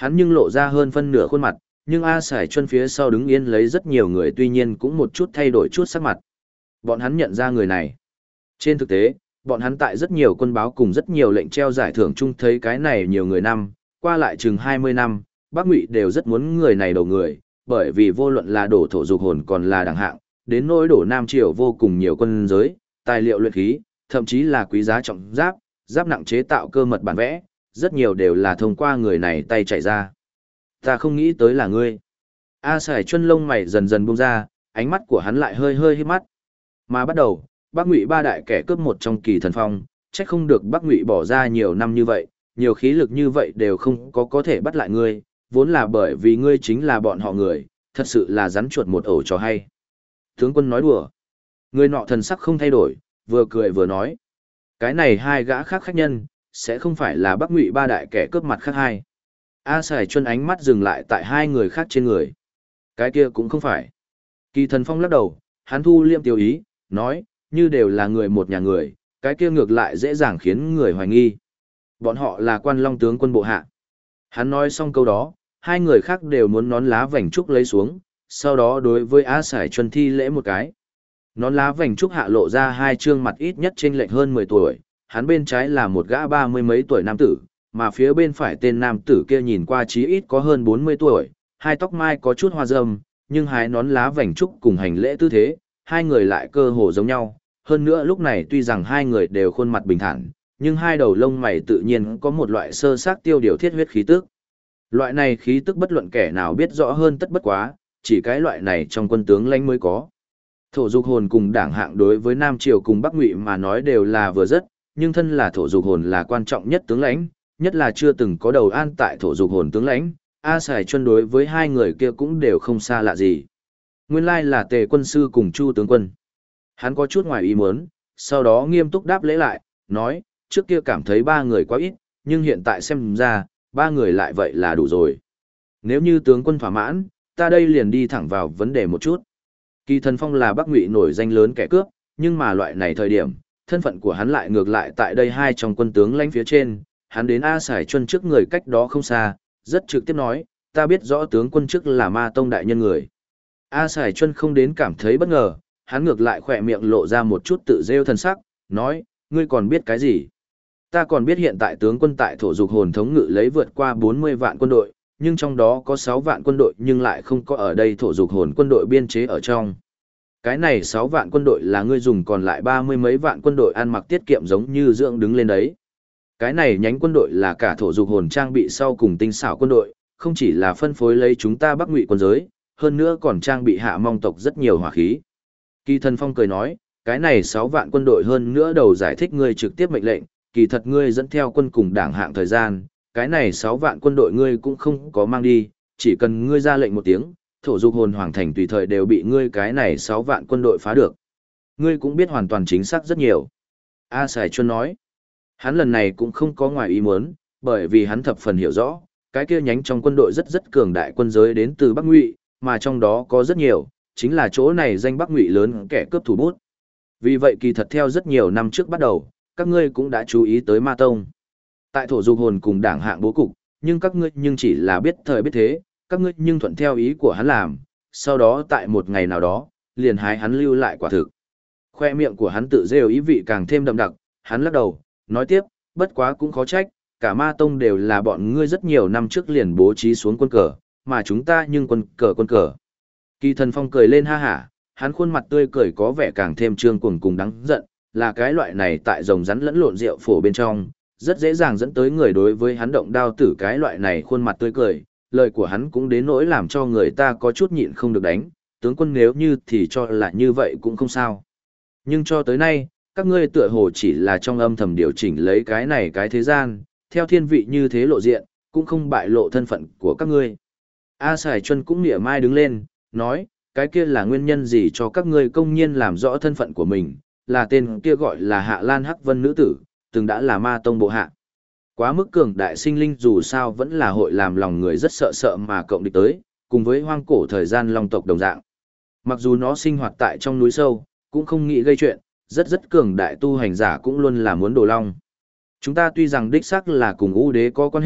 hắn nhưng lộ ra hơn phân nửa khuôn mặt, nhưng A Sải Chuân phía sau đứng yên lấy rất nhiều người tuy nhiên cũng một chút thay đổi chút sắc mặt. Bọn hắn nhận ra người này. Trên thực tế, bọn hắn tại rất nhiều quân báo cùng rất nhiều lệnh treo giải thưởng chung thấy cái này nhiều người năm, qua lại chừng 20 năm, Bắc Ngụy đều rất muốn người này đầu người, bởi vì vô luận là đổ thổ dục hồn còn là đẳng hạng, đến nỗi đổ Nam Triều vô cùng nhiều quân giới, tài liệu luyện khí, thậm chí là quý giá trọng giáp, giáp nặng chế tạo cơ mật bản vẽ, rất nhiều đều là thông qua người này tay chạy ra. Ta không nghĩ tới là ngươi. A Sải Chuân lông mày dần dần buông ra, ánh mắt của hắn lại hơi hơi híp mắt. Mà bắt đầu, Bắc Ngụy ba đại kẻ cướp một trong Kỳ Thần Phong, trách không được Bắc Ngụy bỏ ra nhiều năm như vậy, nhiều khí lực như vậy đều không có thể bắt lại ngươi, vốn là bởi vì ngươi chính là bọn họ người, thật sự là rắn chuột một ổ cho hay. Tướng quân nói đùa. Người nọ thần sắc không thay đổi, vừa cười vừa nói. Cái này hai gã khác khách nhân, sẽ không phải là Bắc Ngụy ba đại kẻ cướp mặt khác hai. A Sải Chuân ánh mắt dừng lại tại hai người khác trên người. Cái kia cũng không phải. Kỳ Thần Phong lắc đầu, hắn thu liêm tiêu ý, nói, như đều là người một nhà người, cái kia ngược lại dễ dàng khiến người hoài nghi. Bọn họ là Quan Long tướng quân bộ hạ. Hắn nói xong câu đó, hai người khác đều muốn nón lá vành trúc lấy xuống, sau đó đối với A Sải Chuân thi lễ một cái. Nón lá vành trúc hạ lộ ra hai trương mặt ít nhất chênh lệch hơn 10 tuổi, hắn bên trái là một gã 30 mấy tuổi nam tử, mà phía bên phải tên nam tử kia nhìn qua chí ít có hơn 40 tuổi, hai tóc mai có chút hoa râm, nhưng hai nón lá vành trúc cùng hành lễ tư thế, hai người lại cơ hồ giống nhau. Hơn nữa lúc này tuy rằng hai người đều khuôn mặt bình thản, nhưng hai đầu lông mày tự nhiên có một loại sơ xác tiêu điều thiết huyết khí tức. Loại này khí tức bất luận kẻ nào biết rõ hơn tất bất quá, chỉ cái loại này trong quân tướng lãnh mới có. Thổ dục hồn cùng đảng hạng đối với Nam Triều cùng Bắc Ngụy mà nói đều là vừa rất, nhưng thân là thổ dục hồn là quan trọng nhất tướng lãnh, nhất là chưa từng có đầu an tại thổ dục hồn tướng lãnh, A Sải Chuân đối với hai người kia cũng đều không xa lạ gì. Nguyên lai là Tề quân sư cùng Chu tướng quân. Hắn có chút ngoài ý muốn, sau đó nghiêm túc đáp lễ lại, nói, trước kia cảm thấy ba người quá ít, nhưng hiện tại xem ra, ba người lại vậy là đủ rồi. Nếu như tướng quân thỏa mãn, ta đây liền đi thẳng vào vấn đề một chút. Kỳ Thần Phong là Bắc Ngụy nổi danh lớn kẻ cướp, nhưng mà loại này thời điểm, thân phận của hắn lại ngược lại tại đây hai trong quân tướng lãnh phía trên, hắn đến A Sải Chuân trước người cách đó không xa, rất trực tiếp nói, ta biết rõ tướng quân trước là Ma Tông đại nhân người. A Sải Chuân không đến cảm thấy bất ngờ, hắn ngược lại khỏe miệng lộ ra một chút tự rêu thần sắc, nói, ngươi còn biết cái gì? Ta còn biết hiện tại tướng quân tại thổ dục hồn thống ngự lấy vượt qua 40 vạn quân đội, nhưng trong đó có 6 vạn quân đội nhưng lại không có ở đây thổ dục hồn quân đội biên chế ở trong. Cái này 6 vạn quân đội là ngươi dùng còn lại 30 mấy vạn quân đội ăn mặc tiết kiệm giống như dưỡng đứng lên đấy. Cái này nhánh quân đội là cả thổ dục hồn trang bị sau cùng tinh xảo quân đội, không chỉ là phân phối lấy chúng ta Bắc Ngụy quân giới, hơn nữa còn trang bị Hạ Mong tộc rất nhiều hỏa khí. Kỳ Thần Phong cười nói, cái này 6 vạn quân đội hơn nữa đầu giải thích ngươi trực tiếp mệnh lệnh, kỳ thật ngươi dẫn theo quân cùng đảng hạng thời gian, cái này 6 vạn quân đội ngươi cũng không có mang đi, chỉ cần ngươi ra lệnh một tiếng, thổ dục hồn hoàng thành tùy thời đều bị ngươi cái này 6 vạn quân đội phá được. Ngươi cũng biết hoàn toàn chính xác rất nhiều. A Sải Chuân nói, hắn lần này cũng không có ngoài ý muốn, bởi vì hắn thập phần hiểu rõ, cái kia nhánh trong quân đội rất cường đại quân giới đến từ Bắc Ngụy, mà trong đó có rất nhiều, chính là chỗ này danh Bắc Ngụy lớn kẻ cướp thủ bút. Vì vậy kỳ thật theo rất nhiều năm trước bắt đầu, các ngươi cũng đã chú ý tới Ma Tông. Tại thổ dục hồn cùng đảng hạng bố cục, nhưng các ngươi nhưng chỉ là biết thời biết thế, các ngươi nhưng thuận theo ý của hắn làm, sau đó tại một ngày nào đó, liền hái hắn lưu lại quả thực. Khoe miệng của hắn tự rêu ý vị càng thêm đậm đặc, hắn lắc đầu, nói tiếp, bất quá cũng khó trách, cả Ma Tông đều là bọn ngươi rất nhiều năm trước liền bố trí xuống quân cờ, mà chúng ta nhưng quân cờ. Kỳ Thần Phong cười lên ha hả, hắn khuôn mặt tươi cười có vẻ càng thêm trương cuồng cùng đáng giận, là cái loại này tại rồng rắn lẫn lộn rượu phổ bên trong, rất dễ dàng dẫn tới người đối với hắn động đao tử cái loại này khuôn mặt tươi cười, lời của hắn cũng đến nỗi làm cho người ta có chút nhịn không được đánh, tướng quân nếu như thì cho là như vậy cũng không sao. Nhưng cho tới nay, các ngươi tựa hồ chỉ là trong âm thầm điều chỉnh lấy cái này cái thế gian, theo thiên vị như thế lộ diện, cũng không bại lộ thân phận của các ngươi. A Sải Chuân cũng mỉa mai đứng lên, nói, cái kia là nguyên nhân gì cho các ngươi công nhiên làm rõ thân phận của mình, là tên kia gọi là Hạ Lan Hắc Vân nữ tử, từng đã là Ma Tông bộ hạ. Quá mức cường đại sinh linh dù sao vẫn là hội làm lòng người rất sợ sợ mà cộng địch tới, cùng với hoang cổ thời gian long tộc đồng dạng. Mặc dù nó sinh hoạt tại trong núi sâu, cũng không nghĩ gây chuyện, rất cường đại tu hành giả cũng luôn là muốn đồ long. Chúng ta tuy rằng đích xác là cùng U đế có quan hệ,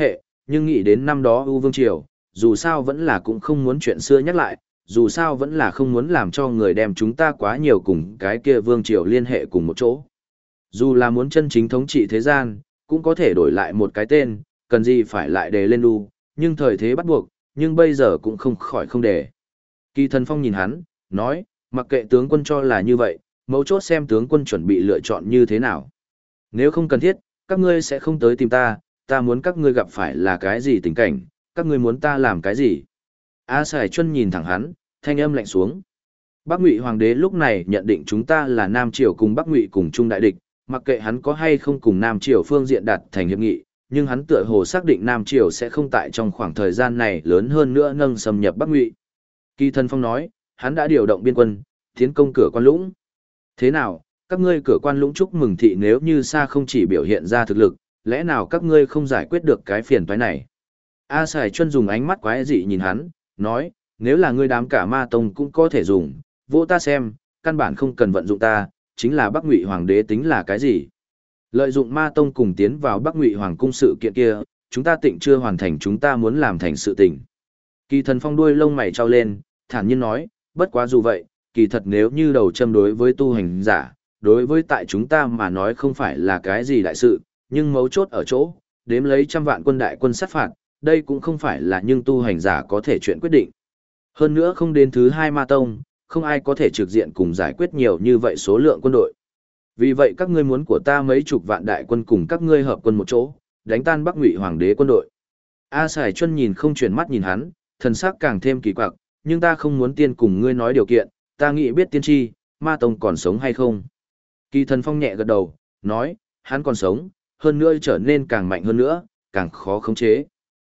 nhưng nghĩ đến năm đó U Vương Triều, dù sao vẫn là cũng không muốn chuyện xưa nhắc lại, dù sao vẫn là không muốn làm cho người đem chúng ta quá nhiều cùng cái kia Vương Triều liên hệ cùng một chỗ. Dù là muốn chân chính thống trị thế gian, cũng có thể đổi lại một cái tên, cần gì phải lại đề lên đu, nhưng thời thế bắt buộc, nhưng bây giờ cũng không khỏi không để. Kỳ Thần Phong nhìn hắn, nói, mặc kệ tướng quân cho là như vậy, mấu chốt xem tướng quân chuẩn bị lựa chọn như thế nào. Nếu không cần thiết, các ngươi sẽ không tới tìm ta muốn các ngươi gặp phải là cái gì tình cảnh, các ngươi muốn ta làm cái gì. A Sải Chuân nhìn thẳng hắn, thanh âm lạnh xuống. Bắc Ngụy Hoàng đế lúc này nhận định chúng ta là Nam Triều cùng Bắc Ngụy cùng chung đại địch, mặc kệ hắn có hay không cùng Nam Triều phương diện đạt thành hiệp nghị, nhưng hắn tựa hồ xác định Nam Triều sẽ không tại trong khoảng thời gian này lớn hơn nữa nâng xâm nhập Bắc Ngụy. Kỳ Thần Phong nói, hắn đã điều động biên quân, tiến công cửa Quan Lũng. Thế nào, các ngươi cửa Quan Lũng chúc mừng thị nếu như xa không chỉ biểu hiện ra thực lực, lẽ nào các ngươi không giải quyết được cái phiền toái này? A Sải Chuân dùng ánh mắt quái dị nhìn hắn, nói, nếu là ngươi đám cả ma tông cũng có thể dùng, vô ta xem, căn bản không cần vận dụng ta, chính là Bắc Ngụy Hoàng đế tính là cái gì? Lợi dụng ma tông cùng tiến vào Bắc Ngụy Hoàng cung sự kiện kia, chúng ta tịnh chưa hoàn thành chúng ta muốn làm thành sự tình. Kỳ Thần Phong đuôi lông mày trao lên, thản nhiên nói, bất quá dù vậy, kỳ thật nếu như đầu châm đối với tu hành giả, đối với tại chúng ta mà nói không phải là cái gì đại sự, nhưng mấu chốt ở chỗ, đếm lấy trăm vạn quân đại quân sát phạt, đây cũng không phải là nhưng tu hành giả có thể chuyện quyết định. Hơn nữa không đến thứ hai ma tông, không ai có thể trực diện cùng giải quyết nhiều như vậy số lượng quân đội. Vì vậy các ngươi muốn của ta mấy chục vạn đại quân cùng các ngươi hợp quân một chỗ, đánh tan Bắc Ngụy Hoàng đế quân đội. A Sải Chuân nhìn không chuyển mắt nhìn hắn, thần sắc càng thêm kỳ quặc, nhưng ta không muốn tiên cùng ngươi nói điều kiện, ta nghĩ biết tiên tri, ma tông còn sống hay không. Kỳ Thần Phong nhẹ gật đầu, nói, hắn còn sống, hơn nữa trở nên càng mạnh hơn nữa, càng khó khống chế.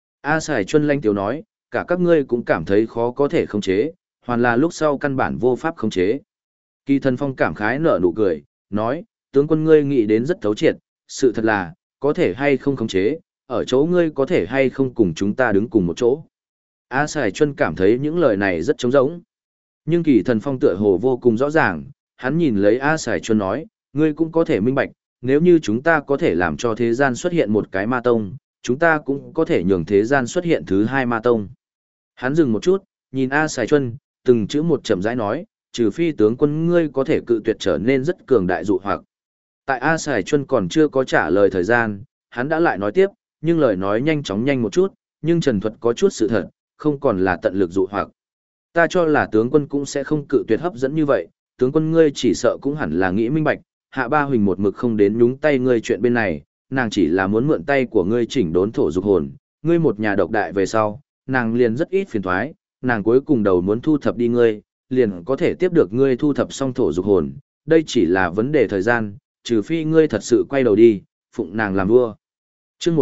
A Sải Chuân lanh tiểu nói, cả các ngươi cũng cảm thấy khó có thể khống chế, hoàn là lúc sau căn bản vô pháp khống chế. Kỳ Thần Phong cảm khái nở nụ cười, nói, tướng quân ngươi nghĩ đến rất thấu triệt, sự thật là, có thể hay không khống chế, ở chỗ ngươi có thể hay không cùng chúng ta đứng cùng một chỗ. A Sải Chuân cảm thấy những lời này rất trống rỗng. Nhưng Kỳ Thần Phong tựa hồ vô cùng rõ ràng, hắn nhìn lấy A Sải Chuân nói, ngươi cũng có thể minh bạch, nếu như chúng ta có thể làm cho thế gian xuất hiện một cái ma tông, chúng ta cũng có thể nhường thế gian xuất hiện thứ hai ma tông. Hắn dừng một chút, nhìn A Sải Chuân, từng chữ một chậm rãi nói, trừ phi tướng quân ngươi có thể cự tuyệt trở nên rất cường đại dụ hoặc. Tại A Sải Chuân còn chưa có trả lời thời gian, hắn đã lại nói tiếp, nhưng lời nói nhanh chóng nhanh một chút, nhưng trần thuật có chút sự thật, không còn là tận lực dụ hoặc. Ta cho là tướng quân cũng sẽ không cự tuyệt hấp dẫn như vậy, tướng quân ngươi chỉ sợ cũng hẳn là nghĩ minh bạch, Hạ Ba Huỳnh một mực không đến nhúng tay ngươi chuyện bên này, nàng chỉ là muốn mượn tay của ngươi chỉnh đốn thổ dục hồn, ngươi một nhà độc đại về sau, nàng liền rất ít phiền toái, nàng cuối cùng đầu muốn thu thập đi ngươi, liền có thể tiếp được ngươi thu thập xong thổ dục hồn, đây chỉ là vấn đề thời gian, trừ phi ngươi thật sự quay đầu đi, phụng nàng làm vua. Chương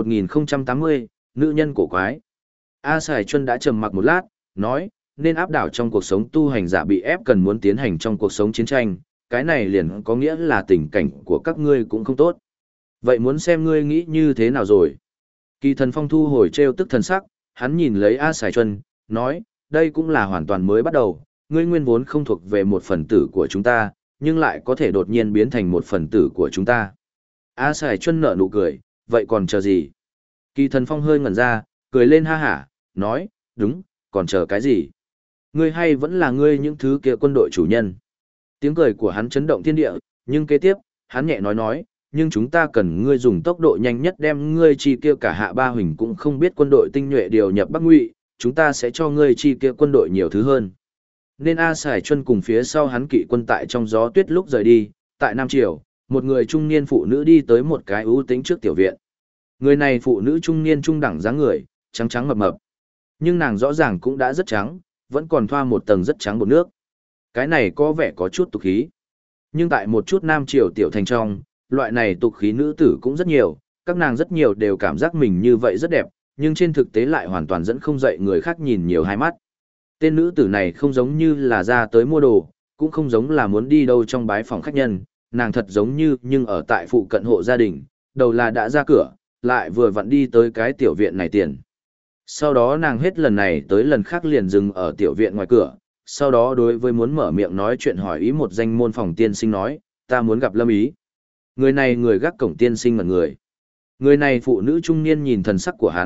1080, nữ nhân cổ quái. A Sải Chuân đã trầm mặc một lát, nói, nên áp đảo trong cuộc sống tu hành giả bị ép cần muốn tiến hành trong cuộc sống chiến tranh, cái này liền có nghĩa là tình cảnh của các ngươi cũng không tốt. Vậy muốn xem ngươi nghĩ như thế nào rồi? Kỳ Thần Phong thu hồi trêu tức thần sắc, hắn nhìn lấy A Sải Chuân, nói, đây cũng là hoàn toàn mới bắt đầu, ngươi nguyên vốn không thuộc về một phần tử của chúng ta, nhưng lại có thể đột nhiên biến thành một phần tử của chúng ta. A Sải Chuân nở nụ cười, vậy còn chờ gì? Kỳ Thần Phong hơi ngẩn ra, cười lên ha hả, nói, đúng, còn chờ cái gì? Ngươi hay vẫn là ngươi những thứ kia quân đội chủ nhân. Tiếng cười của hắn chấn động thiên địa, nhưng kế tiếp, hắn nhẹ nói, nhưng chúng ta cần ngươi dùng tốc độ nhanh nhất đem ngươi chi kia cả Hạ Ba Huỳnh cũng không biết quân đội tinh nhuệ điều nhập Bắc Ngụy, chúng ta sẽ cho ngươi chi kia quân đội nhiều thứ hơn. Nên A Sải Chuân cùng phía sau hắn kỵ quân tại trong gió tuyết lúc rời đi, tại Nam Triều, một người trung niên phụ nữ đi tới một cái ưu tĩnh trước tiểu viện. Người này phụ nữ trung niên trung đẳng dáng người, trắng trắng mập mập. Nhưng nàng rõ ràng cũng đã rất trắng, vẫn còn thoa một tầng rất trắng bột nước. Cái này có vẻ có chút tục khí. Nhưng tại một chút Nam Triều tiểu thành trong, loại này tục khí nữ tử cũng rất nhiều, các nàng rất nhiều đều cảm giác mình như vậy rất đẹp, nhưng trên thực tế lại hoàn toàn dẫn không dậy người khác nhìn nhiều hai mắt. Tên nữ tử này không giống như là ra tới mua đồ, cũng không giống là muốn đi đâu trong bái phòng khách nhân, nàng thật giống như nhưng ở tại phụ cận hộ gia đình, đầu là đã ra cửa, lại vừa vặn đi tới cái tiểu viện này tiền. Sau đó nàng hết lần này tới lần khác liền dừng ở tiểu viện ngoài cửa, sau đó đối với muốn mở miệng nói chuyện hỏi ý một danh môn phòng tiên sinh nói, ta muốn gặp Lâm Ý. Người này người gác cổng tiên sinh ngẩn người. Người này phụ nữ trung niên nhìn thần sắc của hắn,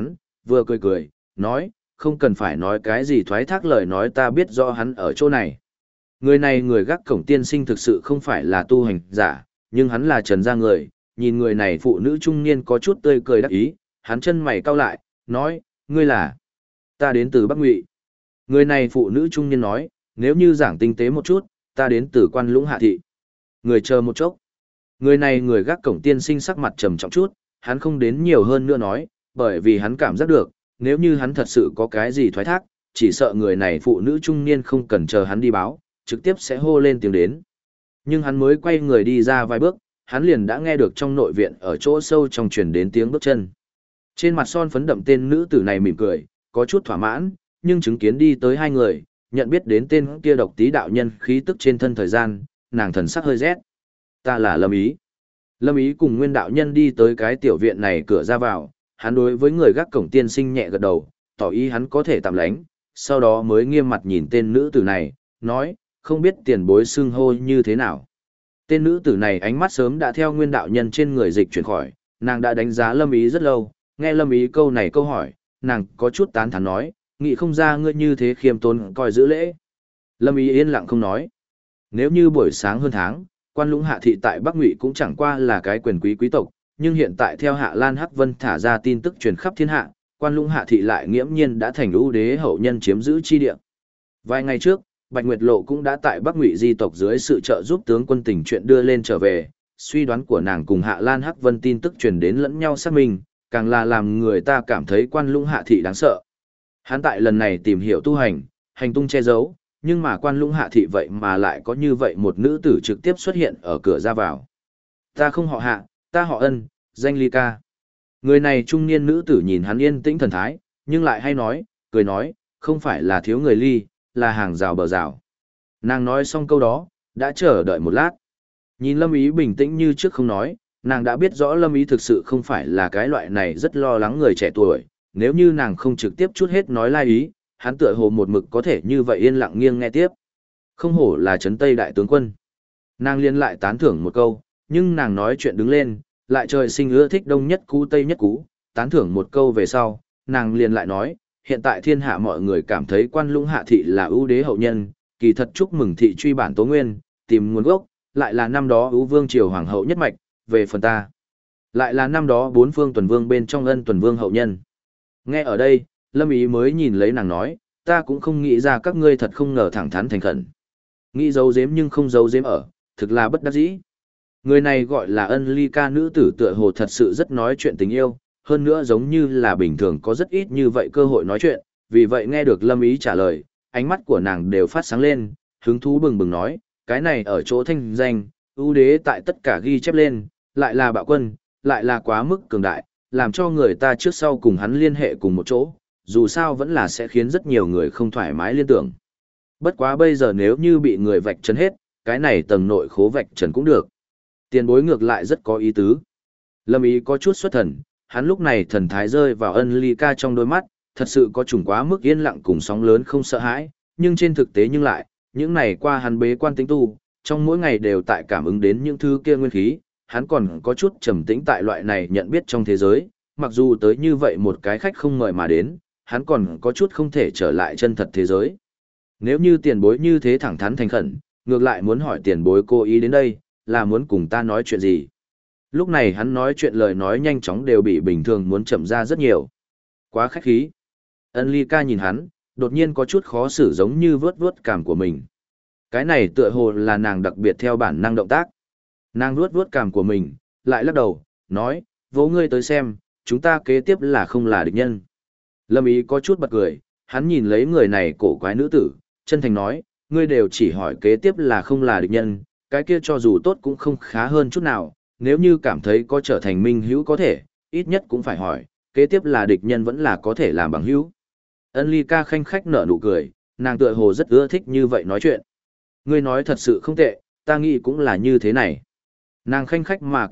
vừa cười cười, nói, không cần phải nói cái gì thoái thác lời nói, ta biết rõ hắn ở chỗ này. Người này người gác cổng tiên sinh thực sự không phải là tu hành giả, nhưng hắn là Trần gia người, nhìn người này phụ nữ trung niên có chút tươi cười đắc ý, hắn chân mày cau lại, nói, ngươi là, ta đến từ Bắc Ngụy. Người này phụ nữ trung niên nói, nếu như giảng tinh tế một chút, ta đến từ Quan Lũng Hạ Thị. Người chờ một chốc. Người này người gác cổng tiên sinh sắc mặt trầm trọng chút, hắn không đến nhiều hơn nữa nói, bởi vì hắn cảm giác được, nếu như hắn thật sự có cái gì thoái thác, chỉ sợ người này phụ nữ trung niên không cần chờ hắn đi báo, trực tiếp sẽ hô lên tiếng đến. Nhưng hắn mới quay người đi ra vài bước, hắn liền đã nghe được trong nội viện ở chỗ sâu trong truyền đến tiếng bước chân. Trên mặt son phấn đậm tên nữ tử này mỉm cười, có chút thỏa mãn, nhưng chứng kiến đi tới hai người, nhận biết đến tên kia độc tí đạo nhân khí tức trên thân thời gian, nàng thần sắc hơi rét. Ta là Lâm Ý. Lâm Ý cùng Nguyên đạo nhân đi tới cái tiểu viện này cửa ra vào, hắn đối với người gác cổng tiên sinh nhẹ gật đầu, tỏ ý hắn có thể tạm lánh, sau đó mới nghiêm mặt nhìn tên nữ tử này, nói, không biết tiền bối xưng hô như thế nào. Tên nữ tử này ánh mắt sớm đã theo Nguyên đạo nhân trên người dịch chuyển khỏi, nàng đã đánh giá Lâm Ý rất lâu, nghe Lâm Ý câu này câu hỏi, nàng có chút tán thán nói, nghĩ không ra ngươi như thế khiêm tốn coi giữ lễ. Lâm Ý yên lặng không nói. Nếu như buổi sáng hơn tháng, Quan Lũng Hạ Thị tại Bắc Ngụy cũng chẳng qua là cái quyền quý quý tộc, nhưng hiện tại theo Hạ Lan Hắc Vân thả ra tin tức truyền khắp thiên hạ, Quan Lũng Hạ Thị lại nghiễm nhiên đã thành ưu đế hậu nhân chiếm giữ chi địa. Vài ngày trước, Bạch Nguyệt Lộ cũng đã tại Bắc Ngụy di tộc dưới sự trợ giúp tướng quân tình chuyện đưa lên trở về, suy đoán của nàng cùng Hạ Lan Hắc Vân tin tức truyền đến lẫn nhau xác minh, càng là làm người ta cảm thấy Quan Lũng Hạ Thị đáng sợ. Hắn tại lần này tìm hiểu tu hành, hành tung che giấu, nhưng mà Quan Lũng Hạ Thị vậy mà lại có như vậy một nữ tử trực tiếp xuất hiện ở cửa ra vào. Ta không họ Hạ, ta họ Ân, danh Ly Ca. Người này trung niên nữ tử nhìn hắn yên tĩnh thần thái, nhưng lại hay nói, cười nói, không phải là thiếu người ly, là hàng rào bờ rào. Nàng nói xong câu đó, đã chờ đợi một lát. Nhìn Lâm Ý bình tĩnh như trước không nói, nàng đã biết rõ Lâm Ý thực sự không phải là cái loại này rất lo lắng người trẻ tuổi, nếu như nàng không trực tiếp chút hết nói lai ý, hắn tựa hồ một mực có thể như vậy yên lặng nghiêng nghe tiếp. Không hổ là trấn Tây đại tướng quân. Nàng liên lại tán thưởng một câu, nhưng nàng nói chuyện đứng lên, lại trời sinh ưa thích đông nhất cú tây nhất cú, tán thưởng một câu về sau, nàng liền lại nói, hiện tại thiên hạ mọi người cảm thấy Quan Lũng Hạ Thị là ưu đế hậu nhân, kỳ thật chúc mừng thị truy bản tố nguyên, tìm nguồn gốc, lại là năm đó ưu vương triều hoàng hậu nhất mạch, về phần ta. Lại là năm đó bốn phương tuần vương bên trong Ân tuần vương hậu nhân. Nghe ở đây, Lâm Ý mới nhìn lấy nàng nói, ta cũng không nghĩ ra các ngươi thật không ngờ thẳng thắn thành khẩn. Nghĩ giấu giếm nhưng không giấu giếm ở, thực là bất đắc dĩ. Người này gọi là Ân Ly Ca nữ tử tựa hồ thật sự rất nói chuyện tình yêu, hơn nữa giống như là bình thường có rất ít như vậy cơ hội nói chuyện, vì vậy nghe được Lâm Ý trả lời, ánh mắt của nàng đều phát sáng lên, hứng thú bừng bừng nói, cái này ở chỗ thanh danh, ưu đế tại tất cả ghi chép lên, lại là bạo quân, lại là quá mức cường đại, làm cho người ta trước sau cùng hắn liên hệ cùng một chỗ, dù sao vẫn là sẽ khiến rất nhiều người không thoải mái liên tưởng. Bất quá bây giờ nếu như bị người vạch trần hết, cái này tầng nội khố vạch trần cũng được. Tiền bối ngược lại rất có ý tứ. Lâm Ý có chút xuất thần, hắn lúc này thần thái rơi vào Ân Ly Ca trong đôi mắt, thật sự có trùng quá mức yên lặng cùng sóng lớn không sợ hãi, nhưng trên thực tế nhưng lại, những này qua hắn bế quan tính tu, trong mỗi ngày đều tại cảm ứng đến những thứ kia nguyên khí, hắn còn có chút trầm tĩnh tại loại này nhận biết trong thế giới, mặc dù tới như vậy một cái khách không mời mà đến, hắn còn có chút không thể trở lại chân thật thế giới. Nếu như tiền bối như thế thẳng thắn thành khẩn, ngược lại muốn hỏi tiền bối cố ý đến đây, là muốn cùng ta nói chuyện gì? Lúc này hắn nói chuyện lời nói nhanh chóng đều bị bình thường muốn chậm ra rất nhiều. Quá khách khí. Ân Ly Ca nhìn hắn, đột nhiên có chút khó xử giống như vớt vớt cảm của mình. Cái này tựa hồ là nàng đặc biệt theo bản năng động tác. Nàng vớt vớt cảm của mình, lại lắc đầu, nói, vỗ ngươi tới xem, chúng ta kế tiếp là không là địch nhân. Lâm Ý có chút bật cười, hắn nhìn lấy người này cổ quái nữ tử, chân thành nói, ngươi đều chỉ hỏi kế tiếp là không là địch nhân, cái kia cho dù tốt cũng không khá hơn chút nào, nếu như cảm thấy có trở thành minh hữu có thể, ít nhất cũng phải hỏi, kế tiếp là địch nhân vẫn là có thể làm bằng hữu. Ân Ly Ca khanh khách nở nụ cười, nàng tựa hồ rất ưa thích như vậy nói chuyện. Ngươi nói thật sự không tệ, ta nghĩ cũng là như thế này. Nàng khanh khách mà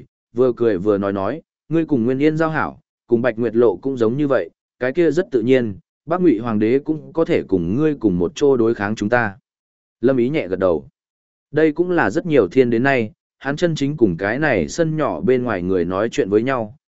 cười vừa nói, ngươi cùng Nguyên Yên giao hảo, cùng Bạch Nguyệt Lộ cũng giống như vậy, cái kia rất tự nhiên, Bắc Ngụy Hoàng đế cũng có thể cùng ngươi cùng một chỗ đối kháng chúng ta. Lâm Ý nhẹ gật đầu. Đây cũng là rất nhiều thiên đến nay, hắn chân chính cùng cái này sân nhỏ bên ngoài người nói chuyện với nhau,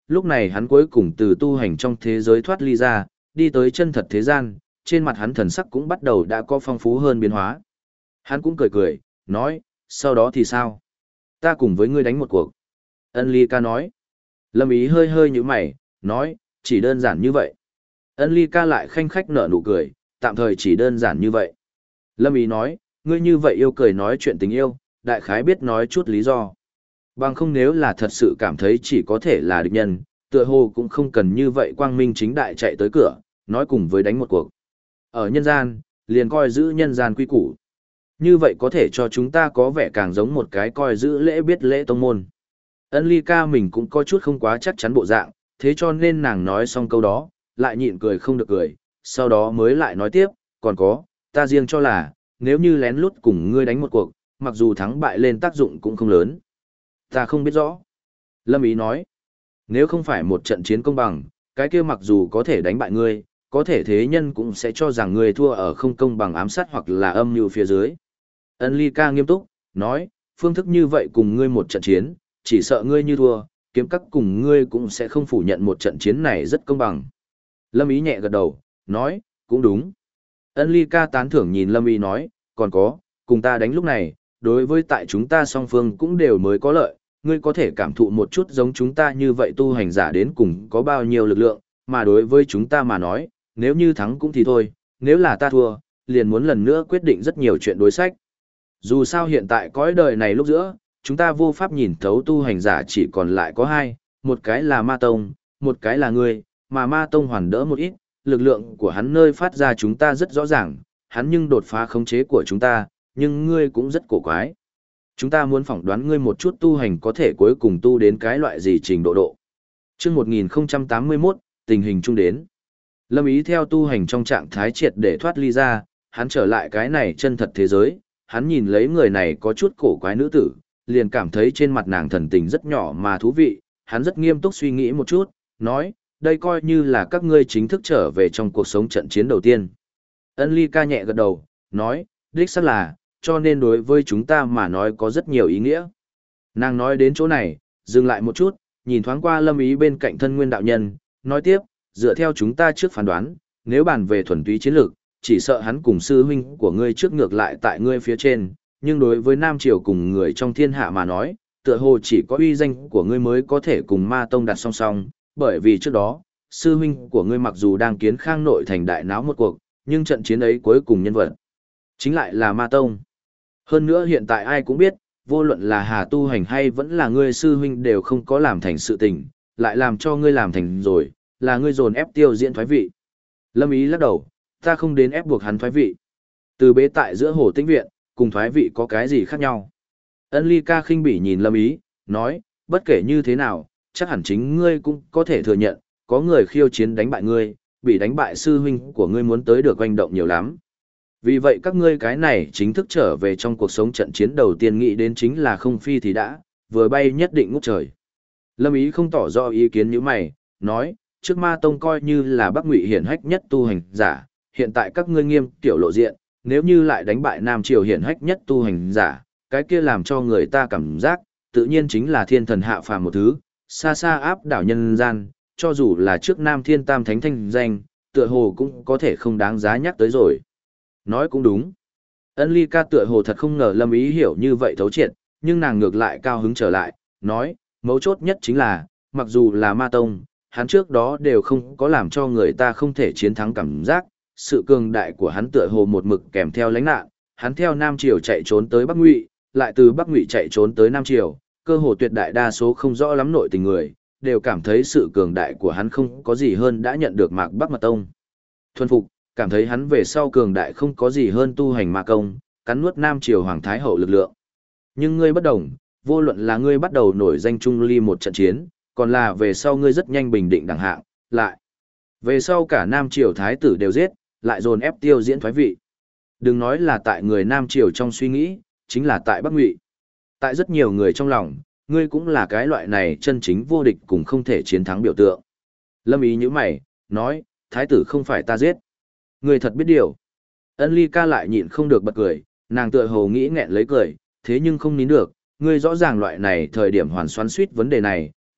Lúc này hắn cuối cùng từ tu hành trong thế giới thoát ly ra, đi tới chân thật thế gian, trên mặt hắn thần sắc cũng bắt đầu đã có phong phú hơn biến hóa. Hắn cũng cười cười, nói, sau đó thì sao? Ta cùng với ngươi đánh một cuộc. Ân Ly Ca nói. Lâm Ý hơi hơi như mày, nói, chỉ đơn giản như vậy. Ân Ly Ca lại khanh khách nở nụ cười, tạm thời chỉ đơn giản như vậy. Lâm Ý nói, ngươi như vậy yêu cười nói chuyện tình yêu, đại khái biết nói chút lý do. Bằng không nếu là thật sự cảm thấy chỉ có thể là địch nhân, tựa hồ cũng không cần như vậy quang minh chính đại chạy tới cửa, nói cùng với đánh một cuộc. Ở nhân gian, liền coi giữ nhân gian quy củ. Như vậy có thể cho chúng ta có vẻ càng giống một cái coi giữ lễ biết lễ tông môn. Ân Ly Ca mình cũng có chút không quá chắc chắn bộ dạng, thế cho nên nàng nói xong câu đó, lại nhịn cười không được cười, sau đó mới lại nói tiếp, còn có, ta riêng cho là, nếu như lén lút cùng ngươi đánh một cuộc, mặc dù thắng bại lên tác dụng cũng không lớn. Ta không biết rõ. Lâm Ý nói, nếu không phải một trận chiến công bằng, cái kia mặc dù có thể đánh bại ngươi, có thể thế nhân cũng sẽ cho rằng ngươi thua ở không công bằng ám sát hoặc là âm mưu phía dưới. Ân Ly Ca nghiêm túc, nói, phương thức như vậy cùng ngươi một trận chiến, chỉ sợ ngươi như thua, kiếm các cùng ngươi cũng sẽ không phủ nhận một trận chiến này rất công bằng. Lâm Ý nhẹ gật đầu, nói, cũng đúng. Ân Ly Ca tán thưởng nhìn Lâm Ý nói, còn có, cùng ta đánh lúc này, đối với tại chúng ta song phương cũng đều mới có lợi, ngươi có thể cảm thụ một chút giống chúng ta như vậy tu hành giả đến cùng có bao nhiêu lực lượng, mà đối với chúng ta mà nói, nếu như thắng cũng thì thôi, nếu là ta thua, liền muốn lần nữa quyết định rất nhiều chuyện đối sách. Dù sao hiện tại cõi đời này lúc giữa, chúng ta vô pháp nhìn thấu tu hành giả chỉ còn lại có hai, một cái là ma tông, một cái là ngươi, mà ma tông hoàn đỡ một ít, lực lượng của hắn nơi phát ra chúng ta rất rõ ràng, hắn nhưng đột phá khống chế của chúng ta, nhưng ngươi cũng rất cổ quái. Chúng ta muốn phỏng đoán ngươi một chút tu hành có thể cuối cùng tu đến cái loại gì trình độ độ. Trước 1081, tình hình chung đến. Lâm Ý theo tu hành trong trạng thái triệt để thoát ly ra, hắn trở lại cái này chân thật thế giới, hắn nhìn lấy người này có chút cổ quái nữ tử, liền cảm thấy trên mặt nàng thần tình rất nhỏ mà thú vị, hắn rất nghiêm túc suy nghĩ một chút, nói, đây coi như là các ngươi chính thức trở về trong cuộc sống trận chiến đầu tiên. Ân Ly Ca nhẹ gật đầu, nói, đích xác là, cho nên đối với chúng ta mà nói có rất nhiều ý nghĩa. Nàng nói đến chỗ này, dừng lại một chút, nhìn thoáng qua Lâm Ý bên cạnh thân nguyên đạo nhân, nói tiếp, dựa theo chúng ta trước phán đoán, nếu bàn về thuần túy chiến lược, chỉ sợ hắn cùng sư huynh của ngươi trước ngược lại tại ngươi phía trên, nhưng đối với Nam Triều cùng người trong thiên hạ mà nói, tựa hồ chỉ có uy danh của ngươi mới có thể cùng ma tông đặt song song, bởi vì trước đó, sư huynh của ngươi mặc dù đang kiến khang nội thành đại náo một cuộc, nhưng trận chiến ấy cuối cùng nhân vật chính lại là ma tông. Hơn nữa hiện tại ai cũng biết, vô luận là Hà tu hành hay vẫn là ngươi sư huynh đều không có làm thành sự tình, lại làm cho ngươi làm thành rồi, là ngươi dồn ép tiêu diễn thoái vị. Lâm Ý lắc đầu, ta không đến ép buộc hắn thoái vị. Từ bế tại giữa hồ tĩnh viện, cùng thoái vị có cái gì khác nhau. Ân Ly Ca khinh bỉ nhìn Lâm Ý, nói, bất kể như thế nào, chắc hẳn chính ngươi cũng có thể thừa nhận, có người khiêu chiến đánh bại ngươi, bị đánh bại sư huynh của ngươi muốn tới được oanh động nhiều lắm. Vì vậy các ngươi cái này chính thức trở về trong cuộc sống trận chiến đầu tiên nghĩ đến chính là không phi thì đã, vừa bay nhất định ngút trời. Lâm Ý không tỏ rõ ý kiến như mày, nói, trước ma tông coi như là Bắc Ngụy hiển hách nhất tu hành giả, hiện tại các ngươi nghiêm tiểu lộ diện, nếu như lại đánh bại Nam Triều hiển hách nhất tu hành giả, cái kia làm cho người ta cảm giác, tự nhiên chính là thiên thần hạ phàm một thứ, xa xa áp đảo nhân gian, cho dù là trước Nam Thiên Tam Thánh thanh danh, tựa hồ cũng có thể không đáng giá nhắc tới rồi. Nói cũng đúng. Ân Ly Ca tựa hồ thật không ngờ Lâm Ý hiểu như vậy thấu triệt, nhưng nàng ngược lại cao hứng trở lại, nói, mấu chốt nhất chính là, mặc dù là ma tông, hắn trước đó đều không có làm cho người ta không thể chiến thắng cảm giác, sự cường đại của hắn tựa hồ một mực kèm theo lánh nạn, hắn theo Nam Triều chạy trốn tới Bắc Ngụy, lại từ Bắc Ngụy chạy trốn tới Nam Triều, cơ hồ tuyệt đại đa số không rõ lắm nội tình người, đều cảm thấy sự cường đại của hắn không có gì hơn đã nhận được Mạc Bắc Mật Tông thuần phục, cảm thấy hắn về sau cường đại không có gì hơn tu hành ma công, cắn nuốt Nam Triều Hoàng Thái Hậu lực lượng. Nhưng ngươi bất đồng, vô luận là ngươi bắt đầu nổi danh trung ly một trận chiến, còn là về sau ngươi rất nhanh bình định đẳng hạng, lại. Về sau cả Nam Triều Thái tử đều giết, lại dồn ép tiêu diễn thoái vị. Đừng nói là tại người Nam Triều trong suy nghĩ, chính là tại Bắc Ngụy. Tại rất nhiều người trong lòng, ngươi cũng là cái loại này chân chính vô địch cùng không thể chiến thắng biểu tượng. Lâm Ý như mày, nói, Thái tử không phải ta giết. Ngươi thật biết điều. Ân Ly Ca lại nhịn không được bật cười, nàng tựa hồ nghĩ nghẹn lấy cười, thế nhưng không nín được, ngươi rõ ràng loại này thời điểm hoàn xoắn suýt vấn đề này,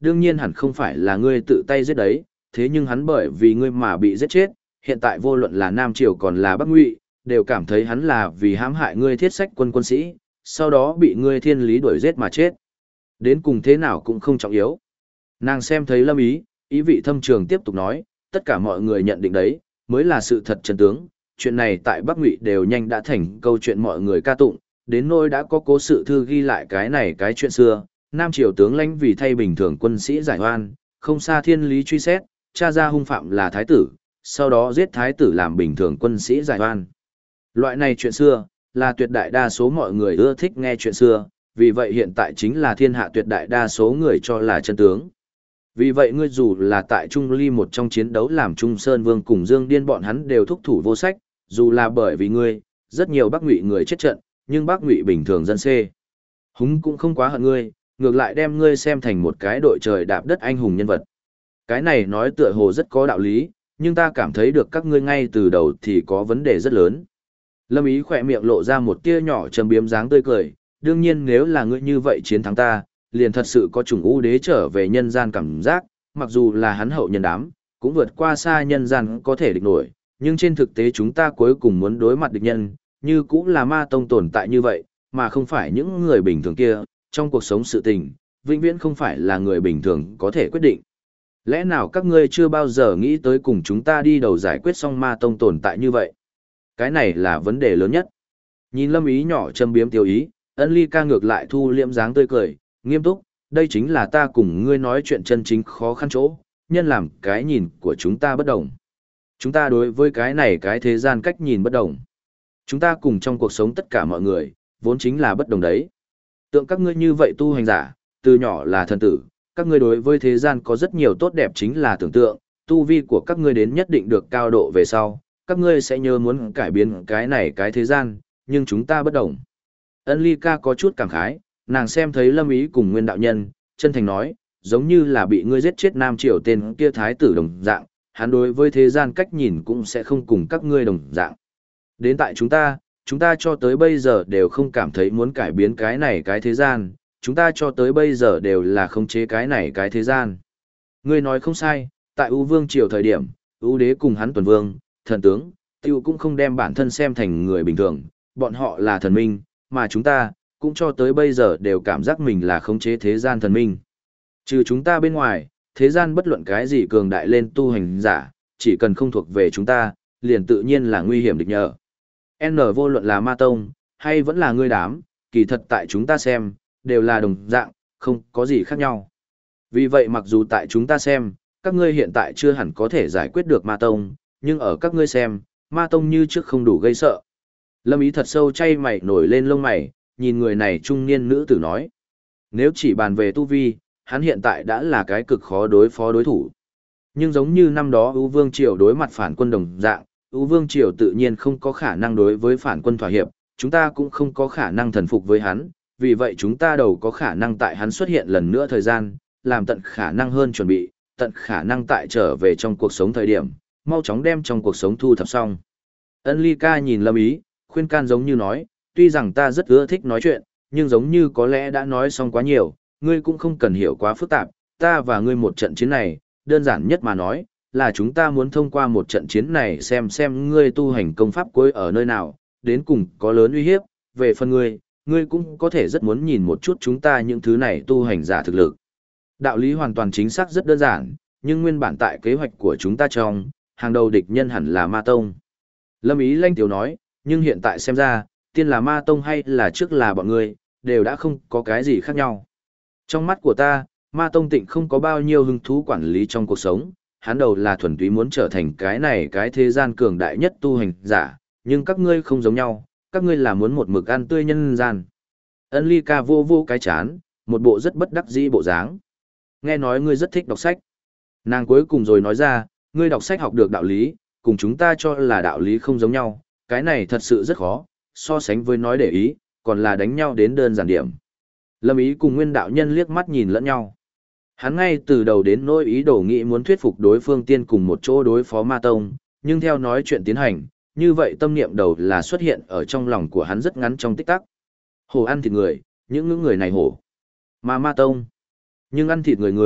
đương nhiên hẳn không phải là ngươi tự tay giết đấy, thế nhưng hắn bởi vì ngươi mà bị giết chết, hiện tại vô luận là Nam Triều còn là Bắc Ngụy, đều cảm thấy hắn là vì hãm hại ngươi thiết sách quân quân sĩ, sau đó bị ngươi thiên lý đuổi giết mà chết. Đến cùng thế nào cũng không trọng yếu. Nàng xem thấy Lâm Ý, ý vị thâm trường tiếp tục nói, tất cả mọi người nhận định đấy, mới là sự thật chân tướng, chuyện này tại Bắc Ngụy đều nhanh đã thành câu chuyện mọi người ca tụng, đến nỗi đã có cố sự thư ghi lại cái này cái chuyện xưa, Nam Triều tướng lãnh vì thay bình thường quân sĩ giải oan, không xa thiên lý truy xét, tra ra hung phạm là thái tử, sau đó giết thái tử làm bình thường quân sĩ giải oan. Loại này chuyện xưa, là tuyệt đại đa số mọi người ưa thích nghe chuyện xưa, vì vậy hiện tại chính là thiên hạ tuyệt đại đa số người cho là chân tướng. Vì vậy ngươi dù là tại Trung Ly một trong chiến đấu làm Trung Sơn Vương cùng Dương Điên bọn hắn đều thúc thủ vô sách, dù là bởi vì ngươi, rất nhiều Bắc Ngụy người chết trận, nhưng Bắc Ngụy bình thường dân xê. Húng cũng không quá hận ngươi, ngược lại đem ngươi xem thành một cái đội trời đạp đất anh hùng nhân vật. Cái này nói tựa hồ rất có đạo lý, nhưng ta cảm thấy được các ngươi ngay từ đầu thì có vấn đề rất lớn. Lâm Ý khỏe miệng lộ ra một tia nhỏ trầm biếm dáng tươi cười, đương nhiên nếu là ngươi như vậy chiến thắng ta, liền thật sự có chủng ưu đế trở về nhân gian cảm giác, mặc dù là hắn hậu nhân đám, cũng vượt qua xa nhân gian có thể địch nổi, nhưng trên thực tế chúng ta cuối cùng muốn đối mặt địch nhân, như cũng là ma tông tồn tại như vậy, mà không phải những người bình thường kia, trong cuộc sống sự tình, vĩnh viễn không phải là người bình thường có thể quyết định. Lẽ nào các ngươi chưa bao giờ nghĩ tới cùng chúng ta đi đầu giải quyết xong ma tông tồn tại như vậy? Cái này là vấn đề lớn nhất. Nhìn Lâm Ý nhỏ châm biếm tiêu ý, Ân Ly ca ngược lại thu liễm dáng tươi cười, nghiêm túc, đây chính là ta cùng ngươi nói chuyện chân chính khó khăn chỗ, nhân làm cái nhìn của chúng ta bất đồng. Chúng ta đối với cái này cái thế gian cách nhìn bất đồng. Chúng ta cùng trong cuộc sống tất cả mọi người, vốn chính là bất đồng đấy. Tượng các ngươi như vậy tu hành giả, từ nhỏ là thần tử, các ngươi đối với thế gian có rất nhiều tốt đẹp chính là tưởng tượng, tu vi của các ngươi đến nhất định được cao độ về sau, các ngươi sẽ nhớ muốn cải biến cái này cái thế gian, nhưng chúng ta bất đồng. Ân Ly ca có chút cảm khái, nàng xem thấy Lâm Ý cùng Nguyên đạo nhân, chân thành nói, giống như là bị ngươi giết chết Nam Triều tên kia thái tử đồng dạng, hắn đối với thế gian cách nhìn cũng sẽ không cùng các ngươi đồng dạng. Đến tại chúng ta cho tới bây giờ đều không cảm thấy muốn cải biến cái này cái thế gian, chúng ta cho tới bây giờ đều là khống chế cái này cái thế gian. Ngươi nói không sai, tại U Vương Triều thời điểm, U Đế cùng hắn tuần vương, thần tướng, tiêu cũng không đem bản thân xem thành người bình thường, bọn họ là thần minh, mà chúng ta, cũng cho tới bây giờ đều cảm giác mình là khống chế thế gian thần minh. Trừ chúng ta bên ngoài, thế gian bất luận cái gì cường đại lên tu hành giả, chỉ cần không thuộc về chúng ta, liền tự nhiên là nguy hiểm địch nhờ. N vô luận là ma tông, hay vẫn là ngươi đám, kỳ thật tại chúng ta xem, đều là đồng dạng, không có gì khác nhau. Vì vậy mặc dù tại chúng ta xem, các ngươi hiện tại chưa hẳn có thể giải quyết được ma tông, nhưng ở các ngươi xem, ma tông như trước không đủ gây sợ. Lâm Ý thật sâu chay mày nổi lên lông mày, nhìn người này trung niên nữ tử nói. Nếu chỉ bàn về tu vi, hắn hiện tại đã là cái cực khó đối phó đối thủ. Nhưng giống như năm đó U Vương Triều đối mặt phản quân đồng dạng, U Vương Triều tự nhiên không có khả năng đối với phản quân thỏa hiệp, chúng ta cũng không có khả năng thần phục với hắn, vì vậy chúng ta đầu có khả năng tại hắn xuất hiện lần nữa thời gian, làm tận khả năng hơn chuẩn bị, tận khả năng tại trở về trong cuộc sống thời điểm, mau chóng đem trong cuộc sống thu thập xong. Ân Ly ca nhìn Lâm Ý, khuyên can giống như nói, tuy rằng ta rất ưa thích nói chuyện, nhưng giống như có lẽ đã nói xong quá nhiều, ngươi cũng không cần hiểu quá phức tạp, ta và ngươi một trận chiến này, đơn giản nhất mà nói, là chúng ta muốn thông qua một trận chiến này xem ngươi tu hành công pháp cuối ở nơi nào, đến cùng có lớn uy hiếp, về phần ngươi cũng có thể rất muốn nhìn một chút chúng ta những thứ này tu hành giả thực lực. Đạo lý hoàn toàn chính xác rất đơn giản, nhưng nguyên bản tại kế hoạch của chúng ta trong, hàng đầu địch nhân hẳn là Ma Tông. Lâm Ý lanh tiểu nói, nhưng hiện tại xem ra, tiên là Ma Tông hay là trước là bọn ngươi, đều đã không có cái gì khác nhau. Trong mắt của ta, Ma Tông Tịnh không có bao nhiêu hứng thú quản lý trong cuộc sống, hắn đầu là thuần túy muốn trở thành cái này cái thế gian cường đại nhất tu hành giả, nhưng các ngươi không giống nhau, các ngươi là muốn một mực ăn tươi nhân gian. Ân Ly ca vô vô cái chán, một bộ rất bất đắc dĩ bộ dáng. Nghe nói ngươi rất thích đọc sách. Nàng cuối cùng rồi nói ra, ngươi đọc sách học được đạo lý, cùng chúng ta cho là đạo lý không giống nhau, cái này thật sự rất khó, so sánh với nói để ý, còn là đánh nhau đến đơn giản điểm. Lâm Ý cùng Nguyên đạo nhân liếc mắt nhìn lẫn nhau. Hắn ngay từ đầu đến nỗi ý đồ nghĩ muốn thuyết phục đối phương tiên cùng một chỗ đối phó Ma Tông, nhưng theo nói chuyện tiến hành, như vậy tâm niệm đầu là xuất hiện ở trong lòng của hắn rất ngắn trong tích tắc. Hổ ăn thịt người, những người này hổ. Mà Ma Tông, nhưng ăn thịt người,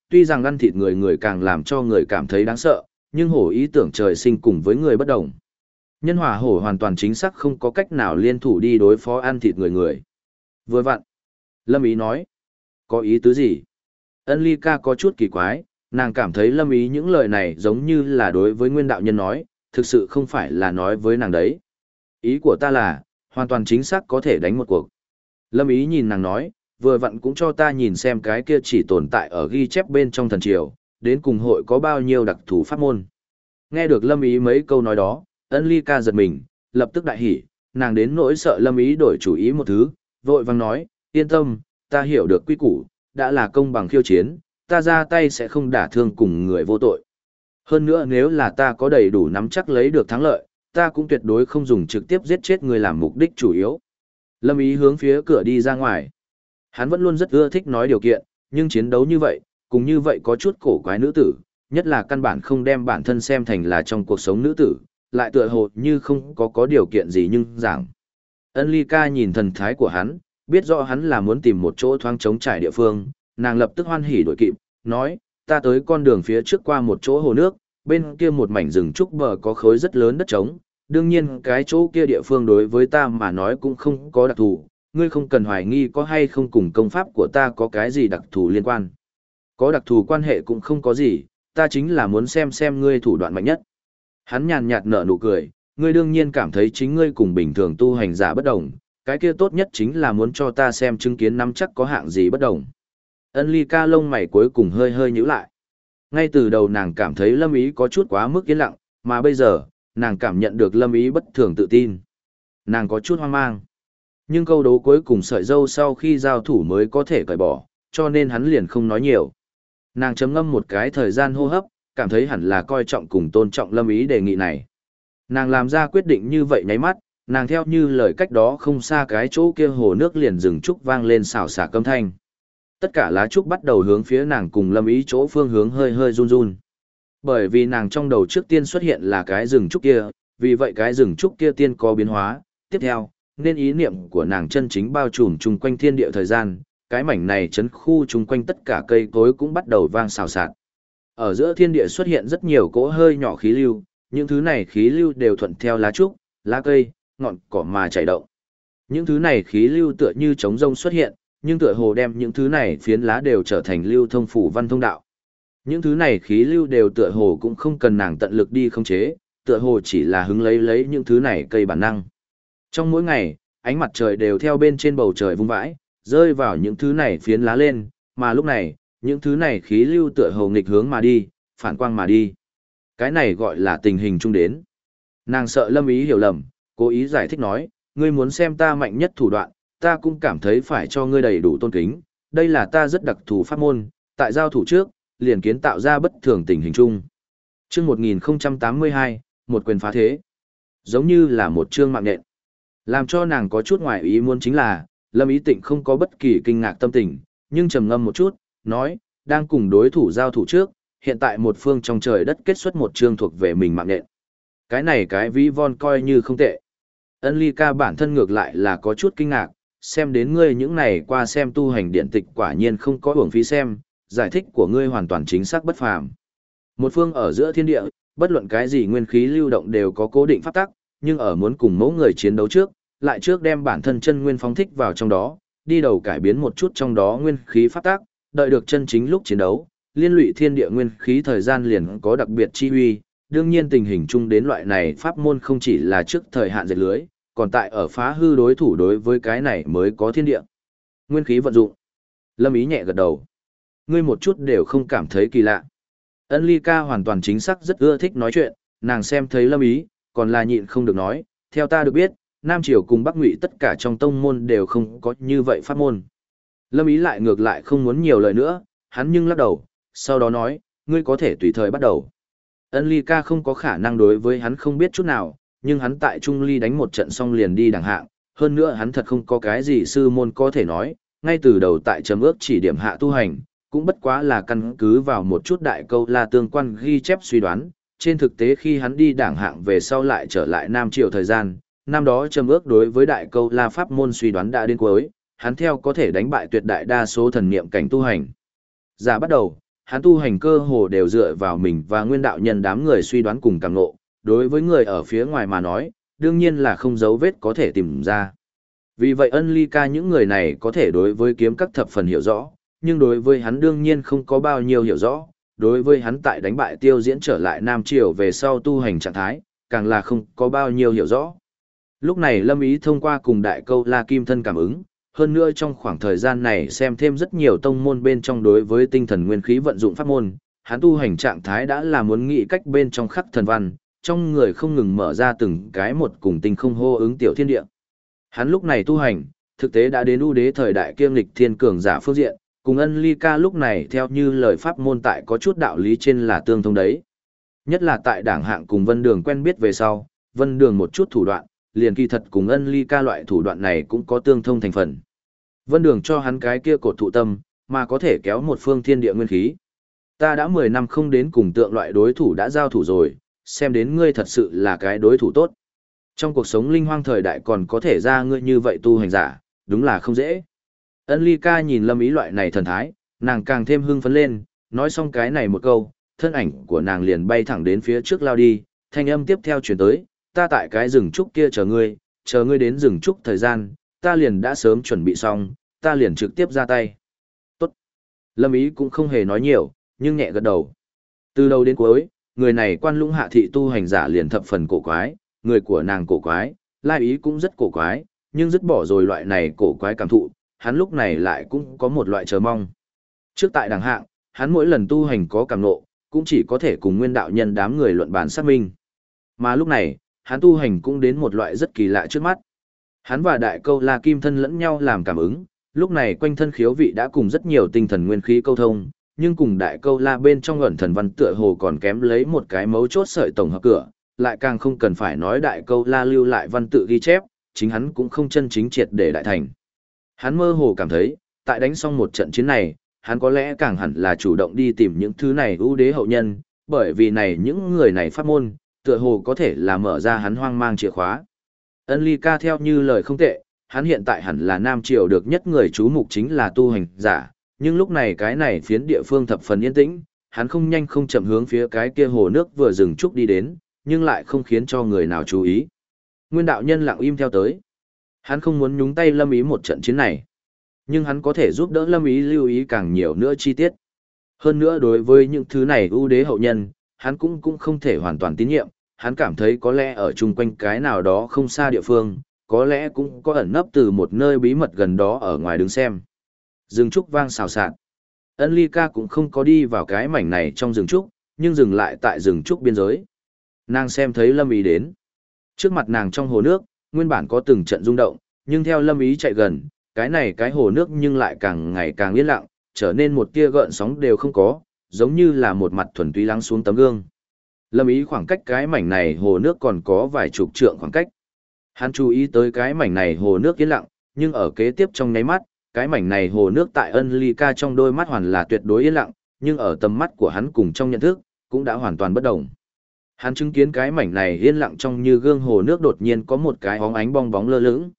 tuy rằng ăn thịt người người càng làm cho người cảm thấy đáng sợ, nhưng hổ ý tưởng trời sinh cùng với người bất đồng. Nhân hỏa hổ hoàn toàn chính xác không có cách nào liên thủ đi đối phó ăn thịt người người. Vừa vặn. Lâm Ý nói. Có ý tứ gì? Ân Ly Ca có chút kỳ quái, nàng cảm thấy Lâm Ý những lời này giống như là đối với nguyên đạo nhân nói, thực sự không phải là nói với nàng đấy. Ý của ta là, hoàn toàn chính xác có thể đánh một cuộc. Lâm Ý nhìn nàng nói, vừa vặn cũng cho ta nhìn xem cái kia chỉ tồn tại ở ghi chép bên trong thần triều, đến cùng hội có bao nhiêu đặc thù pháp môn. Nghe được Lâm Ý mấy câu nói đó, Ân Ly Ca giật mình, lập tức đại hỉ, nàng đến nỗi sợ Lâm Ý đổi chủ ý một thứ, vội vàng nói, yên tâm, ta hiểu được quy củ, đã là công bằng khiêu chiến, ta ra tay sẽ không đả thương cùng người vô tội. Hơn nữa nếu là ta có đầy đủ nắm chắc lấy được thắng lợi, ta cũng tuyệt đối không dùng trực tiếp giết chết người làm mục đích chủ yếu. Lâm Ý hướng phía cửa đi ra ngoài. Hắn vẫn luôn rất ưa thích nói điều kiện, nhưng chiến đấu như vậy, cùng như vậy có chút cổ quái nữ tử, nhất là căn bản không đem bản thân xem thành là trong cuộc sống nữ tử, lại tựa hồ như không có điều kiện gì nhưng giảng. Ân Ly Ca nhìn thần thái của hắn, biết rõ hắn là muốn tìm một chỗ thoáng trống trải địa phương, nàng lập tức hoan hỉ đổi kịp, nói, ta tới con đường phía trước qua một chỗ hồ nước, bên kia một mảnh rừng trúc bờ có khối rất lớn đất trống, đương nhiên cái chỗ kia địa phương đối với ta mà nói cũng không có đặc thù, ngươi không cần hoài nghi có hay không cùng công pháp của ta có cái gì đặc thù liên quan. Có đặc thù quan hệ cũng không có gì, ta chính là muốn xem ngươi thủ đoạn mạnh nhất. Hắn nhàn nhạt nở nụ cười, ngươi đương nhiên cảm thấy chính ngươi cùng bình thường tu hành giả bất đồng, cái kia tốt nhất chính là muốn cho ta xem chứng kiến nắm chắc có hạng gì bất đồng. Ân Ly Ca lông mày cuối cùng hơi hơi nhíu lại. Ngay từ đầu nàng cảm thấy Lâm Ý có chút quá mức yên lặng, mà bây giờ, nàng cảm nhận được Lâm Ý bất thường tự tin. Nàng có chút hoang mang. Nhưng câu đố cuối cùng sợi dâu sau khi giao thủ mới có thể cởi bỏ, cho nên hắn liền không nói nhiều. Nàng chấm ngâm một cái thời gian hô hấp, cảm thấy hẳn là coi trọng cùng tôn trọng Lâm Ý đề nghị này. Nàng làm ra quyết định như vậy nháy mắt, nàng theo như lời cách đó không xa cái chỗ kia hồ nước liền rừng trúc vang lên xào xạc âm thanh. Tất cả lá trúc bắt đầu hướng phía nàng cùng Lâm Ý chỗ phương hướng hơi hơi run run. Bởi vì nàng trong đầu trước tiên xuất hiện là cái rừng trúc kia, vì vậy cái rừng trúc kia tiên có biến hóa. Tiếp theo, nên ý niệm của nàng chân chính bao trùm chung quanh thiên địa thời gian, cái mảnh này chấn khu chung quanh tất cả cây cối cũng bắt đầu vang xào xạc. Ở giữa thiên địa xuất hiện rất nhiều cỗ hơi nhỏ khí lưu, những thứ này khí lưu đều thuận theo lá trúc, lá cây, ngọn cỏ mà chảy động. Những thứ này khí lưu tựa như trống rông xuất hiện, nhưng tựa hồ đem những thứ này phiến lá đều trở thành lưu thông phủ văn thông đạo. Những thứ này khí lưu đều tựa hồ cũng không cần nàng tận lực đi khống chế, tựa hồ chỉ là hứng lấy những thứ này cây bản năng. Trong mỗi ngày, ánh mặt trời đều theo bên trên bầu trời vung vãi, rơi vào những thứ này phiến lá lên, mà lúc này, những thứ này khí lưu tựa hồ nghịch hướng mà đi, phản quang mà đi. Cái này gọi là tình hình chung đến. Nàng sợ Lâm Ý hiểu lầm, cố ý giải thích nói, ngươi muốn xem ta mạnh nhất thủ đoạn, ta cũng cảm thấy phải cho ngươi đầy đủ tôn kính, đây là ta rất đặc thù pháp môn, tại giao thủ trước, liền kiến tạo ra bất thường tình hình chung. Chương 1082, một quyền phá thế. Giống như là một chương mạng nhện. Làm cho nàng có chút ngoài ý muốn chính là, Lâm Ý Tịnh không có bất kỳ kinh ngạc tâm tình, nhưng trầm ngâm một chút, nói, đang cùng đối thủ giao thủ trước, hiện tại một phương trong trời đất kết xuất một chương thuộc về mình mạng nhện. Cái này cái ví von coi như không tệ. Ân Ly Ca bản thân ngược lại là có chút kinh ngạc, xem đến ngươi những này qua xem tu hành điện tịch quả nhiên không có uổng phí xem, giải thích của ngươi hoàn toàn chính xác bất phàm. Một phương ở giữa thiên địa, bất luận cái gì nguyên khí lưu động đều có cố định pháp tắc, nhưng ở muốn cùng mẫu người chiến đấu trước, lại trước đem bản thân chân nguyên phóng thích vào trong đó, đi đầu cải biến một chút trong đó nguyên khí pháp tắc, đợi được chân chính lúc chiến đấu, liên lụy thiên địa nguyên khí thời gian liền có đặc biệt chi uy. Đương nhiên tình hình chung đến loại này pháp môn không chỉ là trước thời hạn dệt lưới, còn tại ở phá hư đối thủ đối với cái này mới có thiên địa. Nguyên khí vận dụng. Lâm Ý nhẹ gật đầu. Ngươi một chút đều không cảm thấy kỳ lạ. Ân Ly Ca hoàn toàn chính xác rất ưa thích nói chuyện, nàng xem thấy Lâm Ý, còn là nhịn không được nói, theo ta được biết, Nam Triều cùng Bắc Ngụy tất cả trong tông môn đều không có như vậy pháp môn. Lâm Ý lại ngược lại không muốn nhiều lời nữa, hắn nhưng lắc đầu, sau đó nói, ngươi có thể tùy thời bắt đầu. Ân Ly Ca không có khả năng đối với hắn không biết chút nào, nhưng hắn tại Trung Ly đánh một trận xong liền đi đẳng hạng, hơn nữa hắn thật không có cái gì sư môn có thể nói, ngay từ đầu tại Trầm Ước chỉ điểm hạ tu hành, cũng bất quá là căn cứ vào một chút đại câu la tương quan ghi chép suy đoán, trên thực tế khi hắn đi đẳng hạng về sau lại trở lại Nam Triều thời gian, năm đó Trầm Ước đối với đại câu la pháp môn suy đoán đã đến cuối, hắn theo có thể đánh bại tuyệt đại đa số thần niệm cảnh tu hành. Giả bắt đầu, hắn tu hành cơ hồ đều dựa vào mình và nguyên đạo nhân đám người suy đoán cùng cảm ngộ, đối với người ở phía ngoài mà nói, đương nhiên là không dấu vết có thể tìm ra. Vì vậy ân ly ca những người này có thể đối với kiếm các thập phần hiểu rõ, nhưng đối với hắn đương nhiên không có bao nhiêu hiểu rõ, đối với hắn tại đánh bại Tiêu Diễn trở lại Nam Triều về sau tu hành trạng thái, càng là không có bao nhiêu hiểu rõ. Lúc này Lâm Ý thông qua cùng Đại Câu La Kim Thân cảm ứng, hơn nữa trong khoảng thời gian này xem thêm rất nhiều tông môn bên trong đối với tinh thần nguyên khí vận dụng pháp môn, hắn tu hành trạng thái đã là muốn nghĩ cách bên trong khắc thần văn, trong người không ngừng mở ra từng cái một cùng tinh không hô ứng tiểu thiên địa. Hắn lúc này tu hành, thực tế đã đến ưu đế thời đại kiêm lịch thiên cường giả phương diện, cùng ân ly ca lúc này theo như lời pháp môn tại có chút đạo lý trên là tương thông đấy. Nhất là tại đảng hạng cùng Vân Đường quen biết về sau, Vân Đường một chút thủ đoạn, liền kỳ thật cùng ân ly ca loại thủ đoạn này cũng có tương thông thành phần. Vân Đường cho hắn cái kia cột thụ tâm, mà có thể kéo một phương thiên địa nguyên khí. Ta đã 10 năm không đến cùng tượng loại đối thủ đã giao thủ rồi, xem đến ngươi thật sự là cái đối thủ tốt. Trong cuộc sống linh hoang thời đại còn có thể ra ngươi như vậy tu hành giả, đúng là không dễ. Ân ly ca nhìn Lâm Ý loại này thần thái, nàng càng thêm hưng phấn lên, nói xong cái này một câu, thân ảnh của nàng liền bay thẳng đến phía trước lao đi, thanh âm tiếp theo chuyển tới, ta tại cái rừng trúc kia chờ ngươi đến rừng trúc thời gian, ta liền đã sớm chuẩn bị xong, ta liền trực tiếp ra tay. Tốt. Lâm Ý cũng không hề nói nhiều, nhưng nhẹ gật đầu. Từ đầu đến cuối, người này quan lũng hạ thị tu hành giả liền thập phần cổ quái, người của nàng cổ quái, lai ý cũng rất cổ quái, nhưng dứt bỏ rồi loại này cổ quái cảm thụ, hắn lúc này lại cũng có một loại chờ mong. Trước tại đẳng hạng, hắn mỗi lần tu hành có cảm nộ, cũng chỉ có thể cùng nguyên đạo nhân đám người luận bàn xác minh. Mà lúc này, hắn tu hành cũng đến một loại rất kỳ lạ trước mắt. Hắn và Đại Câu La Kim Thân lẫn nhau làm cảm ứng, lúc này quanh thân khiếu vị đã cùng rất nhiều tinh thần nguyên khí câu thông, nhưng cùng Đại Câu La bên trong ẩn thần văn tựa hồ còn kém lấy một cái mấu chốt sợi tổng hợp cửa, lại càng không cần phải nói Đại Câu La lưu lại văn tự ghi chép, chính hắn cũng không chân chính triệt để đại thành. Hắn mơ hồ cảm thấy, tại đánh xong một trận chiến này, hắn có lẽ càng hẳn là chủ động đi tìm những thứ này ưu đế hậu nhân, bởi vì này những người này pháp môn, tựa hồ có thể là mở ra hắn hoang mang chìa khóa. Ân ly ca theo như lời không tệ, hắn hiện tại hẳn là Nam Triều được nhất người chú mục chính là tu hành giả, nhưng lúc này cái này phiến địa phương thập phần yên tĩnh, hắn không nhanh không chậm hướng phía cái kia hồ nước vừa dừng trúc đi đến, nhưng lại không khiến cho người nào chú ý. Nguyên đạo nhân lặng im theo tới. Hắn không muốn nhúng tay Lâm Ý một trận chiến này, nhưng hắn có thể giúp đỡ Lâm Ý lưu ý càng nhiều nữa chi tiết. Hơn nữa đối với những thứ này ưu đế hậu nhân, hắn cũng không thể hoàn toàn tín nhiệm, hắn cảm thấy có lẽ ở chung quanh cái nào đó không xa địa phương, có lẽ cũng có ẩn nấp từ một nơi bí mật gần đó ở ngoài đứng xem. Rừng trúc vang xào xạc. Ân ly ca cũng không có đi vào cái mảnh này trong rừng trúc, nhưng dừng lại tại rừng trúc biên giới. Nàng xem thấy Lâm Ý đến. Trước mặt nàng trong hồ nước, nguyên bản có từng trận rung động, nhưng theo Lâm Ý chạy gần, cái hồ nước nhưng lại càng ngày càng yên lặng, trở nên một tia gợn sóng đều không có, giống như là một mặt thuần túy lắng xuống tấm gương. Lâm Ý khoảng cách cái mảnh này hồ nước còn có vài chục trượng khoảng cách. Hắn chú ý tới cái mảnh này hồ nước yên lặng, nhưng ở kế tiếp trong nháy mắt, cái mảnh này hồ nước tại Ân ly ca trong đôi mắt hoàn là tuyệt đối yên lặng, nhưng ở tầm mắt của hắn cùng trong nhận thức, cũng đã hoàn toàn bất động. Hắn chứng kiến cái mảnh này yên lặng trong như gương hồ nước đột nhiên có một cái óng ánh bong bóng lơ lửng.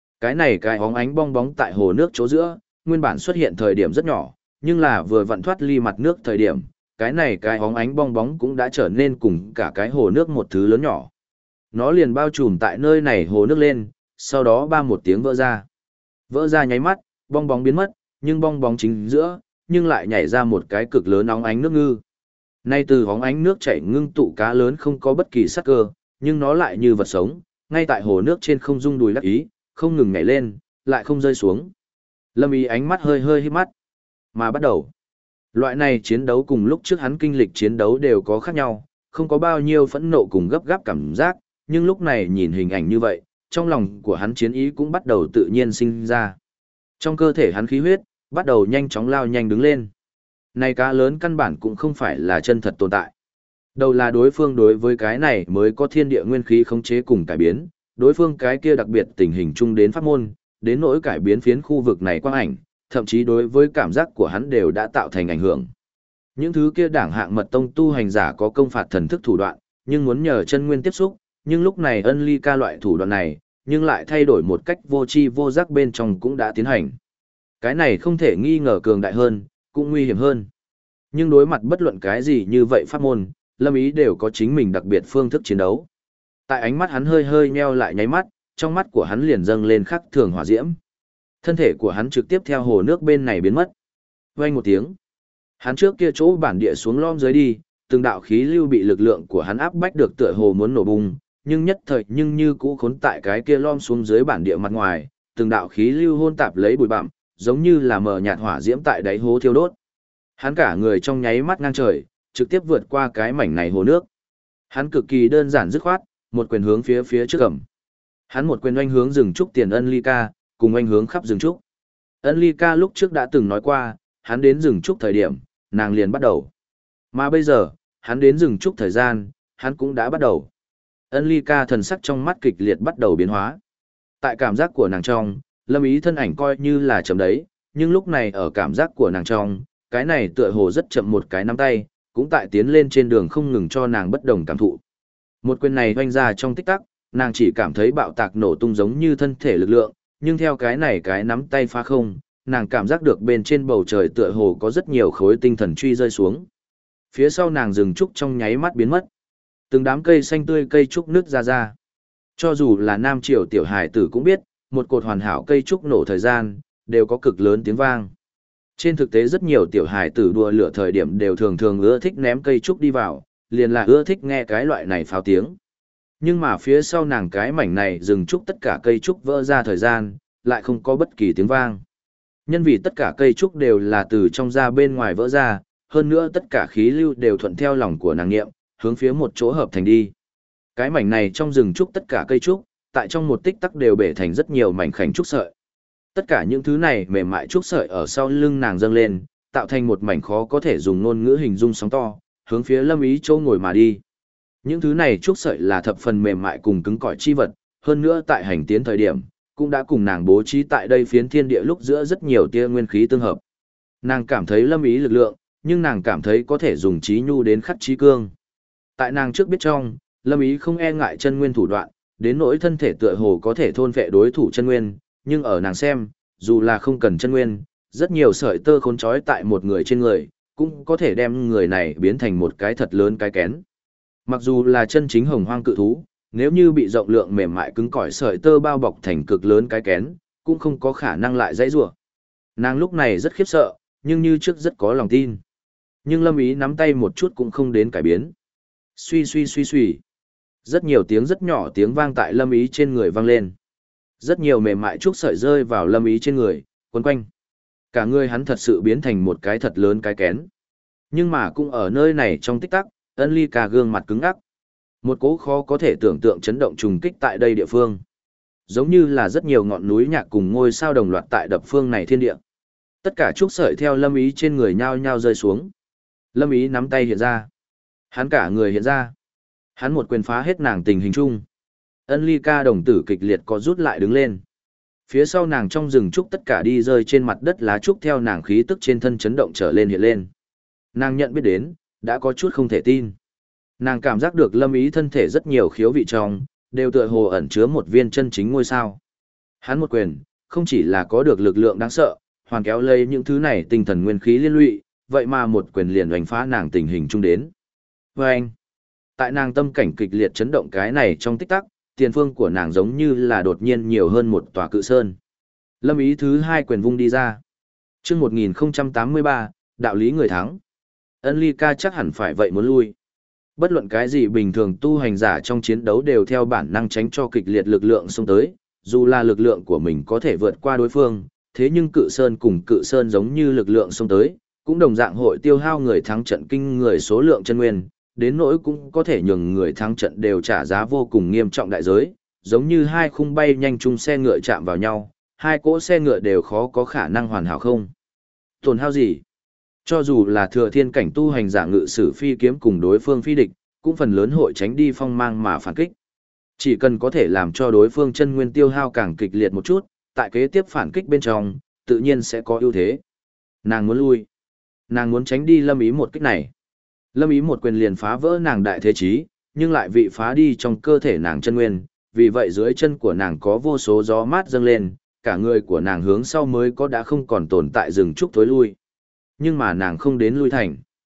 Cái óng ánh bong bóng tại hồ nước chỗ giữa, nguyên bản xuất hiện thời điểm rất nhỏ, nhưng là vừa vặn thoát ly mặt nước thời điểm, cái óng ánh bong bóng cũng đã trở nên cùng cả cái hồ nước một thứ lớn nhỏ. Nó liền bao trùm tại nơi này hồ nước lên, sau đó ba một tiếng vỡ ra. Vỡ ra nháy mắt, bong bóng biến mất, nhưng bong bóng chính giữa, nhưng lại nhảy ra một cái cực lớn óng ánh nước ngư. Nay từ óng ánh nước chảy ngưng tụ cá lớn không có bất kỳ sắc cơ, nhưng nó lại như vật sống, ngay tại hồ nước trên không rung đùi đắc ý, không ngừng nhảy lên, lại không rơi xuống. Lâm Ý ánh mắt hơi hơi híp mắt, mà bắt đầu. Loại này chiến đấu cùng lúc trước hắn kinh lịch chiến đấu đều có khác nhau, không có bao nhiêu phẫn nộ cùng gấp gáp cảm giác, nhưng lúc này nhìn hình ảnh như vậy, trong lòng của hắn chiến ý cũng bắt đầu tự nhiên sinh ra. Trong cơ thể hắn khí huyết, bắt đầu nhanh chóng lao nhanh đứng lên. Này cá lớn căn bản cũng không phải là chân thật tồn tại. Đầu là đối phương đối với cái này mới có thiên địa nguyên khí khống chế cùng cải biến, đối phương cái kia đặc biệt tình hình chung đến pháp môn, đến nỗi cải biến phiến khu vực này quang ảnh, thậm chí đối với cảm giác của hắn đều đã tạo thành ảnh hưởng. Những thứ kia đảng hạng mật tông tu hành giả có công phạt thần thức thủ đoạn, nhưng muốn nhờ chân nguyên tiếp xúc, nhưng lúc này Ân ly ca loại thủ đoạn này, nhưng lại thay đổi một cách vô tri vô giác bên trong cũng đã tiến hành. Cái này không thể nghi ngờ cường đại hơn, cũng nguy hiểm hơn. Nhưng đối mặt bất luận cái gì như vậy pháp môn, Lâm Ý đều có chính mình đặc biệt phương thức chiến đấu. Tại ánh mắt hắn hơi hơi nheo lại nháy mắt, trong mắt của hắn liền dâng lên khắc thường hỏa diễm. Thân thể của hắn trực tiếp theo hồ nước bên này biến mất. Vang một tiếng, hắn trước kia chỗ bản địa xuống lom dưới đi, từng đạo khí lưu bị lực lượng của hắn áp bách được tựa hồ muốn nổ bung, nhưng nhất thời nhưng như cũ khốn tại cái kia lom xuống dưới bản địa mặt ngoài, từng đạo khí lưu hôn tạp lấy bụi bặm, giống như là mờ nhạt hỏa diễm tại đáy hố thiêu đốt. Hắn cả người trong nháy mắt ngang trời, trực tiếp vượt qua cái mảnh này hồ nước. Hắn cực kỳ đơn giản dứt khoát, một quyền hướng phía trước cầm. Hắn một quyền oanh hướng rừng trúc tiền Ân Ly Ca, cùng oanh hướng khắp rừng trúc. Ân Ly Ca lúc trước đã từng nói qua, hắn đến rừng trúc thời điểm, nàng liền bắt đầu. Mà bây giờ, hắn đến rừng trúc thời gian, hắn cũng đã bắt đầu. Ân Ly Ca thần sắc trong mắt kịch liệt bắt đầu biến hóa. Tại cảm giác của nàng trong, Lâm Ý thân ảnh coi như là chậm đấy, nhưng lúc này ở cảm giác của nàng trong, cái này tựa hồ rất chậm một cái nắm tay, cũng tại tiến lên trên đường không ngừng cho nàng bất đồng cảm thụ. Một quyền này hoanh ra trong tích tắc, nàng chỉ cảm thấy bạo tạc nổ tung giống như thân thể lực lượng, nhưng theo cái này cái nắm tay phá không, nàng cảm giác được bên trên bầu trời tựa hồ có rất nhiều khối tinh thần truy rơi xuống. Phía sau nàng rừng trúc trong nháy mắt biến mất. Từng đám cây xanh tươi cây trúc nứt ra. Cho dù là nam triều tiểu hải tử cũng biết, một cột hoàn hảo cây trúc nổ thời gian, đều có cực lớn tiếng vang. Trên thực tế rất nhiều tiểu hải tử đùa lửa thời điểm đều thường thường ưa thích ném cây trúc đi vào, liền là ưa thích nghe cái loại này pháo tiếng. Nhưng mà phía sau nàng cái mảnh này rừng trúc tất cả cây trúc vỡ ra thời gian, lại không có bất kỳ tiếng vang. Nhân vì tất cả cây trúc đều là từ trong ra bên ngoài vỡ ra, hơn nữa tất cả khí lưu đều thuận theo lòng của nàng nghiệm, hướng phía một chỗ hợp thành đi. Cái mảnh này trong rừng trúc tất cả cây trúc, tại trong một tích tắc đều bể thành rất nhiều mảnh khảnh trúc sợi. Tất cả những thứ này mềm mại trúc sợi ở sau lưng nàng dâng lên, tạo thành một mảnh khó có thể dùng ngôn ngữ hình dung sóng to, hướng phía Lâm Ý chỗ ngồi mà đi. Những thứ này trúc sợi là thập phần mềm mại cùng cứng cỏi chi vật, hơn nữa tại hành tiến thời điểm, cũng đã cùng nàng bố trí tại đây phiến thiên địa lúc giữa rất nhiều tia nguyên khí tương hợp. Nàng cảm thấy Lâm Ý lực lượng, nhưng nàng cảm thấy có thể dùng trí nhu đến khắc trí cương. Tại nàng trước biết trong, Lâm Ý không e ngại chân nguyên thủ đoạn, đến nỗi thân thể tựa hồ có thể thôn phệ đối thủ chân nguyên, nhưng ở nàng xem, dù là không cần chân nguyên, rất nhiều sợi tơ khốn trói tại một người trên người, cũng có thể đem người này biến thành một cái thật lớn cái kén. Mặc dù là chân chính hồng hoang cự thú, nếu như bị rộng lượng mềm mại cứng cỏi sợi tơ bao bọc thành cực lớn cái kén, cũng không có khả năng lại dãy rủa. Nàng lúc này rất khiếp sợ, nhưng như trước rất có lòng tin. Nhưng Lâm Ý nắm tay một chút cũng không đến cải biến. Suy suy suy suy. Rất nhiều tiếng rất nhỏ tiếng vang tại Lâm Ý trên người vang lên. Rất nhiều mềm mại trúc sợi rơi vào Lâm Ý trên người, quấn quanh. Cả người hắn thật sự biến thành một cái thật lớn cái kén. Nhưng mà cũng ở nơi này trong tích tắc, Ân Ly Ca gương mặt cứng ngắc. Một cỗ khó có thể tưởng tượng chấn động trùng kích tại đây địa phương. Giống như là rất nhiều ngọn núi nhạc cùng ngôi sao đồng loạt tại đập phương này thiên địa. Tất cả trúc sợi theo Lâm Ý trên người nhao nhao rơi xuống. Lâm Ý nắm tay hiện ra. Hắn cả người hiện ra. Hắn một quyền phá hết nàng tình hình chung. Ân Ly Ca đồng tử kịch liệt có rút lại đứng lên. Phía sau nàng trong rừng trúc tất cả đi rơi trên mặt đất lá trúc theo nàng khí tức trên thân chấn động trở lên hiện lên. Nàng nhận biết đến, đã có chút không thể tin. Nàng cảm giác được Lâm Ý thân thể rất nhiều khiếu vị trong, đều tựa hồ ẩn chứa một viên chân chính ngôi sao. Hắn một quyền, không chỉ là có được lực lượng đáng sợ, hoàn kéo lấy những thứ này tinh thần nguyên khí liên lụy, vậy mà một quyền liền đánh phá nàng tình hình chung đến. Và anh, tại nàng tâm cảnh kịch liệt chấn động cái này trong tích tắc, tiền phương của nàng giống như là đột nhiên nhiều hơn một tòa cự sơn. Lâm Ý thứ hai quyền vung đi ra. Chương 1083, đạo lý người thắng. Ân Ly Ca chắc hẳn phải vậy muốn lui. Bất luận cái gì bình thường tu hành giả trong chiến đấu đều theo bản năng tránh cho kịch liệt lực lượng xông tới, dù là lực lượng của mình có thể vượt qua đối phương, thế nhưng cự sơn cùng cự sơn giống như lực lượng xông tới, cũng đồng dạng hội tiêu hao người thắng trận kinh người số lượng chân nguyên, đến nỗi cũng có thể nhường người thắng trận đều trả giá vô cùng nghiêm trọng đại giới, giống như hai khung bay nhanh chung xe ngựa chạm vào nhau, hai cỗ xe ngựa đều khó có khả năng hoàn hảo không. Tổn hao gì? Cho dù là thừa thiên cảnh tu hành giả ngự sử phi kiếm cùng đối phương phi địch, cũng phần lớn hội tránh đi phong mang mà phản kích. Chỉ cần có thể làm cho đối phương chân nguyên tiêu hao càng kịch liệt một chút, tại kế tiếp phản kích bên trong, tự nhiên sẽ có ưu thế. Nàng muốn lui. Nàng muốn tránh đi Lâm Ý một kích này. Lâm Ý một quyền liền phá vỡ nàng đại thế chí, nhưng lại vị phá đi trong cơ thể nàng chân nguyên, vì vậy dưới chân của nàng có vô số gió mát dâng lên, cả người của nàng hướng sau mới có đã không còn tồn tại rừng trúc thối lui. Nhưng mà nàng không đến lui thành.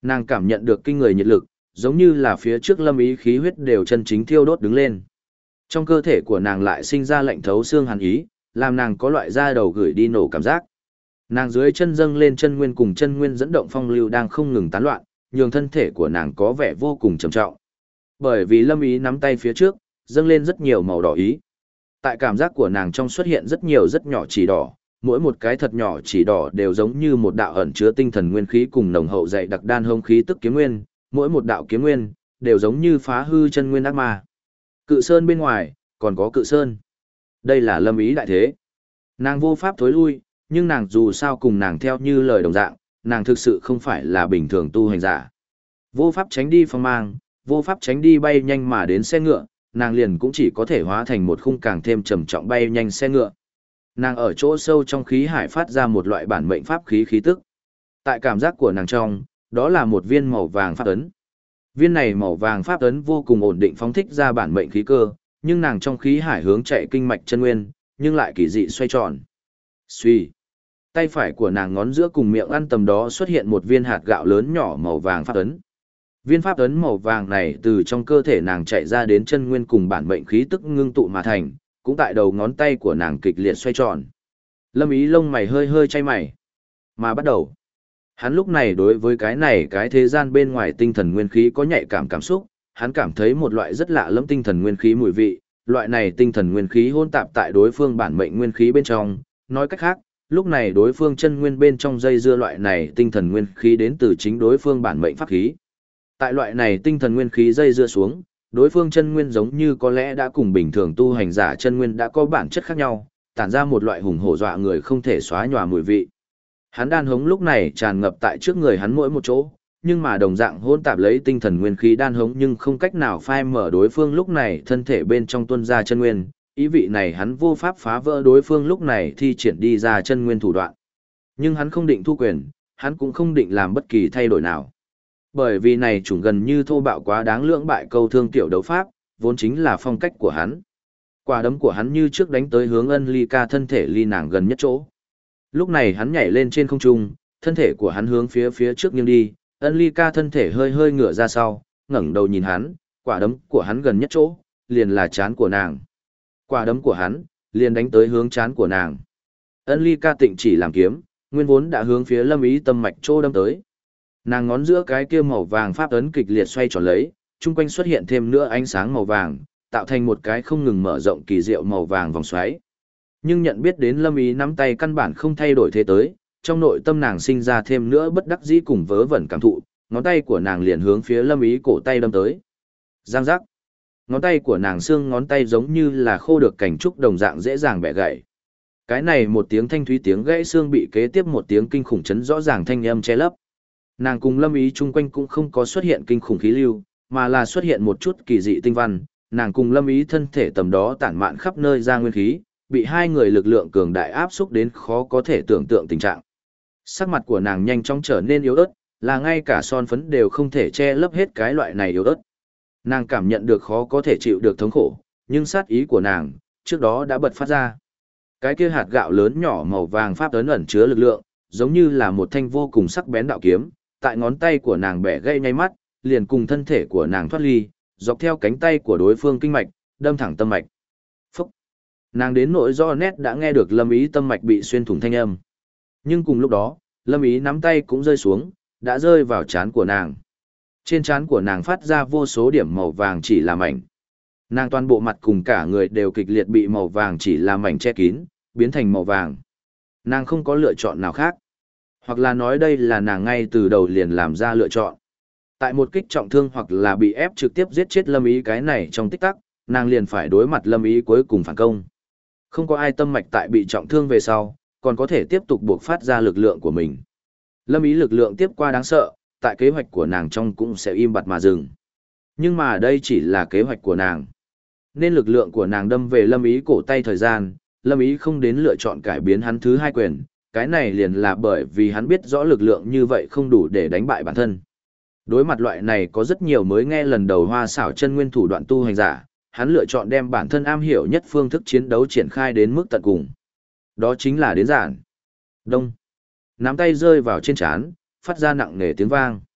Nàng cảm nhận được kinh người nhiệt lực, giống như là phía trước Lâm Ý khí huyết đều chân chính thiêu đốt đứng lên. Trong cơ thể của nàng lại sinh ra lạnh thấu xương hàn ý, làm nàng có loại da đầu gửi đi nổ cảm giác. Nàng dưới chân dâng lên chân nguyên cùng chân nguyên dẫn động phong lưu đang không ngừng tán loạn, nhường thân thể của nàng có vẻ vô cùng trầm trọng. Bởi vì Lâm Ý nắm tay phía trước, dâng lên rất nhiều màu đỏ ý. Tại cảm giác của nàng trong xuất hiện rất nhiều rất nhỏ chỉ đỏ, mỗi một cái thật nhỏ chỉ đỏ đều giống như một đạo ẩn chứa tinh thần nguyên khí cùng nồng hậu dày đặc đan hông khí tức kiếm nguyên, mỗi một đạo kiếm nguyên đều giống như phá hư chân nguyên ác ma. Cự sơn bên ngoài, còn có cự sơn. Đây là Lâm Ý đại thế. Nàng vô pháp thối lui, nhưng nàng dù sao cùng nàng theo như lời đồng dạng, nàng thực sự không phải là bình thường tu hành giả. Vô pháp tránh đi phong mang, vô pháp tránh đi bay nhanh mà đến xe ngựa, nàng liền cũng chỉ có thể hóa thành một khung càng thêm trầm trọng bay nhanh xe ngựa. Nàng ở chỗ sâu trong khí hải phát ra một loại bản mệnh pháp khí khí tức. Tại cảm giác của nàng trong, đó là một viên màu vàng pháp ấn. Viên này màu vàng pháp ấn vô cùng ổn định phóng thích ra bản mệnh khí cơ, nhưng nàng trong khí hải hướng chạy kinh mạch chân nguyên, nhưng lại kỳ dị xoay tròn. Suy. Tay phải của nàng ngón giữa cùng miệng ăn tầm đó xuất hiện một viên hạt gạo lớn nhỏ màu vàng pháp ấn. Viên pháp ấn màu vàng này từ trong cơ thể nàng chạy ra đến chân nguyên cùng bản mệnh khí tức ngưng tụ mà thành, cũng tại đầu ngón tay của nàng kịch liệt xoay tròn. Lâm Ý lông mày hơi hơi chay mày. Mà bắt đầu. Hắn lúc này đối với cái thế gian bên ngoài tinh thần nguyên khí có nhạy cảm xúc, hắn cảm thấy một loại rất lạ lẫm tinh thần nguyên khí mùi vị, loại này tinh thần nguyên khí hỗn tạp tại đối phương bản mệnh nguyên khí bên trong, nói cách khác, lúc này đối phương chân nguyên bên trong dây dưa loại này tinh thần nguyên khí đến từ chính đối phương bản mệnh pháp khí. Tại loại này tinh thần nguyên khí dây dưa xuống, đối phương chân nguyên giống như có lẽ đã cùng bình thường tu hành giả chân nguyên đã có bản chất khác nhau, tản ra một loại hùng hổ dọa người không thể xóa nhòa mùi vị. Hắn đan hống lúc này tràn ngập tại trước người hắn mỗi một chỗ, nhưng mà đồng dạng hỗn tạp lấy tinh thần nguyên khí đan hống nhưng không cách nào phai mở đối phương lúc này thân thể bên trong tuôn ra chân nguyên, ý vị này hắn vô pháp phá vỡ đối phương lúc này thi triển đi ra chân nguyên thủ đoạn. Nhưng hắn không định thu quyền, hắn cũng không định làm bất kỳ thay đổi nào. Bởi vì này chủng gần như thô bạo quá đáng lưỡng bại câu thương tiểu đấu pháp, vốn chính là phong cách của hắn. Quả đấm của hắn như trước đánh tới hướng Ân Ly Ca thân thể ly nàng gần nhất chỗ. Lúc này hắn nhảy lên trên không trung, thân thể của hắn hướng phía trước nghiêng đi, Ân Ly Ca thân thể hơi hơi ngửa ra sau, ngẩng đầu nhìn hắn, quả đấm của hắn gần nhất chỗ, liền là trán của nàng. Quả đấm của hắn, liền đánh tới hướng trán của nàng. Ân Ly Ca tịnh chỉ làm kiếm, nguyên vốn đã hướng phía Lâm Ý tâm mạch chỗ đâm tới. Nàng ngón giữa cái kia màu vàng pháp ấn kịch liệt xoay tròn lấy, chung quanh xuất hiện thêm nữa ánh sáng màu vàng, tạo thành một cái không ngừng mở rộng kỳ diệu màu vàng vòng xoáy. Nhưng nhận biết đến Lâm Ý nắm tay căn bản không thay đổi thế tới, trong nội tâm nàng sinh ra thêm nữa bất đắc dĩ cùng vớ vẩn cảm thụ, ngón tay của nàng liền hướng phía Lâm Ý cổ tay đâm tới. Giang giác. Ngón tay của nàng xương ngón tay giống như là khô được cành trúc đồng dạng dễ dàng bẻ gãy. Cái này một tiếng thanh thúy tiếng gãy xương bị kế tiếp một tiếng kinh khủng chấn rõ ràng thanh âm che lấp. Nàng cùng Lâm Ý chung quanh cũng không có xuất hiện kinh khủng khí lưu, mà là xuất hiện một chút kỳ dị tinh văn, nàng cùng Lâm Ý thân thể tầm đó tản mạn khắp nơi ra nguyên khí, bị hai người lực lượng cường đại áp xúc đến khó có thể tưởng tượng tình trạng. Sắc mặt của nàng nhanh chóng trở nên yếu ớt, là ngay cả son phấn đều không thể che lấp hết cái loại này yếu ớt. Nàng cảm nhận được khó có thể chịu được thống khổ, nhưng sát ý của nàng, trước đó đã bật phát ra. Cái kia hạt gạo lớn nhỏ màu vàng pháp ấn ẩn chứa lực lượng, giống như là một thanh vô cùng sắc bén đạo kiếm, tại ngón tay của nàng bẻ gãy nháy mắt, liền cùng thân thể của nàng thoát ly, dọc theo cánh tay của đối phương kinh mạch, đâm thẳng tâm mạch. Phúc! Nàng đến nỗi do nét đã nghe được Lâm Ý tâm mạch bị xuyên thủng thanh âm. Nhưng cùng lúc đó, Lâm Ý nắm tay cũng rơi xuống, đã rơi vào trán của nàng. Trên trán của nàng phát ra vô số điểm màu vàng chỉ là mảnh. Nàng toàn bộ mặt cùng cả người đều kịch liệt bị màu vàng chỉ là mảnh che kín, biến thành màu vàng. Nàng không có lựa chọn nào khác. Hoặc là nói đây là nàng ngay từ đầu liền làm ra lựa chọn. Tại một kích trọng thương hoặc là bị ép trực tiếp giết chết Lâm Ý cái này trong tích tắc, nàng liền phải đối mặt Lâm Ý cuối cùng phản công. Không có ai tâm mạch tại bị trọng thương về sau, còn có thể tiếp tục buộc phát ra lực lượng của mình. Lâm Ý lực lượng tiếp qua đáng sợ, tại kế hoạch của nàng trong cũng sẽ im bặt mà dừng. Nhưng mà đây chỉ là kế hoạch của nàng. Nên lực lượng của nàng đâm về Lâm Ý cổ tay thời gian, Lâm Ý không đến lựa chọn cải biến hắn thứ hai quyền, cái này liền là bởi vì hắn biết rõ lực lượng như vậy không đủ để đánh bại bản thân. Đối mặt loại này có rất nhiều mới nghe lần đầu hoa xảo chân nguyên thủ đoạn tu hành giả, hắn lựa chọn đem bản thân am hiểu nhất phương thức chiến đấu triển khai đến mức tận cùng. Đó chính là đến giản. Đông. Nắm tay rơi vào trên trán, phát ra nặng nề tiếng vang.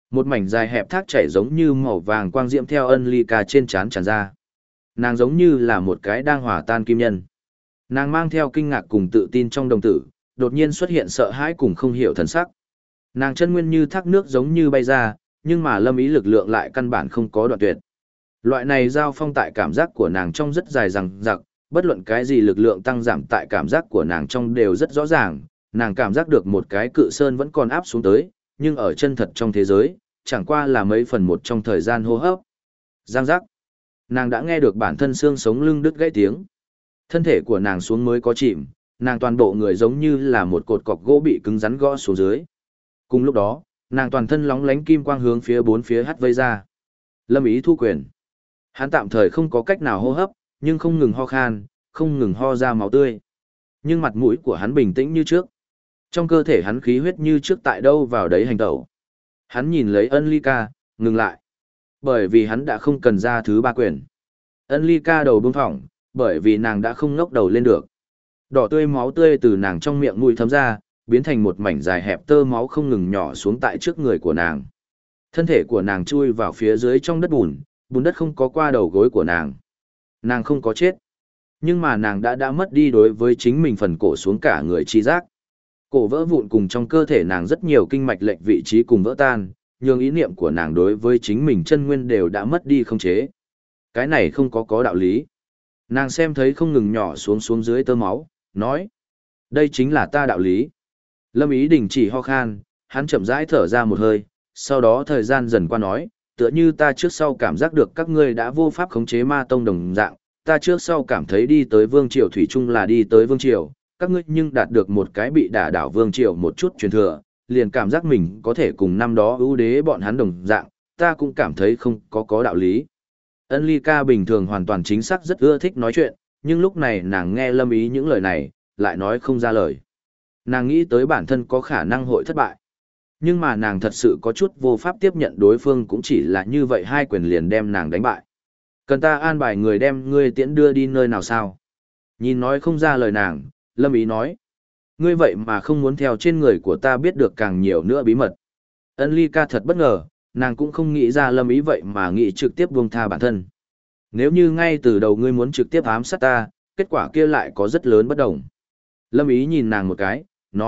Một mảnh dài hẹp thác chảy giống như màu vàng quang diễm theo ân ly ca trên trán tràn ra. Nàng giống như là một cái đang hòa tan kim nhân. Nàng mang theo kinh ngạc cùng tự tin trong đồng tử, đột nhiên xuất hiện sợ hãi cùng không hiểu thần sắc. Nàng chân nguyên như thác nước giống như bay ra, nhưng mà Lâm Ý lực lượng lại căn bản không có đoạn tuyệt. Loại này giao phong tại cảm giác của nàng trong rất dài dằng dặc, bất luận cái gì lực lượng tăng giảm tại cảm giác của nàng trong đều rất rõ ràng, nàng cảm giác được một cái cự sơn vẫn còn áp xuống tới, nhưng ở chân thật trong thế giới, chẳng qua là mấy phần một trong thời gian hô hấp. Giang giác. Nàng đã nghe được bản thân xương sống lưng đứt gãy tiếng. Thân thể của nàng xuống mới có chìm, nàng toàn bộ người giống như là một cột cọc gỗ bị cứng rắn gõ xuống dưới. Cùng lúc đó, nàng toàn thân lóng lánh kim quang hướng phía bốn phía hắt vây ra. Lâm Ý thu quyền. Hắn tạm thời không có cách nào hô hấp, nhưng không ngừng ho khan, không ngừng ho ra máu tươi. Nhưng mặt mũi của hắn bình tĩnh như trước. Trong cơ thể hắn khí huyết như trước tại đâu vào đấy hành tẩu. Hắn nhìn lấy ân ly ca, ngừng lại. Bởi vì hắn đã không cần ra thứ ba quyền. Ân ly ca đầu bông thỏng, bởi vì nàng đã không ngóc đầu lên được. Đỏ tươi máu tươi từ nàng trong miệng mũi thấm ra, biến thành một mảnh dài hẹp tơ máu không ngừng nhỏ xuống tại trước người của nàng. Thân thể của nàng chui vào phía dưới trong đất bùn, bùn đất không có qua đầu gối của nàng. Nàng không có chết. Nhưng mà nàng đã mất đi đối với chính mình phần cổ xuống cả người chi giác. Cổ vỡ vụn cùng trong cơ thể nàng rất nhiều kinh mạch lệch vị trí cùng vỡ tan, nhưng ý niệm của nàng đối với chính mình chân nguyên đều đã mất đi không chế. Cái này không có đạo lý. Nàng xem thấy không ngừng nhỏ xuống dưới tơ máu, nói. Đây chính là ta đạo lý. Lâm Ý đình chỉ ho khan, hắn chậm rãi thở ra một hơi, sau đó thời gian dần qua nói, tựa như ta trước sau cảm giác được các ngươi đã vô pháp khống chế ma tông đồng dạng, ta trước sau cảm thấy đi tới vương triều thủy chung là đi tới vương triều, các ngươi nhưng đạt được một cái bị đả đảo vương triều một chút truyền thừa, liền cảm giác mình có thể cùng năm đó ưu đế bọn hắn đồng dạng, ta cũng cảm thấy không có đạo lý. Ân Ly ca bình thường hoàn toàn chính xác rất ưa thích nói chuyện, nhưng lúc này nàng nghe Lâm Ý những lời này, lại nói không ra lời. Nàng nghĩ tới bản thân có khả năng hội thất bại. Nhưng mà nàng thật sự có chút vô pháp tiếp nhận đối phương cũng chỉ là như vậy hai quyền liền đem nàng đánh bại. Cần ta an bài người đem ngươi tiễn đưa đi nơi nào sao? Nhìn nói không ra lời nàng, Lâm Ý nói. Ngươi vậy mà không muốn theo trên người của ta biết được càng nhiều nữa bí mật. Ân Ly ca thật bất ngờ, nàng cũng không nghĩ ra Lâm Ý vậy mà nghĩ trực tiếp buông tha bản thân. Nếu như ngay từ đầu ngươi muốn trực tiếp ám sát ta, kết quả kia lại có rất lớn bất đồng. Lâm Ý nhìn nàng một cái,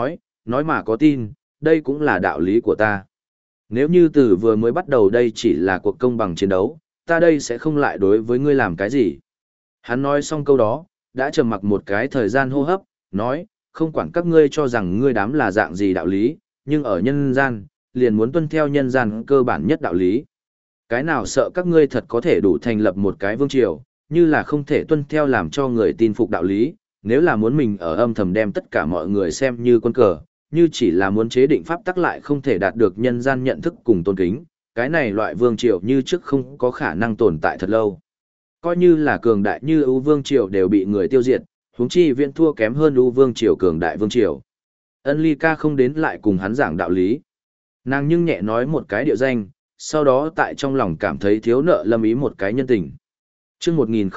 nói mà có tin, đây cũng là đạo lý của ta. Nếu như từ vừa mới bắt đầu đây chỉ là cuộc công bằng chiến đấu, ta đây sẽ không lại đối với ngươi làm cái gì. Hắn nói xong câu đó, đã trầm mặc một cái thời gian hô hấp, nói, không quản các ngươi cho rằng ngươi đám là dạng gì đạo lý, nhưng ở nhân gian, liền muốn tuân theo nhân gian cơ bản nhất đạo lý. Cái nào sợ các ngươi thật có thể đủ thành lập một cái vương triều, như là không thể tuân theo làm cho người tin phục đạo lý, nếu là muốn mình ở âm thầm đem tất cả mọi người xem như quân cờ, như chỉ là muốn chế định pháp tắc lại không thể đạt được nhân gian nhận thức cùng tôn kính, cái này loại vương triều như trước không có khả năng tồn tại thật lâu. Coi như là cường đại như ưu vương triều đều bị người tiêu diệt, huống chi viễn thua kém hơn ưu vương triều cường đại vương triều. Ân Ly ca không đến lại cùng hắn giảng đạo lý. Nàng nhưng nhẹ nói một cái điệu danh, sau đó tại trong lòng cảm thấy thiếu nợ Lâm Ý một cái nhân tình. Trước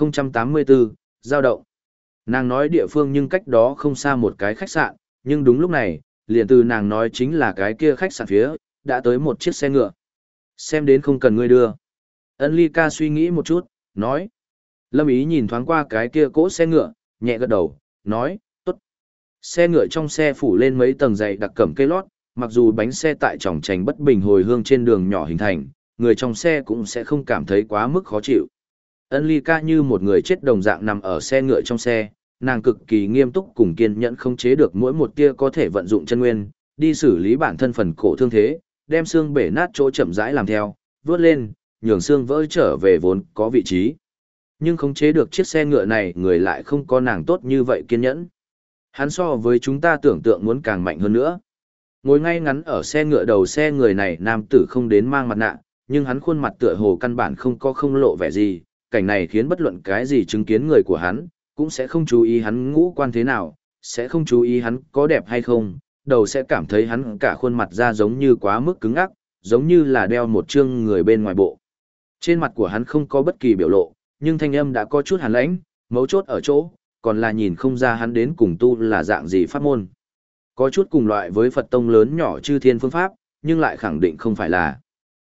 1084, giao động. Nàng nói địa phương nhưng cách đó không xa một cái khách sạn, nhưng đúng lúc này, liền từ nàng nói chính là cái kia khách sạn phía, đã tới một chiếc xe ngựa. Xem đến không cần ngươi đưa. Ân Ly ca suy nghĩ một chút, nói. Lâm Ý nhìn thoáng qua cái kia cỗ xe ngựa, nhẹ gật đầu, nói, tốt. Xe ngựa trong xe phủ lên mấy tầng dày đặc cẩm cây lót, mặc dù bánh xe tại tròng trành bất bình hồi hương trên đường nhỏ hình thành, người trong xe cũng sẽ không cảm thấy quá mức khó chịu. Ân Ly ca như một người chết đồng dạng nằm ở xe ngựa trong xe, nàng cực kỳ nghiêm túc cùng kiên nhẫn không chế được mỗi một tia có thể vận dụng chân nguyên, đi xử lý bản thân phần cổ thương thế, đem xương bể nát chỗ chậm rãi làm theo, vớt lên, nhường xương vỡ trở về vốn có vị trí. Nhưng khống chế được chiếc xe ngựa này người lại không có nàng tốt như vậy kiên nhẫn. Hắn so với chúng ta tưởng tượng muốn càng mạnh hơn nữa. Ngồi ngay ngắn ở xe ngựa đầu xe người này nam tử không đến mang mặt nạ, nhưng hắn khuôn mặt tựa hồ căn bản không có không lộ vẻ gì, cảnh này khiến bất luận cái gì chứng kiến người của hắn, cũng sẽ không chú ý hắn ngũ quan thế nào, sẽ không chú ý hắn có đẹp hay không, đầu sẽ cảm thấy hắn cả khuôn mặt ra giống như quá mức cứng ắc, giống như là đeo một trương người bên ngoài bộ. Trên mặt của hắn không có bất kỳ biểu lộ, nhưng thanh âm đã có chút hàn lãnh, mấu chốt ở chỗ, còn là nhìn không ra hắn đến cùng tu là dạng gì pháp môn. Có chút cùng loại với Phật tông lớn nhỏ chư thiên phương pháp, nhưng lại khẳng định không phải là.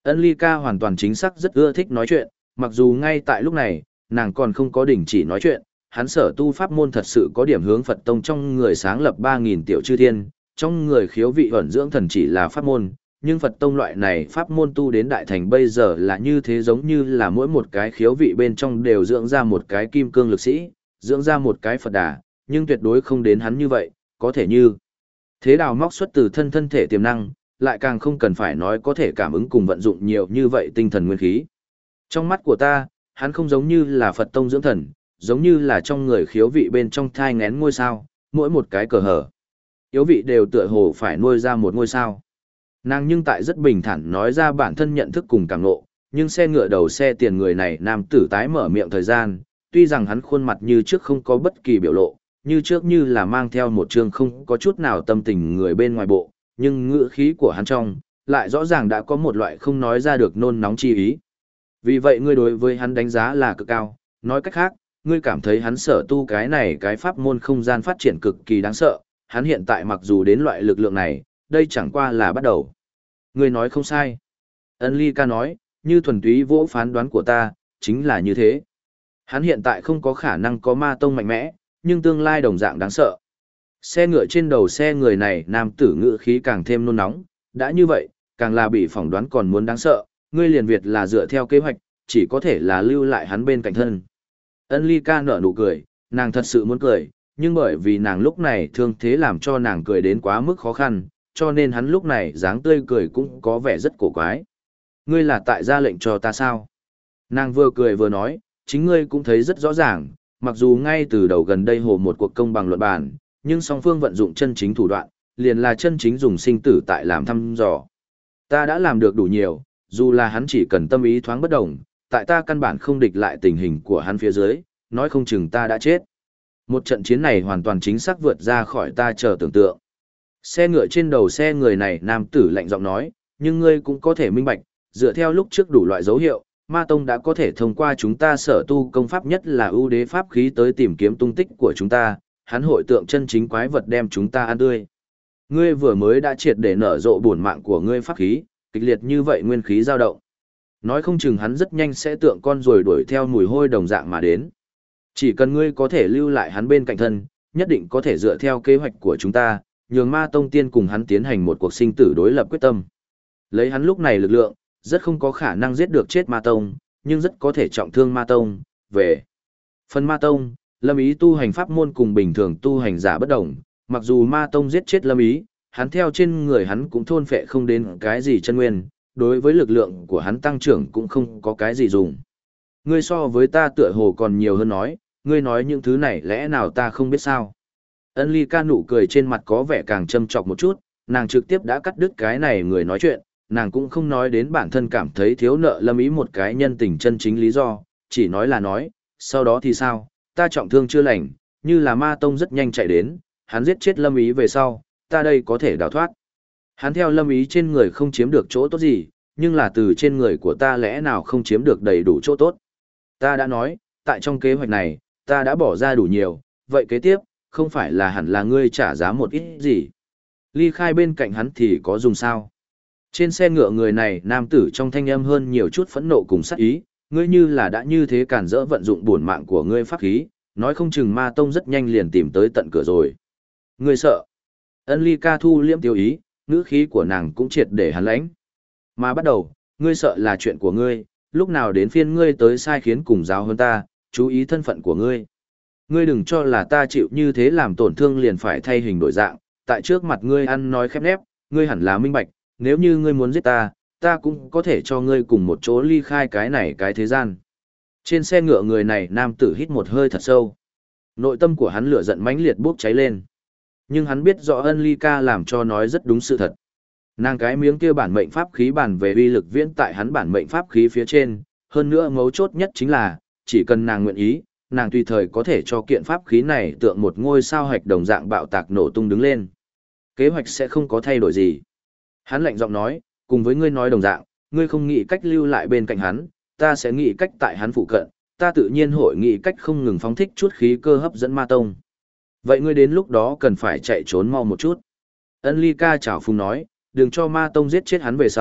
Ân Ly Ca hoàn toàn chính xác rất ưa thích nói chuyện, mặc dù ngay tại lúc này, nàng còn không có đình chỉ nói chuyện, hắn sở tu pháp môn thật sự có điểm hướng Phật tông trong người sáng lập 3.000 tiểu chư thiên, trong người khiếu vị ẩn dưỡng thần chỉ là pháp môn, nhưng Phật tông loại này pháp môn tu đến đại thành bây giờ là như thế, giống như là mỗi một cái khiếu vị bên trong đều dưỡng ra một cái kim cương lực sĩ, dưỡng ra một cái Phật đà, nhưng tuyệt đối không đến hắn như vậy, có thể như thế đào móc xuất từ thân thể tiềm năng, lại càng không cần phải nói có thể cảm ứng cùng vận dụng nhiều như vậy tinh thần nguyên khí. Trong mắt của ta, hắn không giống như là Phật tông dưỡng thần, giống như là trong người khiếu vị bên trong thai ngén ngôi sao, mỗi một cái cờ hở. Yếu vị đều tựa hồ phải nuôi ra một ngôi sao. Nàng nhưng tại rất bình thản nói ra bản thân nhận thức cùng cảm ngộ, nhưng xe ngựa đầu xe tiền người này nam tử tái mở miệng thời gian, tuy rằng hắn khuôn mặt như trước không có bất kỳ biểu lộ, như trước như là mang theo một chương không có chút nào tâm tình người bên ngoài bộ, nhưng ngữ khí của hắn trong, lại rõ ràng đã có một loại không nói ra được nôn nóng chi ý. Vì vậy ngươi đối với hắn đánh giá là cực cao, nói cách khác, ngươi cảm thấy hắn sở tu cái pháp môn không gian phát triển cực kỳ đáng sợ, hắn hiện tại mặc dù đến loại lực lượng này, đây chẳng qua là bắt đầu. Ngươi nói không sai. Ân Ly Ca nói, như thuần túy vỗ phán đoán của ta, chính là như thế. Hắn hiện tại không có khả năng có ma tông mạnh mẽ, nhưng tương lai đồng dạng đáng sợ. Xe ngựa trên đầu xe người này nam tử ngữ khí càng thêm nôn nóng, đã như vậy, càng là bị phỏng đoán còn muốn đáng sợ, ngươi liền Việt là dựa theo kế hoạch, chỉ có thể là lưu lại hắn bên cạnh thân. Ân Ly Ca nở nụ cười, nàng thật sự muốn cười, nhưng bởi vì nàng lúc này thương thế làm cho nàng cười đến quá mức khó khăn, cho nên hắn lúc này dáng tươi cười cũng có vẻ rất cổ quái. Ngươi là tại ra lệnh cho ta sao? Nàng vừa cười vừa nói, chính ngươi cũng thấy rất rõ ràng, mặc dù ngay từ đầu gần đây hồ một cuộc công bằng luận bàn, nhưng song phương vận dụng chân chính thủ đoạn, liền là chân chính dùng sinh tử tại làm thăm dò. Ta đã làm được đủ nhiều, dù là hắn chỉ cần tâm ý thoáng bất đồng, tại ta căn bản không địch lại tình hình của hắn phía dưới, nói không chừng ta đã chết. Một trận chiến này hoàn toàn chính xác vượt ra khỏi ta chờ tưởng tượng. Xe ngựa trên đầu xe người này nam tử lạnh giọng nói, nhưng ngươi cũng có thể minh bạch, dựa theo lúc trước đủ loại dấu hiệu, Ma Tông đã có thể thông qua chúng ta sở tu công pháp nhất là ưu đế pháp khí tới tìm kiếm tung tích của chúng ta, hắn hội tượng chân chính quái vật đem chúng ta ăn tươi. Ngươi vừa mới đã triệt để nở rộ bổn mạng của ngươi pháp khí, kịch liệt như vậy nguyên khí dao động. Nói không chừng hắn rất nhanh sẽ tượng con rồi đuổi theo mùi hôi đồng dạng mà đến. Chỉ cần ngươi có thể lưu lại hắn bên cạnh thân, nhất định có thể dựa theo kế hoạch của chúng ta, nhường Ma Tông tiên cùng hắn tiến hành một cuộc sinh tử đối lập quyết tâm. Lấy hắn lúc này lực lượng, rất không có khả năng giết được chết Ma Tông, nhưng rất có thể trọng thương Ma Tông. Về phần Ma Tông, Lâm Ý tu hành pháp môn cùng bình thường tu hành giả bất đồng, mặc dù Ma Tông giết chết Lâm Ý, hắn theo trên người hắn cũng thôn phệ không đến cái gì chân nguyên, đối với lực lượng của hắn tăng trưởng cũng không có cái gì dùng. Ngươi so với ta tựa hồ còn nhiều hơn nói, ngươi nói những thứ này lẽ nào ta không biết sao? Ân Ly Ca nụ cười trên mặt có vẻ càng châm chọc một chút, nàng trực tiếp đã cắt đứt cái này người nói chuyện, nàng cũng không nói đến bản thân cảm thấy thiếu nợ Lâm Ý một cái nhân tình chân chính lý do, chỉ nói là nói, sau đó thì sao, ta trọng thương chưa lành, như là Ma Tông rất nhanh chạy đến, hắn giết chết Lâm Ý về sau, ta đây có thể đào thoát. Hắn theo Lâm Ý trên người không chiếm được chỗ tốt gì, nhưng là từ trên người của ta lẽ nào không chiếm được đầy đủ chỗ tốt. Ta đã nói, tại trong kế hoạch này, ta đã bỏ ra đủ nhiều, vậy kế tiếp, không phải là hẳn là ngươi trả giá một ít gì. Ly khai bên cạnh hắn thì có dùng sao. Trên xe ngựa người này nam tử trong thanh âm hơn nhiều chút phẫn nộ cùng sát ý, ngươi như là đã như thế cản rỡ vận dụng bổn mạng của ngươi pháp khí, nói không chừng Ma Tông rất nhanh liền tìm tới tận cửa rồi. Ngươi sợ. Ân Ly Ca thu liễm tiêu ý, ngữ khí của nàng cũng triệt để hàn lãnh. Mà bắt đầu, ngươi sợ là chuyện của ngươi, lúc nào đến phiên ngươi tới sai khiến cùng giáo hơn ta, chú ý thân phận của ngươi. Ngươi đừng cho là ta chịu như thế làm tổn thương liền phải thay hình đổi dạng, tại trước mặt ngươi ăn nói khép nép, ngươi hẳn là minh bạch, nếu như ngươi muốn giết ta, ta cũng có thể cho ngươi cùng một chỗ ly khai cái thế gian. Trên xe ngựa người này nam tử hít một hơi thật sâu. Nội tâm của hắn lửa giận mãnh liệt bốc cháy lên. Nhưng hắn biết rõ Ân Ly Ca làm cho nói rất đúng sự thật. Nàng cái miếng kia bản mệnh pháp khí bản về uy lực viễn tại hắn bản mệnh pháp khí phía trên, hơn nữa mấu chốt nhất chính là, chỉ cần nàng nguyện ý, nàng tùy thời có thể cho kiện pháp khí này tượng một ngôi sao hạch đồng dạng bạo tạc nổ tung đứng lên. Kế hoạch sẽ không có thay đổi gì. Hắn lạnh giọng nói, cùng với ngươi nói đồng dạng, ngươi không nghĩ cách lưu lại bên cạnh hắn, ta sẽ nghĩ cách tại hắn phụ cận, ta tự nhiên hội nghĩ cách không ngừng phóng thích chút khí cơ hấp dẫn Ma Tông. Vậy ngươi đến lúc đó cần phải chạy trốn mau một chút. Ân Ly Ca chảo phung nói, đừng cho Ma Tông giết chết hắn về sau,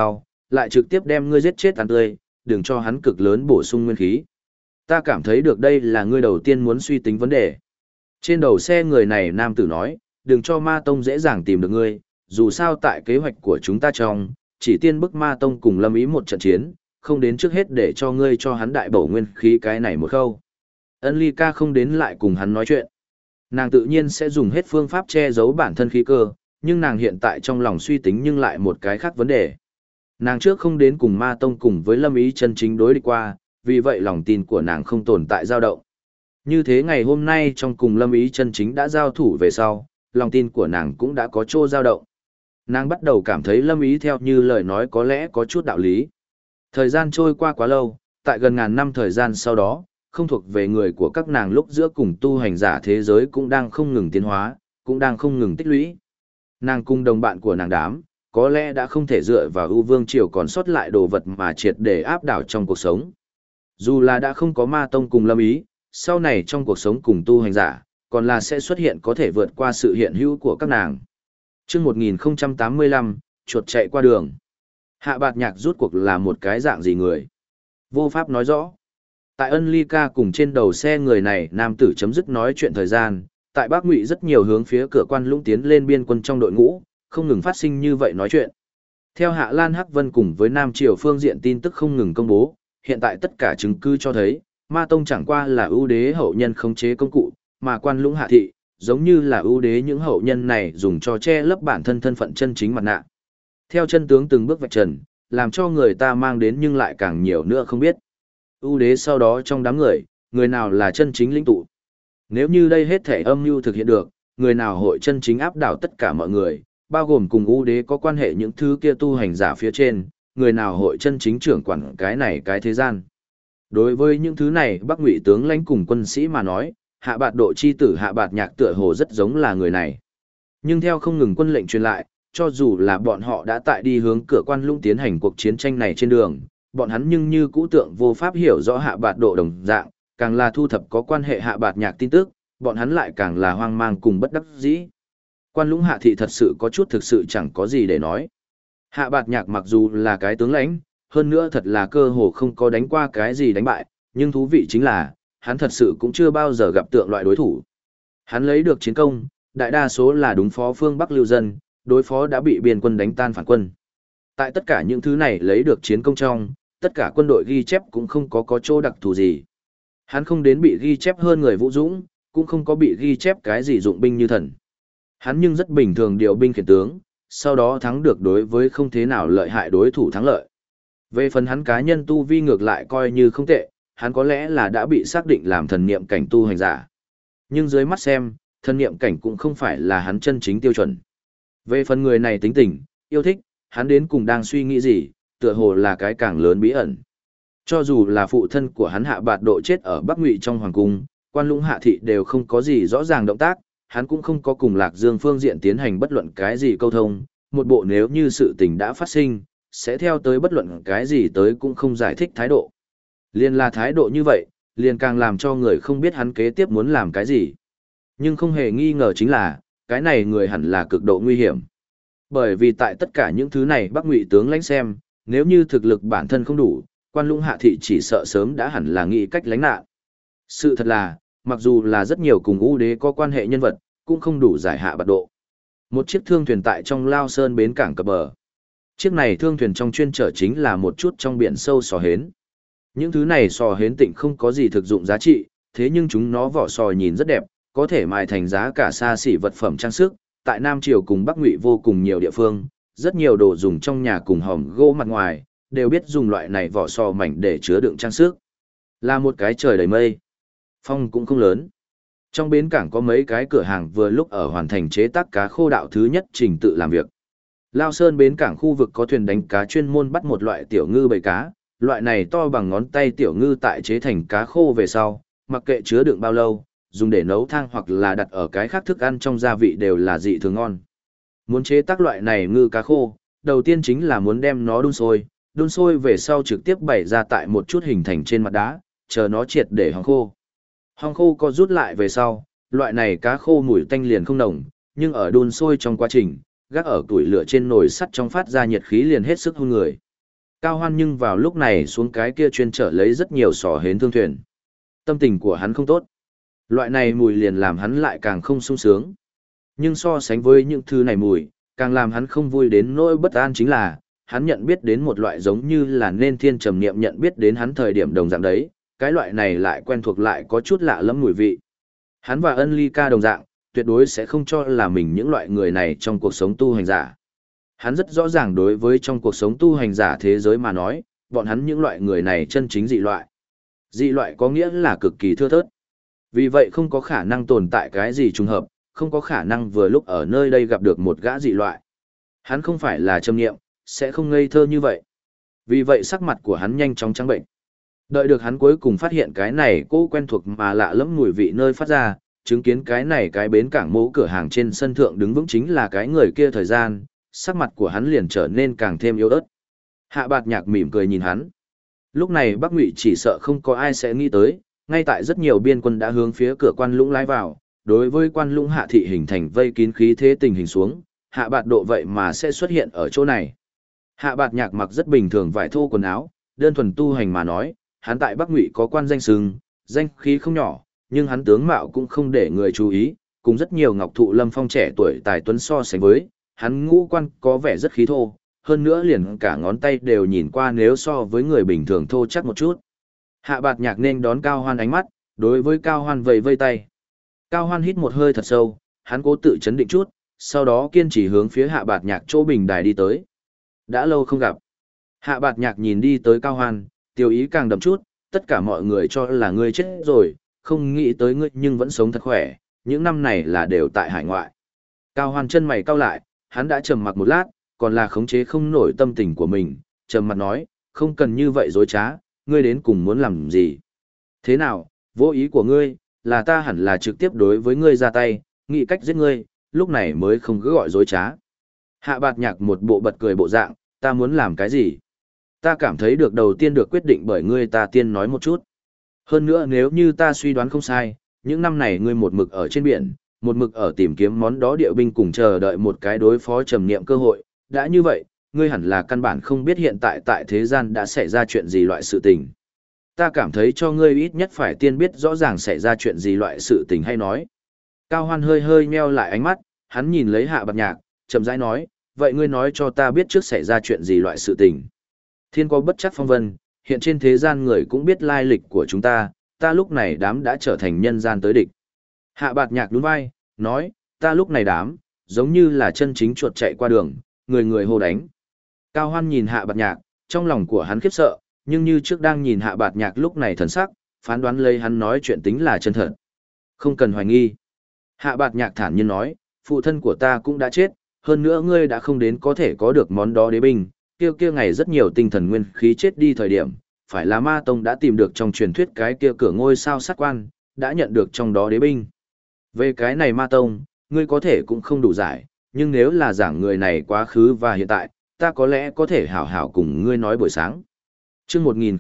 lại trực tiếp đem ngươi giết chết ăn tươi, đừng cho hắn cực lớn bổ sung nguyên khí. Ta cảm thấy được đây là ngươi đầu tiên muốn suy tính vấn đề. Trên đầu xe người này nam tử nói, đừng cho ma tông dễ dàng tìm được ngươi, dù sao tại kế hoạch của chúng ta trong, chỉ tiên bức ma tông cùng lâm ý một trận chiến, không đến trước hết để cho ngươi cho hắn đại bổ nguyên khí cái này một khâu. Ân Ly Ca không đến lại cùng hắn nói chuyện. Nàng tự nhiên sẽ dùng hết phương pháp che giấu bản thân khí cơ, nhưng nàng hiện tại trong lòng suy tính nhưng lại một cái khác vấn đề. Nàng trước không đến cùng ma tông cùng với lâm ý chân chính đối địch qua, vì vậy lòng tin của nàng không tồn tại dao động. Như thế ngày hôm nay trong cùng lâm ý chân chính đã giao thủ về sau, lòng tin của nàng cũng đã có chỗ dao động. Nàng bắt đầu cảm thấy lâm ý theo như lời nói có lẽ có chút đạo lý. Thời gian trôi qua quá lâu, tại gần ngàn năm thời gian sau đó, không thuộc về người của các nàng lúc giữa cùng tu hành giả thế giới cũng đang không ngừng tiến hóa, cũng đang không ngừng tích lũy. Nàng cùng đồng bạn của nàng đám, có lẽ đã không thể dựa vào ưu vương triều còn sót lại đồ vật mà triệt để áp đảo trong cuộc sống. Dù là đã không có ma tông cùng lâm ý, sau này trong cuộc sống cùng tu hành giả, còn là sẽ xuất hiện có thể vượt qua sự hiện hữu của các nàng. Trước 1085, chuột chạy qua đường. Hạ Bạt Nhạc rút cuộc là một cái dạng gì người? Vô pháp nói rõ. Tại Ân Ly Ca cùng trên đầu xe người này nam tử chấm dứt nói chuyện thời gian, tại Bắc Ngụy rất nhiều hướng phía cửa Quan Lũng tiến lên biên quân trong đội ngũ, không ngừng phát sinh như vậy nói chuyện. Theo Hạ Lan Hắc Vân cùng với Nam Triều phương diện tin tức không ngừng công bố, hiện tại tất cả chứng cứ cho thấy, Ma Tông chẳng qua là ưu đế hậu nhân khống chế công cụ, mà Quan Lũng hạ thị, giống như là ưu đế những hậu nhân này dùng cho che lấp bản thân thân phận chân chính mặt nạ. Theo chân tướng từng bước vạch trần, làm cho người ta mang đến nhưng lại càng nhiều nữa không biết. Ưu đế sau đó trong đám người, người nào là chân chính lĩnh tụ. Nếu như đây hết thể âm mưu thực hiện được, người nào hội chân chính áp đảo tất cả mọi người, bao gồm cùng ưu đế có quan hệ những thứ kia tu hành giả phía trên, người nào hội chân chính trưởng quản cái này cái thế gian. Đối với những thứ này Bắc Ngụy tướng lãnh cùng quân sĩ mà nói, Hạ Bạt Độ chi tử Hạ Bạt Nhạc tựa hồ rất giống là người này. Nhưng theo không ngừng quân lệnh truyền lại, cho dù là bọn họ đã tại đi hướng cửa Quan Lũng tiến hành cuộc chiến tranh này trên đường, bọn hắn nhưng như cũ tượng vô pháp hiểu rõ Hạ Bạt Độ đồng dạng, càng là thu thập có quan hệ Hạ Bạt Nhạc tin tức, bọn hắn lại càng là hoang mang cùng bất đắc dĩ. Quan Lũng hạ thị thật sự có chút thực sự chẳng có gì để nói. Hạ Bạt Nhạc mặc dù là cái tướng lãnh, hơn nữa thật là cơ hồ không có đánh qua cái gì đánh bại, nhưng thú vị chính là, hắn thật sự cũng chưa bao giờ gặp tượng loại đối thủ. Hắn lấy được chiến công, đại đa số là đúng phó phương Bắc lưu dân, đối phó đã bị biên quân đánh tan phản quân. Tại tất cả những thứ này lấy được chiến công trong, tất cả quân đội ghi chép cũng không có chỗ đặc thù gì. Hắn không đến bị ghi chép hơn người vũ dũng, cũng không có bị ghi chép cái gì dụng binh như thần. Hắn nhưng rất bình thường điều binh khiển tướng, sau đó thắng được đối với không thế nào lợi hại đối thủ thắng lợi. Về phần hắn cá nhân tu vi ngược lại coi như không tệ, hắn có lẽ là đã bị xác định làm thần niệm cảnh tu hành giả. Nhưng dưới mắt xem, thần niệm cảnh cũng không phải là hắn chân chính tiêu chuẩn. Về phần người này tính tình, yêu thích, hắn đến cùng đang suy nghĩ gì, tựa hồ là cái càng lớn bí ẩn. Cho dù là phụ thân của hắn Hạ Bạt Độ chết ở Bắc Ngụy trong hoàng cung, Quan Lũng hạ thị đều không có gì rõ ràng động tác, hắn cũng không có cùng Lạc Dương phương diện tiến hành bất luận cái gì câu thông, một bộ nếu như sự tình đã phát sinh, sẽ theo tới bất luận cái gì tới cũng không giải thích thái độ. Liên là thái độ như vậy, liền càng làm cho người không biết hắn kế tiếp muốn làm cái gì. Nhưng không hề nghi ngờ chính là, cái này người hẳn là cực độ nguy hiểm. Bởi vì tại tất cả những thứ này Bắc Ngụy tướng lãnh xem, nếu như thực lực bản thân không đủ, Quan Lũng hạ thị chỉ sợ sớm đã hẳn là nghĩ cách lánh nạn. Sự thật là, mặc dù là rất nhiều cùng ưu đế có quan hệ nhân vật, cũng không đủ giải Hạ Bạt Độ. Một chiếc thương thuyền tại trong Lao Sơn bến cảng cập bờ. Chiếc này thương thuyền trong chuyên chở chính là một chút trong biển sâu sò hến. Những thứ này sò hến tịnh không có gì thực dụng giá trị, thế nhưng chúng nó vỏ sò nhìn rất đẹp, có thể mài thành giá cả xa xỉ vật phẩm trang sức. Tại Nam Triều cùng Bắc Ngụy vô cùng nhiều địa phương, rất nhiều đồ dùng trong nhà cùng hòm gỗ mặt ngoài, đều biết dùng loại này vỏ sò mảnh để chứa đựng trang sức. Là một cái trời đầy mây. Phong cũng không lớn. Trong bến cảng có mấy cái cửa hàng vừa lúc ở hoàn thành chế tác cá khô đạo thứ nhất trình tự làm việc. Lao Sơn bến cảng khu vực có thuyền đánh cá chuyên môn bắt một loại tiểu ngư bầy cá, loại này to bằng ngón tay tiểu ngư tại chế thành cá khô về sau, mặc kệ chứa đựng bao lâu, dùng để nấu thang hoặc là đặt ở cái khác thức ăn trong gia vị đều là dị thường ngon. Muốn chế tác loại này ngư cá khô, đầu tiên chính là muốn đem nó đun sôi về sau trực tiếp bày ra tại một chút hình thành trên mặt đá, chờ nó triệt để hong khô. Hong khô có rút lại về sau, loại này cá khô mùi tanh liền không nồng, nhưng ở đun sôi trong quá trình, gác ở củi lửa trên nồi sắt trong phát ra nhiệt khí liền hết sức hôn người. Cao Hoan nhưng vào lúc này xuống cái kia chuyên trở lấy rất nhiều sò hến thương thuyền. Tâm tình của hắn không tốt. Loại này mùi liền làm hắn lại càng không sung sướng. Nhưng so sánh với những thứ này mùi, càng làm hắn không vui đến nỗi bất an chính là, hắn nhận biết đến một loại giống như là nên thiên trầm niệm nhận biết đến hắn thời điểm đồng dạng đấy, cái loại này lại quen thuộc lại có chút lạ lẫm mùi vị. Hắn và Ân Ly Ca đồng dạng, tuyệt đối sẽ không cho là mình những loại người này trong cuộc sống tu hành giả. Hắn rất rõ ràng đối với trong cuộc sống tu hành giả thế giới mà nói, bọn hắn những loại người này chân chính dị loại. Dị loại có nghĩa là cực kỳ thưa thớt. Vì vậy không có khả năng tồn tại cái gì trùng hợp, không có khả năng vừa lúc ở nơi đây gặp được một gã dị loại. Hắn không phải là châm nghiệm, sẽ không ngây thơ như vậy. Vì vậy sắc mặt của hắn nhanh chóng trắng bệnh. Đợi được hắn cuối cùng phát hiện cái này cô quen thuộc mà lạ lẫm mùi vị nơi phát ra, chứng kiến cái này cái bến cảng mẫu cửa hàng trên sân thượng đứng vững chính là cái người kia thời gian, sắc mặt của hắn liền trở nên càng thêm yếu ớt. Hạ Bạt Nhạc mỉm cười nhìn hắn. Lúc này Bắc Ngụy chỉ sợ không có ai sẽ nghĩ tới, ngay tại rất nhiều biên quân đã hướng phía cửa quan lũng lái vào, đối với quan lũng hạ thị hình thành vây kín khí thế tình hình xuống, Hạ Bạt Độ vậy mà sẽ xuất hiện ở chỗ này. Hạ Bạt Nhạc mặc rất bình thường vải thô quần áo, đơn thuần tu hành mà nói, hắn tại Bắc Ngụy có quan danh sừng, danh khí không nhỏ, nhưng hắn tướng mạo cũng không để người chú ý, cùng rất nhiều ngọc thụ lâm phong trẻ tuổi tài tuấn so sánh với, hắn ngũ quan có vẻ rất khí thô, hơn nữa liền cả ngón tay đều nhìn qua nếu so với người bình thường thô chắc một chút. Hạ Bạt Nhạc nên đón Cao Hoan ánh mắt, đối với Cao Hoan vẫy vây tay. Cao Hoan hít một hơi thật sâu, hắn cố tự chấn định chút, sau đó kiên trì hướng phía Hạ Bạt Nhạc chỗ bình đài đi tới. Đã lâu không gặp. Hạ Bạt Nhạc nhìn đi tới Cao Hoan, tiêu ý càng đậm chút, tất cả mọi người cho là ngươi chết rồi, không nghĩ tới ngươi nhưng vẫn sống thật khỏe, những năm này là đều tại hải ngoại. Cao Hoan chân mày cau lại, hắn đã trầm mặc một lát, còn là khống chế không nổi tâm tình của mình, trầm mặt nói, không cần như vậy dối trá, ngươi đến cùng muốn làm gì? Thế nào, vô ý của ngươi, là ta hẳn là trực tiếp đối với ngươi ra tay, nghĩ cách giết ngươi, lúc này mới không cứ gọi dối trá. Hạ Bạt Nhạc một bộ bật cười bộ dạng, ta muốn làm cái gì? Ta cảm thấy được đầu tiên được quyết định bởi ngươi ta tiên nói một chút. Hơn nữa nếu như ta suy đoán không sai, những năm này ngươi một mực ở trên biển, một mực ở tìm kiếm món đó địa binh cùng chờ đợi một cái đối phó trầm niệm cơ hội, đã như vậy, ngươi hẳn là căn bản không biết hiện tại tại thế gian đã xảy ra chuyện gì loại sự tình. Ta cảm thấy cho ngươi ít nhất phải tiên biết rõ ràng xảy ra chuyện gì loại sự tình hay nói. Cao Hoan hơi hơi nheo lại ánh mắt, hắn nhìn lấy Hạ Bạt Nhạc, chậm rãi nói, vậy ngươi nói cho ta biết trước xảy ra chuyện gì loại sự tình. Thiên có bất chắc phong vân, hiện trên thế gian người cũng biết lai lịch của chúng ta lúc này đám đã trở thành nhân gian tới địch. Hạ Bạt Nhạc nhún vai, nói, ta lúc này đám, giống như là chân chính chuột chạy qua đường, người người hô đánh. Cao Hoan nhìn Hạ Bạt Nhạc, trong lòng của hắn khiếp sợ, nhưng như trước đang nhìn Hạ Bạt Nhạc lúc này thần sắc, phán đoán lấy hắn nói chuyện tính là chân thật. Không cần hoài nghi. Hạ Bạt Nhạc thản nhiên nói, phụ thân của ta cũng đã chết, hơn nữa ngươi đã không đến có thể có được món đó đế binh, kia ngày rất nhiều tinh thần nguyên khí chết đi thời điểm, phải là Ma Tông đã tìm được trong truyền thuyết cái kia cửa ngôi sao sát quan, đã nhận được trong đó đế binh. Về cái này Ma Tông, ngươi có thể cũng không đủ giải, nhưng nếu là giảng người này quá khứ và hiện tại, ta có lẽ có thể hảo hảo cùng ngươi nói buổi sáng. Chương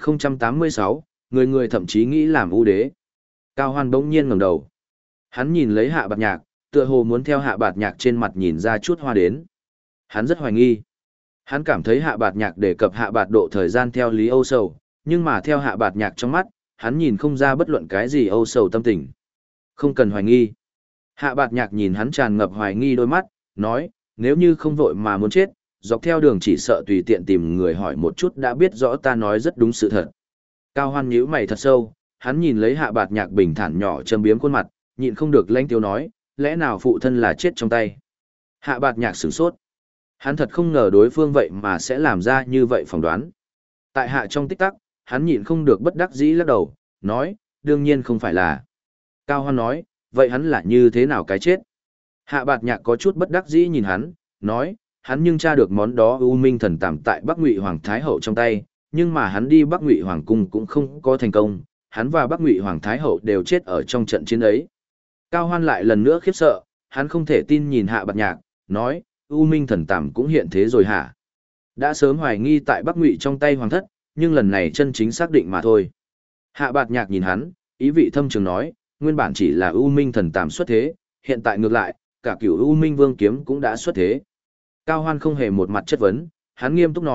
1086, người người thậm chí nghĩ làm ưu đế. Cao Hoan bỗng nhiên ngẩng đầu. Hắn nhìn lấy Hạ Bạt Nhạc, tựa hồ muốn theo Hạ Bạt Nhạc trên mặt nhìn ra chút hoa đến. Hắn rất hoài nghi. Hắn cảm thấy Hạ Bạt Nhạc đề cập Hạ Bạt Độ thời gian theo lý âu sầu, nhưng mà theo Hạ Bạt Nhạc trong mắt, hắn nhìn không ra bất luận cái gì âu sầu tâm tình. Không cần hoài nghi. Hạ Bạt Nhạc nhìn hắn tràn ngập hoài nghi đôi mắt, nói, nếu như không vội mà muốn chết, dọc theo đường chỉ sợ tùy tiện tìm người hỏi một chút đã biết rõ ta nói rất đúng sự thật. Cao Hoan nhíu mày thật sâu, hắn nhìn lấy Hạ Bạt Nhạc bình thản nhỏ châm biếm khuôn mặt, nhịn không được lanh tiêu nói, lẽ nào phụ thân là chết trong tay. Hạ Bạt Nhạc sửng sốt. Hắn thật không ngờ đối phương vậy mà sẽ làm ra như vậy phỏng đoán. Tại hạ trong tích tắc, hắn nhịn không được bất đắc dĩ lắc đầu, nói, đương nhiên không phải là. Cao Hoan nói, vậy hắn là như thế nào cái chết? Hạ Bạt Nhạc có chút bất đắc dĩ nhìn hắn, nói, hắn nhưng tra được món đó U Minh thần tạm tại Bắc Ngụy Hoàng Thái Hậu trong tay, nhưng mà hắn đi Bắc Ngụy Hoàng cung cũng không có thành công, hắn và Bắc Ngụy Hoàng Thái Hậu đều chết ở trong trận chiến ấy. Cao Hoan lại lần nữa khiếp sợ, hắn không thể tin nhìn Hạ Bạt Nhạc, nói, U Minh thần tạm cũng hiện thế rồi hả? Đã sớm hoài nghi tại Bắc Ngụy trong tay hoàng thất, nhưng lần này chân chính xác định mà thôi. Hạ Bạt Nhạc nhìn hắn, ý vị thâm trường nói, nguyên bản chỉ là U Minh thần tạm xuất thế, hiện tại ngược lại, cả cửu U Minh Vương kiếm cũng đã xuất thế. Cao Hoan không hề một mặt chất vấn, hắn nghiêm túc nói,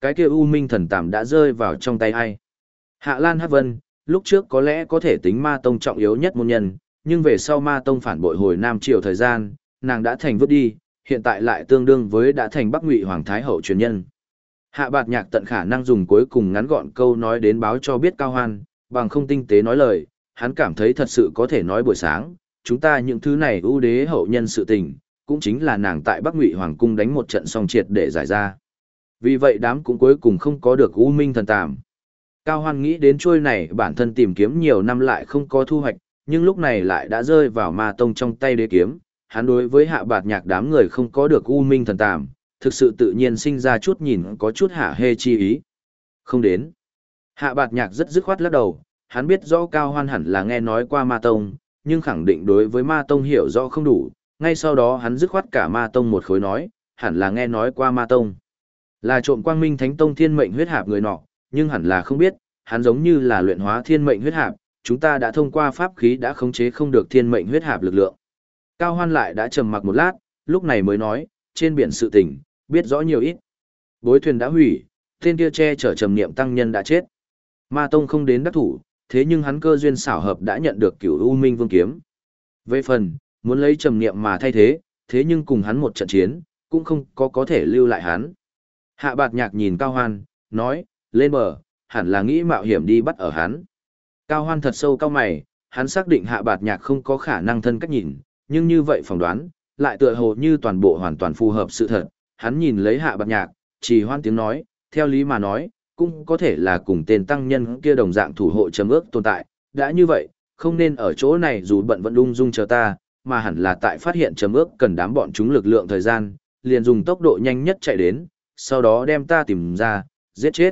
cái kia U Minh thần tàm đã rơi vào trong tay ai? Hạ Lan Hắc Vân, lúc trước có lẽ có thể tính ma tông trọng yếu nhất môn nhân, nhưng về sau ma tông phản bội hồi Nam Triều thời gian, nàng đã thành vứt đi, hiện tại lại tương đương với đã thành Bắc Ngụy Hoàng Thái Hậu truyền nhân. Hạ Bạt Nhạc tận khả năng dùng cuối cùng ngắn gọn câu nói đến báo cho biết Cao Hoan, bằng không tinh tế nói lời, hắn cảm thấy thật sự có thể nói buổi sáng, chúng ta những thứ này ưu đế hậu nhân sự tình, cũng chính là nàng tại Bắc Ngụy Hoàng cung đánh một trận song triệt để giải ra. Vì vậy đám cũng cuối cùng không có được U Minh thần tàm. Cao Hoan nghĩ đến chuôi này bản thân tìm kiếm nhiều năm lại không có thu hoạch, nhưng lúc này lại đã rơi vào ma tông trong tay đế kiếm, hắn đối với Hạ Bạt Nhạc đám người không có được U Minh thần tàm, thực sự tự nhiên sinh ra chút nhìn có chút hạ hê chi ý. Không đến. Hạ Bạt Nhạc rất dứt khoát lắc đầu, hắn biết rõ Cao Hoan hẳn là nghe nói qua ma tông, nhưng khẳng định đối với ma tông hiểu rõ không đủ, ngay sau đó hắn dứt khoát cả ma tông một khối nói, hẳn là nghe nói qua ma tông. Là trộm Quang Minh Thánh Tông thiên mệnh huyết hạp người nọ, nhưng hẳn là không biết, hắn giống như là luyện hóa thiên mệnh huyết hạp, chúng ta đã thông qua pháp khí đã khống chế không được thiên mệnh huyết hạp lực lượng. Cao Hoan lại đã trầm mặc một lát, lúc này mới nói, trên biển sự tình, biết rõ nhiều ít. Bối thuyền đã hủy, tên kia che chở trầm niệm tăng nhân đã chết. Ma tông không đến đắc thủ, thế nhưng hắn cơ duyên xảo hợp đã nhận được Cửu U Minh Vương kiếm. Về phần, muốn lấy trầm niệm mà thay thế, thế nhưng cùng hắn một trận chiến, cũng không có thể lưu lại hắn. Hạ Bạt Nhạc nhìn Cao Hoan, nói, lên bờ, hẳn là nghĩ mạo hiểm đi bắt ở hắn. Cao Hoan thật sâu cao mày, hắn xác định Hạ Bạt Nhạc không có khả năng thân cách nhìn, nhưng như vậy phỏng đoán, lại tựa hồ như toàn bộ hoàn toàn phù hợp sự thật. Hắn nhìn lấy Hạ Bạt Nhạc, chỉ hoan tiếng nói, theo lý mà nói, cũng có thể là cùng tên tăng nhân kia đồng dạng thủ hộ chấm ước tồn tại. Đã như vậy, không nên ở chỗ này dù bận vẫn ung dung chờ ta, mà hẳn là tại phát hiện chấm ước cần đám bọn chúng lực lượng thời gian, liền dùng tốc độ nhanh nhất chạy đến, sau đó đem ta tìm ra, giết chết.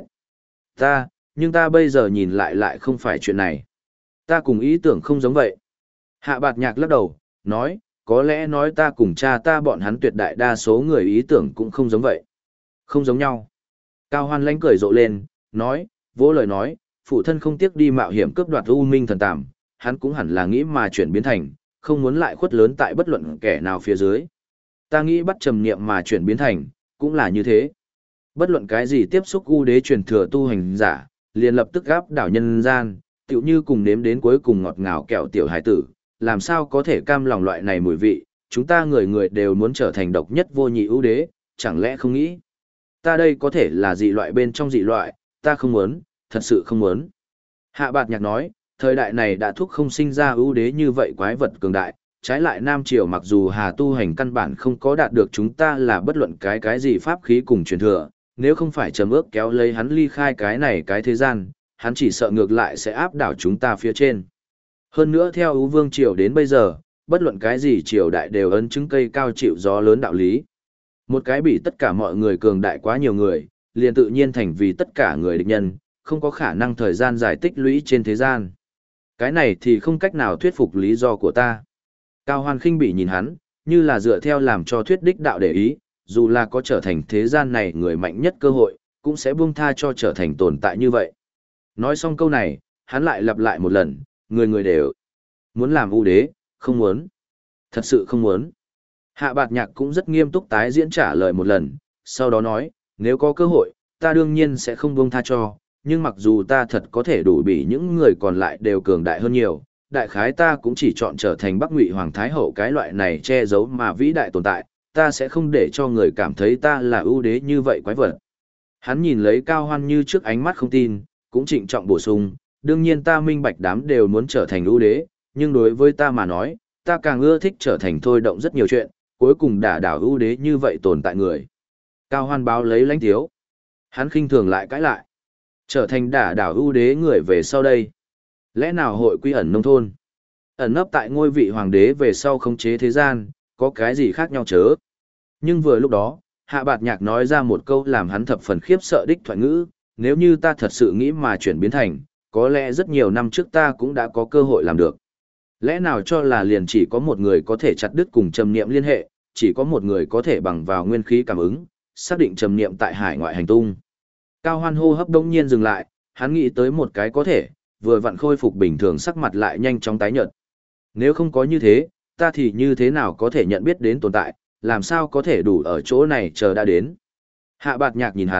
Nhưng ta bây giờ nhìn lại không phải chuyện này. Ta cùng ý tưởng không giống vậy. Hạ Bạt Nhạc lắc đầu, nói, có lẽ nói ta cùng cha ta bọn hắn tuyệt đại đa số người ý tưởng cũng không giống vậy. Không giống nhau. Cao Hoan lánh cười rộ lên, nói, vỗ lời nói, phụ thân không tiếc đi mạo hiểm cướp đoạt U Minh thần tàm, hắn cũng hẳn là nghĩ mà chuyển biến thành, không muốn lại khuất lớn tại bất luận kẻ nào phía dưới. Ta nghĩ bắt trầm niệm mà chuyển biến thành, cũng là như thế. Bất luận cái gì tiếp xúc U đế truyền thừa tu hành giả, liền lập tức gáp đảo nhân gian, tựu như cùng nếm đến cuối cùng ngọt ngào kẹo tiểu hải tử, làm sao có thể cam lòng loại này mùi vị, chúng ta người người đều muốn trở thành độc nhất vô nhị ưu đế, chẳng lẽ không nghĩ. Ta đây có thể là dị loại bên trong dị loại, ta không muốn, thật sự không muốn. Hạ Bạt Nhạc nói, thời đại này đã thúc không sinh ra ưu đế như vậy quái vật cường đại, trái lại Nam Triều mặc dù hà tu hành căn bản không có đạt được chúng ta là bất luận cái gì pháp khí cùng truyền thừa, nếu không phải trầm ước kéo lấy hắn ly khai cái này cái thế gian, hắn chỉ sợ ngược lại sẽ áp đảo chúng ta phía trên. Hơn nữa theo ưu vương triều đến bây giờ, bất luận cái gì triều đại đều ấn chứng cây cao chịu gió lớn đạo lý. Một cái bị tất cả mọi người cường đại quá nhiều người, liền tự nhiên thành vì tất cả người địch nhân, không có khả năng thời gian dài tích lũy trên thế gian. Cái này thì không cách nào thuyết phục lý do của ta. Cao Hoan khinh bỉ nhìn hắn, như là dựa theo làm cho thuyết đích đạo để ý, dù là có trở thành thế gian này người mạnh nhất cơ hội, cũng sẽ buông tha cho trở thành tồn tại như vậy. Nói xong câu này, hắn lại lặp lại một lần, người đều muốn làm ưu đế, không muốn. Thật sự không muốn. Hạ Bạt Nhạc cũng rất nghiêm túc tái diễn trả lời một lần, sau đó nói, nếu có cơ hội, ta đương nhiên sẽ không buông tha cho, nhưng mặc dù ta thật có thể đủ bị những người còn lại đều cường đại hơn nhiều, đại khái ta cũng chỉ chọn trở thành Bắc Ngụy Hoàng Thái Hậu cái loại này che giấu mà vĩ đại tồn tại, ta sẽ không để cho người cảm thấy ta là ưu đế như vậy quái vật. Hắn nhìn lấy Cao Hoan như trước ánh mắt không tin, cũng trịnh trọng bổ sung, đương nhiên ta minh bạch đám đều muốn trở thành ưu đế, nhưng đối với ta mà nói, ta càng ưa thích trở thành thôi động rất nhiều chuyện, cuối cùng đả đảo ưu đế như vậy tồn tại người. Cao Hoan báo lấy lãnh thiếu. Hắn khinh thường lại cãi lại. Trở thành đả đảo ưu đế người về sau đây. Lẽ nào hội quy ẩn nông thôn? Ẩn nấp tại ngôi vị hoàng đế về sau khống chế thế gian, có cái gì khác nhau chớ? Nhưng vừa lúc đó, Hạ Bạt Nhạc nói ra một câu làm hắn thập phần khiếp sợ đích thoại ngữ, nếu như ta thật sự nghĩ mà chuyển biến thành, có lẽ rất nhiều năm trước ta cũng đã có cơ hội làm được. Lẽ nào cho là liền chỉ có một người có thể chặt đứt cùng trầm niệm liên hệ, chỉ có một người có thể bằng vào nguyên khí cảm ứng, xác định trầm niệm tại hải ngoại hành tung. Cao Hoan hô hấp đông nhiên dừng lại, hắn nghĩ tới một cái có thể, vừa vặn khôi phục bình thường sắc mặt lại nhanh chóng tái nhợt. Nếu không có như thế, ta thì như thế nào có thể nhận biết đến tồn tại, làm sao có thể đủ ở chỗ này chờ đã đến. Hạ Bạt Nhạc nhìn hắn,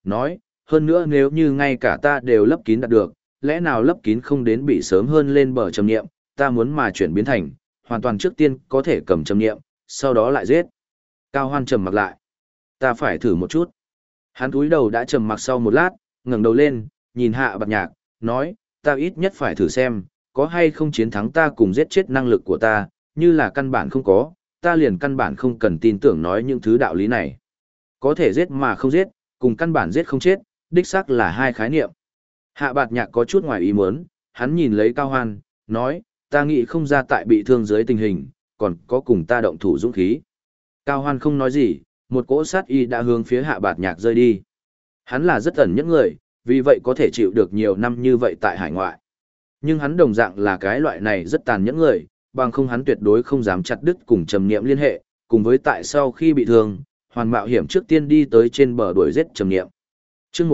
nói, hơn nữa nếu như ngay cả ta đều lấp kín đạt được, lẽ nào lấp kín không đến bị sớm hơn lên bờ trầm niệm, ta muốn mà chuyển biến thành, hoàn toàn trước tiên có thể cầm trầm niệm, sau đó lại giết. Cao Hoan trầm mặc lại. Ta phải thử một chút. Hắn cúi đầu đã trầm mặc sau một lát, ngẩng đầu lên, nhìn Hạ Bạt Nhạc, nói, ta ít nhất phải thử xem, có hay không chiến thắng ta cùng giết chết năng lực của ta, như là căn bản không có, ta liền căn bản không cần tin tưởng nói những thứ đạo lý này. Có thể giết mà không giết, cùng căn bản giết không chết, đích xác là hai khái niệm. Hạ Bạt Nhạc có chút ngoài ý muốn, hắn nhìn lấy Cao Hoan, nói, ta nghĩ không ra tại bị thương dưới tình hình, còn có cùng ta động thủ dũng khí. Cao Hoan không nói gì, một cỗ sát y đã hướng phía Hạ Bạt Nhạc rơi đi. Hắn là rất ẩn những người, vì vậy có thể chịu được nhiều năm như vậy tại hải ngoại. Nhưng hắn đồng dạng là cái loại này rất tàn nhẫn người, bằng không hắn tuyệt đối không dám chặt đứt cùng Trầm Niệm liên hệ, cùng với tại sau khi bị thương, hoàn mạo hiểm trước tiên đi tới trên bờ đuổi giết Trầm Niệm. Chương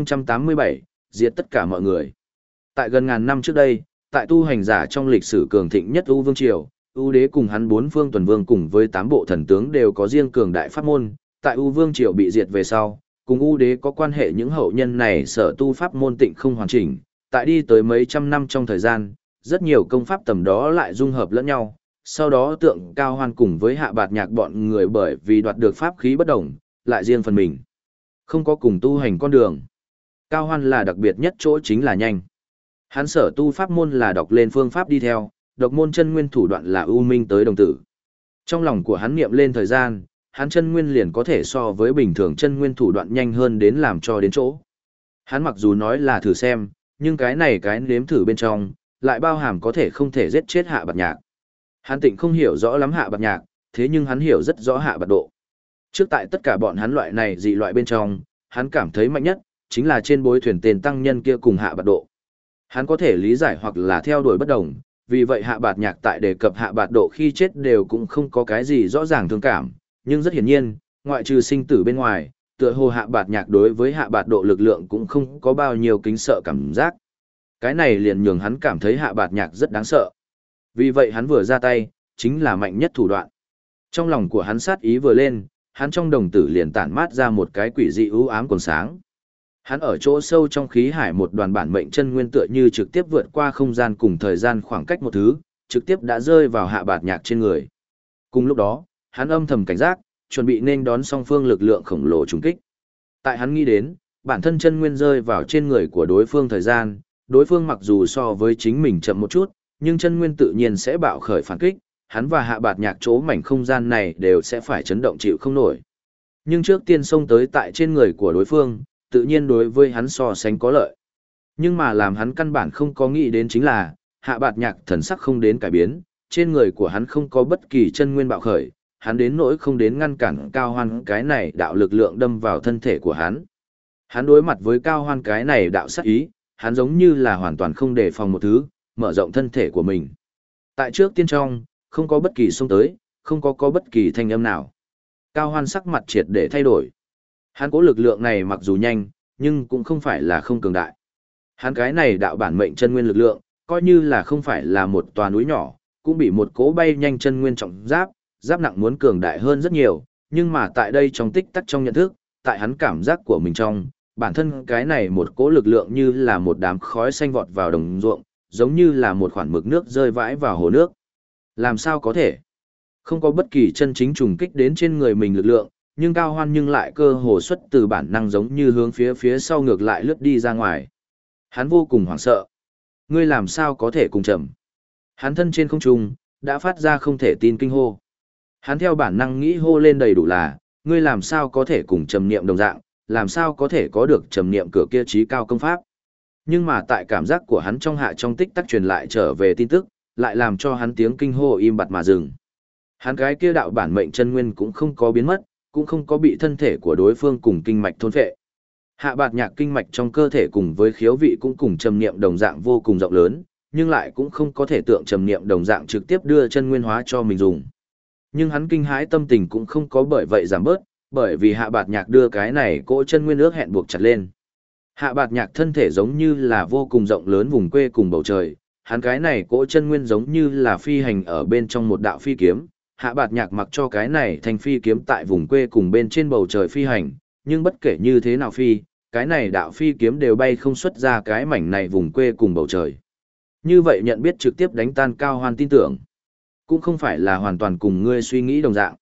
1087, diệt tất cả mọi người. Tại gần ngàn năm trước đây, tại tu hành giả trong lịch sử cường thịnh nhất U Vương Triều, U Đế cùng hắn 4 phương tuần vương cùng với 8 bộ thần tướng đều có riêng cường đại pháp môn, tại U Vương Triều bị diệt về sau, cùng U Đế có quan hệ những hậu nhân này sở tu pháp môn tịnh không hoàn chỉnh, tại đi tới mấy trăm năm trong thời gian, rất nhiều công pháp tầm đó lại dung hợp lẫn nhau, sau đó tượng Cao Hoan cùng với Hạ Bạt Nhạc bọn người bởi vì đoạt được pháp khí bất đồng, lại riêng phần mình. Không có cùng tu hành con đường. Cao Hoan là đặc biệt nhất chỗ chính là nhanh. Hắn sở tu pháp môn là đọc lên phương pháp đi theo, độc môn chân nguyên thủ đoạn là ưu minh tới đồng tử. Trong lòng của hắn niệm lên thời gian, hắn chân nguyên liền có thể so với bình thường chân nguyên thủ đoạn nhanh hơn đến làm cho đến chỗ. Hắn mặc dù nói là thử xem, nhưng cái này cái nếm thử bên trong, lại bao hàm có thể không thể giết chết Hạ Bạt Nhạc. Hắn tịnh không hiểu rõ lắm Hạ Bạt Nhạc, thế nhưng hắn hiểu rất rõ Hạ Bạt Độ. Trước tại tất cả bọn hắn loại này dị loại bên trong, hắn cảm thấy mạnh nhất, chính là trên bối thuyền tên tăng nhân kia cùng Hạ Bạt Độ. Hắn có thể lý giải hoặc là theo đuổi bất đồng, vì vậy Hạ Bạt Nhạc tại đề cập Hạ Bạt Độ khi chết đều cũng không có cái gì rõ ràng thương cảm, nhưng rất hiển nhiên, ngoại trừ sinh tử bên ngoài, tựa hồ Hạ Bạt Nhạc đối với Hạ Bạt Độ lực lượng cũng không có bao nhiêu kính sợ cảm giác. Cái này liền nhường hắn cảm thấy Hạ Bạt Nhạc rất đáng sợ. Vì vậy hắn vừa ra tay, chính là mạnh nhất thủ đoạn. Trong lòng của hắn sát ý vừa lên, hắn trong đồng tử liền tản mát ra một cái quỷ dị u ám quần sáng. Hắn ở chỗ sâu trong khí hải một đoàn bản mệnh chân nguyên tựa như trực tiếp vượt qua không gian cùng thời gian khoảng cách một thứ, trực tiếp đã rơi vào Hạ Bạt Nhạc trên người. Cùng lúc đó, hắn âm thầm cảnh giác, chuẩn bị nên đón song phương lực lượng khổng lồ trùng kích. Tại hắn nghĩ đến, bản thân chân nguyên rơi vào trên người của đối phương thời gian, đối phương mặc dù so với chính mình chậm một chút, nhưng chân nguyên tự nhiên sẽ bạo khởi phản kích, hắn và Hạ Bạt Nhạc chỗ mảnh không gian này đều sẽ phải chấn động chịu không nổi. Nhưng trước tiên xông tới tại trên người của đối phương, tự nhiên đối với hắn so sánh có lợi. Nhưng mà làm hắn căn bản không có nghĩ đến chính là, Hạ Bạt Nhạc thần sắc không đến cải biến, trên người của hắn không có bất kỳ chân nguyên bạo khởi, hắn đến nỗi không đến ngăn cản Cao Hoan cái này đạo lực lượng đâm vào thân thể của hắn. Hắn đối mặt với Cao Hoan cái này đạo sát ý, hắn giống như là hoàn toàn không đề phòng một thứ, mở rộng thân thể của mình. Tại trước tiên trong, không có bất kỳ xông tới, không có bất kỳ thanh âm nào. Cao Hoan sắc mặt triệt để thay đổi. Hắn có lực lượng này mặc dù nhanh, nhưng cũng không phải là không cường đại. Hắn cái này đạo bản mệnh chân nguyên lực lượng, coi như là không phải là một tòa núi nhỏ, cũng bị một cỗ bay nhanh chân nguyên trọng giáp, giáp nặng muốn cường đại hơn rất nhiều, nhưng mà tại đây trong tích tắc trong nhận thức, tại hắn cảm giác của mình trong, bản thân cái này một cỗ lực lượng như là một đám khói xanh vọt vào đồng ruộng, giống như là một khoản mực nước rơi vãi vào hồ nước. Làm sao có thể? Không có bất kỳ chân chính trùng kích đến trên người mình lực lượng, nhưng Cao Hoan nhưng lại cơ hồ xuất từ bản năng giống như hướng phía sau ngược lại lướt đi ra ngoài. Hắn vô cùng hoảng sợ. Ngươi làm sao có thể cùng chậm? Hắn thân trên không trung, đã phát ra không thể tin kinh hô. Hắn theo bản năng nghĩ hô lên đầy đủ là, ngươi làm sao có thể cùng trầm niệm đồng dạng, làm sao có thể có được trầm niệm cửa kia trí cao công pháp. Nhưng mà tại cảm giác của hắn trong hạ trong tích tắc truyền lại trở về tin tức, lại làm cho hắn tiếng kinh hô im bặt mà dừng. Hắn cái kia đạo bản mệnh chân nguyên cũng không có biến mất, cũng không có bị thân thể của đối phương cùng kinh mạch thôn phệ. Hạ Bạt Nhạc kinh mạch trong cơ thể cùng với khiếu vị cũng cùng trầm niệm đồng dạng vô cùng rộng lớn, nhưng lại cũng không có thể tượng trầm niệm đồng dạng trực tiếp đưa chân nguyên hóa cho mình dùng. Nhưng hắn kinh hãi tâm tình cũng không có bởi vậy giảm bớt, bởi vì Hạ Bạt Nhạc đưa cái này cỗ chân nguyên ước hẹn buộc chặt lên. Hạ Bạt Nhạc thân thể giống như là vô cùng rộng lớn vùng quê cùng bầu trời, hắn cái này cỗ chân nguyên giống như là phi hành ở bên trong một đạo phi kiếm. Hạ Bạt Nhạc mặc cho cái này thành phi kiếm tại vùng quê cùng bên trên bầu trời phi hành, nhưng bất kể như thế nào phi, cái này đạo phi kiếm đều bay không xuất ra cái mảnh này vùng quê cùng bầu trời. Như vậy nhận biết trực tiếp đánh tan Cao Hoan tin tưởng. Cũng không phải là hoàn toàn cùng ngươi suy nghĩ đồng dạng.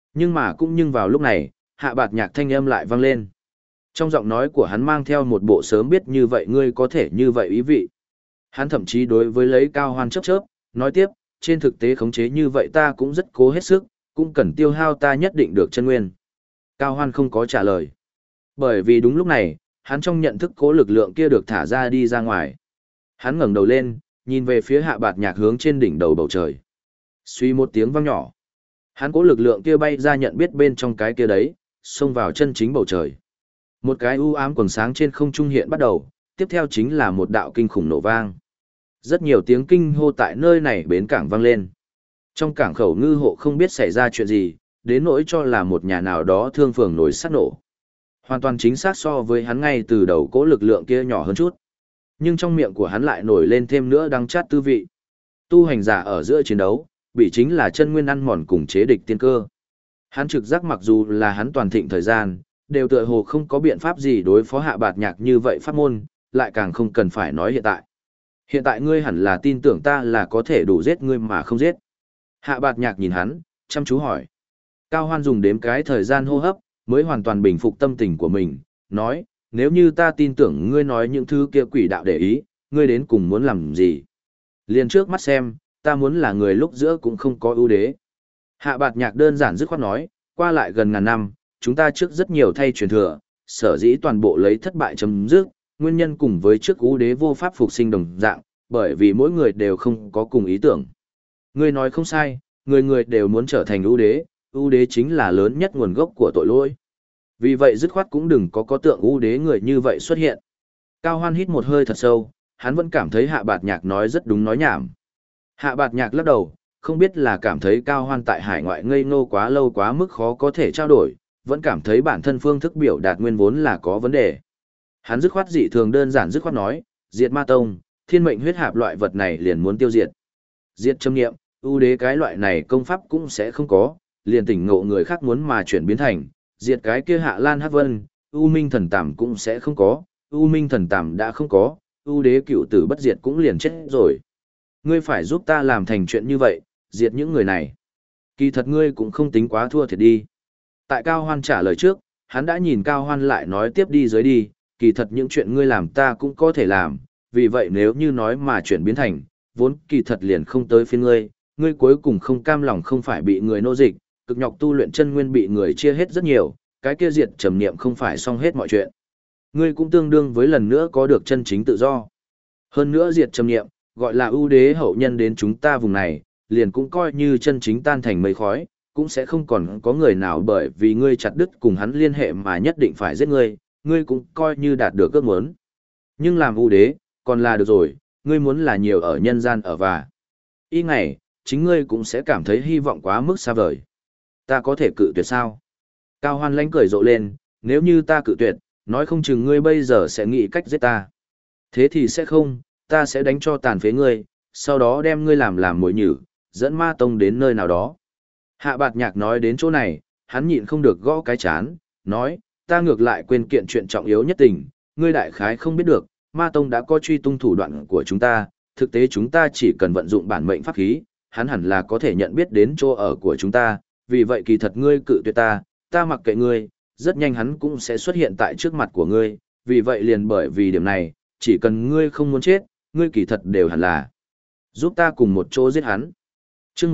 Nhưng vào lúc này, Hạ Bạt Nhạc thanh âm lại vang lên. Trong giọng nói của hắn mang theo một bộ sớm biết như vậy ngươi có thể như vậy ý vị. Hắn thậm chí đối với lấy Cao Hoan chớp chớp, nói tiếp, trên thực tế khống chế như vậy ta cũng rất cố hết sức, cũng cần tiêu hao ta nhất định được chân nguyên. Cao Hoan không có trả lời. Bởi vì đúng lúc này, hắn trong nhận thức cố lực lượng kia được thả ra đi ra ngoài. Hắn ngẩng đầu lên, nhìn về phía Hạ Bạt Nhạc hướng trên đỉnh đầu bầu trời. Suy một tiếng vang nhỏ. Hắn cố lực lượng kia bay ra nhận biết bên trong cái kia đấy, xông vào chân chính bầu trời. Một cái u ám quầng sáng trên không trung hiện bắt đầu, tiếp theo chính là một đạo kinh khủng nổ vang. Rất nhiều tiếng kinh hô tại nơi này bến cảng vang lên. Trong cảng khẩu ngư hộ không biết xảy ra chuyện gì, đến nỗi cho là một nhà nào đó thương phường nổi sát nổ. Hoàn toàn chính xác so với hắn ngay từ đầu cố lực lượng kia nhỏ hơn chút. Nhưng trong miệng của hắn lại nổi lên thêm nữa đắng chát tư vị. Tu hành giả ở giữa chiến đấu, bị chính là chân nguyên ăn mòn cùng chế địch tiên cơ. Hắn trực giác mặc dù là hắn toàn thịnh thời gian, đều tựa hồ không có biện pháp gì đối phó Hạ Bạt Nhạc như vậy pháp môn, lại càng không cần phải nói hiện tại. Hiện tại ngươi hẳn là tin tưởng ta là có thể đủ giết ngươi mà không giết. Hạ Bạt Nhạc nhìn hắn, chăm chú hỏi. Cao Hoan dùng đếm cái thời gian hô hấp, mới hoàn toàn bình phục tâm tình của mình, nói, nếu như ta tin tưởng ngươi nói những thứ kia quỷ đạo để ý, ngươi đến cùng muốn làm gì? Liền trước mắt xem, ta muốn là người lúc giữa cũng không có ưu đế. Hạ Bạt Nhạc đơn giản dứt khoát nói, qua lại gần ngàn năm, chúng ta trước rất nhiều thay truyền thừa, sở dĩ toàn bộ lấy thất bại chấm dứt, nguyên nhân cùng với trước ưu đế vô pháp phục sinh đồng dạng, bởi vì mỗi người đều không có cùng ý tưởng. Ngươi nói không sai, người người đều muốn trở thành ưu đế chính là lớn nhất nguồn gốc của tội lỗi. Vì vậy dứt khoát cũng đừng có tượng ưu đế người như vậy xuất hiện. Cao Hoan hít một hơi thật sâu, hắn vẫn cảm thấy Hạ Bạt Nhạc nói rất đúng nói nhảm. Hạ Bạt Nhạc lắc đầu, không biết là cảm thấy Cao Hoan tại hải ngoại ngây ngô quá lâu quá mức khó có thể trao đổi, vẫn cảm thấy bản thân phương thức biểu đạt nguyên vốn là có vấn đề. Hắn dứt khoát dị thường đơn giản dứt khoát nói, diệt ma tông, thiên mệnh huyết hạp loại vật này liền muốn tiêu diệt. Diệt châm nghiệm, ưu đế cái loại này công pháp cũng sẽ không có, liền tỉnh ngộ người khác muốn mà chuyển biến thành, diệt cái kia Hạ Lan Hắc Vân, U Minh Thần Tàm cũng sẽ không có, U Minh Thần Tàm đã không có, ưu đế cựu tử bất diệt cũng liền chết rồi. Ngươi phải giúp ta làm thành chuyện như vậy, diệt những người này. Kỳ thật ngươi cũng không tính quá thua thiệt đi. Tại Cao Hoan trả lời trước, hắn đã nhìn Cao Hoan lại nói tiếp đi dưới đi, kỳ thật những chuyện ngươi làm ta cũng có thể làm, vì vậy nếu như nói mà chuyển biến thành, vốn kỳ thật liền không tới phiên ngươi, ngươi cuối cùng không cam lòng không phải bị người nô dịch, cực nhọc tu luyện chân nguyên bị người chia hết rất nhiều, cái kia diệt trầm niệm không phải xong hết mọi chuyện. Ngươi cũng tương đương với lần nữa có được chân chính tự do. Hơn nữa diệt trầm niệm, gọi là ưu đế hậu nhân đến chúng ta vùng này, liền cũng coi như chân chính tan thành mây khói, cũng sẽ không còn có người nào bởi vì ngươi chặt đứt cùng hắn liên hệ mà nhất định phải giết ngươi, ngươi cũng coi như đạt được ước muốn. Nhưng làm ưu đế, còn là được rồi, ngươi muốn là nhiều ở nhân gian ở và y ngày, chính ngươi cũng sẽ cảm thấy hy vọng quá mức xa vời. Ta có thể cự tuyệt sao? Cao Hoan lánh cười rộ lên, nếu như ta cự tuyệt, nói không chừng ngươi bây giờ sẽ nghĩ cách giết ta. Thế thì sẽ không, ta sẽ đánh cho tàn phế ngươi, sau đó đem ngươi làm mồi nhử, dẫn ma tông đến nơi nào đó. Hạ Bạt Nhạc nói đến chỗ này, hắn nhịn không được gõ cái chán, nói, ta ngược lại quên kiện chuyện trọng yếu nhất tình, ngươi đại khái không biết được, ma tông đã có truy tung thủ đoạn của chúng ta, thực tế chúng ta chỉ cần vận dụng bản mệnh pháp khí, hắn hẳn là có thể nhận biết đến chỗ ở của chúng ta, vì vậy kỳ thật ngươi cự tuyệt ta, ta mặc kệ ngươi, rất nhanh hắn cũng sẽ xuất hiện tại trước mặt của ngươi, vì vậy liền bởi vì điểm này, chỉ cần ngươi không muốn chết, ngươi kỳ thật đều hẳn là giúp ta cùng một chỗ giết hắn. Chương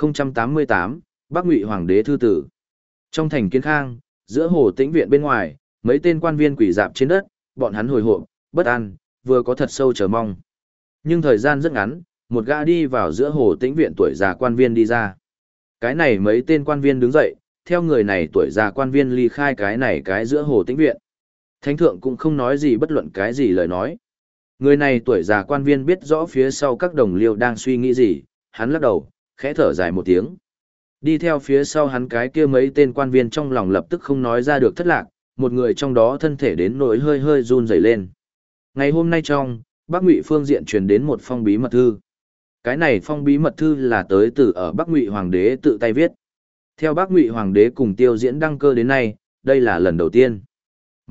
1088, Bắc Ngụy Hoàng đế thư tử. Trong thành Kiến Khang, giữa hồ tĩnh viện bên ngoài, mấy tên quan viên quỳ rạp trên đất, bọn hắn hồi hộp, bất an, vừa có thật sâu chờ mong. Nhưng thời gian rất ngắn, một gã đi vào giữa hồ tĩnh viện tuổi già quan viên đi ra. Cái này mấy tên quan viên đứng dậy, theo người này tuổi già quan viên ly khai cái giữa hồ tĩnh viện. Thánh thượng cũng không nói gì bất luận cái gì lời nói. Người này tuổi già quan viên biết rõ phía sau các đồng liêu đang suy nghĩ gì, hắn lắc đầu, khẽ thở dài một tiếng. Đi theo phía sau hắn cái kia mấy tên quan viên trong lòng lập tức không nói ra được thất lạc, một người trong đó thân thể đến nỗi hơi hơi run rẩy lên. Ngày hôm nay trong, Bắc Ngụy phương diện truyền đến một phong bí mật thư. Cái này phong bí mật thư là tới từ ở Bắc Ngụy Hoàng đế tự tay viết. Theo Bắc Ngụy Hoàng đế cùng Tiêu Diễn đăng cơ đến nay, đây là lần đầu tiên.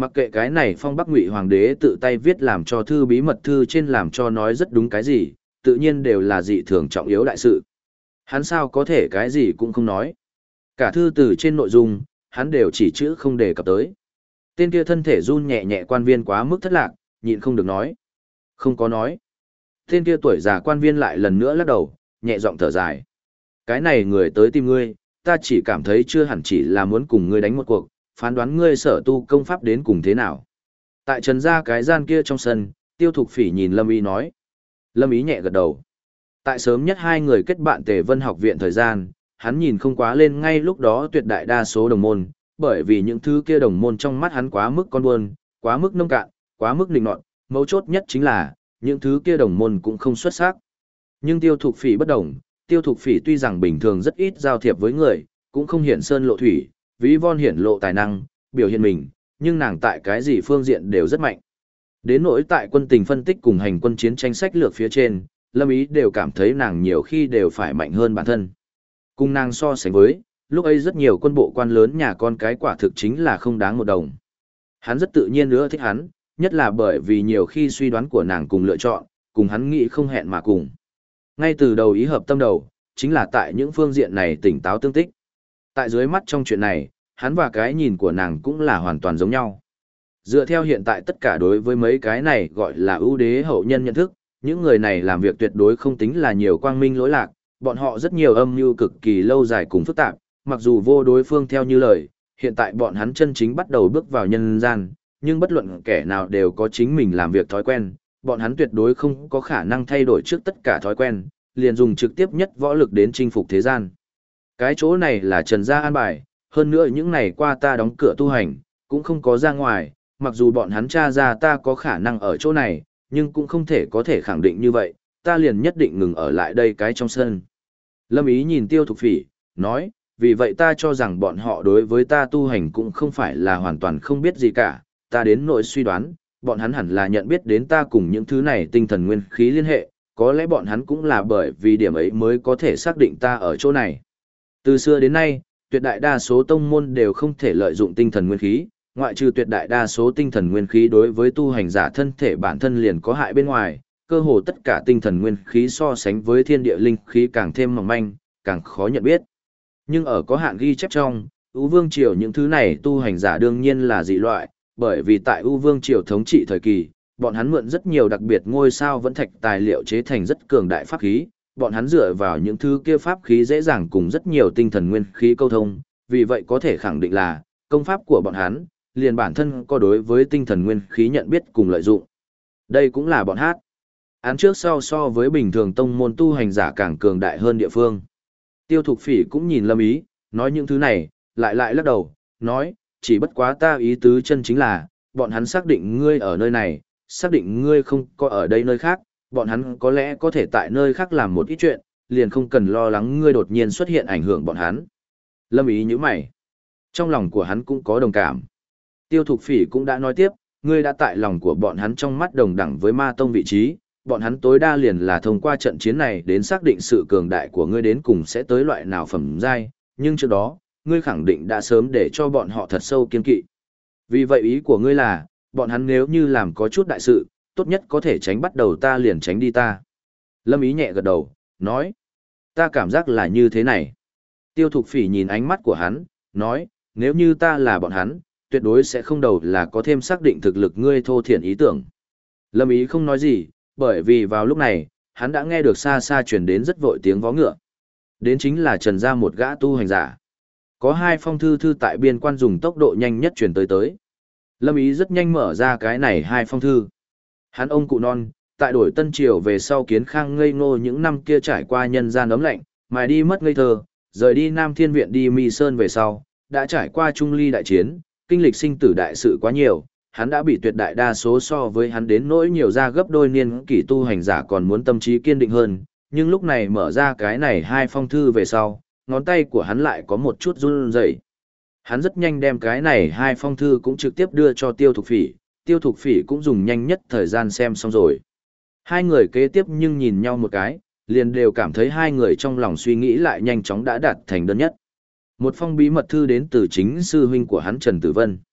Mặc kệ cái này phong Bắc Ngụy Hoàng đế tự tay viết làm cho thư bí mật thư trên làm cho nói rất đúng cái gì, tự nhiên đều là dị thường trọng yếu đại sự. Hắn sao có thể cái gì cũng không nói. Cả thư từ trên nội dung, hắn đều chỉ chữ không đề cập tới. Tên kia thân thể run nhẹ nhẹ quan viên quá mức thất lạc, nhịn không được nói. Không có nói. Tên kia tuổi già quan viên lại lần nữa lắc đầu, nhẹ giọng thở dài. Cái này người tới tìm ngươi, ta chỉ cảm thấy chưa hẳn chỉ là muốn cùng ngươi đánh một cuộc, phán đoán ngươi sở tu công pháp đến cùng thế nào. Tại trần gia cái gian kia trong sân, Tiêu Thục Phỉ nhìn Lâm Ý nói. Lâm Ý nhẹ gật đầu. Tại sớm nhất hai người kết bạn Tề Vân học viện thời gian, hắn nhìn không quá lên ngay lúc đó tuyệt đại đa số đồng môn, bởi vì những thứ kia đồng môn trong mắt hắn quá mức con buôn, quá mức nông cạn, quá mức nịnh nọt, mấu chốt nhất chính là, những thứ kia đồng môn cũng không xuất sắc. Nhưng Tiêu Thục Phỉ bất đồng, Tiêu Thục Phỉ tuy rằng bình thường rất ít giao thiệp với người, cũng không hiển sơn lộ thủy, ví von hiển lộ tài năng, biểu hiện mình, nhưng nàng tại cái gì phương diện đều rất mạnh. Đến nỗi tại quân tình phân tích cùng hành quân chiến tranh sách lược phía trên, Lâm Ý đều cảm thấy nàng nhiều khi đều phải mạnh hơn bản thân. Cùng nàng so sánh với, lúc ấy rất nhiều quân bộ quan lớn nhà con cái quả thực chính là không đáng một đồng. Hắn rất tự nhiên nữa thích hắn, nhất là bởi vì nhiều khi suy đoán của nàng cùng lựa chọn, cùng hắn nghĩ không hẹn mà cùng. Ngay từ đầu ý hợp tâm đầu, chính là tại những phương diện này tỉnh táo tương tích. Tại dưới mắt trong chuyện này, hắn và cái nhìn của nàng cũng là hoàn toàn giống nhau. Dựa theo hiện tại tất cả đối với mấy cái này gọi là ưu đế hậu nhân nhận thức, những người này làm việc tuyệt đối không tính là nhiều quang minh lỗi lạc, bọn họ rất nhiều âm mưu cực kỳ lâu dài cùng phức tạp, mặc dù vô đối phương theo như lời, hiện tại bọn hắn chân chính bắt đầu bước vào nhân gian, nhưng bất luận kẻ nào đều có chính mình làm việc thói quen, bọn hắn tuyệt đối không có khả năng thay đổi trước tất cả thói quen, liền dùng trực tiếp nhất võ lực đến chinh phục thế gian. Cái chỗ này là Trần gia an bài, hơn nữa những ngày qua ta đóng cửa tu hành, cũng không có ra ngoài, mặc dù bọn hắn tra ra ta có khả năng ở chỗ này, nhưng cũng không thể có thể khẳng định như vậy, ta liền nhất định ngừng ở lại đây cái trong sân. Lâm Ý nhìn Tiêu Thục Phỉ, nói, vì vậy ta cho rằng bọn họ đối với ta tu hành cũng không phải là hoàn toàn không biết gì cả, ta đến nỗi suy đoán, bọn hắn hẳn là nhận biết đến ta cùng những thứ này tinh thần nguyên khí liên hệ, có lẽ bọn hắn cũng là bởi vì điểm ấy mới có thể xác định ta ở chỗ này. Từ xưa đến nay, tuyệt đại đa số tông môn đều không thể lợi dụng tinh thần nguyên khí, ngoại trừ tuyệt đại đa số tinh thần nguyên khí đối với tu hành giả thân thể bản thân liền có hại bên ngoài, cơ hồ tất cả tinh thần nguyên khí so sánh với thiên địa linh khí càng thêm mỏng manh, càng khó nhận biết. Nhưng ở có hạn ghi chép trong, U Vương Triều những thứ này tu hành giả đương nhiên là dị loại, bởi vì tại U Vương Triều thống trị thời kỳ, bọn hắn mượn rất nhiều đặc biệt ngôi sao vẫn thạch tài liệu chế thành rất cường đại pháp khí, bọn hắn dựa vào những thứ kia pháp khí dễ dàng cùng rất nhiều tinh thần nguyên khí câu thông, vì vậy có thể khẳng định là công pháp của bọn hắn liền bản thân có đối với tinh thần nguyên khí nhận biết cùng lợi dụng. Đây cũng là bọn hát án trước sau so với bình thường tông môn tu hành giả càng cường đại hơn địa phương. Tiêu Thục Phỉ cũng nhìn Lâm Ý, nói những thứ này, lại lắc đầu, nói, chỉ bất quá ta ý tứ chân chính là, bọn hắn xác định ngươi ở nơi này, xác định ngươi không có ở đây nơi khác, bọn hắn có lẽ có thể tại nơi khác làm một ít chuyện, liền không cần lo lắng ngươi đột nhiên xuất hiện ảnh hưởng bọn hắn. Lâm Ý nhíu mày. Trong lòng của hắn cũng có đồng cảm. Tiêu Thục Phỉ cũng đã nói tiếp, ngươi đã tại lòng của bọn hắn trong mắt đồng đẳng với ma tông vị trí, bọn hắn tối đa liền là thông qua trận chiến này đến xác định sự cường đại của ngươi đến cùng sẽ tới loại nào phẩm giai, nhưng trước đó, ngươi khẳng định đã sớm để cho bọn họ thật sâu kiên kỵ. Vì vậy ý của ngươi là, bọn hắn nếu như làm có chút đại sự, tốt nhất có thể tránh bắt đầu ta liền tránh đi ta. Lâm Ý nhẹ gật đầu, nói, ta cảm giác là như thế này. Tiêu Thục Phỉ nhìn ánh mắt của hắn, nói, nếu như ta là bọn hắn, tuyệt đối sẽ không đầu là có thêm xác định thực lực ngươi thô thiển ý tưởng. Lâm Ý không nói gì, bởi vì vào lúc này, hắn đã nghe được xa xa truyền đến rất vội tiếng vó ngựa. Đến chính là Trần gia một gã tu hành giả. Có hai phong thư tại biên quan dùng tốc độ nhanh nhất truyền tới. Lâm Ý rất nhanh mở ra cái này hai phong thư. Hắn ông cụ non, tại đổi Tân Triều về sau Kiến Khang ngây ngô những năm kia trải qua nhân gian ấm lạnh, mà đi mất ngây thơ, rời đi Nam Thiên Viện đi Mi Sơn về sau, đã trải qua Trung Ly đại chiến, kinh lịch sinh tử đại sự quá nhiều, hắn đã bị tuyệt đại đa số so với hắn đến nỗi nhiều ra gấp đôi niên kỷ tu hành giả còn muốn tâm trí kiên định hơn, nhưng lúc này mở ra cái này hai phong thư về sau, ngón tay của hắn lại có một chút run rẩy. Hắn rất nhanh đem cái này hai phong thư cũng trực tiếp đưa cho Tiêu Thục Phỉ, Tiêu Thục Phỉ cũng dùng nhanh nhất thời gian xem xong rồi. Hai người kế tiếp nhưng nhìn nhau một cái, liền đều cảm thấy hai người trong lòng suy nghĩ lại nhanh chóng đã đạt thành đơn nhất. Một phong bí mật thư đến từ chính sư huynh của hắn Trần Tử Vân.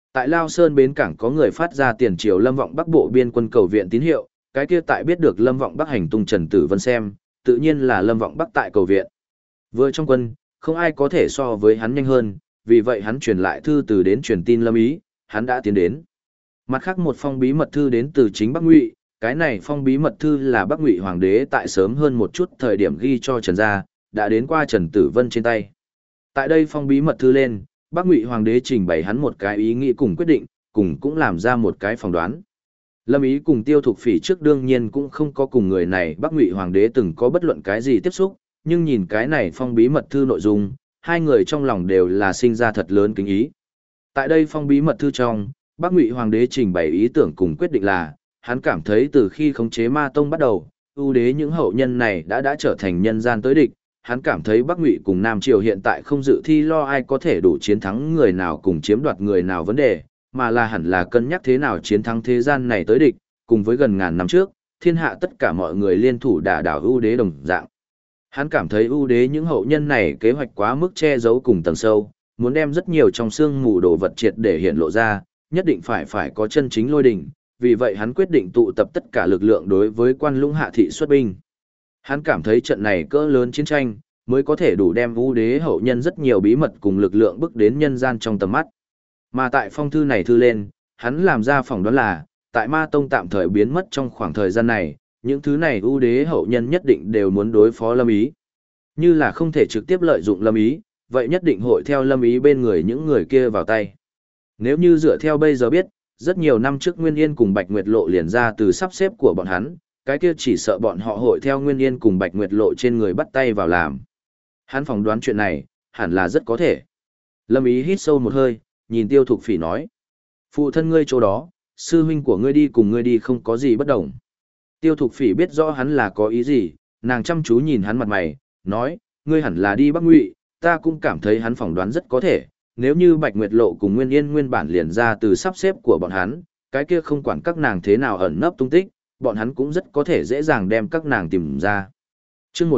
Tại Lao Sơn bến cảng có người phát ra tiền triều Lâm Vọng Bắc bộ biên quân cầu viện tín hiệu, cái kia tại biết được Lâm Vọng Bắc hành tung Trần Tử Vân xem, tự nhiên là Lâm Vọng Bắc tại cầu viện. Vừa trong quân, không ai có thể so với hắn nhanh hơn, vì vậy hắn truyền lại thư từ đến truyền tin Lâm Ý, hắn đã tiến đến. Mặt khác một phong bí mật thư đến từ chính Bắc Ngụy, cái này phong bí mật thư là Bắc Ngụy hoàng đế tại sớm hơn một chút thời điểm ghi cho Trần gia, đã đến qua Trần Tử Vân trên tay. Tại đây phong bí mật thư lên, Bắc Ngụy hoàng đế trình bày hắn một cái ý nghĩ cùng quyết định, cùng cũng làm ra một cái phỏng đoán. Lâm Ý cùng Tiêu Thục Phỉ trước đương nhiên cũng không có cùng người này Bắc Ngụy hoàng đế từng có bất luận cái gì tiếp xúc, nhưng nhìn cái này phong bí mật thư nội dung, hai người trong lòng đều là sinh ra thật lớn kính ý. Tại đây phong bí mật thư trong, Bắc Ngụy hoàng đế trình bày ý tưởng cùng quyết định là, hắn cảm thấy từ khi khống chế Ma Tông bắt đầu, ưu đế những hậu nhân này đã trở thành nhân gian tới địch, hắn cảm thấy Bắc Ngụy cùng Nam Triều hiện tại không dự thi lo ai có thể đủ chiến thắng người nào cùng chiếm đoạt người nào vấn đề, mà là hẳn là cân nhắc thế nào chiến thắng thế gian này tới địch, cùng với gần ngàn năm trước, thiên hạ tất cả mọi người liên thủ đả đảo ưu đế đồng dạng. Hắn cảm thấy ưu đế những hậu nhân này kế hoạch quá mức che giấu cùng tầng sâu, muốn đem rất nhiều trong xương mù đồ vật triệt để hiện lộ ra, nhất định phải có chân chính lôi đỉnh, vì vậy hắn quyết định tụ tập tất cả lực lượng đối với Quan Lũng Hạ thị xuất binh. Hắn cảm thấy trận này cỡ lớn chiến tranh, mới có thể đủ đem ưu đế hậu nhân rất nhiều bí mật cùng lực lượng bước đến nhân gian trong tầm mắt. Mà tại phong thư này thư lên, hắn làm ra phỏng đoán là, tại Ma Tông tạm thời biến mất trong khoảng thời gian này, những thứ này ưu đế hậu nhân nhất định đều muốn đối phó Lâm Ý. Như là không thể trực tiếp lợi dụng Lâm Ý, vậy nhất định hội theo Lâm Ý bên người những người kia vào tay. Nếu như dựa theo bây giờ biết, rất nhiều năm trước Nguyên Yên cùng Bạch Nguyệt Lộ liền ra từ sắp xếp của bọn hắn, cái kia chỉ sợ bọn họ hội theo Nguyên Yên cùng Bạch Nguyệt Lộ trên người bắt tay vào làm. Hắn phỏng đoán chuyện này, hẳn là rất có thể. Lâm Ý hít sâu một hơi, nhìn Tiêu Thục Phỉ nói. Phụ thân ngươi chỗ đó, sư huynh của ngươi đi cùng ngươi đi không có gì bất đồng. Tiêu Thục Phỉ biết rõ hắn là có ý gì, nàng chăm chú nhìn hắn mặt mày, nói, ngươi hẳn là đi Bắc Ngụy, ta cũng cảm thấy hắn phỏng đoán rất có thể, nếu như Bạch Nguyệt Lộ cùng Nguyên Yên nguyên bản liền ra từ sắp xếp của bọn hắn, cái kia không quản các nàng thế nào ẩn nấp tung tích, bọn hắn cũng rất có thể dễ dàng đem các nàng tìm ra. Chương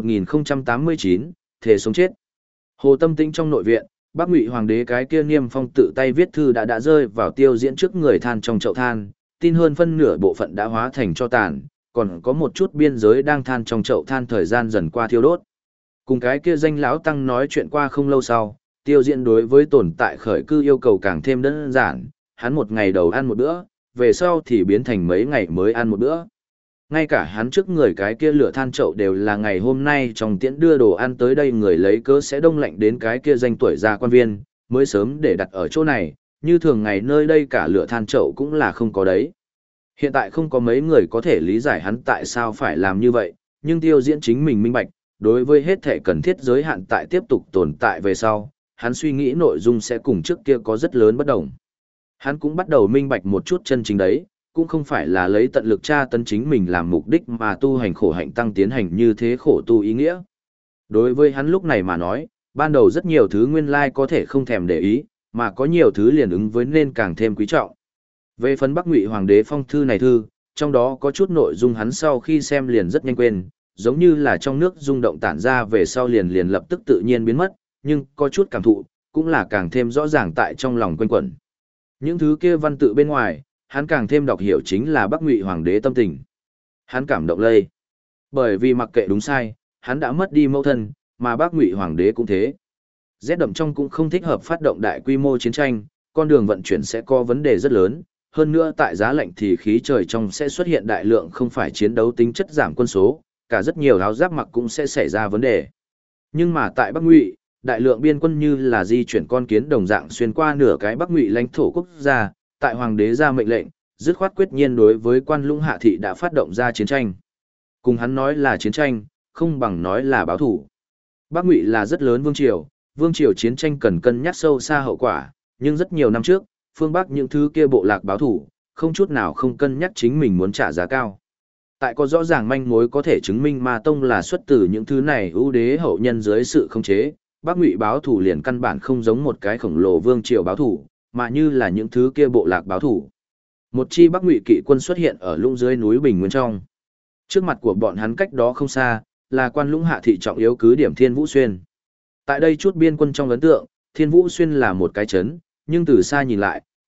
1089, thể sống chết. Hồ Tâm Tĩnh trong nội viện, Bắc Ngụy hoàng đế cái kia Niêm Phong tự tay viết thư đã rơi vào Tiêu Diễn trước người than trong chậu than, tin hơn phân nửa bộ phận đã hóa thành tro tàn, còn có một chút biên giới đang than trong chậu than thời gian dần qua thiêu đốt. Cùng cái kia danh lão tăng nói chuyện qua không lâu sau, Tiêu Diễn đối với tồn tại khởi cư yêu cầu càng thêm đơn giản, hắn một ngày đầu ăn một bữa, về sau thì biến thành mấy ngày mới ăn một bữa. Ngay cả hắn trước người cái kia lửa than chậu đều là ngày hôm nay trong tiễn đưa đồ ăn tới đây người lấy cớ sẽ đông lạnh đến cái kia danh tuổi gia quan viên, mới sớm để đặt ở chỗ này, như thường ngày nơi đây cả lửa than chậu cũng là không có đấy. Hiện tại không có mấy người có thể lý giải hắn tại sao phải làm như vậy, nhưng Tiêu Diễn chính mình minh bạch, đối với hết thể cần thiết giới hạn tại tiếp tục tồn tại về sau, hắn suy nghĩ nội dung sẽ cùng trước kia có rất lớn bất đồng. Hắn cũng bắt đầu minh bạch một chút chân chính đấy, cũng không phải là lấy tận lực tra tấn chính mình làm mục đích mà tu hành khổ hạnh tăng tiến hành như thế khổ tu ý nghĩa. Đối với hắn lúc này mà nói, ban đầu rất nhiều thứ nguyên lai có thể không thèm để ý, mà có nhiều thứ liền ứng với nên càng thêm quý trọng. Về phần Bắc Ngụy hoàng đế phong thư này thư, trong đó có chút nội dung hắn sau khi xem liền rất nhanh quên, giống như là trong nước rung động tản ra về sau liền lập tức tự nhiên biến mất, nhưng có chút cảm thụ, cũng là càng thêm rõ ràng tại trong lòng quanh quẩn. Những thứ kia văn tự bên ngoài, hắn càng thêm đọc hiểu chính là Bắc Ngụy hoàng đế tâm tình. Hắn cảm động lây. Bởi vì mặc kệ đúng sai, hắn đã mất đi mẫu thân, mà Bắc Ngụy hoàng đế cũng thế. Rét đậm trong cũng không thích hợp phát động đại quy mô chiến tranh, con đường vận chuyển sẽ có vấn đề rất lớn, hơn nữa tại giá lạnh thì khí trời trong sẽ xuất hiện đại lượng không phải chiến đấu tính chất giảm quân số, cả rất nhiều áo giáp mặc cũng sẽ xảy ra vấn đề. Nhưng mà tại Bắc Ngụy, đại lượng biên quân như là di chuyển con kiến đồng dạng xuyên qua nửa cái Bắc Ngụy lãnh thổ quốc gia, tại hoàng đế ra mệnh lệnh, dứt khoát quyết nhiên đối với Quan Lũng Hạ thị đã phát động ra chiến tranh. Cùng hắn nói là chiến tranh, không bằng nói là báo thủ. Bắc Ngụy là rất lớn vương triều chiến tranh cần cân nhắc sâu xa hậu quả, nhưng rất nhiều năm trước, phương Bắc những thứ kia bộ lạc báo thủ, không chút nào không cân nhắc chính mình muốn trả giá cao. Tại có rõ ràng manh mối có thể chứng minh Ma Tông là xuất từ những thứ này ưu đế hậu nhân dưới sự khống chế, Bắc Ngụy báo thủ liền căn bản không giống một cái khổng lồ vương triều báo thủ, mà như là những thứ kia bộ lạc báo thủ. Một chi Bắc Ngụy kỵ quân xuất hiện ở lũng dưới núi Bình Nguyên trong. Trước mặt của bọn hắn cách đó không xa, là Quan Lũng Hạ thị trọng yếu cứ điểm Thiên Vũ Xuyên. Tại đây chút biên quân trong ấn tượng, Thiên Vũ Xuyên là một cái trấn, nhưng từ xa nhìn lại,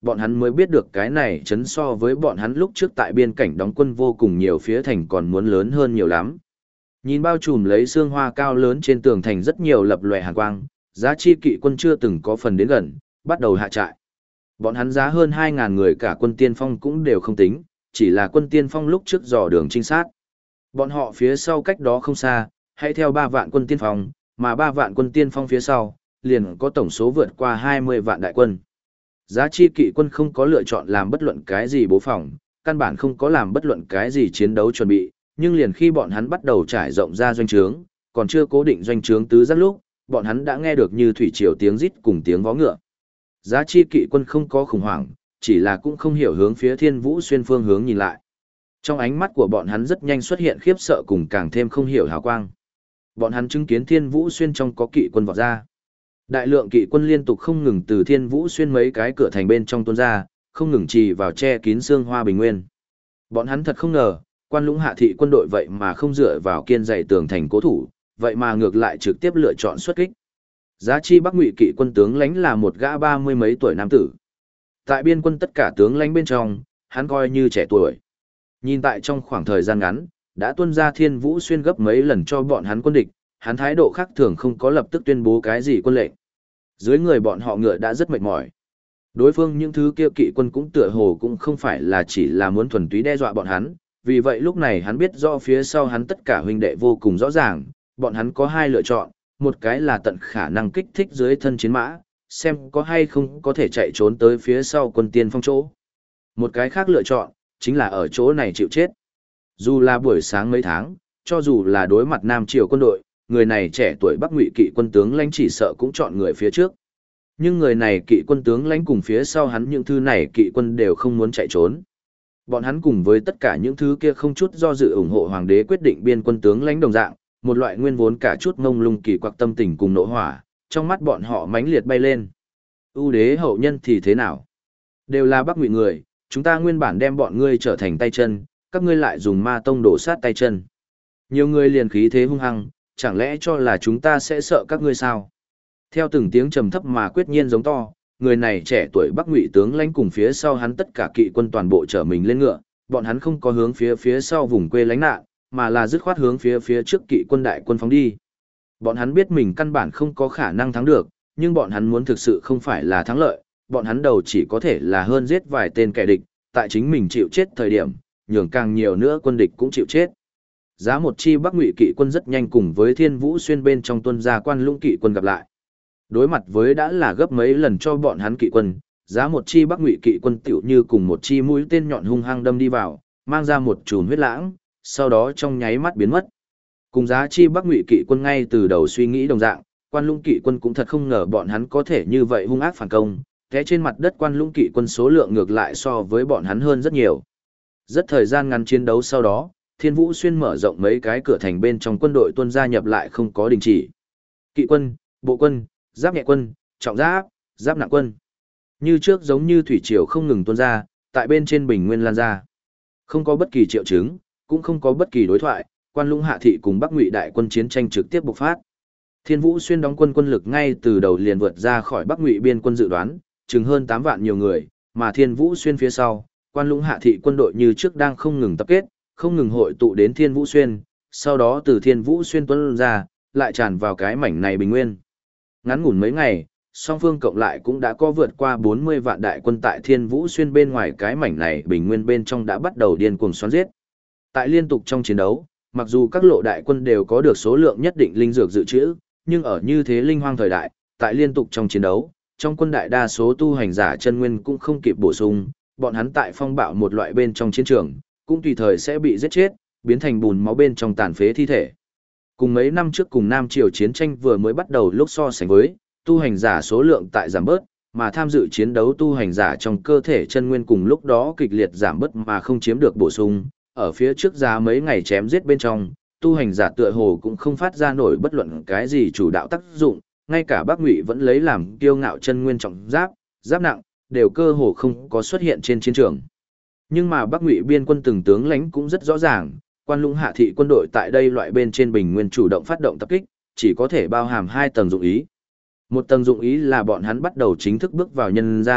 bọn hắn mới biết được cái này chấn so với bọn hắn lúc trước tại biên cảnh đóng quân vô cùng nhiều phía thành còn muốn lớn hơn nhiều lắm. Nhìn bao trùm lấy xương hoa cao lớn trên tường thành rất nhiều lập lòe hàn quang, Giá Chi kỵ quân chưa từng có phần đến gần, bắt đầu hạ trại. Bọn hắn giá hơn 2.000 người cả quân tiên phong cũng đều không tính, chỉ là quân tiên phong lúc trước dò đường trinh sát. Bọn họ phía sau cách đó không xa, hãy theo 3 vạn quân tiên phong, mà 3 vạn quân tiên phong phía sau, liền có tổng số vượt qua 20 vạn đại quân. Giá Chi kỵ quân không có lựa chọn làm bất luận cái gì bố phòng, căn bản không có làm bất luận cái gì chiến đấu chuẩn bị, nhưng liền khi bọn hắn bắt đầu trải rộng ra doanh trướng, còn chưa cố định doanh trướng tứ giác lúc, bọn hắn đã nghe được như thủy triều tiếng rít cùng tiếng vó ngựa. Giá Chi kỵ quân không có khủng hoảng, chỉ là cũng không hiểu hướng phía Thiên Vũ Xuyên phương hướng nhìn lại. Trong ánh mắt của bọn hắn rất nhanh xuất hiện khiếp sợ cùng càng thêm không hiểu hào quang. Bọn hắn chứng kiến Thiên Vũ Xuyên trong có kỵ quân vọt ra. Đại lượng kỵ quân liên tục không ngừng từ Thiên Vũ Xuyên mấy cái cửa thành bên trong tuôn ra, không ngừng trì vào che kín xương hoa bình nguyên. Bọn hắn thật không ngờ, Quan Lũng Hạ thị quân đội vậy mà không dựa vào kiên dày tường thành cố thủ, vậy mà ngược lại trực tiếp lựa chọn xuất kích. Giá Chi Bắc Ngụy kỵ quân tướng lãnh là một gã 30 mấy tuổi nam tử. Tại biên quân tất cả tướng lãnh bên trong, hắn coi như trẻ tuổi. Nhìn tại trong khoảng thời gian ngắn, đã tuân ra Thiên Vũ Xuyên gấp mấy lần cho bọn hắn quân địch, hắn thái độ khác thường không có lập tức tuyên bố cái gì quân lệnh. Dưới người bọn họ ngựa đã rất mệt mỏi. Đối phương những thứ kia kỵ quân cũng tựa hồ cũng không phải là chỉ là muốn thuần túy đe dọa bọn hắn, vì vậy lúc này hắn biết rõ phía sau hắn tất cả huynh đệ vô cùng rõ ràng, bọn hắn có 2 lựa chọn, một cái là tận khả năng kích thích dưới thân chiến mã, xem có hay không có thể chạy trốn tới phía sau quân tiên phong chỗ. Một cái khác lựa chọn, chính là ở chỗ này chịu chết. Dù là buổi sáng mấy tháng, cho dù là đối mặt Nam Triều quân đội, người này trẻ tuổi Bắc Ngụy kỵ quân tướng lãnh chỉ sợ cũng chọn người phía trước. Nhưng người này kỵ quân tướng lãnh cùng phía sau hắn những thứ này kỵ quân đều không muốn chạy trốn. Bọn hắn cùng với tất cả những thứ kia không chút do dự ủng hộ hoàng đế quyết định biên quân tướng lãnh đồng dạng, một loại nguyên vốn cả chút ngông lung kỳ quặc tâm tình cùng nộ hỏa, trong mắt bọn họ mãnh liệt bay lên. Ưu đế hậu nhân thì thế nào? Đều là Bắc Ngụy người, chúng ta nguyên bản đem bọn ngươi trở thành tay chân, các ngươi lại dùng ma tông đổ sát tay chân. Nhiều người liền khí thế hung hăng, chẳng lẽ cho là chúng ta sẽ sợ các ngươi sao? Theo từng tiếng trầm thấp mà quyết nhiên giống to, người này trẻ tuổi Bắc Ngụy tướng lãnh cùng phía sau hắn tất cả kỵ quân toàn bộ trở mình lên ngựa, bọn hắn không có hướng phía sau vùng quê lánh nạn, mà là dứt khoát hướng phía trước kỵ quân đại quân phóng đi. Bọn hắn biết mình căn bản không có khả năng thắng được, nhưng bọn hắn muốn thực sự không phải là thắng lợi, bọn hắn đầu chỉ có thể là hơn giết vài tên kẻ địch, tại chính mình chịu chết thời điểm, nhường càng nhiều nữa quân địch cũng chịu chết. Giá một chi Bắc Ngụy kỵ quân rất nhanh cùng với Thiên Vũ Xuyên bên trong tuân gia Quan Lũng kỵ quân gặp lại. Đối mặt với đã là gấp mấy lần cho bọn hắn kỵ quân, giá một chi Bắc Ngụy kỵ quân tựu như cùng một chi mũi tên nhọn hung hăng đâm đi vào, mang ra một chùm huyết lãng, sau đó trong nháy mắt biến mất. Cùng giá chi Bắc Ngụy kỵ quân ngay từ đầu suy nghĩ đồng dạng, Quan Lũng kỵ quân cũng thật không ngờ bọn hắn có thể như vậy hung ác phản công, té trên mặt đất Quan Lũng kỵ quân số lượng ngược lại so với bọn hắn hơn rất nhiều. Rất thời gian ngắn chiến đấu sau đó, Thiên Vũ Xuyên mở rộng mấy cái cửa thành bên trong quân đội tuân gia nhập lại không có đình chỉ. Kỵ quân, bộ quân, giáp nhẹ quân, trọng giáp, giáp nặng quân. Như trước giống như thủy triều không ngừng tuôn ra, tại bên trên bình nguyên lan ra. Không có bất kỳ triệu chứng, cũng không có bất kỳ đối thoại, Quan Lũng Hạ thị cùng Bắc Ngụy đại quân chiến tranh trực tiếp bộc phát. Thiên Vũ Xuyên đóng quân lực ngay từ đầu liền vượt ra khỏi Bắc Ngụy biên quân dự đoán, chừng hơn 8 vạn nhiều người, mà Thiên Vũ Xuyên phía sau, Quan Lũng Hạ thị quân đội như trước đang không ngừng tập kết, không ngừng hội tụ đến Thiên Vũ Xuyên, sau đó từ Thiên Vũ Xuyên tuôn ra, lại tràn vào cái mảnh này bình nguyên. Ngắn ngủn mấy ngày, song phương cộng lại cũng đã có vượt qua 40 vạn đại quân tại Thiên Vũ Xuyên bên ngoài cái mảnh này bình nguyên bên trong đã bắt đầu điên cuồng xoắn giết. Tại liên tục trong chiến đấu, mặc dù các lộ đại quân đều có được số lượng nhất định linh dược dự trữ, nhưng ở như thế linh hoang thời đại, tại liên tục trong chiến đấu, trong quân đại đa số tu hành giả chân nguyên cũng không kịp bổ sung, bọn hắn tại phong bạo một loại bên trong chiến trường, cũng tùy thời sẽ bị giết chết, biến thành bùn máu bên trong tàn phế thi thể. Cùng mấy năm trước cùng Nam Triều chiến tranh vừa mới bắt đầu lúc so sánh với, tu hành giả số lượng tại giảm bớt, mà tham dự chiến đấu tu hành giả trong cơ thể chân nguyên cùng lúc đó kịch liệt giảm bớt mà không chiếm được bổ sung, ở phía trước giá mấy ngày chém giết bên trong, tu hành giả tựa hồ cũng không phát ra nổi bất luận cái gì chủ đạo tác dụng, ngay cả Bắc Ngụy vẫn lấy làm kiêu ngạo chân nguyên trọng giáp, giáp nặng, đều cơ hồ không có xuất hiện trên chiến trường. Nhưng mà Bắc Ngụy biên quân từng tướng lãnh cũng rất rõ ràng, Quan Lũng Hạ thị quân đội tại đây loại bên trên bình nguyên chủ động phát động tập kích, chỉ có thể bao hàm 2 tầng dụng ý. Một tầng dụng ý là bọn hắn bắt đầu chính thức bước vào nhân gian,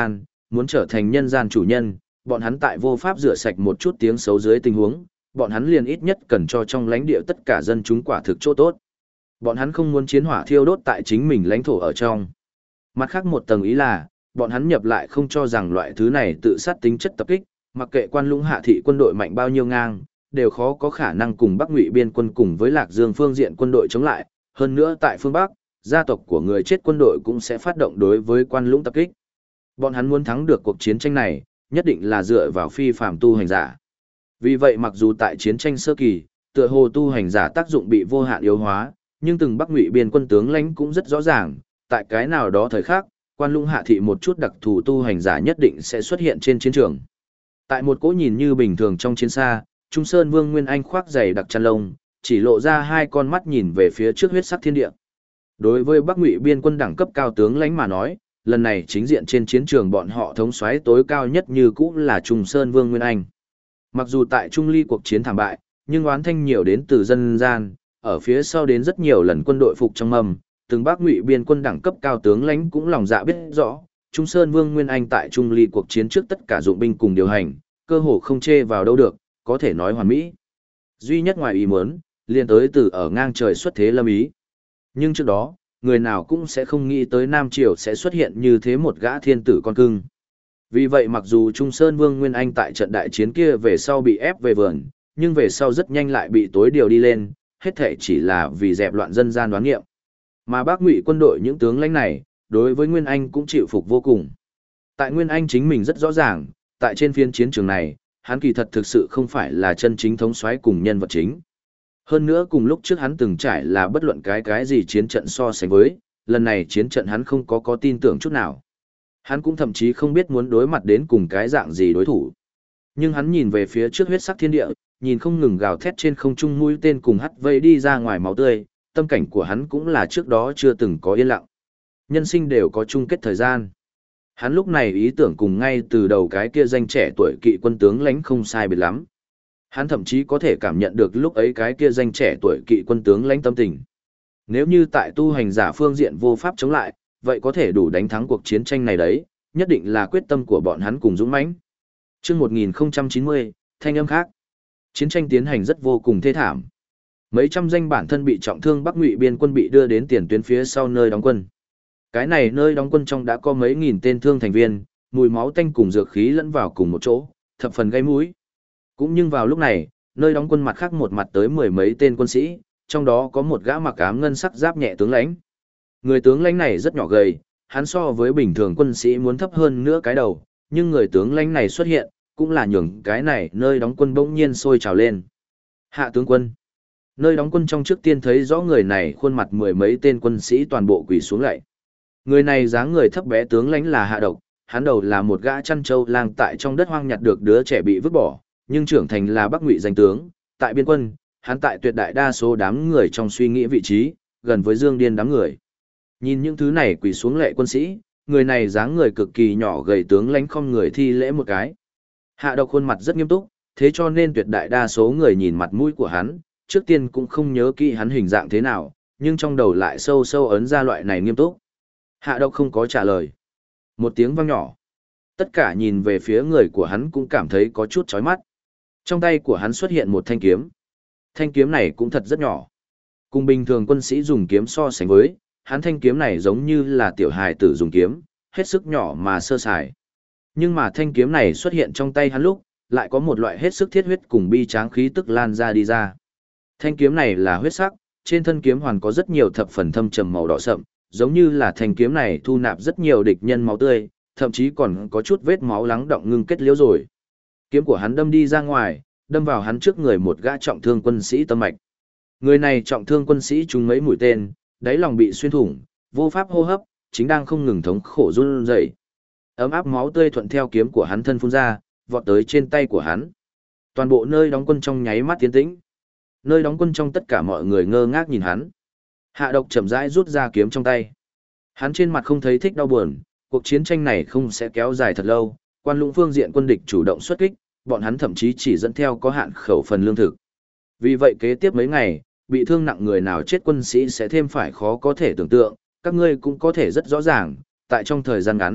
muốn trở thành nhân gian chủ nhân, bọn hắn tại vô pháp rửa sạch một chút tiếng xấu dưới tình huống, bọn hắn liền ít nhất cần cho trong lãnh địa tất cả dân chúng quả thực chỗ tốt. Bọn hắn không muốn chiến hỏa thiêu đốt tại chính mình lãnh thổ ở trong. Mặt khác một tầng ý là, bọn hắn nhập lại không cho rằng loại thứ này tự sát tính chất tập kích, mặc kệ Quan Lũng Hạ thị quân đội mạnh bao nhiêu ngang, đều khó có khả năng cùng Bắc Ngụy biên quân cùng với Lạc Dương phương diện quân đội chống lại, hơn nữa tại phương Bắc, gia tộc của người chết quân đội cũng sẽ phát động đối với Quan Lũng tập kích. Bọn hắn muốn thắng được cuộc chiến tranh này, nhất định là dựa vào phi phàm tu hành giả. Vì vậy mặc dù tại chiến tranh sơ kỳ, tựa hồ tu hành giả tác dụng bị vô hạn yếu hóa, nhưng từng Bắc Ngụy biên quân tướng lãnh cũng rất rõ ràng, tại cái nào đó thời khắc, Quan Lũng Hạ thị một chút đặc thù tu hành giả nhất định sẽ xuất hiện trên chiến trường. Tại một cỗ nhìn như bình thường trong chiến xa, Trung Sơn Vương Nguyên Anh khoác giày đặc chăn lông, chỉ lộ ra hai con mắt nhìn về phía trước huyết sắc thiên địa. Đối với Bắc Ngụy biên quân đẳng cấp cao tướng lãnh mà nói, lần này chính diện trên chiến trường bọn họ thống soái tối cao nhất như cũ là Trung Sơn Vương Nguyên Anh. Mặc dù tại Trung Ly cuộc chiến thảm bại, nhưng oán thanh nhiều đến từ dân gian, ở phía sau đến rất nhiều lần quân đội phục trong mầm, từng Bắc Ngụy biên quân đẳng cấp cao tướng lãnh cũng lòng dạ biết rõ, Trung Sơn Vương Nguyên Anh tại Trung Ly cuộc chiến trước tất cả dụng binh cùng điều hành, cơ hồ không chê vào đâu được, có thể nói hoàn mỹ. Duy nhất ngoài ý muốn, liên tới từ ở ngang trời xuất thế Lâm Ý. Nhưng trước đó, người nào cũng sẽ không nghĩ tới Nam Triều sẽ xuất hiện như thế một gã thiên tử con cưng. Vì vậy mặc dù Trung Sơn Vương Nguyên Anh tại trận đại chiến kia về sau bị ép về vườn, nhưng về sau rất nhanh lại bị tối điều đi lên, hết thể chỉ là vì dẹp loạn dân gian đoán nghiệm. Mà Bắc Ngụy quân đội những tướng lãnh này, đối với Nguyên Anh cũng chịu phục vô cùng. Tại Nguyên Anh chính mình rất rõ ràng, tại trên phiên chiến trường này, hắn kỳ thật thực sự không phải là chân chính thống soái cùng nhân vật chính. Hơn nữa cùng lúc trước hắn từng trải là bất luận cái gì chiến trận so sánh với, lần này chiến trận hắn không có tin tưởng chút nào. Hắn cũng thậm chí không biết muốn đối mặt đến cùng cái dạng gì đối thủ. Nhưng hắn nhìn về phía trước huyết sắc thiên địa, nhìn không ngừng gào thét trên không trung mũi tên cùng hắt vây đi ra ngoài máu tươi, tâm cảnh của hắn cũng là trước đó chưa từng có yên lặng. Nhân sinh đều có chung kết thời gian. Hắn lúc này ý tưởng cùng ngay từ đầu cái kia danh trẻ tuổi kỵ quân tướng lãnh không sai biệt lắm. Hắn thậm chí có thể cảm nhận được lúc ấy cái kia danh trẻ tuổi kỵ quân tướng lãnh tâm tình. Nếu như tại tu hành giả phương diện vô pháp chống lại, vậy có thể đủ đánh thắng cuộc chiến tranh này đấy, nhất định là quyết tâm của bọn hắn cùng dũng mãnh. Chương 1090, thanh âm khác. Chiến tranh tiến hành rất vô cùng thê thảm. Mấy trăm danh bản thân bị trọng thương Bắc Ngụy biên quân bị đưa đến tiền tuyến phía sau nơi đóng quân. Cái này nơi đóng quân trong đã có mấy nghìn tên thương thành viên, mùi máu tanh cùng dược khí lẫn vào cùng một chỗ, thập phần gây mũi. Cũng nhưng vào lúc này, nơi đóng quân mặt khác một mặt tới mười mấy tên quân sĩ, trong đó có một gã mặc ám ngân sắc giáp nhẹ tướng lãnh. Người tướng lãnh này rất nhỏ gầy, hắn so với bình thường quân sĩ muốn thấp hơn nữa cái đầu, nhưng người tướng lãnh này xuất hiện, cũng là nhường cái này nơi đóng quân bỗng nhiên sôi trào lên. Hạ tướng quân. Nơi đóng quân trong trước tiên thấy rõ người này khuôn mặt mười mấy tên quân sĩ toàn bộ quỳ xuống lạy. Người này dáng người thấp bé tướng lãnh là Hạ Độc, hắn đầu là một gã chăn trâu lang tại trong đất hoang nhặt được đứa trẻ bị vứt bỏ, nhưng trưởng thành là Bắc Ngụy danh tướng, tại biên quân, hắn tại tuyệt đại đa số đám người trong suy nghĩ vị trí, gần với Dương Điên đám người. Nhìn những thứ này quỳ xuống lệ quân sĩ, người này dáng người cực kỳ nhỏ gầy tướng lãnh không người thi lễ một cái. Hạ Độc khuôn mặt rất nghiêm túc, thế cho nên tuyệt đại đa số người nhìn mặt mũi của hắn, trước tiên cũng không nhớ kỹ hắn hình dạng thế nào, nhưng trong đầu lại sâu sâu ấn ra loại này nghiêm túc. Hạ Độc không có trả lời. Một tiếng vang nhỏ. Tất cả nhìn về phía người của hắn cũng cảm thấy có chút chói mắt. Trong tay của hắn xuất hiện một thanh kiếm. Thanh kiếm này cũng thật rất nhỏ. Cùng bình thường quân sĩ dùng kiếm so sánh với, hắn thanh kiếm này giống như là tiểu hài tử dùng kiếm, hết sức nhỏ mà sơ sài. Nhưng mà thanh kiếm này xuất hiện trong tay hắn lúc, lại có một loại hết sức thiết huyết cùng bi tráng khí tức lan ra đi ra. Thanh kiếm này là huyết sắc, trên thân kiếm hoàn có rất nhiều thập phần thâm trầm màu đỏ sậm, giống như là thanh kiếm này thu nạp rất nhiều địch nhân máu tươi, thậm chí còn có chút vết máu lắng đọng ngưng kết liễu rồi. Kiếm của hắn đâm đi ra ngoài, đâm vào hắn trước người một gã trọng thương quân sĩ tâm mạch. Người này trọng thương quân sĩ trúng mấy mũi tên, đáy lòng bị xuyên thủng, vô pháp hô hấp, chính đang không ngừng thống khổ run rẩy. Ấm áp máu tươi thuận theo kiếm của hắn thân phun ra, vọt tới trên tay của hắn. Toàn bộ nơi đóng quân trong nháy mắt tiến tĩnh. Nơi đóng quân trong tất cả mọi người ngơ ngác nhìn hắn. Hạ Độc chậm rãi rút ra kiếm trong tay. Hắn trên mặt không thấy thích đau buồn, cuộc chiến tranh này không sẽ kéo dài thật lâu, Quan Lũng phương diện quân địch chủ động xuất kích, bọn hắn thậm chí chỉ dẫn theo có hạn khẩu phần lương thực. Vì vậy kế tiếp mấy ngày, bị thương nặng người nào chết quân sĩ sẽ thêm phải khó có thể tưởng tượng, các ngươi cũng có thể rất rõ ràng, tại trong thời gian ngắn,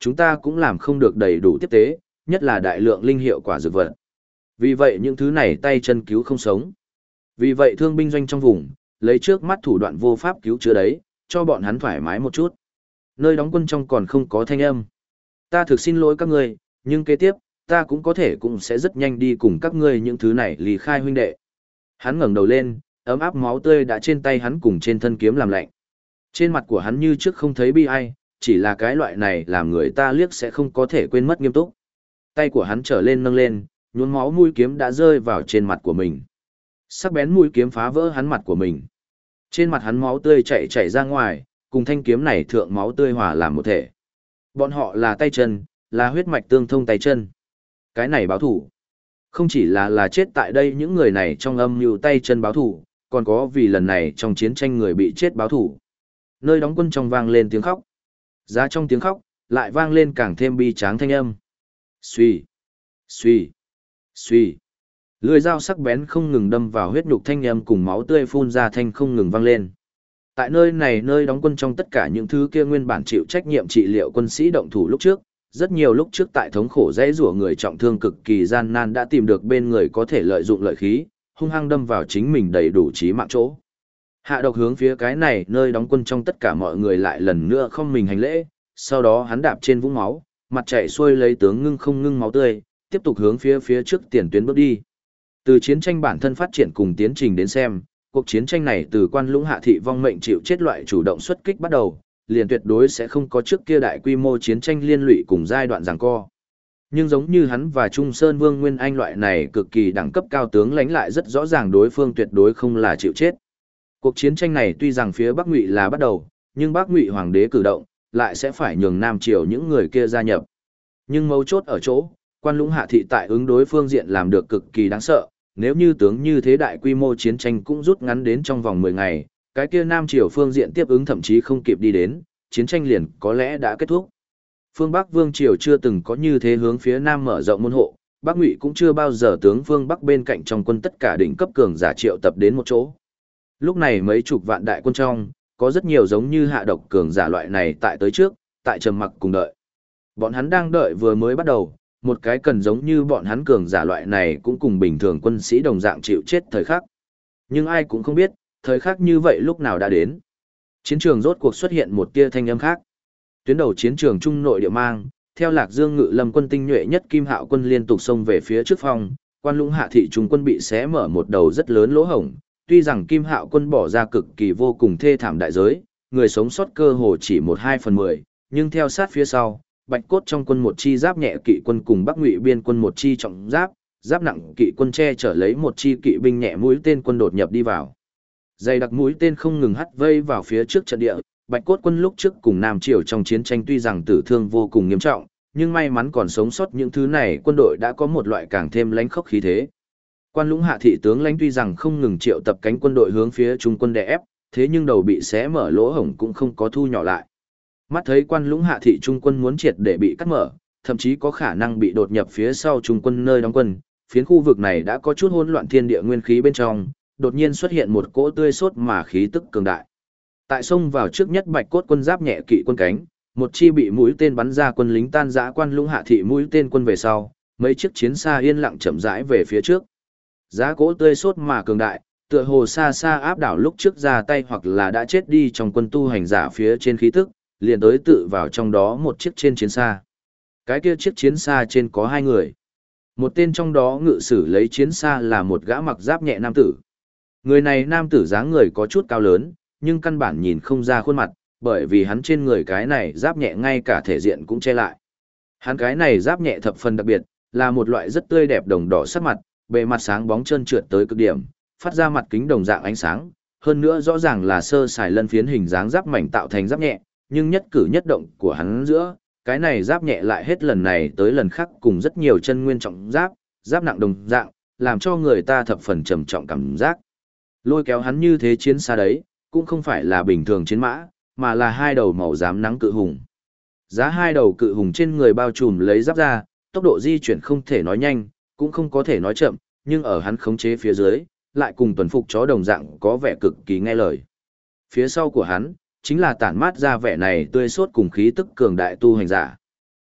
chúng ta cũng làm không được đầy đủ tiếp tế, nhất là đại lượng linh hiệu quả dược vật. Vì vậy những thứ này tay chân cứu không sống. Vì vậy thương binh doanh trong vùng, lấy trước mắt thủ đoạn vô pháp cứu chữa đấy, cho bọn hắn thoải mái một chút. Nơi đóng quân trong còn không có thanh âm. Ta thực xin lỗi các ngươi, nhưng kế tiếp, ta cũng sẽ rất nhanh đi cùng các ngươi những thứ này lì khai huynh đệ. Hắn ngẩng đầu lên, ấm áp máu tươi đã trên tay hắn cùng trên thân kiếm làm lạnh. Trên mặt của hắn như trước không thấy bi ai, chỉ là cái loại này làm người ta liếc sẽ không có thể quên mất nghiêm túc. Tay của hắn trở lên nâng lên, nhuốm máu mũi kiếm đã rơi vào trên mặt của mình. Sắc bén mũi kiếm phá vỡ hắn mặt của mình. Trên mặt hắn máu tươi chảy ra ngoài, cùng thanh kiếm này thượng máu tươi hòa làm một thể. Bọn họ là tay chân, là huyết mạch tương thông tay chân. Cái này báo thủ. Không chỉ là chết tại đây những người này trong âm mưu tay chân báo thủ, còn có vì lần này trong chiến tranh người bị chết báo thủ. Nơi đóng quân trong vang lên tiếng khóc. Giá trong tiếng khóc, lại vang lên càng thêm bi tráng thanh âm. Xuy, xuy, xuy. Lưỡi dao sắc bén không ngừng đâm vào huyết nhục thanh âm cùng máu tươi phun ra thanh không ngừng vang lên. Tại nơi này nơi đóng quân trong tất cả những thứ kia nguyên bản chịu trách nhiệm trị liệu quân sĩ động thủ lúc trước, rất nhiều lúc trước tại thống khổ dãy rủa người trọng thương cực kỳ gian nan đã tìm được bên người có thể lợi dụng lợi khí, hung hăng đâm vào chính mình đầy đủ chí mạng chỗ. Hạ độc hướng phía cái này nơi đóng quân trong tất cả mọi người lại lần nữa không mình hành lễ, sau đó hắn đạp trên vũng máu, mặt chảy xuôi lấy tướng ngưng không ngưng máu tươi, tiếp tục hướng phía trước tiền tuyến bước đi. Từ chiến tranh bản thân phát triển cùng tiến trình đến xem, cuộc chiến tranh này từ Quan Lũng Hạ thị vong mệnh chịu chết loại chủ động xuất kích bắt đầu, liền tuyệt đối sẽ không có trước kia đại quy mô chiến tranh liên lụy cùng giai đoạn giằng co. Nhưng giống như hắn và Trung Sơn Vương Nguyên Anh loại này cực kỳ đẳng cấp cao tướng lãnh lại rất rõ ràng đối phương tuyệt đối không là chịu chết. Cuộc chiến tranh này tuy rằng phía Bắc Ngụy là bắt đầu, nhưng Bắc Ngụy hoàng đế cử động, lại sẽ phải nhường Nam Triều những người kia gia nhập. Nhưng mấu chốt ở chỗ, Quan Lũng Hạ thị tại ứng đối phương diện làm được cực kỳ đáng sợ, nếu như tướng như thế đại quy mô chiến tranh cũng rút ngắn đến trong vòng 10 ngày, cái kia Nam Triều phương diện tiếp ứng thậm chí không kịp đi đến, chiến tranh liền có lẽ đã kết thúc. Phương Bắc Vương Triều chưa từng có như thế hướng phía Nam mở rộng môn hộ, Bắc Ngụy cũng chưa bao giờ tướng phương Bắc bên cạnh trong quân tất cả đỉnh cấp cường giả triệu tập đến một chỗ. Lúc này mấy chục vạn đại quân trong, có rất nhiều giống như hạ độc cường giả loại này tại tới trước, tại trầm mặc cùng đợi. Bọn hắn đang đợi vừa mới bắt đầu, một cái cần giống như bọn hắn cường giả loại này cũng cùng bình thường quân sĩ đồng dạng chịu chết thời khắc. Nhưng ai cũng không biết, thời khắc như vậy lúc nào đã đến. Chiến trường rốt cuộc xuất hiện một tia thanh âm khác. Tuyến đầu chiến trường trung nội địa mang, theo Lạc Dương Ngự Lâm quân tinh nhuệ nhất Kim Hạo quân liên tục xông về phía trước phòng, Quan Lũng Hạ thị trung quân bị xé mở một đầu rất lớn lỗ hổng. Tuy rằng Kim Hạo quân bỏ ra cực kỳ vô cùng thê thảm đại giới, người sống sót cơ hồ chỉ 1/2/10, nhưng theo sát phía sau, Bạch Cốt trong quân một chi giáp nhẹ kỵ quân cùng Bắc Ngụy biên quân một chi trọng giáp, giáp nặng kỵ quân che chở lấy một chi kỵ binh nhẹ mũi tên quân đột nhập đi vào. Dày đặc mũi tên không ngừng hắt vây vào phía trước trận địa, Bạch Cốt quân lúc trước cùng Nam Triều trong chiến tranh tuy rằng tử thương vô cùng nghiêm trọng, nhưng may mắn còn sống sót những thứ này quân đội đã có một loại càng thêm lãnh khốc khí thế. Quan Lũng Hạ thị tướng lãnh tuy rằng không ngừng triệu tập cánh quân đội hướng phía trung quân đè ép, thế nhưng đầu bị xé mở lỗ hổng cũng không có thu nhỏ lại. Mắt thấy Quan Lũng Hạ thị trung quân muốn triệt để bị cắt mở, thậm chí có khả năng bị đột nhập phía sau trung quân nơi đóng quân, phiến khu vực này đã có chút hỗn loạn thiên địa nguyên khí bên trong, đột nhiên xuất hiện một cỗ tươi sốt mà khí tức cường đại. Tại sông vào trước nhất Bạch Cốt quân giáp nhẹ kỵ quân cánh, một chi bị mũi tên bắn ra quân lính tan rã Quan Lũng Hạ thị mũi tên quân về sau, mấy chiếc chiến xa yên lặng chậm rãi về phía trước. Giá cỗ tươi sốt mà cường đại, tựa hồ xa xa áp đảo lúc trước ra tay hoặc là đã chết đi trong quân tu hành giả phía trên khí tức, liền tới tự vào trong đó một chiếc trên chiến xa. Cái kia chiếc chiến xa trên có 2 người. Một tên trong đó ngự sử lấy chiến xa là một gã mặc giáp nhẹ nam tử. Người này nam tử dáng người có chút cao lớn, nhưng căn bản nhìn không ra khuôn mặt, bởi vì hắn trên người cái này giáp nhẹ ngay cả thể diện cũng che lại. Hắn cái này giáp nhẹ thập phần đặc biệt, là một loại rất tươi đẹp đồng đỏ sắc mặt, bề mặt sáng bóng trơn trượt tới cực điểm, phát ra mặt kính đồng dạng ánh sáng, hơn nữa rõ ràng là sơ sài lân phiến hình dáng giáp mảnh tạo thành giáp nhẹ, nhưng nhất cử nhất động của hắn giữa, cái này giáp nhẹ lại hết lần này tới lần khác cùng rất nhiều chân nguyên trọng giáp, giáp nặng đồng dạng, làm cho người ta thập phần trầm trọng cảm giác. Lôi kéo hắn như thế chiến xa đấy, cũng không phải là bình thường chiến mã, mà là 2 đầu màu xám nắng cự hùng. Giá 2 đầu cự hùng trên người bao trùm lấy giáp ra, tốc độ di chuyển không thể nói nhanh, cũng không có thể nói chậm, nhưng ở hắn khống chế phía dưới, lại cùng tuần phục chó đồng dạng có vẻ cực kỳ nghe lời. Phía sau của hắn, chính là tản mát ra vẻ này tươi sốt cùng khí tức cường đại tu hành giả.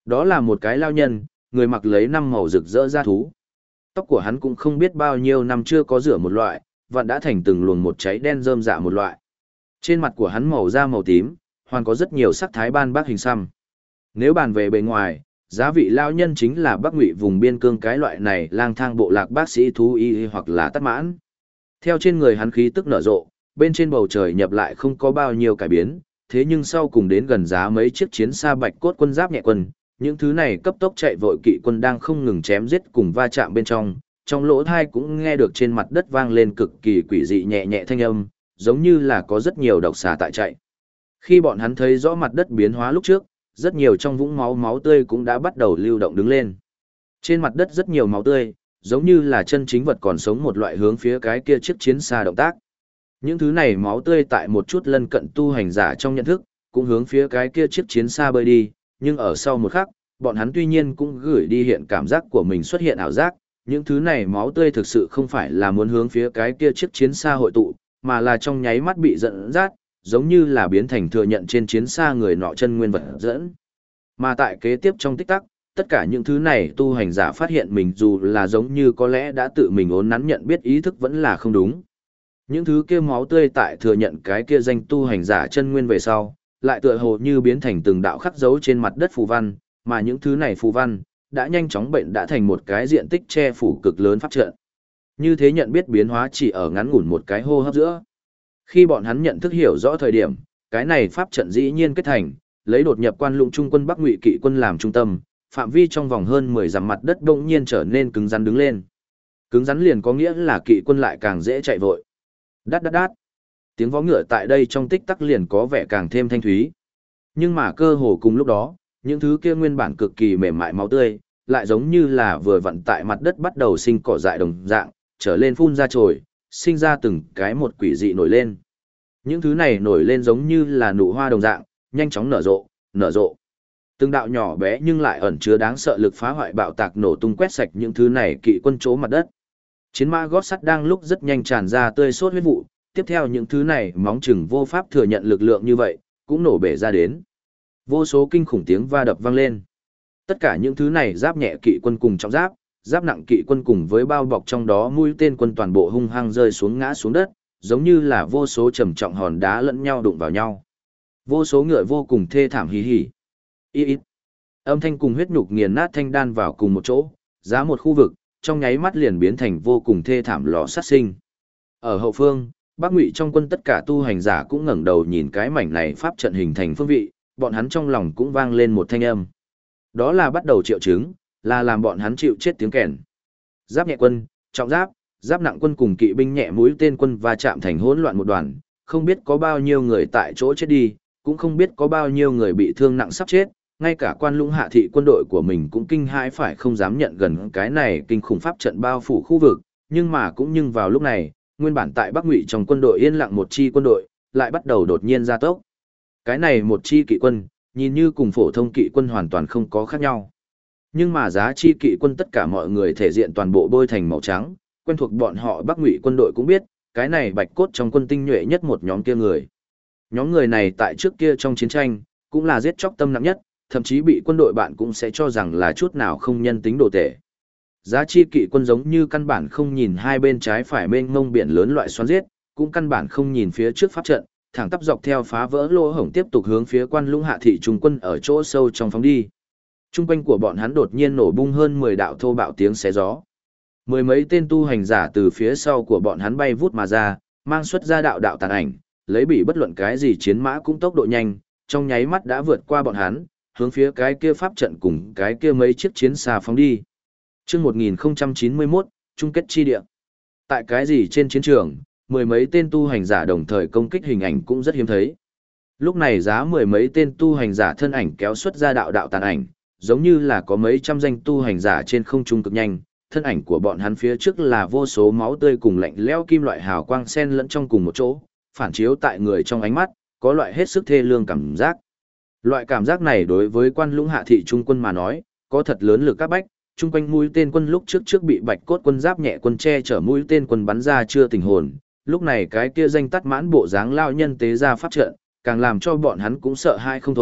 Đó là một cái lao nhân, người mặc lấy năm màu rực rỡ da thú. Tóc của hắn cũng không biết bao nhiêu năm chưa có rửa một loại, vặn đã thành từng luồng một cháy đen rơm dạ một loại. Trên mặt của hắn màu da màu tím, hoàn có rất nhiều sắc thái ban bác hình xăm. Nếu bàn về bề ngoài, giá vị lao nhân chính là Bắc Ngụy vùng biên cương cái loại này lang thang bộ lạc bác sĩ thú y hoặc là tắc mãn. Theo trên người hắn khí tức nở rộ, bên trên bầu trời nhập lại không có bao nhiêu cải biến, thế nhưng sau cùng đến gần giá mấy chiếc chiến xa bạch cốt quân giáp nhẹ quân, những thứ này cấp tốc chạy vội kỵ quân đang không ngừng chém giết cùng va chạm bên trong lỗ thai cũng nghe được trên mặt đất vang lên cực kỳ quỷ dị nhẹ nhẹ thanh âm, giống như là có rất nhiều độc xà tại chạy. Khi bọn hắn thấy rõ mặt đất biến hóa lúc trước, rất nhiều trong vũng máu tươi cũng đã bắt đầu lưu động đứng lên. Trên mặt đất rất nhiều máu tươi, giống như là chân chính vật còn sống một loại hướng phía cái kia chiếc chiến xa động tác. Những thứ này máu tươi tại một chút lân cận tu hành giả trong nhận thức, cũng hướng phía cái kia chiếc chiến xa bơi đi, nhưng ở sau một khắc, bọn hắn tuy nhiên cũng gửi đi hiện cảm giác của mình xuất hiện ảo giác, những thứ này máu tươi thực sự không phải là muốn hướng phía cái kia chiếc chiến xa hội tụ, mà là trong nháy mắt bị dẫn dắt, giống như là biến thành thừa nhận trên chiến xa người nọ chân nguyên vật dẫn. Mà tại kế tiếp trong tích tắc, tất cả những thứ này tu hành giả phát hiện mình dù là giống như có lẽ đã tự mình ốn nắn nhận biết ý thức vẫn là không đúng. Những thứ kia máu tươi tại thừa nhận cái kia danh tu hành giả chân nguyên về sau, lại tựa hồ như biến thành từng đạo khắc dấu trên mặt đất phù văn, mà những thứ này phù văn đã nhanh chóng bệnh đã thành một cái diện tích che phủ cực lớn pháp trận. Như thế nhận biết biến hóa chỉ ở ngắn ngủn một cái hô hấp giữa. Khi bọn hắn nhận thức hiểu rõ thời điểm, cái này pháp trận dĩ nhiên kết thành, lấy đột nhập quan lũng trung quân Bắc Ngụy kỵ quân làm trung tâm, phạm vi trong vòng hơn 10 dặm mặt đất bỗng nhiên trở nên cứng rắn đứng lên. Cứng rắn liền có nghĩa là kỵ quân lại càng dễ chạy vội. Đát đát đát. Tiếng vó ngựa tại đây trong tích tắc liền có vẻ càng thêm thanh thúy. Nhưng mà cơ hồ cùng lúc đó, những thứ kia nguyên bản cực kỳ mềm mại máu tươi, lại giống như là vừa vặn tại mặt đất bắt đầu sinh cỏ dại đồng dạng, trở lên phun ra trồi, sinh ra từng cái một quỷ dị nổi lên. Những thứ này nổi lên giống như là nụ hoa đồng dạng, nhanh chóng nở rộ. Từng đạo nhỏ bé nhưng lại ẩn chứa đáng sợ lực phá hoại bạo tạc nổ tung quét sạch những thứ này kỵ quân chỗ mặt đất. Chiến mã gót sắt đang lúc rất nhanh tràn ra tươi sốt huyết vụ, tiếp theo những thứ này móng chừng vô pháp thừa nhận lực lượng như vậy, cũng nổ bể ra đến. Vô số kinh khủng tiếng va đập vang lên. Tất cả những thứ này giáp nhẹ kỵ quân cùng trọng giáp, giáp nặng kỵ quân cùng với bao bọc trong đó mũi tên quân toàn bộ hung hăng rơi xuống ngã xuống đất, giống như là vô số trầm trọng hòn đá lẫn nhau đụng vào nhau. Vô số ngựa vô cùng thê thảm hí hí. Ít. Âm thanh cùng huyết nhục nghiền nát thanh đan vào cùng một chỗ, giá một khu vực, trong nháy mắt liền biến thành vô cùng thê thảm lò sát sinh. Ở hậu phương, Bắc Ngụy trong quân tất cả tu hành giả cũng ngẩng đầu nhìn cái mảnh này pháp trận hình thành phương vị, bọn hắn trong lòng cũng vang lên một thanh âm. Đó là bắt đầu triệu chứng, là làm bọn hắn chịu chết tiếng kèn. Giáp nhẹ quân, trọng giáp, giáp nặng quân cùng kỵ binh nhẹ mũi tên quân va chạm thành hỗn loạn một đoàn, không biết có bao nhiêu người tại chỗ chết đi, cũng không biết có bao nhiêu người bị thương nặng sắp chết, ngay cả quan lũng hạ thị quân đội của mình cũng kinh hãi phải không dám nhận gần cái này kinh khủng pháp trận bao phủ khu vực, nhưng vào lúc này, nguyên bản tại Bắc Ngụy trong quân đội yên lặng một chi quân đội, lại bắt đầu đột nhiên gia tốc. Cái này một chi kỵ quân, nhìn như cùng phổ thông kỵ quân hoàn toàn không có khác nhau. Nhưng mà giá chi kỵ quân tất cả mọi người thể diện toàn bộ bôi thành màu trắng, quen thuộc bọn họ Bắc Ngụy quân đội cũng biết, cái này bạch cốt trong quân tinh nhuệ nhất một nhóm kia người. Nhóm người này tại trước kia trong chiến tranh, cũng là giết chóc tâm nặng nhất, thậm chí bị quân đội bạn cũng sẽ cho rằng là chút nào không nhân tính đồ tệ. Giá chi kỵ quân giống như căn bản không nhìn hai bên trái phải mênh mông biển lớn loại xoắn giết, cũng căn bản không nhìn phía trước pháp trận, thẳng tắp dọc theo phá vỡ lỗ hổng tiếp tục hướng phía quan lũng hạ thị trung quân ở chỗ sâu trong phóng đi. Trung quanh của bọn hắn đột nhiên nổ bung hơn 10 đạo thô bạo tiếng xé gió. Mười mấy tên tu hành giả từ phía sau của bọn hắn bay vút mà ra, mang xuất ra đạo đạo tàn ảnh, lấy bị bất luận cái gì chiến mã cũng tốc độ nhanh, trong nháy mắt đã vượt qua bọn hắn, hướng phía cái kia pháp trận cùng cái kia mấy chiếc chiến xa phóng đi. Chương 1091, chung kết chi địa. Tại cái gì trên chiến trường, mười mấy tên tu hành giả đồng thời công kích hình ảnh cũng rất hiếm thấy. Lúc này giá mười mấy tên tu hành giả thân ảnh kéo xuất ra đạo đạo tàn ảnh, giống như là có mấy trăm danh tu hành giả trên không trung cực nhanh, thân ảnh của bọn hắn phía trước là vô số máu tươi cùng lạnh lẽo kim loại hào quang xen lẫn trong cùng một chỗ, phản chiếu tại người trong ánh mắt, có loại hết sức thê lương cảm giác. Loại cảm giác này đối với quan lũng hạ thị trung quân mà nói, có thật lớn lực các bách, chung quanh mũi tên quân lúc trước bị bạch cốt quân giáp nhẹ quân che chở mũi tên quân bắn ra chưa tỉnh hồn, lúc này cái kia danh tắt mãn bộ dáng lao nhân tế ra pháp trận, càng làm cho bọn hắn cũng sợ hãi không thôi,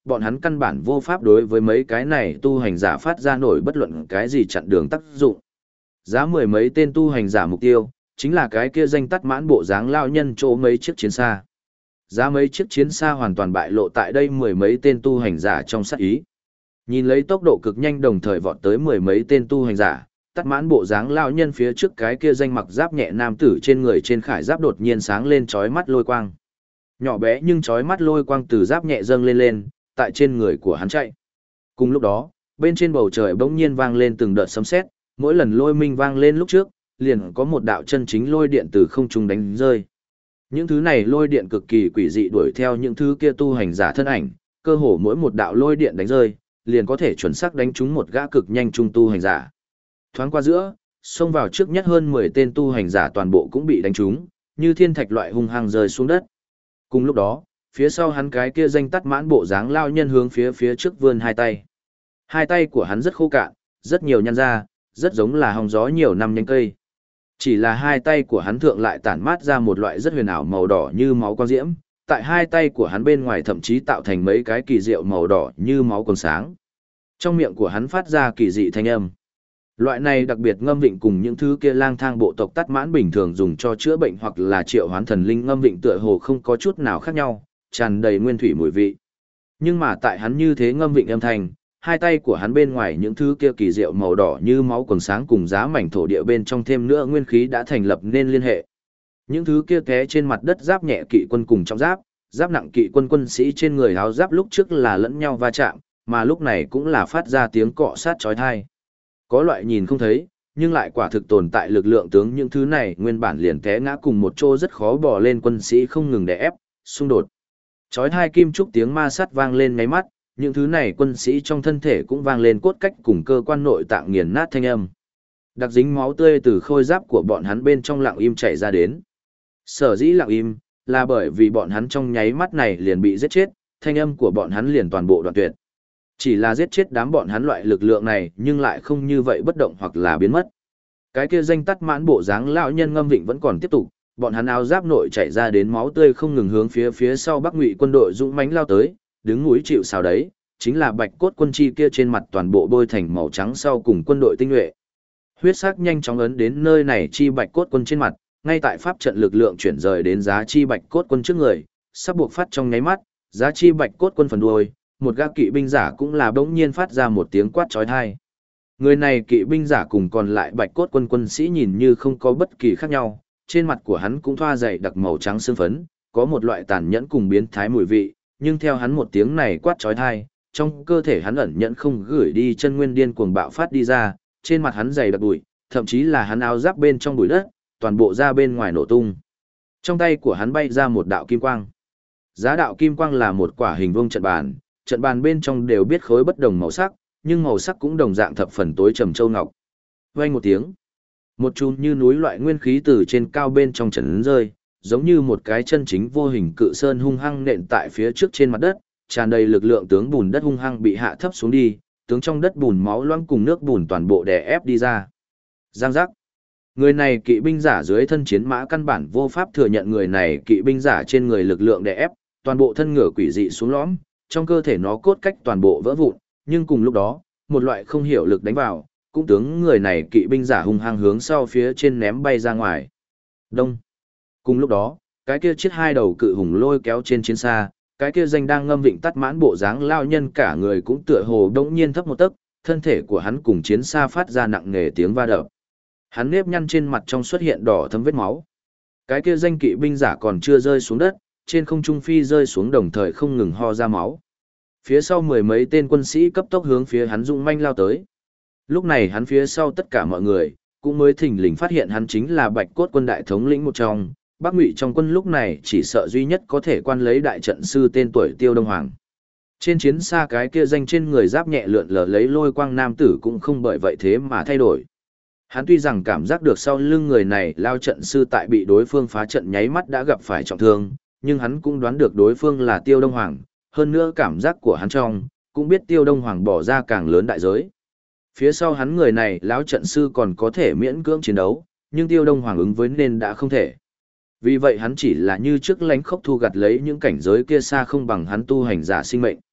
bọn hắn căn bản vô pháp đối với mấy cái này tu hành giả phát ra nổi bất luận cái gì chặn đường tác dụng. Giá mười mấy tên tu hành giả mục tiêu, chính là cái kia danh tắt mãn bộ dáng lao nhân chỗ mấy chiếc chiến xa. Giá mấy chiếc chiến xa hoàn toàn bại lộ tại đây mười mấy tên tu hành giả trong sát ý. Nhìn lấy tốc độ cực nhanh đồng thời vọt tới mười mấy tên tu hành giả, tắt mãn bộ dáng lao nhân phía trước cái kia danh mặc giáp nhẹ nam tử trên người trên khải giáp đột nhiên sáng lên chói mắt lôi quang. Nhỏ bé nhưng chói mắt lôi quang từ giáp nhẹ dâng lên, tại trên người của hắn chạy. Cùng lúc đó, bên trên bầu trời bỗng nhiên vang lên từng đợt sấm sét, mỗi lần lôi minh vang lên lúc trước, liền có một đạo chân chính lôi điện từ không trung đánh rơi. Những thứ này lôi điện cực kỳ quỷ dị đuổi theo những thứ kia tu hành giả thân ảnh, cơ hồ mỗi một đạo lôi điện đánh rơi, liền có thể chuẩn xác đánh trúng một gã cực nhanh trung tu hành giả. Thoáng qua giữa, xông vào trước nhất hơn 10 tên tu hành giả toàn bộ cũng bị đánh trúng, như thiên thạch loại hung hăng rơi xuống đất. Cùng lúc đó, phía sau hắn cái kia danh tắt mãn bộ dáng lao nhân hướng phía trước vươn hai tay. Hai tay của hắn rất khô cạn, rất nhiều nhăn ra, rất giống là hong gió nhiều năm nhánh cây. Chỉ là hai tay của hắn thượng lại tản mát ra một loại rất huyền ảo màu đỏ như máu quang diễm, tại hai tay của hắn bên ngoài thậm chí tạo thành mấy cái kỳ diệu màu đỏ như máu còn sáng. Trong miệng của hắn phát ra kỳ dị thanh âm. Loại này đặc biệt ngâm vịnh cùng những thứ kia lang thang bộ tộc tắt mãn bình thường dùng cho chữa bệnh hoặc là triệu hoán thần linh ngâm vịnh tựa hồ không có chút nào khác nhau, tràn đầy nguyên thủy mùi vị. Nhưng mà tại hắn như thế ngâm vịnh âm thanh, hai tay của hắn bên ngoài những thứ kia kỳ diệu màu đỏ như máu quần sáng cùng giá mảnh thổ địa bên trong thêm nữa nguyên khí đã thành lập nên liên hệ. Những thứ kia té trên mặt đất giáp nhẹ kỵ quân cùng trong giáp, giáp nặng kỵ quân quân sĩ trên người áo giáp lúc trước là lẫn nhau va chạm, mà lúc này cũng là phát ra tiếng cọ sát chói tai. Có loại nhìn không thấy, nhưng lại quả thực tồn tại lực lượng tướng những thứ này nguyên bản liền té ngã cùng một chỗ rất khó bò lên quân sĩ không ngừng đè ép, xung đột. Chói tai kim trúc tiếng ma sát vang lên ngáy mắt, những thứ này quân sĩ trong thân thể cũng vang lên cốt cách cùng cơ quan nội tạng nghiền nát thanh âm. Đặc dính máu tươi từ khôi giáp của bọn hắn bên trong lặng im chảy ra đến. Sở dĩ lặng im, là bởi vì bọn hắn trong nháy mắt này liền bị giết chết, thanh âm của bọn hắn liền toàn bộ đoạn tuyệt. Chỉ là giết chết đám bọn hắn loại lực lượng này nhưng lại không như vậy bất động hoặc là biến mất. Cái kia danh tắt mãn bộ dáng lão nhân ngâm vịnh vẫn còn tiếp tục, bọn hắn áo giáp nội chảy ra đến máu tươi không ngừng hướng phía sau Bắc Ngụy quân đội dũng mãnh lao tới, đứng núi chịu sào đấy, chính là bạch cốt quân chi kia trên mặt toàn bộ bôi thành màu trắng sau cùng quân đội tinh nhuệ. Huyết sắc nhanh chóng ấn đến nơi này chi bạch cốt quân trên mặt, ngay tại pháp trận lực lượng chuyển rời đến giá chi bạch cốt quân trước người, sắp buộc phát trong nháy mắt, giá chi bạch cốt quân phần đuôi, một gã kỵ binh giả cũng là bỗng nhiên phát ra một tiếng quát chói tai. Người này kỵ binh giả cùng còn lại bạch cốt quân quân sĩ nhìn như không có bất kỳ khác nhau, trên mặt của hắn cũng thoa dày đặc màu trắng sương phấn, có một loại tàn nhẫn cùng biến thái mùi vị, nhưng theo hắn một tiếng này quát chói tai, trong cơ thể hắn ẩn nhẫn không gửi đi chân nguyên điên cuồng bạo phát đi ra, trên mặt hắn dày đặc bụi, thậm chí là hắn áo giáp bên trong bụi đất, toàn bộ ra bên ngoài nổ tung. Trong tay của hắn bay ra một đạo kim quang. Giá đạo kim quang là một quả hình vuông trận bàn bên trong đều biết khối bất đồng màu sắc, nhưng màu sắc cũng đồng dạng thập phần tối trầm châu ngọc. Vang một tiếng, một chùm như núi loại nguyên khí từ trên cao bên trong trận rơi, giống như một cái chân chính vô hình cự sơn hung hăng nện tại phía trước trên mặt đất, tràn đầy lực lượng tướng bùn đất hung hăng bị hạ thấp xuống đi, tướng trong đất bùn máu loãng cùng nước bùn toàn bộ đè ép đi ra. Giang giác. Người này kỵ binh giả dưới thân chiến mã căn bản vô pháp thừa nhận người này kỵ binh giả trên người lực lượng đè ép, toàn bộ thân ngựa quỷ dị xuống lõm, trong cơ thể nó cốt cách toàn bộ vỡ vụn, nhưng cùng lúc đó, một loại không hiểu lực đánh vào, cũng tướng người này kỵ binh giả hung hăng hướng sau phía trên ném bay ra ngoài. Đông. Cùng lúc đó, cái kia chiếc hai đầu cự hùng lôi kéo trên chiến xa, cái kia danh đang ngâm vịnh tắt mãn bộ dáng lao nhân cả người cũng tựa hồ đống nhiên thấp một tấc, thân thể của hắn cùng chiến xa phát ra nặng nề tiếng va đập. Hắn nếp nhăn trên mặt trong xuất hiện đỏ thấm vết máu. Cái kia danh kỵ binh giả còn chưa rơi xuống đất, trên không trung phi rơi xuống đồng thời không ngừng ho ra máu. Phía sau mười mấy tên quân sĩ cấp tốc hướng phía hắn dũng manh lao tới. Lúc này hắn phía sau tất cả mọi người, cũng mới thình lình phát hiện hắn chính là Bạch Cốt quân đại thống lĩnh một trong, Bắc Ngụy trong quân lúc này chỉ sợ duy nhất có thể quan lấy đại trận sư tên tuổi Tiêu Đông Hoàng. Trên chiến xa cái kia danh trên người giáp nhẹ lượn lờ lấy lôi quang nam tử cũng không bởi vậy thế mà thay đổi. Hắn tuy rằng cảm giác được sau lưng người này lao trận sư tại bị đối phương phá trận nháy mắt đã gặp phải trọng thương, nhưng hắn cũng đoán được đối phương là Tiêu Đông Hoàng, hơn nữa cảm giác của hắn trong, cũng biết Tiêu Đông Hoàng bỏ ra càng lớn đại giới. Phía sau hắn người này lão trận sư còn có thể miễn cưỡng chiến đấu, nhưng Tiêu Đông Hoàng ứng với nên đã không thể. Vì vậy hắn chỉ là như trước lánh khốc thu gặt lấy những cảnh giới kia xa không bằng hắn tu hành giả sinh mệnh.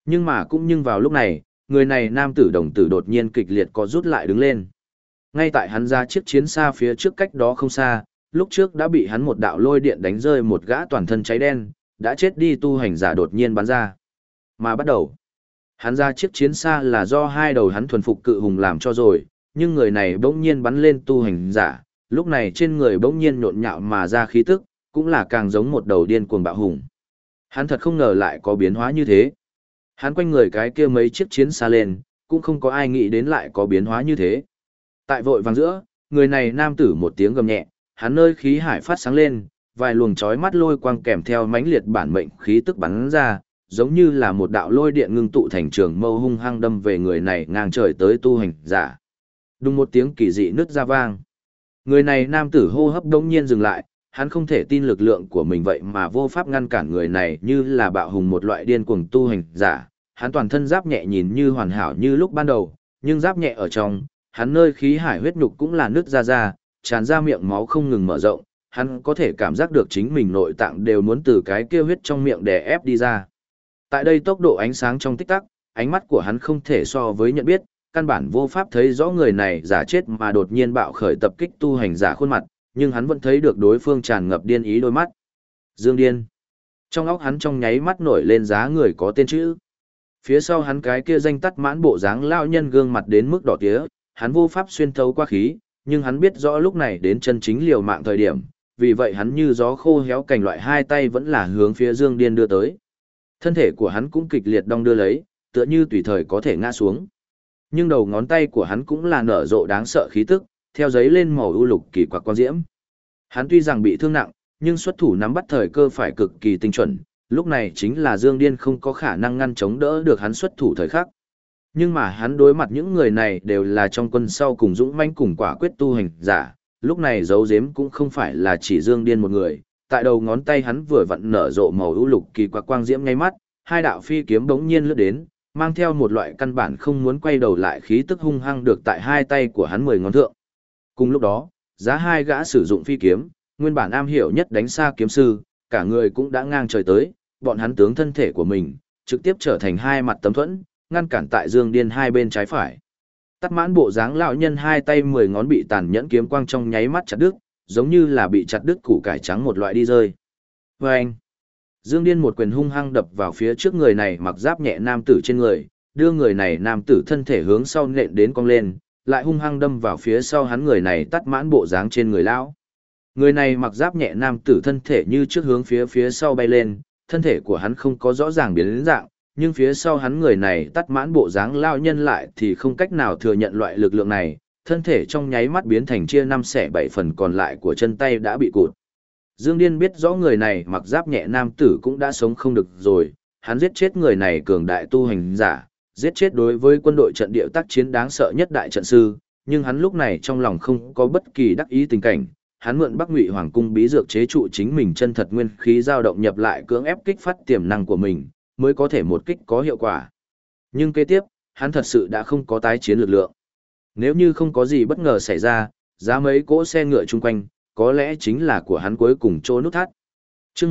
Nhưng vào lúc này, người này nam tử đồng tử đột nhiên kịch liệt có rút lại đứng lên. Ngay tại hắn ra chiếc chiến xa phía trước cách đó không xa, lúc trước đã bị hắn một đạo lôi điện đánh rơi một gã toàn thân cháy đen, đã chết đi tu hành giả đột nhiên bắn ra. Mà bắt đầu, hắn ra chiếc chiến xa là do hai đầu hắn thuần phục cự hùng làm cho rồi, nhưng người này bỗng nhiên bắn lên tu hành giả, lúc này trên người bỗng nhiên nhộn nhạo mà ra khí tức, cũng là càng giống một đầu điên cuồng bạo hùng. Hắn thật không ngờ lại có biến hóa như thế. Hắn quanh người cái kia mấy chiếc chiến xa lên, cũng không có ai nghĩ đến lại có biến hóa như thế. Tại vội vàng giữa, người này nam tử một tiếng gầm nhẹ, hắn nơi khí hải phát sáng lên, vài luồng chói mắt lôi quang kèm theo mãnh liệt bản mệnh khí tức bắn ra, giống như là một đạo lôi điện ngưng tụ thành trường mâu hung hăng đâm về người này ngang trời tới tu hành giả. Đùng một tiếng kỳ dị nứt ra vang. Người này nam tử hô hấp đống nhiên dừng lại, hắn không thể tin lực lượng của mình vậy mà vô pháp ngăn cản người này như là bạo hùng một loại điên cuồng tu hành giả. Hắn toàn thân giáp nhẹ nhìn như hoàn hảo như lúc ban đầu, nhưng giáp nhẹ ở trong, hắn nơi khí hải huyết nhục cũng là nứt ra, tràn ra miệng máu không ngừng mở rộng, hắn có thể cảm giác được chính mình nội tạng đều muốn từ cái kia huyết trong miệng đè ép đi ra. Tại đây tốc độ ánh sáng trong tích tắc, ánh mắt của hắn không thể so với nhận biết, căn bản vô pháp thấy rõ người này giả chết mà đột nhiên bạo khởi tập kích tu hành giả khuôn mặt, nhưng hắn vẫn thấy được đối phương tràn ngập điên ý đôi mắt. Dương Điên. Trong óc hắn trong nháy mắt nổi lên giá người có tên chữ. Phía sau hắn cái kia danh tắt mãn bộ dáng lão nhân gương mặt đến mức đỏ tía, hắn vô pháp xuyên thấu qua khí, nhưng hắn biết rõ lúc này đến chân chính liều mạng thời điểm, vì vậy hắn như gió khô héo cành loại hai tay vẫn là hướng phía Dương Điên đưa tới. Thân thể của hắn cũng kịch liệt đong đưa lấy, tựa như tùy thời có thể ngã xuống. Nhưng đầu ngón tay của hắn cũng là nở rộ đáng sợ khí tức, theo giấy lên màu ưu lục kỳ quặc quang diễm. Hắn tuy rằng bị thương nặng, nhưng xuất thủ nắm bắt thời cơ phải cực kỳ tinh chuẩn, lúc này chính là Dương Điên không có khả năng ngăn chống đỡ được hắn xuất thủ thời khắc. Nhưng mà hắn đối mặt những người này đều là trong quân sau cùng dũng mãnh cùng quả quyết tu hành giả, lúc này giấu giếm cũng không phải là chỉ Dương Điên một người, tại đầu ngón tay hắn vừa vặn nở rộ màu ưu lục kỳ quặc quang diễm ngay mắt, hai đạo phi kiếm bỗng nhiên lướt đến, mang theo một loại căn bản không muốn quay đầu lại khí tức hung hăng được tại hai tay của hắn 10 ngón thượng. Cùng lúc đó, giá hai gã sử dụng phi kiếm, nguyên bản am hiểu nhất đánh xa kiếm sư, cả người cũng đã ngang trời tới, bọn hắn tướng thân thể của mình, trực tiếp trở thành hai mặt tấm thuẫn, ngăn cản tại Dương Điên hai bên trái phải. Tắt mãn bộ dáng lão nhân hai tay 10 ngón bị tàn nhẫn kiếm quang trong nháy mắt chặt đứt, giống như là bị chặt đứt củ cải trắng một loại đi rơi. Vâng! Dương Điên một quyền hung hăng đập vào phía trước người này mặc giáp nhẹ nam tử trên người, đưa người này nam tử thân thể hướng sau nện đến cong lên, lại hung hăng đâm vào phía sau hắn người này tắt mãn bộ dáng trên người lão. Người này mặc giáp nhẹ nam tử thân thể như trước hướng phía sau bay lên, thân thể của hắn không có rõ ràng biến dạng, nhưng phía sau hắn người này tắt mãn bộ dáng lao nhân lại thì không cách nào thừa nhận loại lực lượng này, thân thể trong nháy mắt biến thành chia 5 xẻ 7 phần còn lại của chân tay đã bị cụt. Dương Điên biết rõ người này mặc giáp nhẹ nam tử cũng đã sống không được rồi, hắn giết chết người này cường đại tu hành giả, giết chết đối với quân đội trận địa tác chiến đáng sợ nhất đại trận sư, nhưng hắn lúc này trong lòng không có bất kỳ đắc ý tình cảnh, hắn mượn Bắc Ngụy Hoàng cung bí dược chế trụ chính mình chân thật nguyên khí dao động nhập lại cưỡng ép kích phát tiềm năng của mình, mới có thể một kích có hiệu quả. Nhưng kế tiếp, hắn thật sự đã không có tái chiến lực lượng. Nếu như không có gì bất ngờ xảy ra, giá mấy cỗ xe ngựa chung quanh, có lẽ chính là của hắn cuối cùng chỗ nút thắt. Chương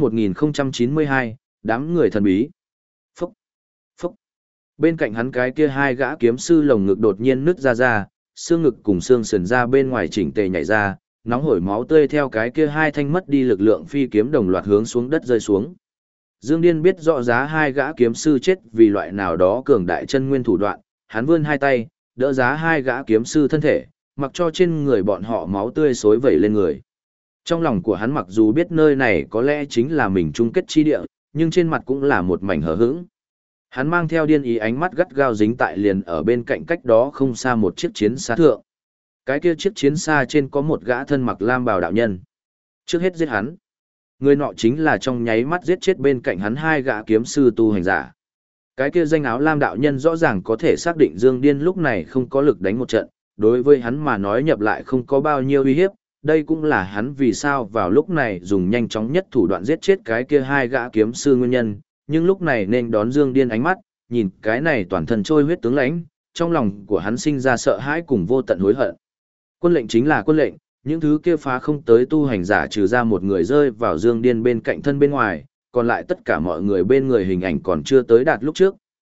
1092, đám người thần bí. Phúc, phúc. Bên cạnh hắn cái kia hai gã kiếm sư lồng ngực đột nhiên nứt ra, xương ngực cùng xương sườn ra bên ngoài chỉnh tề nhảy ra, nóng hổi máu tươi theo cái kia hai thanh mất đi lực lượng phi kiếm đồng loạt hướng xuống đất rơi xuống. Dương Điên biết rõ giá hai gã kiếm sư chết vì loại nào đó cường đại chân nguyên thủ đoạn, hắn vươn hai tay, đỡ giá hai gã kiếm sư thân thể, mặc cho trên người bọn họ máu tươi xối vẩy lên người. Trong lòng của hắn mặc dù biết nơi này có lẽ chính là mình chung kết chi địa, nhưng trên mặt cũng là một mảnh hờ hững. Hắn mang theo điên ý ánh mắt gắt gao dính tại liền ở bên cạnh cách đó không xa một chiếc chiến xa thượng. Cái kia chiếc chiến xa trên có một gã thân mặc lam bào đạo nhân. Trước hết giết hắn. Người nọ chính là trong nháy mắt giết chết bên cạnh hắn hai gã kiếm sư tu hành giả. Cái kia danh áo lam đạo nhân rõ ràng có thể xác định Dương Điên lúc này không có lực đánh một trận, đối với hắn mà nói nhập lại không có bao nhiêu uy hiếp, đây cũng là hắn vì sao vào lúc này dùng nhanh chóng nhất thủ đoạn giết chết cái kia hai gã kiếm sư nguyên nhân, nhưng lúc này nên đón Dương Điên ánh mắt, nhìn cái này toàn thân trôi huyết tướng lãnh, trong lòng của hắn sinh ra sợ hãi cùng vô tận hối hận. Quân lệnh chính là quân lệnh, những thứ kia phá không tới tu hành giả trừ ra một người rơi vào Dương Điên bên cạnh thân bên ngoài, còn lại tất cả mọi người bên người hình ảnh còn chưa tới đạt lúc trước,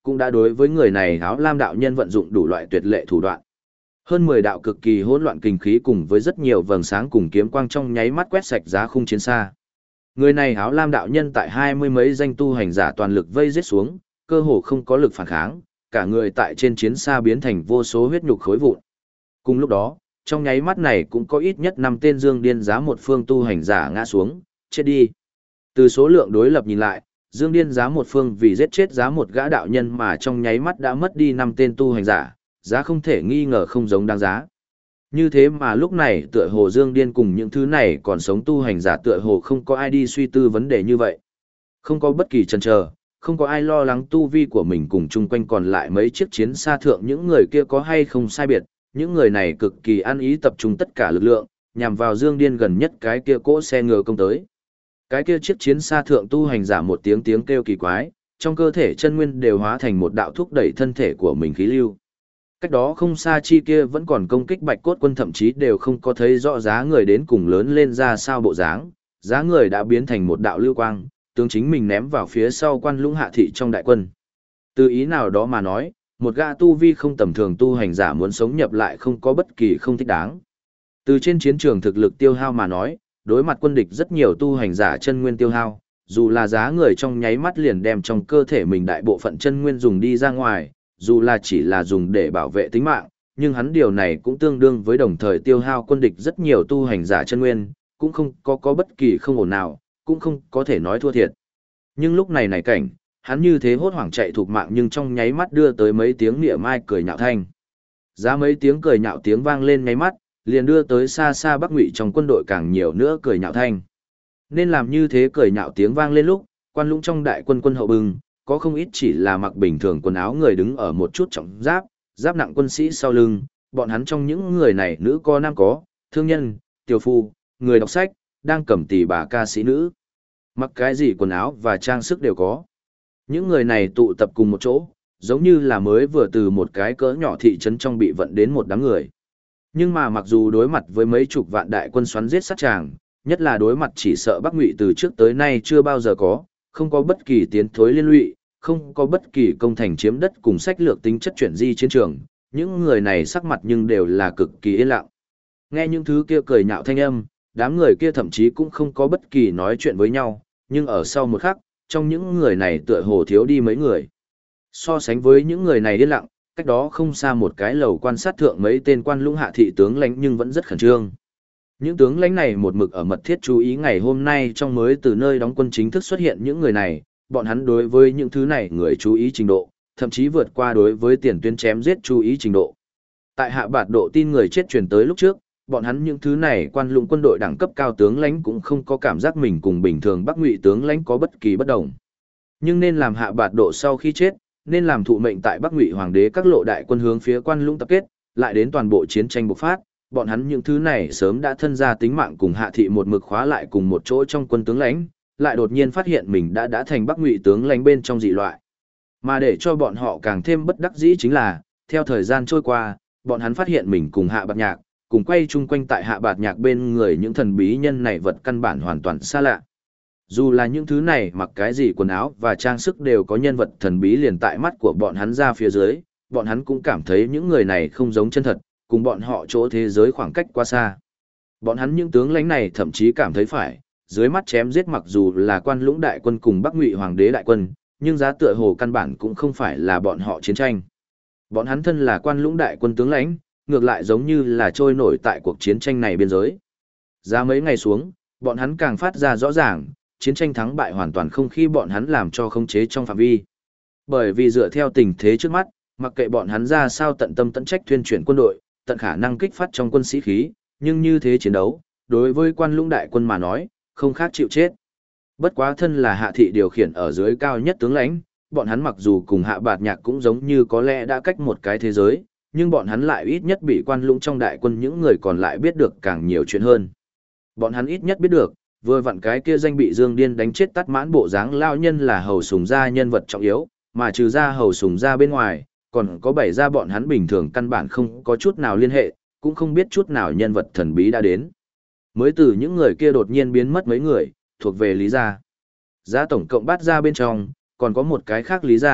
cũng đã đối với người này áo lam đạo nhân vận dụng đủ loại tuyệt lệ thủ đoạn. Hơn 10 đạo cực kỳ hỗn loạn kinh khí cùng với rất nhiều vầng sáng cùng kiếm quang trong nháy mắt quét sạch giá khung chiến xa. Người này áo lam đạo nhân tại 20 mấy danh tu hành giả toàn lực vây giết xuống, cơ hồ không có lực phản kháng, cả người tại trên chiến xa biến thành vô số huyết nhục khối vụn. Cùng lúc đó, trong nháy mắt này cũng có ít nhất 5 tên Dương Điên giá một phương tu hành giả ngã xuống, chết đi. Từ số lượng đối lập nhìn lại, Dương Điên giá một phương vì giết chết giá một gã đạo nhân mà trong nháy mắt đã mất đi 5 tên tu hành giả, giá không thể nghi ngờ không giống đáng giá. Như thế mà lúc này tựa hồ Dương Điên cùng những thứ này còn sống tu hành giả tựa hồ không có ai đi suy tư vấn đề như vậy. Không có bất kỳ chần chờ, không có ai lo lắng tu vi của mình cùng chung quanh còn lại mấy chiếc chiến xa thượng những người kia có hay không sai biệt, những người này cực kỳ ăn ý tập trung tất cả lực lượng, nhằm vào Dương Điên gần nhất cái kia cỗ xe ngựa công tới. Cái kia chiếc chiến xa thượng tu hành giả một tiếng tiếng kêu kỳ quái, trong cơ thể chân nguyên đều hóa thành một đạo thúc đẩy thân thể của mình khí lưu. Cách đó không xa chi kia vẫn còn công kích Bạch Cốt Quân, thậm chí đều không có thấy rõ giá người đến cùng lớn lên ra sao bộ dáng, giá người đã biến thành một đạo lưu quang, tướng chính mình ném vào phía sau Quan Lũng Hạ thị trong đại quân. Từ ý nào đó mà nói, một gã tu vi không tầm thường tu hành giả muốn sống nhập lại không có bất kỳ không thích đáng. Từ trên chiến trường thực lực tiêu hao mà nói, đối mặt quân địch rất nhiều tu hành giả chân nguyên tiêu hao, dù là giá người trong nháy mắt liền đem trong cơ thể mình đại bộ phận chân nguyên dùng đi ra ngoài, dù là chỉ là dùng để bảo vệ tính mạng, nhưng hắn điều này cũng tương đương với đồng thời tiêu hao quân địch rất nhiều tu hành giả chân nguyên, cũng không có bất kỳ không ổn nào, cũng không có thể nói thua thiệt. Nhưng lúc này cảnh, hắn như thế hốt hoảng chạy thục mạng nhưng trong nháy mắt đưa tới mấy tiếng mỉa mai cười nhạo thanh. Giá mấy tiếng cười nhạo tiếng vang lên nháy mắt, liền đưa tới xa xa Bắc Ngụy trong quân đội càng nhiều nữa cười nhạo thanh. Nên làm như thế cười nhạo tiếng vang lên lúc, Quan Lũng trong đại quân quân hậu bừng, có không ít chỉ là mặc bình thường quần áo người đứng ở một chút trọng giáp nặng quân sĩ sau lưng, bọn hắn trong những người này nữ có nam có, thương nhân, tiểu phu, người đọc sách, đang cầm tỳ bà ca sĩ nữ. Mặc cái gì quần áo và trang sức đều có. Những người này tụ tập cùng một chỗ, giống như là mới vừa từ một cái cỡ nhỏ thị trấn trong bị vận đến một đám người. Nhưng mà mặc dù đối mặt với mấy chục vạn đại quân xoắn giết sát tràng, nhất là đối mặt chỉ sợ Bắc Ngụy từ trước tới nay chưa bao giờ có, không có bất kỳ tiến thối liên lụy, không có bất kỳ công thành chiếm đất cùng sách lược tính chất chuyển di chiến trường, những người này sắc mặt nhưng đều là cực kỳ yên lặng. Nghe những thứ kia cười nhạo thanh âm, đám người kia thậm chí cũng không có bất kỳ nói chuyện với nhau, nhưng ở sau một khắc, trong những người này tựa hồ thiếu đi mấy người. So sánh với những người này yên lặng, cách đó không xa một cái lầu quan sát thượng mấy tên Quan Lũng Hạ thị tướng lãnh nhưng vẫn rất khẩn trương. Những tướng lãnh này một mực ở mật thiết chú ý ngày hôm nay trong mới từ nơi đóng quân chính thức xuất hiện những người này, bọn hắn đối với những thứ này người chú ý trình độ, thậm chí vượt qua đối với tiền tuyến chém giết chú ý trình độ. Tại Hạ Bạt độ tin người chết truyền tới lúc trước, bọn hắn những thứ này Quan Lũng quân đội đẳng cấp cao tướng lãnh cũng không có cảm giác mình cùng bình thường Bắc Ngụy tướng lãnh có bất kỳ bất đồng. Nhưng nên làm Hạ Bạt độ sau khi chết, nên làm thụ mệnh tại Bắc Ngụy hoàng đế các lộ đại quân hướng phía Quan Lũng tập kết, lại đến toàn bộ chiến tranh bộc phát, bọn hắn những thứ này sớm đã thân ra tính mạng cùng Hạ thị một mực khóa lại cùng một chỗ trong quân tướng lãnh, lại đột nhiên phát hiện mình đã thành Bắc Ngụy tướng lãnh bên trong dị loại. Mà để cho bọn họ càng thêm bất đắc dĩ chính là, theo thời gian trôi qua, bọn hắn phát hiện mình cùng Hạ Bạt Nhạc, cùng quay chung quanh tại Hạ Bạt Nhạc bên người những thần bí nhân này vật căn bản hoàn toàn xa lạ. Dù là những thứ này mặc cái gì quần áo và trang sức đều có nhân vật thần bí liền tại mắt của bọn hắn ra phía dưới, bọn hắn cũng cảm thấy những người này không giống chân thật, cùng bọn họ chỗ thế giới khoảng cách quá xa. Bọn hắn những tướng lãnh này thậm chí cảm thấy phải, dưới mắt chém giết mặc dù là Quan Lũng đại quân cùng Bắc Ngụy hoàng đế đại quân, nhưng giá tựa hồ căn bản cũng không phải là bọn họ chiến tranh. Bọn hắn thân là Quan Lũng đại quân tướng lãnh, ngược lại giống như là trôi nổi tại cuộc chiến tranh này biên giới. Giá mấy ngày xuống, bọn hắn càng phát ra rõ ràng, chiến tranh thắng bại hoàn toàn không khi bọn hắn làm cho khống chế trong phạm vi. Bởi vì dựa theo tình thế trước mắt, mặc kệ bọn hắn ra sao tận tâm tận trách thuyên chuyển quân đội, tận khả năng kích phát trong quân sĩ khí, nhưng như thế chiến đấu, đối với Quan Lũng đại quân mà nói, không khác chịu chết. Bất quá thân là Hạ thị điều khiển ở dưới cao nhất tướng lãnh, bọn hắn mặc dù cùng Hạ Bạt Nhạc cũng giống như có lẽ đã cách một cái thế giới, nhưng bọn hắn lại ít nhất bị Quan Lũng trong đại quân những người còn lại biết được càng nhiều chuyện hơn. Bọn hắn ít nhất biết được, vừa vặn cái kia danh bị Dương Điên đánh chết tắt mãn bộ dáng lao nhân là Hầu Sùng gia nhân vật trọng yếu, mà trừ ra Hầu Sùng gia bên ngoài, còn có 7 gia bọn hắn bình thường căn bản không có chút nào liên hệ, cũng không biết chút nào nhân vật thần bí đã đến. Mới từ những người kia đột nhiên biến mất mấy người, thuộc về Lý gia. Gia tổng cộng bắt ra bên trong, còn có một cái khác Lý gia,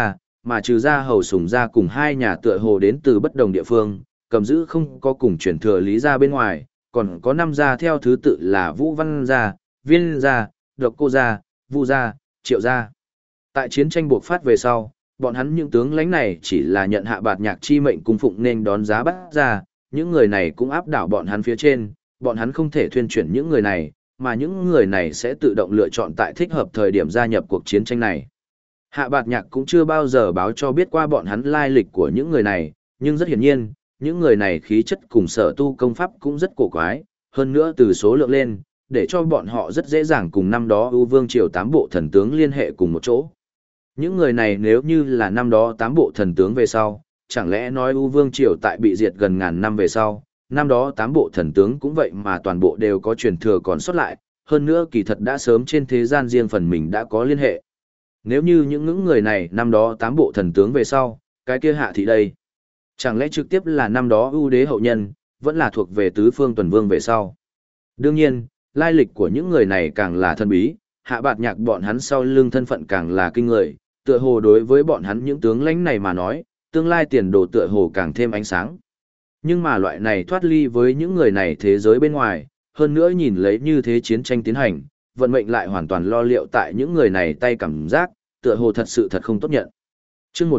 mà trừ ra Hầu Sùng gia cùng hai nhà tựa hồ đến từ bất đồng địa phương, cầm giữ không có cùng truyền thừa Lý gia bên ngoài, còn có 5 gia theo thứ tự là Vũ Văn gia, Viên gia, Độc Cô gia, Vu gia, Triệu gia. Tại chiến tranh buộc phát về sau, bọn hắn những tướng lãnh này chỉ là nhận Hạ Bạt Nhạc chi mệnh cung phụng nên đón giá bắt ra, những người này cũng áp đảo bọn hắn phía trên, bọn hắn không thể thuyên chuyển những người này, mà những người này sẽ tự động lựa chọn tại thích hợp thời điểm gia nhập cuộc chiến tranh này. Hạ Bạt Nhạc cũng chưa bao giờ báo cho biết qua bọn hắn lai lịch của những người này, nhưng rất hiển nhiên, những người này khí chất cùng sở tu công pháp cũng rất cổ quái, hơn nữa từ số lượng lên, để cho bọn họ rất dễ dàng cùng năm đó ưu vương triều 8 bộ thần tướng liên hệ cùng một chỗ. Những người này nếu như là năm đó 8 bộ thần tướng về sau, chẳng lẽ nói ưu vương triều tại bị diệt gần ngàn năm về sau, năm đó 8 bộ thần tướng cũng vậy mà toàn bộ đều có truyền thừa còn sót lại, hơn nữa kỳ thật đã sớm trên thế gian riêng phần mình đã có liên hệ. Nếu như những người này năm đó 8 bộ thần tướng về sau, cái kia Hạ thị đây, chẳng lẽ trực tiếp là năm đó ưu đế hậu nhân, vẫn là thuộc về tứ phương tuần vương về sau. Đương nhiên, lai lịch của những người này càng là thân bí, Hạ Bạt Nhạc bọn hắn sau lưng thân phận càng là kinh người, tựa hồ đối với bọn hắn những tướng lãnh này mà nói, tương lai tiền đồ tựa hồ càng thêm ánh sáng. Nhưng mà loại này thoát ly với những người này thế giới bên ngoài, hơn nữa nhìn lấy như thế chiến tranh tiến hành, vận mệnh lại hoàn toàn lo liệu tại những người này tay cảm giác, tựa hồ thật sự thật không tốt nhận. Chương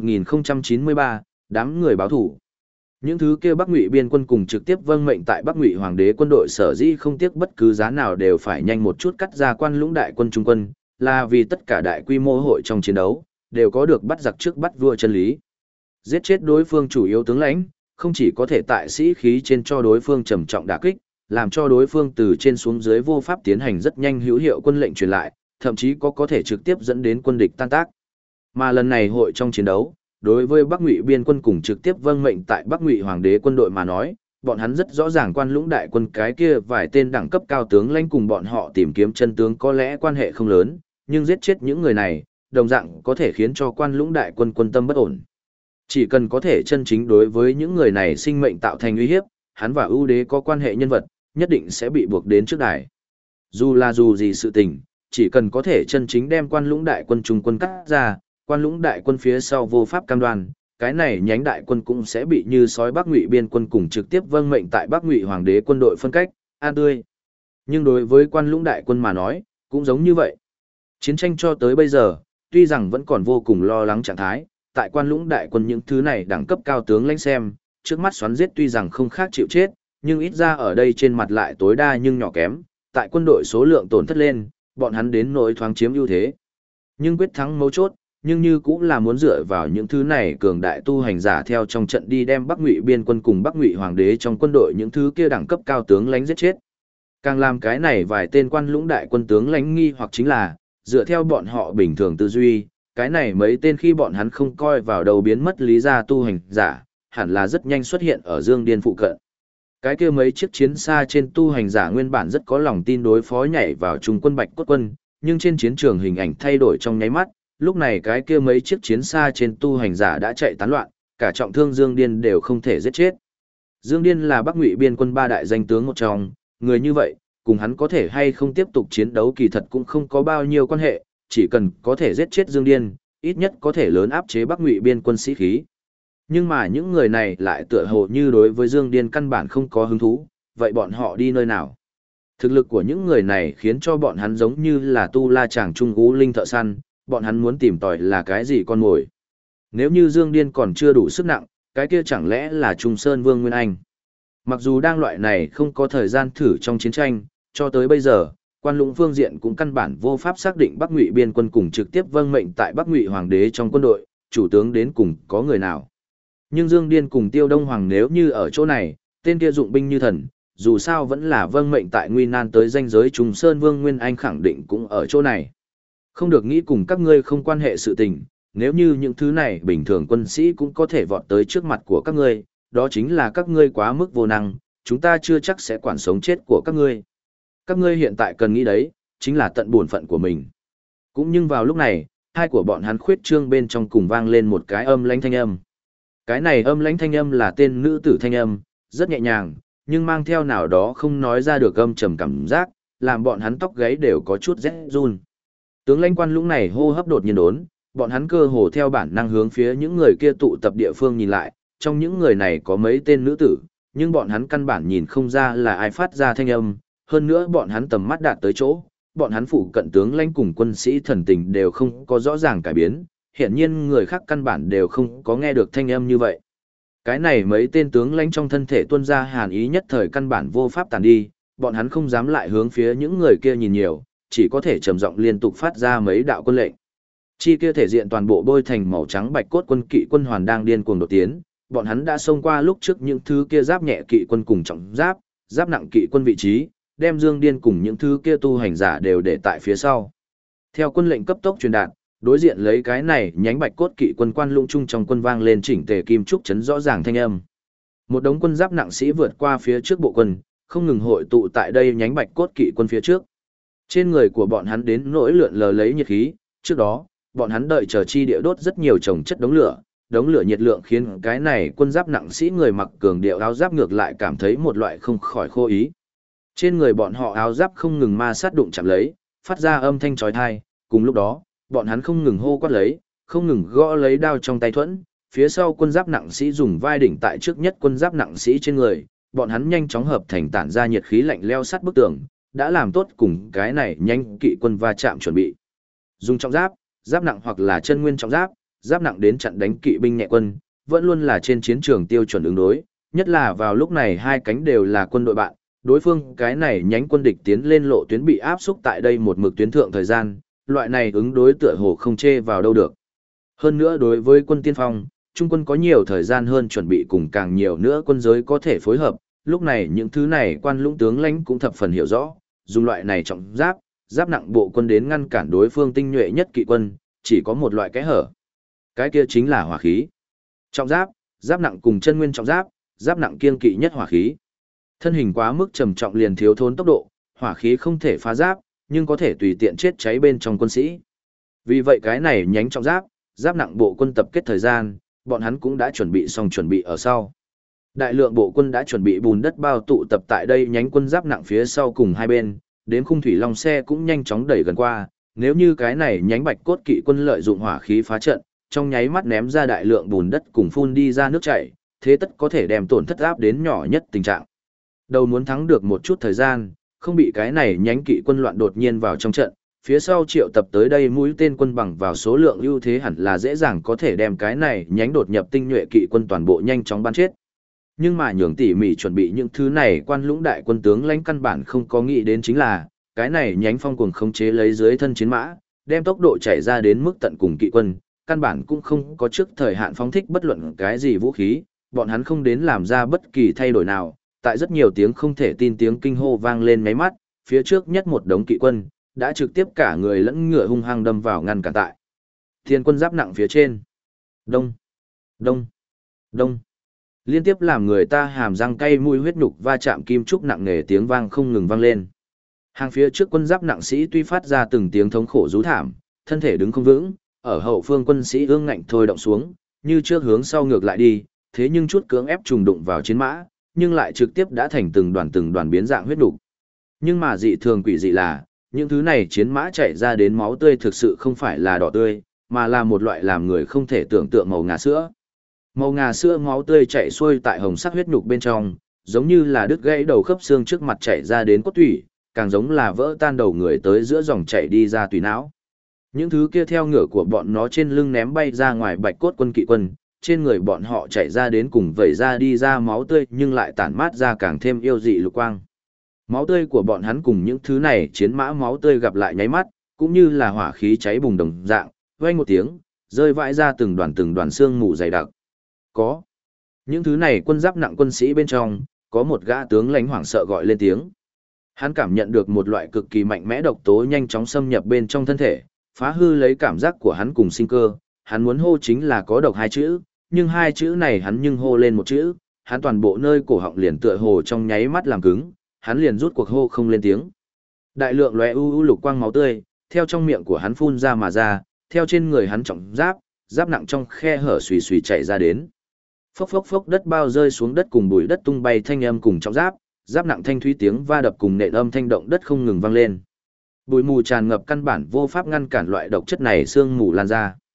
1093, đám người báo thủ. Những thứ kia Bắc Ngụy biên quân cùng trực tiếp vâng mệnh tại Bắc Ngụy Hoàng đế quân đội sở dĩ không tiếc bất cứ giá nào đều phải nhanh một chút cắt ra Quan Lũng đại quân trung quân, là vì tất cả đại quy mô hội trong chiến đấu đều có được bắt giặc trước bắt vua chân lý. Giết chết đối phương chủ yếu tướng lãnh, không chỉ có thể tại sĩ khí trên cho đối phương trầm trọng đả kích, làm cho đối phương từ trên xuống dưới vô pháp tiến hành rất nhanh hữu hiệu quân lệnh truyền lại, thậm chí có thể trực tiếp dẫn đến quân địch tan tác. Mà lần này hội trong chiến đấu, đối với Bắc Ngụy biên quân cùng trực tiếp vâng mệnh tại Bắc Ngụy Hoàng đế quân đội mà nói, bọn hắn rất rõ ràng Quan Lũng đại quân cái kia vài tên đẳng cấp cao tướng lãnh cùng bọn họ tìm kiếm chân tướng có lẽ quan hệ không lớn, nhưng giết chết những người này, đồng dạng có thể khiến cho Quan Lũng đại quân quân tâm bất ổn. Chỉ cần có thể chân chính đối với những người này sinh mệnh tạo thành uy hiếp, hắn và ưu đế có quan hệ nhân vật, nhất định sẽ bị buộc đến trước đài. Dù gì sự tình, chỉ cần có thể chân chính đem Quan Lũng đại quân trung quân cắt ra, Quan Lũng đại quân phía sau vô pháp cam đoan, cái này nhánh đại quân cũng sẽ bị như sói Bắc Ngụy biên quân cùng trực tiếp vâng mệnh tại Bắc Ngụy Hoàng đế quân đội phân cách, an tươi. Nhưng đối với Quan Lũng đại quân mà nói, cũng giống như vậy. Chiến tranh cho tới bây giờ, tuy rằng vẫn còn vô cùng lo lắng trạng thái, tại Quan Lũng đại quân những thứ này đẳng cấp cao tướng lãnh xem, trước mắt xoắn giết tuy rằng không khác chịu chết, nhưng ít ra ở đây trên mặt lại tối đa nhưng nhỏ kém, tại quân đội số lượng tổn thất lên, bọn hắn đến nỗi thoáng chiếm ưu thế. Nhưng quyết thắng mấu chốt, nhưng như cũng là muốn dựa vào những thứ này cường đại tu hành giả theo trong trận đi đem Bắc Ngụy biên quân cùng Bắc Ngụy Hoàng đế trong quân đội những thứ kia đẳng cấp cao tướng lãnh giết chết. Càng làm cái này vài tên Quan Lũng đại quân tướng lãnh nghi hoặc chính là, dựa theo bọn họ bình thường tư duy, cái này mấy tên khi bọn hắn không coi vào đầu biến mất lý gia tu hành giả, hẳn là rất nhanh xuất hiện ở Dương Điên phụ cận. Cái kia mấy chiếc chiến xa trên tu hành giả nguyên bản rất có lòng tin đối phó nhảy vào trung quân Bạch Cốt quân, nhưng trên chiến trường hình ảnh thay đổi trong nháy mắt, lúc này cái kia mấy chiếc chiến xa trên tu hành giả đã chạy tán loạn, cả trọng thương Dương Điên đều không thể giết chết. Dương Điên là Bắc Ngụy biên quân 3 đại danh tướng một trong, người như vậy, cùng hắn có thể hay không tiếp tục chiến đấu kỳ thật cũng không có bao nhiêu quan hệ, chỉ cần có thể giết chết Dương Điên, ít nhất có thể lớn áp chế Bắc Ngụy biên quân sĩ khí. Nhưng mà những người này lại tựa hồ như đối với Dương Điên căn bản không có hứng thú, vậy bọn họ đi nơi nào? Thực lực của những người này khiến cho bọn hắn giống như là tu la chàng trung ú linh thợ săn, bọn hắn muốn tìm tòi là cái gì con mồi. Nếu như Dương Điên còn chưa đủ sức nặng, cái kia chẳng lẽ là Trung Sơn Vương Nguyên Anh. Mặc dù đang loại này không có thời gian thử trong chiến tranh, cho tới bây giờ, Quan Lũng phương diện cũng căn bản vô pháp xác định Bắc Ngụy biên quân cùng trực tiếp vâng mệnh tại Bắc Ngụy Hoàng đế trong quân đội, chủ tướng đến cùng có người nào. Nhưng Dương Điên cùng Tiêu Đông Hoàng nếu như ở chỗ này, tên kia dụng binh như thần, dù sao vẫn là vâng mệnh tại nguy nan tới danh giới Trung Sơn Vương Nguyên Anh khẳng định cũng ở chỗ này. Không được nghĩ cùng các ngươi không quan hệ sự tình, nếu như những thứ này bình thường quân sĩ cũng có thể vọt tới trước mặt của các ngươi, đó chính là các ngươi quá mức vô năng, chúng ta chưa chắc sẽ quản sống chết của các ngươi. Các ngươi hiện tại cần nghĩ đấy, chính là tận bổn phận của mình. Cũng nhưng vào lúc này, hai của bọn hắn khuyết trương bên trong cùng vang lên một cái âm lãnh thanh âm. Cái này âm lãnh thanh âm là tên nữ tử thanh âm, rất nhẹ nhàng, nhưng mang theo nào đó không nói ra được âm trầm cảm giác, làm bọn hắn tóc gáy đều có chút rét run. Tướng lãnh Quan Lũng này hô hấp đột nhiên đốn, bọn hắn cơ hồ theo bản năng hướng phía những người kia tụ tập địa phương nhìn lại, trong những người này có mấy tên nữ tử, nhưng bọn hắn căn bản nhìn không ra là ai phát ra thanh âm, hơn nữa bọn hắn tầm mắt đạt tới chỗ, bọn hắn phụ cận tướng lãnh cùng quân sĩ thần tình đều không có rõ ràng cải biến, hiển nhiên người khác căn bản đều không có nghe được thanh âm như vậy. Cái này mấy tên tướng lãnh trong thân thể tuôn ra hàn ý nhất thời căn bản vô pháp tàn đi, bọn hắn không dám lại hướng phía những người kia nhìn nhiều, chỉ có thể trầm giọng liên tục phát ra mấy đạo quân lệnh. Chi kia thể diện toàn bộ bôi thành màu trắng bạch cốt quân kỵ quân hoàn đang điên cuồng đột tiến, bọn hắn đã xông qua lúc trước những thứ kia giáp nhẹ kỵ quân cùng trọng giáp, giáp nặng kỵ quân vị trí, đem Dương Điên cùng những thứ kia tu hành giả đều để tại phía sau. Theo quân lệnh cấp tốc truyền đạt, đối diện lấy cái này nhánh bạch cốt kỵ quân quan lũng chung trong quân vang lên chỉnh tề kim trúc chấn rõ ràng thanh âm. Một đống quân giáp nặng sĩ vượt qua phía trước bộ quân, không ngừng hội tụ tại đây nhánh bạch cốt kỵ quân phía trước. Trên người của bọn hắn đến nỗi lượn lờ lấy nhiệt khí, trước đó, bọn hắn đợi chờ chi địa đốt rất nhiều chồng chất đống lửa nhiệt lượng khiến cái này quân giáp nặng sĩ người mặc cường điệu áo giáp ngược lại cảm thấy một loại không khỏi khô ý. Trên người bọn họ áo giáp không ngừng ma sát đụng chạm lấy, phát ra âm thanh chói tai, cùng lúc đó, bọn hắn không ngừng hô quát lấy, không ngừng gõ lấy đao trong tay thuẫn, phía sau quân giáp nặng sĩ dùng vai đỉnh tại trước nhất quân giáp nặng sĩ trên người, bọn hắn nhanh chóng hợp thành tản ra nhiệt khí lạnh leo sát bức tường, đã làm tốt cùng cái này nhanh kỵ quân va chạm chuẩn bị. Dùng trọng giáp, giáp nặng hoặc là chân nguyên trọng giáp, giáp nặng đến chặn đánh kỵ binh nhẹ quân, vẫn luôn là trên chiến trường tiêu chuẩn ứng đối, nhất là vào lúc này hai cánh đều là quân đội bạn, đối phương cái này nhánh quân địch tiến lên lộ tuyến bị áp xúc tại đây một mực tuyến thượng thời gian, loại này ứng đối tựa hồ không chê vào đâu được. Hơn nữa đối với quân tiên phong, trung quân có nhiều thời gian hơn chuẩn bị cùng càng nhiều nữa quân giới có thể phối hợp, lúc này những thứ này quan lũng tướng lãnh cũng thập phần hiểu rõ, dùng loại này trọng giáp, giáp nặng bộ quân đến ngăn cản đối phương tinh nhuệ nhất kỵ quân, chỉ có một loại kẽ hở. Cái kia chính là hỏa khí. Trọng giáp, giáp nặng cùng chân nguyên trọng giáp, giáp nặng kiên kỵ nhất hỏa khí. Thân hình quá mức trầm trọng liền thiếu thốn tốc độ, hỏa khí không thể phá giáp, nhưng có thể tùy tiện chết cháy bên trong quân sĩ. Vì vậy cái này nhánh trọng giáp, giáp nặng bộ quân tập kết thời gian, bọn hắn cũng đã chuẩn bị xong chuẩn bị ở sau. Đại lượng bộ quân đã chuẩn bị bùn đất bao tụ tập tại đây nhánh quân giáp nặng phía sau cùng hai bên, đến khung thủy long xe cũng nhanh chóng đẩy gần qua, nếu như cái này nhánh bạch cốt kỵ quân lợi dụng hỏa khí phá trận, trong nháy mắt ném ra đại lượng bùn đất cùng phun đi ra nước chảy, thế tất có thể đem tổn thất áp đến nhỏ nhất tình trạng. Đầu muốn thắng được một chút thời gian, không bị cái này nhánh kỵ quân loạn đột nhiên vào trong trận, phía sau triệu tập tới đây mũi tên quân bằng vào số lượng ưu thế hẳn là dễ dàng có thể đem cái này nhánh đột nhập tinh nhuệ kỵ quân toàn bộ nhanh chóng bắn chết. Nhưng mà nhường tỉ mỉ chuẩn bị những thứ này quan lũng đại quân tướng lãnh căn bản không có nghĩ đến chính là, cái này nhánh phong cuồng khống chế lấy dưới thân chiến mã, đem tốc độ chạy ra đến mức tận cùng kỵ quân, căn bản cũng không có trước thời hạn phóng thích bất luận cái gì vũ khí, bọn hắn không đến làm ra bất kỳ thay đổi nào, tại rất nhiều tiếng không thể tin tiếng kinh hô vang lên ngáy mắt, phía trước nhất một đống kỵ quân, đã trực tiếp cả người lẫn ngựa hung hăng đâm vào ngăn cản tại. Thiên quân giáp nặng phía trên. Đông, đông, đông. Liên tiếp làm người ta hàm răng cay mũi huyết nhục va chạm kim trúc nặng nề tiếng vang không ngừng vang lên. Hàng phía trước quân giáp nặng sĩ tuy phát ra từng tiếng thống khổ rú thảm, thân thể đứng không vững, ở hậu phương quân sĩ ương ngạnh thôi động xuống, như trước hướng sau ngược lại đi, thế nhưng chút cưỡng ép trùng đụng vào chiến mã, nhưng lại trực tiếp đã thành từng đoàn biến dạng huyết nhục. Nhưng mà dị thường quỷ dị là, những thứ này chiến mã chạy ra đến máu tươi thực sự không phải là đỏ tươi, mà là một loại làm người không thể tưởng tượng màu ngà sữa. Màu ngà sữa máu tươi chảy xuôi tại hồng sắc huyết nhục bên trong, giống như là đứt gãy đầu khớp xương trước mặt chảy ra đến cốt tủy, càng giống là vỡ tan đầu người tới giữa dòng chảy đi ra tùy não. Những thứ kia theo ngựa của bọn nó trên lưng ném bay ra ngoài bạch cốt quân kỵ quân, trên người bọn họ chảy ra đến cùng vẩy ra đi ra máu tươi nhưng lại tản mát ra càng thêm yêu dị lục quang. Máu tươi của bọn hắn cùng những thứ này chiến mã máu tươi gặp lại nháy mắt, cũng như là hỏa khí cháy bùng đồng dạng, vang một tiếng, rơi vãi ra từng đoàn xương mù dày đặc. Có. Những thứ này quân giáp nặng quân sĩ bên trong, có một gã tướng lãnh hoảng sợ gọi lên tiếng. Hắn cảm nhận được một loại cực kỳ mạnh mẽ độc tố nhanh chóng xâm nhập bên trong thân thể, phá hư lấy cảm giác của hắn cùng sinh cơ. Hắn muốn hô chính là có độc hai chữ, nhưng hai chữ này hắn nhưng hô lên một chữ, hắn toàn bộ nơi cổ họng liền tựa hồ trong nháy mắt làm cứng, hắn liền rút cuộc hô không lên tiếng. Đại lượng lóe lục quang máu tươi, theo trong miệng của hắn phun ra mà ra, theo trên người hắn trọng giáp nặng trong khe hở xùy xùy chảy ra đến. Phốc phốc phốc đất bao rơi xuống đất cùng bụi đất tung bay thanh âm cùng trọng giáp nặng thanh thúy tiếng va đập cùng nện âm thanh động đất không ngừng vang lên. Bụi mù tràn ngập căn bản vô pháp ngăn cản loại độc chất này sương mù lan ra.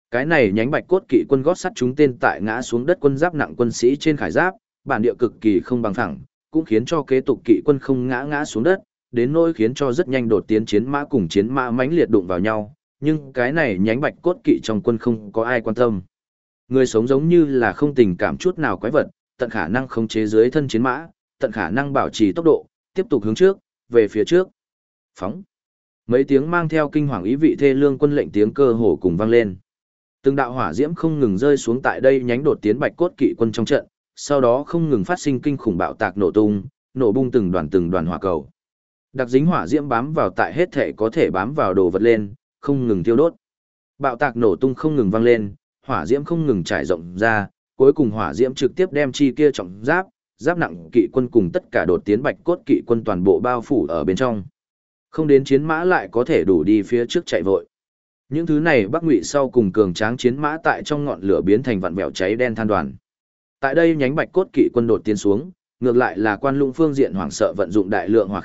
Cái này nhánh bạch cốt kỵ quân gót sắt chúng tên tại ngã xuống đất quân giáp nặng quân sĩ trên khải giáp, bản địa cực kỳ không bằng phẳng, cũng khiến cho kế tục kỵ quân không ngã xuống đất, đến nỗi khiến cho rất nhanh đột tiến chiến mã cùng chiến mã mãnh liệt đụng vào nhau, nhưng cái này nhánh bạch cốt kỵ trong quân không có ai quan tâm. Người sống giống như là không tình cảm chút nào quái vật, tận khả năng khống chế dưới thân chiến mã, tận khả năng bảo trì tốc độ, tiếp tục hướng trước, về phía trước. Phóng. Mấy tiếng mang theo kinh hoàng ý vị thê lương quân lệnh tiếng cơ hồ cùng vang lên. Từng đạo hỏa diễm không ngừng rơi xuống tại đây nhánh đột tiến bạch cốt kỵ quân trong trận, sau đó không ngừng phát sinh kinh khủng bạo tạc nổ tung, nổ bung từng đoàn hỏa cầu. Đặc dính hỏa diễm bám vào tại hết thể có thể bám vào đồ vật lên, không ngừng thiêu đốt. Bạo tạc nổ tung không ngừng vang lên, hỏa diễm không ngừng trải rộng ra, cuối cùng hỏa diễm trực tiếp đem chi kia trọng giáp, giáp nặng kỵ quân cùng tất cả đột tiến bạch cốt kỵ quân toàn bộ bao phủ ở bên trong. Không đến chiến mã lại có thể đủ đi phía trước chạy vội. Những thứ này Bắc Ngụy sau cùng cường tráng chiến mã tại trong ngọn lửa biến thành vặn vẹo cháy đen than đoàn. Tại đây nhánh bạch cốt kỵ quân đột tiến xuống, ngược lại là Quan Lũng phương diện hoảng sợ vận dụng đại lượng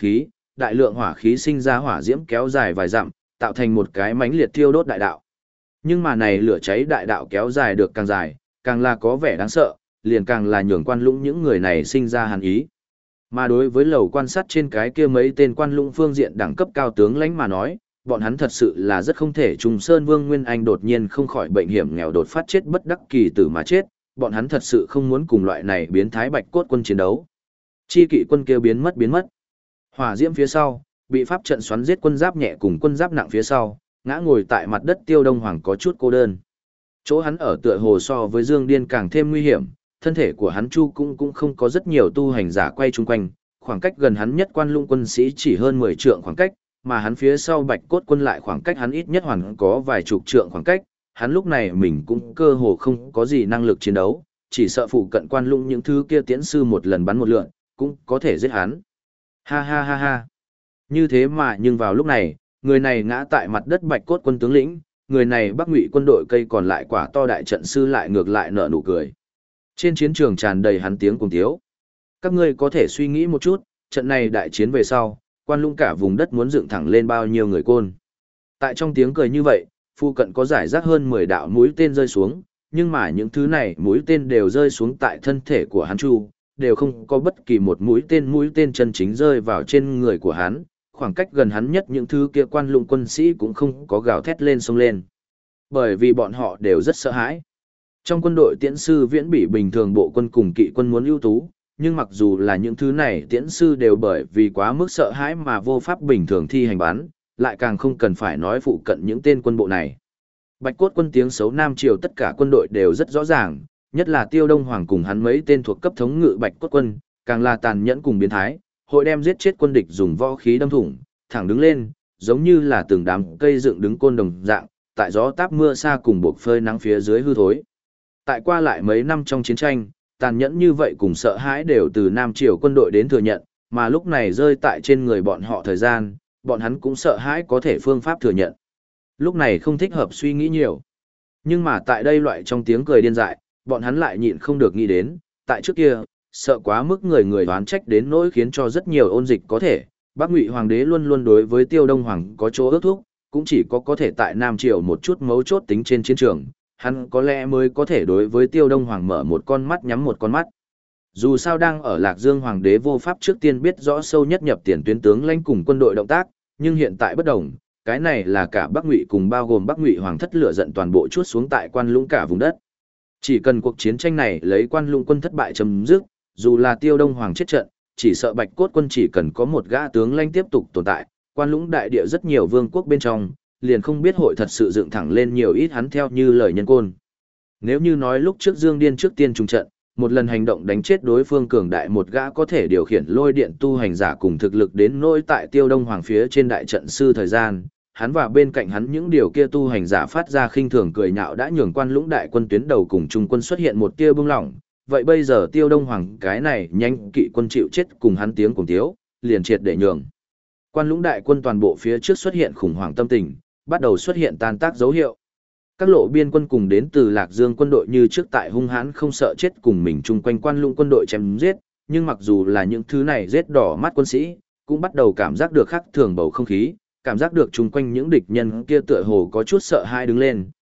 hỏa khí sinh ra hỏa diễm kéo dài vài dặm, tạo thành một cái mãnh liệt thiêu đốt đại đạo. Nhưng mà này lửa cháy đại đạo kéo dài được càng dài, càng là có vẻ đáng sợ, liền càng là nhường Quan Lũng những người này sinh ra hàn ý. Mà đối với lầu quan sát trên cái kia mấy tên Quan Lũng phương diện đẳng cấp cao tướng lãnh mà nói, bọn hắn thật sự là rất không thể. Trùng Sơn Vương Nguyên Anh đột nhiên không khỏi bệnh hiểm nghèo đột phát chết bất đắc kỳ tử mà chết, bọn hắn thật sự không muốn cùng loại này biến thái bạch cốt quân chiến đấu. Chi kỵ quân kia biến mất. Hỏa diễm phía sau, bị pháp trận xoắn giết quân giáp nhẹ cùng quân giáp nặng phía sau, ngã ngồi tại mặt đất Tiêu Đông Hoàng có chút cô đơn. Chỗ hắn ở tựa hồ so với Dương Điên càng thêm nguy hiểm, thân thể của hắn chu cũng không có rất nhiều tu hành giả quay chung quanh, khoảng cách gần hắn nhất Quan Lũng quân sĩ chỉ hơn 10 trượng khoảng cách, mà hắn phía sau bạch cốt quân lại khoảng cách hắn ít nhất hoàn có vài chục trượng khoảng cách, hắn lúc này mình cũng cơ hồ không có gì năng lực chiến đấu, chỉ sợ phụ cận Quan Lũng những thứ kia tiễn sư một lần bắn một lượn, cũng có thể giết hắn. Ha ha ha ha. Như thế mà nhưng vào lúc này, người này ngã tại mặt đất bạch cốt quân tướng lĩnh, người này Bắc Ngụy quân đội cây còn lại quả to đại trận sư lại ngược lại nở nụ cười. Trên chiến trường tràn đầy hắn tiếng cùng tiếu. Các ngươi có thể suy nghĩ một chút, trận này đại chiến về sau, Quan Lũng cả vùng đất muốn dựng thẳng lên bao nhiêu người côn. Tại trong tiếng cười như vậy, phu cận có giải rác hơn 10 đạo mũi tên rơi xuống, nhưng mà những thứ này mũi tên đều rơi xuống tại thân thể của hắn chu, đều không có bất kỳ một mũi tên chân chính rơi vào trên người của hắn, khoảng cách gần hắn nhất những thứ kia Quan Lũng quân sĩ cũng không có gào thét lên xông lên. Bởi vì bọn họ đều rất sợ hãi. Trong quân đội tiễn sư viễn bị bình thường bộ quân cùng kỵ quân muốn ưu tú, nhưng mặc dù là những thứ này tiễn sư đều bởi vì quá mức sợ hãi mà vô pháp bình thường thi hành bắn, lại càng không cần phải nói phụ cận những tên quân bộ này. Bạch cốt quân tiếng xấu Nam Triều tất cả quân đội đều rất rõ ràng, nhất là Tiêu Đông Hoàng cùng hắn mấy tên thuộc cấp thống ngự bạch cốt quân, càng là tàn nhẫn cùng biến thái, hội đem giết chết quân địch dùng võ khí đâm thủng, thẳng đứng lên, giống như là từng đám cây dựng đứng côn đồng dạng, tại gió táp mưa xa cùng buộc phơi nắng phía dưới hư thối. Tại qua lại mấy năm trong chiến tranh, tàn nhẫn như vậy cùng sợ hãi đều từ Nam Triều quân đội đến thừa nhận, mà lúc này rơi tại trên người bọn họ thời gian, bọn hắn cũng sợ hãi có thể phương pháp thừa nhận. Lúc này không thích hợp suy nghĩ nhiều. Nhưng mà tại đây loại trong tiếng cười điên dại, bọn hắn lại nhịn không được nghĩ đến, tại trước kia, sợ quá mức người đoán trách đến nỗi khiến cho rất nhiều ôn dịch có thể, Bắc Ngụy Hoàng đế luôn luôn đối với Tiêu Đông Hoàng có chỗ ước thúc, cũng chỉ có thể tại Nam Triều một chút mấu chốt tính trên chiến trường, hắn có lẽ mới có thể đối với Tiêu Đông Hoàng mở một con mắt nhắm một con mắt. Dù sao đang ở Lạc Dương Hoàng đế vô pháp trước tiên biết rõ sâu nhất nhập tiền tuyến tướng lãnh cùng quân đội động tác, nhưng hiện tại bất đồng, cái này là cả Bắc Ngụy cùng bao gồm Bắc Ngụy Hoàng thất lửa giận toàn bộ chuốt xuống tại Quan Lũng cả vùng đất. Chỉ cần cuộc chiến tranh này lấy Quan Lũng quân thất bại chấm dứt, dù là Tiêu Đông Hoàng chết trận, chỉ sợ Bạch Cốt quân chỉ cần có một gã tướng lãnh tiếp tục tồn tại, Quan Lũng đại địa rất nhiều vương quốc bên trong, liền không biết hội thật sự dựng thẳng lên nhiều ít hắn theo như lời nhân côn. Nếu như nói lúc trước Dương Điên trước tiên trùng trận, một lần hành động đánh chết đối phương cường đại một gã có thể điều khiển lôi điện tu hành giả cùng thực lực đến nỗi tại Tiêu Đông Hoàng phía trên đại trận sư thời gian, hắn và bên cạnh hắn những điều kia tu hành giả phát ra khinh thường cười nhạo đã nhường Quan Lũng đại quân tuyến đầu cùng trung quân xuất hiện một tia bưng lỏng. Vậy bây giờ Tiêu Đông Hoàng cái này nhanh kỵ quân chịu chết cùng hắn tiếng cùng tiếu, liền triệt để nhường. Quan Lũng đại quân toàn bộ phía trước xuất hiện khủng hoảng tâm tình, bắt đầu xuất hiện tan tác dấu hiệu. Các lộ biên quân cùng đến từ Lạc Dương quân đội như trước tại hung hãn không sợ chết cùng mình chung quanh Quan Lũng quân đội chém giết, nhưng mặc dù là những thứ này giết đỏ mắt quân sĩ, cũng bắt đầu cảm giác được khác thường bầu không khí, cảm giác được chung quanh những địch nhân kia tựa hồ có chút sợ hãi đứng lên,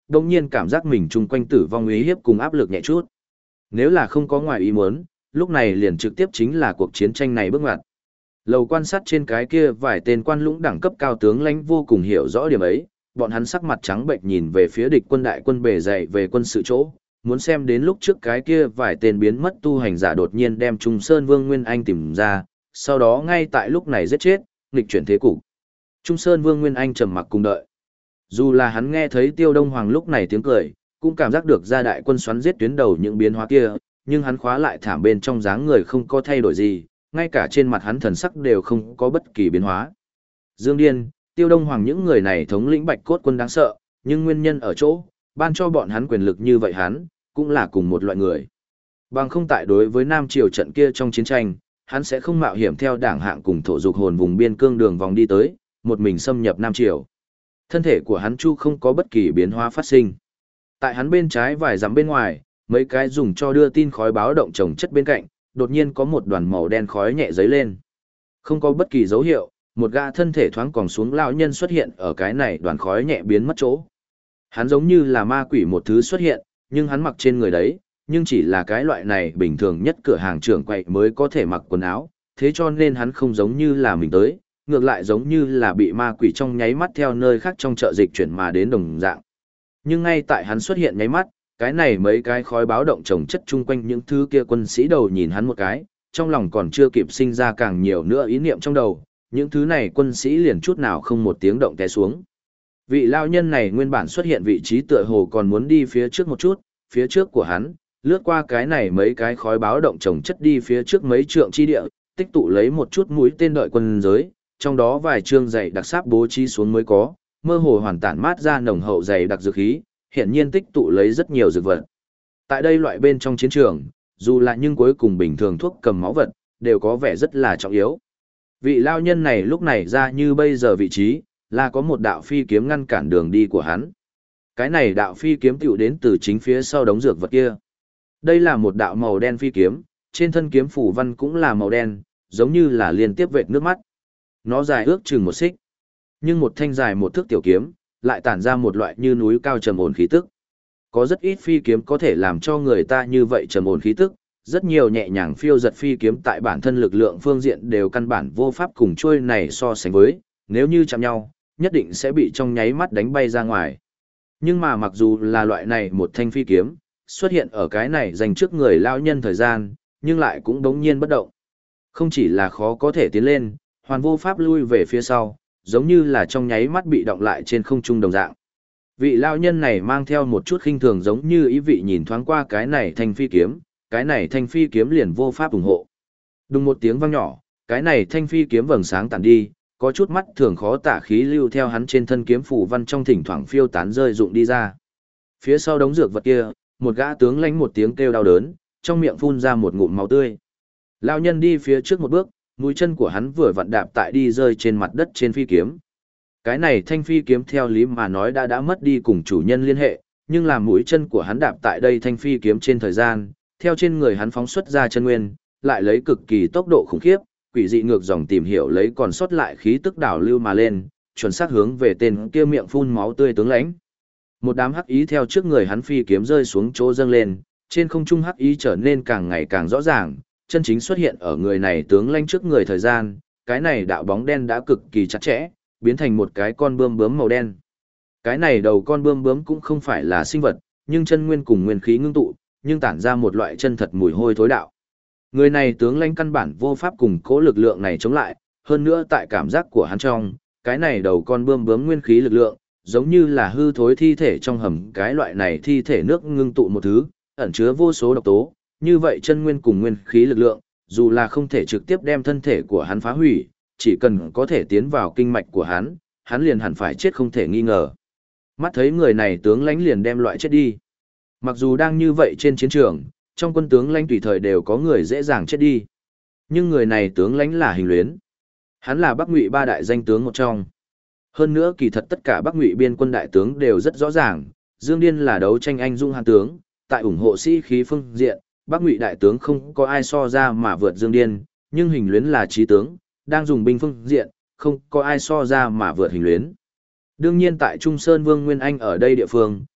đồng nhiên cảm giác mình chung quanh tử vong uy hiếp cùng áp lực nhẹ chút. Nếu là không có ngoài ý muốn, lúc này liền trực tiếp chính là cuộc chiến tranh này bước ngoặt. Lầu quan sát trên cái kia vài tên quan lũng đẳng cấp cao tướng lãnh vô cùng hiểu rõ điểm ấy, bọn hắn sắc mặt trắng bệnh nhìn về phía địch quân đại quân bề dày về quân sự chỗ, muốn xem đến lúc trước cái kia vài tên biến mất tu hành giả đột nhiên đem Trung Sơn Vương Nguyên Anh tìm ra, sau đó ngay tại lúc này giết chết, nghịch chuyển thế cục. Trung Sơn Vương Nguyên Anh trầm mặc cùng đợi. Dù là hắn nghe thấy Tiêu Đông Hoàng lúc này tiếng cười, cũng cảm giác được ra đại quân xoắn giết tuyến đầu những biến hóa kia, nhưng hắn khóa lại thảm bên trong dáng người không có thay đổi gì, ngay cả trên mặt hắn thần sắc đều không có bất kỳ biến hóa. Dương Điên, Tiêu Đông Hoàng những người này thống lĩnh Bạch Cốt quân đáng sợ, nhưng nguyên nhân ở chỗ, ban cho bọn hắn quyền lực như vậy hắn, cũng là cùng một loại người. Bằng không tại đối với Nam Triều trận kia trong chiến tranh, hắn sẽ không mạo hiểm theo đảng hạng cùng thổ dục hồn vùng biên cương đường vòng đi tới, một mình xâm nhập Nam Triều. Thân thể của hắn chu không có bất kỳ biến hóa phát sinh. Tại hắn bên trái vài dặm bên ngoài, mấy cái dùng cho đưa tin khói báo động chồng chất bên cạnh, đột nhiên có một đoàn màu đen khói nhẹ dấy lên. Không có bất kỳ dấu hiệu, một gã thân thể thoáng còn xuống lão nhân xuất hiện ở cái này đoàn khói nhẹ biến mất chỗ. Hắn giống như là ma quỷ một thứ xuất hiện, nhưng hắn mặc trên người đấy, nhưng chỉ là cái loại này bình thường nhất cửa hàng trưởng quậy mới có thể mặc quần áo, thế cho nên hắn không giống như là mình tới, ngược lại giống như là bị ma quỷ trong nháy mắt theo nơi khác trong chợ dịch chuyển mà đến đồng dạng. Nhưng ngay tại hắn xuất hiện nháy mắt, cái này mấy cái khói báo động chồng chất chung quanh những thứ kia quân sĩ đầu nhìn hắn một cái, trong lòng còn chưa kịp sinh ra càng nhiều nữa ý niệm trong đầu, những thứ này quân sĩ liền chút nào không một tiếng động té xuống. Vị lao nhân này nguyên bản xuất hiện vị trí tựa hồ còn muốn đi phía trước một chút, phía trước của hắn, lướt qua cái này mấy cái khói báo động chồng chất đi phía trước mấy trượng chi địa, tích tụ lấy một chút mũi tên đợi quân giới, trong đó vài trương dày đặc sáp bố trí xuống mới có, mơ hồ hoàn tản mát ra nồng hậu dày đặc dược khí, hiện nhiên tích tụ lấy rất nhiều dược vật. Tại đây loại bên trong chiến trường, dù là nhưng cuối cùng bình thường thuốc cầm máu vật, đều có vẻ rất là trọng yếu. Vị lao nhân này lúc này ra như bây giờ vị trí, là có một đạo phi kiếm ngăn cản đường đi của hắn. Cái này đạo phi kiếm tựu đến từ chính phía sau đống dược vật kia. Đây là một đạo màu đen phi kiếm, trên thân kiếm phủ văn cũng là màu đen, giống như là liên tiếp vệt nước mắt. Nó dài ước chừng một xích, nhưng một thanh dài một thước tiểu kiếm, lại tản ra một loại như núi cao trầm ổn khí tức. Có rất ít phi kiếm có thể làm cho người ta như vậy trầm ổn khí tức, rất nhiều nhẹ nhàng phiêu giật phi kiếm tại bản thân lực lượng phương diện đều căn bản vô pháp cùng chuôi này so sánh với, nếu như chạm nhau, nhất định sẽ bị trong nháy mắt đánh bay ra ngoài. Nhưng mà mặc dù là loại này một thanh phi kiếm, xuất hiện ở cái này dành trước người lao nhân thời gian, nhưng lại cũng đống nhiên bất động. Không chỉ là khó có thể tiến lên, hoàn vô pháp lui về phía sau, giống như là trong nháy mắt bị động lại trên không trung đồng dạng. Vị lao nhân này mang theo một chút khinh thường giống như ý vị nhìn thoáng qua cái này thanh phi kiếm, cái này thanh phi kiếm liền vô pháp ủng hộ. Đùng một tiếng vang nhỏ, cái này thanh phi kiếm vầng sáng tàn đi, có chút mắt thường khó tả khí lưu theo hắn trên thân kiếm phủ văn trong thỉnh thoảng phiêu tán rơi rụng đi ra. Phía sau đống dược vật kia, một gã tướng lãnh một tiếng kêu đau đớn, trong miệng phun ra một ngụm máu tươi. Lão nhân đi phía trước một bước, mũi chân của hắn vừa vặn đạp tại đi rơi trên mặt đất trên phi kiếm. Cái này thanh phi kiếm theo lý mà nói đã mất đi cùng chủ nhân liên hệ, nhưng làm mũi chân của hắn đạp tại đây thanh phi kiếm trên thời gian, theo trên người hắn phóng xuất ra chân nguyên, lại lấy cực kỳ tốc độ khủng khiếp, quỷ dị ngược dòng tìm hiểu lấy còn sót lại khí tức đảo lưu mà lên, chuẩn xác hướng về tên kia miệng phun máu tươi tướng lãnh. Một đám hắc ý theo trước người hắn phi kiếm rơi xuống chỗ dâng lên, trên không trung hắc ý trở nên càng ngày càng rõ ràng, chân chính xuất hiện ở người này tướng lãnh trước người thời gian, cái này đạo bóng đen đã cực kỳ chặt chẽ, biến thành một cái con bươm bướm màu đen. Cái này đầu con bươm bướm cũng không phải là sinh vật, nhưng chân nguyên cùng nguyên khí ngưng tụ, nhưng tản ra một loại chân thật mùi hôi thối đạo. Người này tướng lãnh căn bản vô pháp cùng cố lực lượng này chống lại, hơn nữa tại cảm giác của hắn trong, cái này đầu con bươm bướm nguyên khí lực lượng, giống như là hư thối thi thể trong hầm cái loại này thi thể nước ngưng tụ một thứ, ẩn chứa vô số độc tố, như vậy chân nguyên cùng nguyên khí lực lượng, dù là không thể trực tiếp đem thân thể của hắn phá hủy, chỉ cần có thể tiến vào kinh mạch của hắn liền hẳn phải chết không thể nghi ngờ. Mắt thấy người này tướng lãnh liền đem loại chết đi. Mặc dù đang như vậy trên chiến trường, trong quân tướng lãnh tùy thời đều có người dễ dàng chết đi. Nhưng người này tướng lãnh là Hình Luyến. Hắn là Bắc Ngụy ba đại danh tướng một trong. Hơn nữa kỳ thật tất cả Bắc Ngụy biên quân đại tướng đều rất rõ ràng, Dương Điên là đấu tranh anh dũng hàn tướng, tại ủng hộ sĩ khí phương diện, Bắc Ngụy đại tướng không có ai so ra mà vượt Dương Điên, nhưng Hình Luyến là trí tướng, đang dùng binh phương diện, không có ai so ra mà vượt Hình Luyến. Đương nhiên tại Trung Sơn Vương Nguyên Anh ở đây địa phương,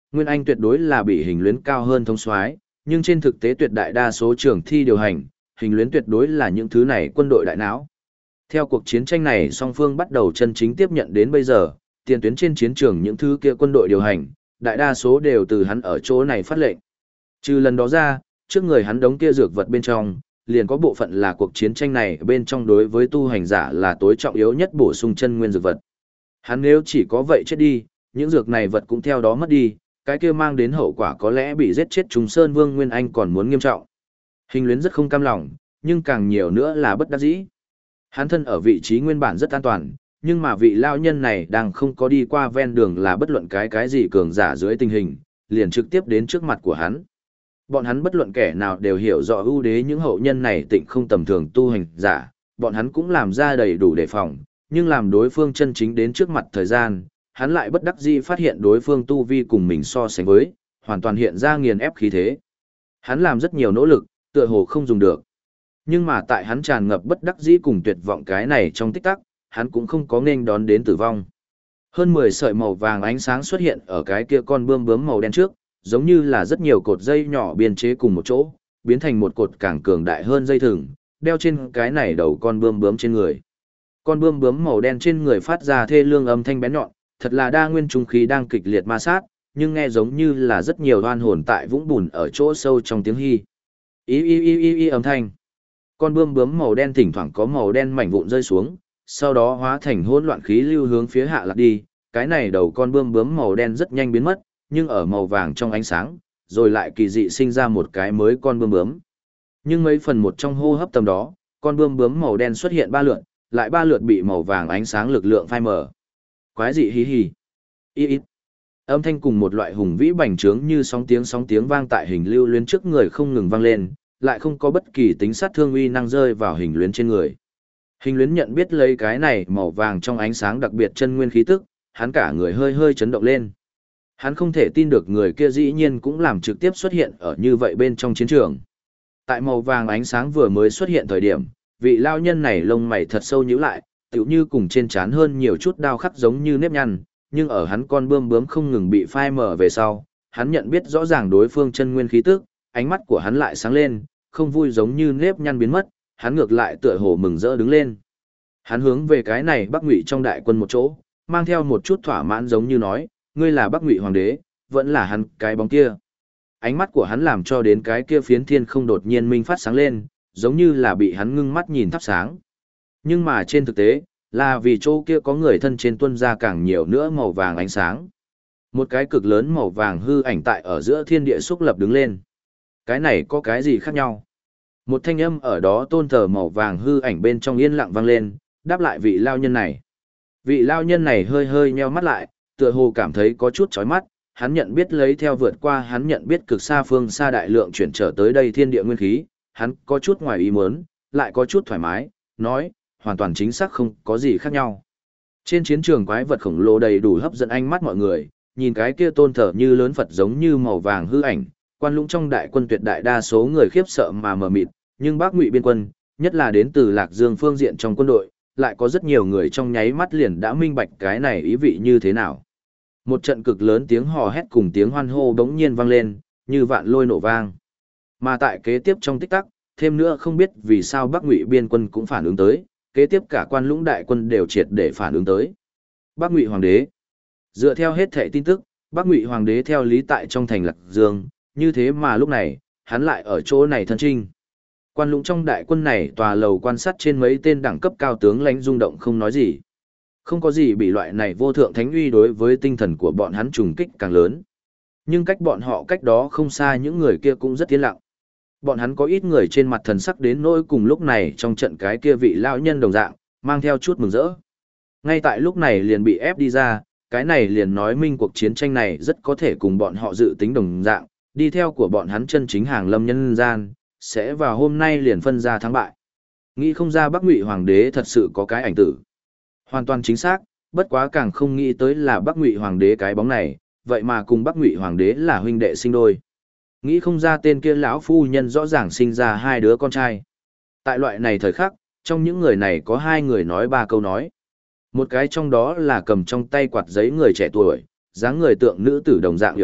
Nguyên Anh tuyệt đối là bị Hình Luyến cao hơn thống soái, nhưng trên thực tế tuyệt đại đa số trường thi điều hành, Hình Luyến tuyệt đối là những thứ này quân đội đại não. Theo cuộc chiến tranh này song phương bắt đầu chân chính tiếp nhận đến bây giờ, tiền tuyến trên chiến trường những thứ kia quân đội điều hành, đại đa số đều từ hắn ở chỗ này phát lệnh. Trừ lần đó ra, trước người hắn đống kia dược vật bên trong, liền có bộ phận là cuộc chiến tranh này bên trong đối với tu hành giả là tối trọng yếu nhất bổ sung chân nguyên dược vật. Hắn nếu chỉ có vậy chết đi, những dược này vật cũng theo đó mất đi, cái kia mang đến hậu quả có lẽ bị giết chết Trùng Sơn Vương Nguyên Anh còn muốn nghiêm trọng. Hình Luyến rất không cam lòng, nhưng càng nhiều nữa là bất đắc dĩ. Hắn thân ở vị trí nguyên bản rất an toàn, nhưng mà vị lao nhân này đang không có đi qua ven đường là bất luận cái gì cường giả dưới tình hình, liền trực tiếp đến trước mặt của hắn. Bọn hắn bất luận kẻ nào đều hiểu rõ ưu đế những hậu nhân này tịnh không tầm thường tu hành giả, bọn hắn cũng làm ra đầy đủ đề phòng, nhưng làm đối phương chân chính đến trước mặt thời gian, hắn lại bất đắc dĩ phát hiện đối phương tu vi cùng mình so sánh với, hoàn toàn hiện ra nghiền ép khí thế. Hắn làm rất nhiều nỗ lực, tựa hồ không dùng được. Nhưng mà tại hắn tràn ngập bất đắc dĩ cùng tuyệt vọng cái này trong tích tắc, hắn cũng không có nên đón đến tử vong. Hơn 10 sợi màu vàng ánh sáng xuất hiện ở cái kia con bươm bướm màu đen trước, giống như là rất nhiều cột dây nhỏ biên chế cùng một chỗ, biến thành một cột càng cường đại hơn dây thừng, đeo trên cái này đầu con bươm bướm trên người. Con bươm bướm màu đen trên người phát ra thê lương âm thanh bén nhọn, thật là đa nguyên trung khí đang kịch liệt ma sát, nhưng nghe giống như là rất nhiều oan hồn tại vũng bùn ở chỗ sâu trong tiếng hy. Y âm thanh. Con bươm bướm màu đen thỉnh thoảng có màu đen mảnh vụn rơi xuống, sau đó hóa thành hỗn loạn khí lưu hướng phía hạ lạc đi. Cái này đầu con bươm bướm màu đen rất nhanh biến mất, nhưng ở màu vàng trong ánh sáng, rồi lại kỳ dị sinh ra một cái mới con bươm bướm. Nhưng mấy phần một trong hô hấp tầm đó, con bươm bướm màu đen xuất hiện 3 lượt, lại 3 lượt bị màu vàng ánh sáng lực lượng phai mờ. Quái dị hí hí. Y. Âm thanh cùng một loại hùng vĩ bành trướng như sóng tiếng vang tại Hình Lưu Luyến trước người không ngừng vang lên, lại không có bất kỳ tính sát thương uy năng rơi vào Hình Luyến trên người. Hình Luyến nhận biết lấy cái này màu vàng trong ánh sáng đặc biệt chân nguyên khí tức, hắn cả người hơi hơi chấn động lên. Hắn không thể tin được người kia dĩ nhiên cũng làm trực tiếp xuất hiện ở như vậy bên trong chiến trường. Tại màu vàng ánh sáng vừa mới xuất hiện thời điểm, vị lao nhân này lông mày thật sâu nhíu lại, tựu như cùng trên trán hơn nhiều chút đao khắc giống như nếp nhăn, nhưng ở hắn con bươm bướm không ngừng bị phai mở về sau, hắn nhận biết rõ ràng đối phương chân nguyên khí tức, ánh mắt của hắn lại sáng lên, không vui giống như nếp nhăn biến mất, hắn ngược lại tựa hồ mừng rỡ đứng lên. Hắn hướng về cái này Bắc Ngụy trong đại quân một chỗ, mang theo một chút thỏa mãn giống như nói, ngươi là Bắc Ngụy hoàng đế, vẫn là hắn cái bóng kia. Ánh mắt của hắn làm cho đến cái kia phiến thiên không đột nhiên minh phát sáng lên, giống như là bị hắn ngưng mắt nhìn thắp sáng. Nhưng mà trên thực tế, là vì chỗ kia có người thân trên tuân ra càng nhiều nữa màu vàng ánh sáng. Một cái cực lớn màu vàng hư ảnh tại ở giữa thiên địa xúc lập đứng lên. Cái này có cái gì khác nhau? Một thanh âm ở đó tôn thờ màu vàng hư ảnh bên trong yên lặng vang lên, đáp lại vị lao nhân này. Vị lao nhân này hơi hơi nheo mắt lại, tựa hồ cảm thấy có chút chói mắt, hắn nhận biết lấy theo vượt qua hắn nhận biết cực xa phương xa đại lượng chuyển trở tới đây thiên địa nguyên khí, hắn có chút ngoài ý muốn, lại có chút thoải mái, nói, hoàn toàn chính xác không có gì khác nhau. Trên chiến trường quái vật khổng lồ đầy đủ hấp dẫn ánh mắt mọi người, nhìn cái kia tôn thờ như lớn Phật giống như màu vàng hư ảnh, quan lũng trong đại quân tuyệt đại đa số người khiếp sợ mà mờ mịt, nhưng Bắc Ngụy biên quân, nhất là đến từ Lạc Dương phương diện trong quân đội, lại có rất nhiều người trong nháy mắt liền đã minh bạch cái này ý vị như thế nào. Một trận cực lớn tiếng hò hét cùng tiếng hoan hô bỗng nhiên vang lên, như vạn lôi nổ vang. Mà tại kế tiếp trong tích tắc, thêm nữa không biết vì sao Bắc Ngụy biên quân cũng phản ứng tới, kế tiếp cả quan lũng đại quân đều triệt để phản ứng tới. Bắc Ngụy hoàng đế. Dựa theo hết thảy tin tức, Bắc Ngụy hoàng đế theo lý tại trong thành Lạc Dương, như thế mà lúc này, hắn lại ở chỗ này thân trinh. Quan lũng trong đại quân này tòa lầu quan sát trên mấy tên đẳng cấp cao tướng lãnh rung động không nói gì. Không có gì bị loại này vô thượng thánh uy đối với tinh thần của bọn hắn trùng kích càng lớn. Nhưng cách bọn họ cách đó không xa những người kia cũng rất tiến lặng. Bọn hắn có ít người trên mặt thần sắc đến nỗi cùng lúc này trong trận cái kia vị lão nhân đồng dạng, mang theo chút mừng rỡ. Ngay tại lúc này liền bị ép đi ra, cái này liền nói minh cuộc chiến tranh này rất có thể cùng bọn họ dự tính đồng dạng, đi theo của bọn hắn chân chính hàng lâm nhân gian, sẽ vào hôm nay liền phân ra thắng bại. Nghĩ không ra Bắc Ngụy hoàng đế thật sự có cái ảnh tử. Hoàn toàn chính xác, bất quá càng không nghĩ tới là Bắc Ngụy hoàng đế cái bóng này, vậy mà cùng Bắc Ngụy hoàng đế là huynh đệ sinh đôi. Nghĩ không ra tên kia lão phu nhân rõ ràng sinh ra 2 đứa con trai. Tại loại này thời khắc, trong những người này có 2 người nói 3 câu nói. Một cái trong đó là cầm trong tay quạt giấy người trẻ tuổi, dáng người tượng nữ tử đồng dạng hiểu điệu,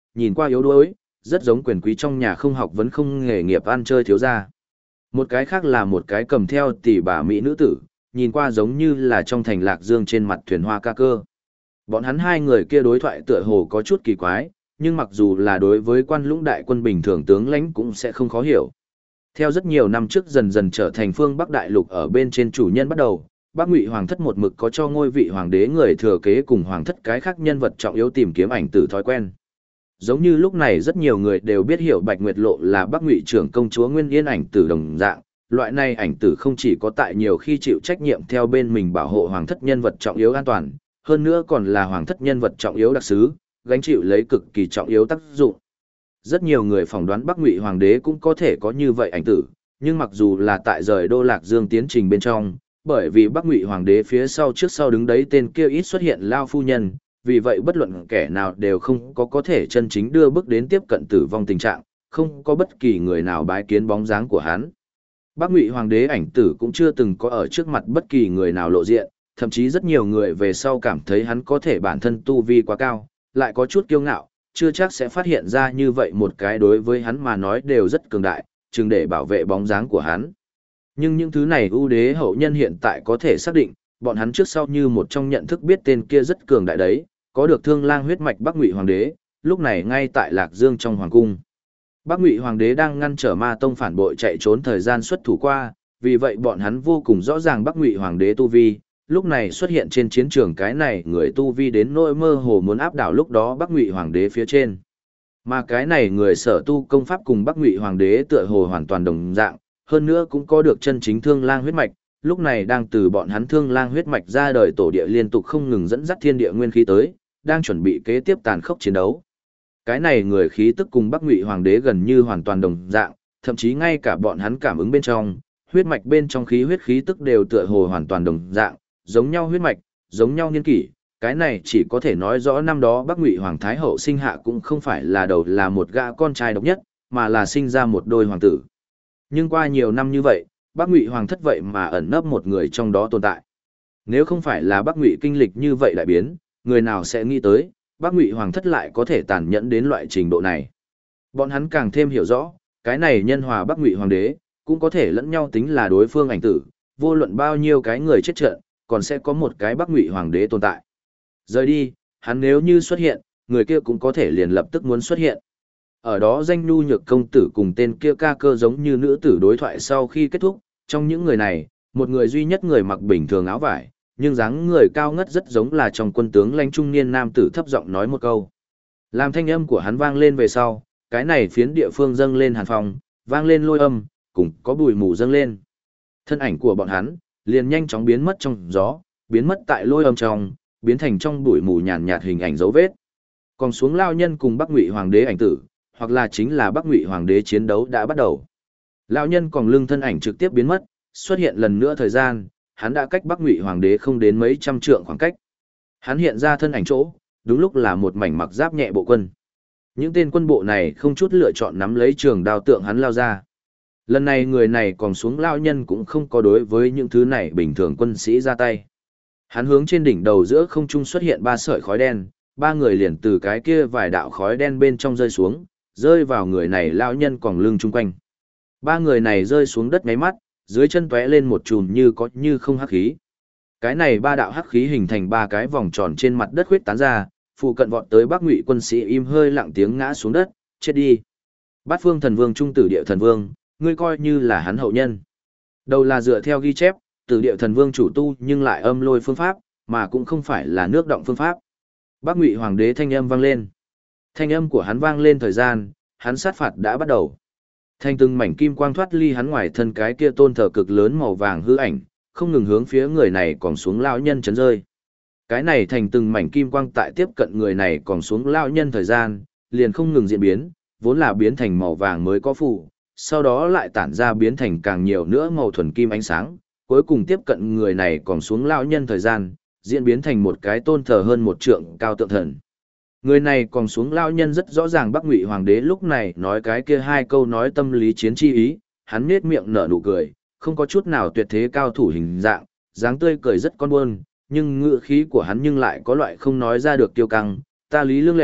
nhìn qua yếu đuối, rất giống quyền quý trong nhà không học vấn không nghề nghiệp ăn chơi thiếu gia. Một cái khác là một cái cầm theo tỷ bà mỹ nữ tử, nhìn qua giống như là trong thành Lạc Dương trên mặt thuyền hoa ca cơ. Bọn hắn hai người kia đối thoại tựa hồ có chút kỳ quái, nhưng mặc dù là đối với quan lũng đại quân bình thường tướng lãnh cũng sẽ không khó hiểu. Theo rất nhiều năm trước dần dần trở thành phương Bắc đại lục ở bên trên chủ nhân bắt đầu, Bắc Ngụy Hoàng thất một mực có cho ngôi vị hoàng đế người thừa kế cùng hoàng thất cái khác nhân vật trọng yếu tìm kiếm ảnh tử thói quen. Giống như lúc này rất nhiều người đều biết hiểu Bạch Nguyệt Lộ là Bắc Ngụy trưởng công chúa Nguyên Yên ảnh tử đồng dạng, loại này ảnh tử không chỉ có tại nhiều khi chịu trách nhiệm theo bên mình bảo hộ hoàng thất nhân vật trọng yếu an toàn, hơn nữa còn là hoàng thất nhân vật trọng yếu đặc sứ, gánh chịu lấy cực kỳ trọng yếu tác dụng. Rất nhiều người phỏng đoán Bắc Ngụy hoàng đế cũng có thể có như vậy ảnh tử, nhưng mặc dù là tại rời đô Lạc Dương tiến trình bên trong, bởi vì Bắc Ngụy hoàng đế phía sau trước sau đứng đấy tên kia ít xuất hiện lao phu nhân, vì vậy bất luận kẻ nào đều không có thể chân chính đưa bước đến tiếp cận tử vong tình trạng, không có bất kỳ người nào bái kiến bóng dáng của hắn. Bắc Ngụy hoàng đế ảnh tử cũng chưa từng có ở trước mặt bất kỳ người nào lộ diện, thậm chí rất nhiều người về sau cảm thấy hắn có thể bản thân tu vi quá cao, lại có chút kiêu ngạo, chưa chắc sẽ phát hiện ra như vậy một cái đối với hắn mà nói đều rất cường đại, chừng để bảo vệ bóng dáng của hắn. Nhưng những thứ này ưu đế hậu nhân hiện tại có thể xác định, bọn hắn trước sau như một trong nhận thức biết tên kia rất cường đại đấy, có được Thương Lang huyết mạch Bắc Ngụy hoàng đế, lúc này ngay tại Lạc Dương trong hoàng cung. Bắc Ngụy hoàng đế đang ngăn trở Ma Tông phản bội chạy trốn thời gian xuất thủ qua, vì vậy bọn hắn vô cùng rõ ràng Bắc Ngụy hoàng đế tu vi, lúc này xuất hiện trên chiến trường cái này người tu vi đến nỗi mơ hồ muốn áp đảo lúc đó Bắc Ngụy hoàng đế phía trên. Mà cái này người sở tu công pháp cùng Bắc Ngụy hoàng đế tựa hồ hoàn toàn đồng dạng, hơn nữa cũng có được chân chính Thương Lang huyết mạch, lúc này đang từ bọn hắn Thương Lang huyết mạch ra đời tổ địa liên tục không ngừng dẫn dắt thiên địa nguyên khí tới, đang chuẩn bị kế tiếp tàn khốc chiến đấu. Cái này người khí tức cùng Bắc Ngụy hoàng đế gần như hoàn toàn đồng dạng, thậm chí ngay cả bọn hắn cảm ứng bên trong, huyết mạch bên trong khí huyết khí tức đều tựa hồ hoàn toàn đồng dạng, giống nhau huyết mạch, giống nhau niên kỷ. Cái này chỉ có thể nói rõ năm đó Bắc Ngụy hoàng thái hậu sinh hạ cũng không phải là đầu là một gã con trai độc nhất, mà là sinh ra một đôi hoàng tử. Nhưng qua nhiều năm như vậy, Bắc Ngụy hoàng thất vậy mà ẩn nấp một người trong đó tồn tại. Nếu không phải là Bắc Ngụy kinh lịch như vậy đại biến, người nào sẽ nghĩ tới, Bắc Ngụy hoàng thất lại có thể tàn nhẫn đến loại trình độ này. Bọn hắn càng thêm hiểu rõ, cái này nhân hòa Bắc Ngụy hoàng đế, cũng có thể lẫn nhau tính là đối phương ảnh tử, vô luận bao nhiêu cái người chết trận, còn sẽ có một cái Bắc Ngụy hoàng đế tồn tại. Rời đi, hắn nếu như xuất hiện, người kia cũng có thể liền lập tức muốn xuất hiện. Ở đó danh nhu nhược công tử cùng tên kia ca cơ giống như nữ tử đối thoại sau khi kết thúc, trong những người này, một người duy nhất người mặc bình thường áo vải, nhưng dáng người cao ngất rất giống là trong quân tướng lãnh trung niên nam tử thấp giọng nói một câu. Làm thanh âm của hắn vang lên về sau, cái này phiến địa phương dâng lên hàn phong, vang lên lôi âm, cùng có bụi mù dâng lên. Thân ảnh của bọn hắn liền nhanh chóng biến mất trong gió, biến mất tại lôi âm trong, biến thành trong bụi mù nhàn nhạt hình ảnh dấu vết. Còn xuống lao nhân cùng Bắc Ngụy hoàng đế ảnh tử, hoặc là chính là Bắc Ngụy hoàng đế chiến đấu đã bắt đầu. Lão nhân còn lưng thân ảnh trực tiếp biến mất, xuất hiện lần nữa thời gian, hắn đã cách Bắc Ngụy hoàng đế không đến mấy trăm trượng khoảng cách. Hắn hiện ra thân ảnh chỗ, đúng lúc là một mảnh mặc giáp nhẹ bộ quân. Những tên quân bộ này không chút lựa chọn nắm lấy trường đao tượng hắn lao ra. Lần này người này còn xuống lão nhân cũng không có đối với những thứ này bình thường quân sĩ ra tay. Hắn hướng trên đỉnh đầu giữa không trung xuất hiện ba sợi khói đen, ba người liền từ cái kia vài đạo khói đen bên trong rơi xuống, rơi vào người này lão nhân còn lưng chung quanh. Ba người này rơi xuống đất ngáy mắt, dưới chân tóe lên một chùm như có như không hắc khí. Cái này ba đạo hắc khí hình thành ba cái vòng tròn trên mặt đất huyết tán ra, phụ cận vọt tới Bắc Ngụy quân sĩ im hơi lặng tiếng ngã xuống đất, chết đi. Bát Phương Thần Vương trung tử địa thần vương, ngươi coi như là hắn hậu nhân. Đầu là dựa theo ghi chép, tử địa thần vương chủ tu nhưng lại âm lôi phương pháp, mà cũng không phải là nước động phương pháp. Bắc Ngụy hoàng đế thanh âm vang lên. Thanh âm của hắn vang lên thời gian, hắn sát phạt đã bắt đầu. Thanh từng mảnh kim quang thoát ly hắn ngoài thân cái kia tôn thờ cực lớn màu vàng hư ảnh, không ngừng hướng phía người này còn xuống lão nhân chấn rơi. Cái này thành từng mảnh kim quang tại tiếp cận người này còn xuống lão nhân thời gian, liền không ngừng diễn biến, vốn là biến thành màu vàng mới có phụ, sau đó lại tản ra biến thành càng nhiều nữa màu thuần kim ánh sáng, cuối cùng tiếp cận người này còn xuống lão nhân thời gian, diễn biến thành một cái tôn thờ hơn một trượng cao tượng thần. Người này còn xuống lão nhân rất rõ ràng Bắc Ngụy hoàng đế lúc này nói cái kia hai câu nói tâm lý chiến chi ý, hắn nhếch miệng nở nụ cười, không có chút nào tuyệt thế cao thủ hình dạng, dáng tươi cười rất con buôn, nhưng ngựa khí của hắn nhưng lại có loại không nói ra được kiêu căng, ta Lý Lương lệnh,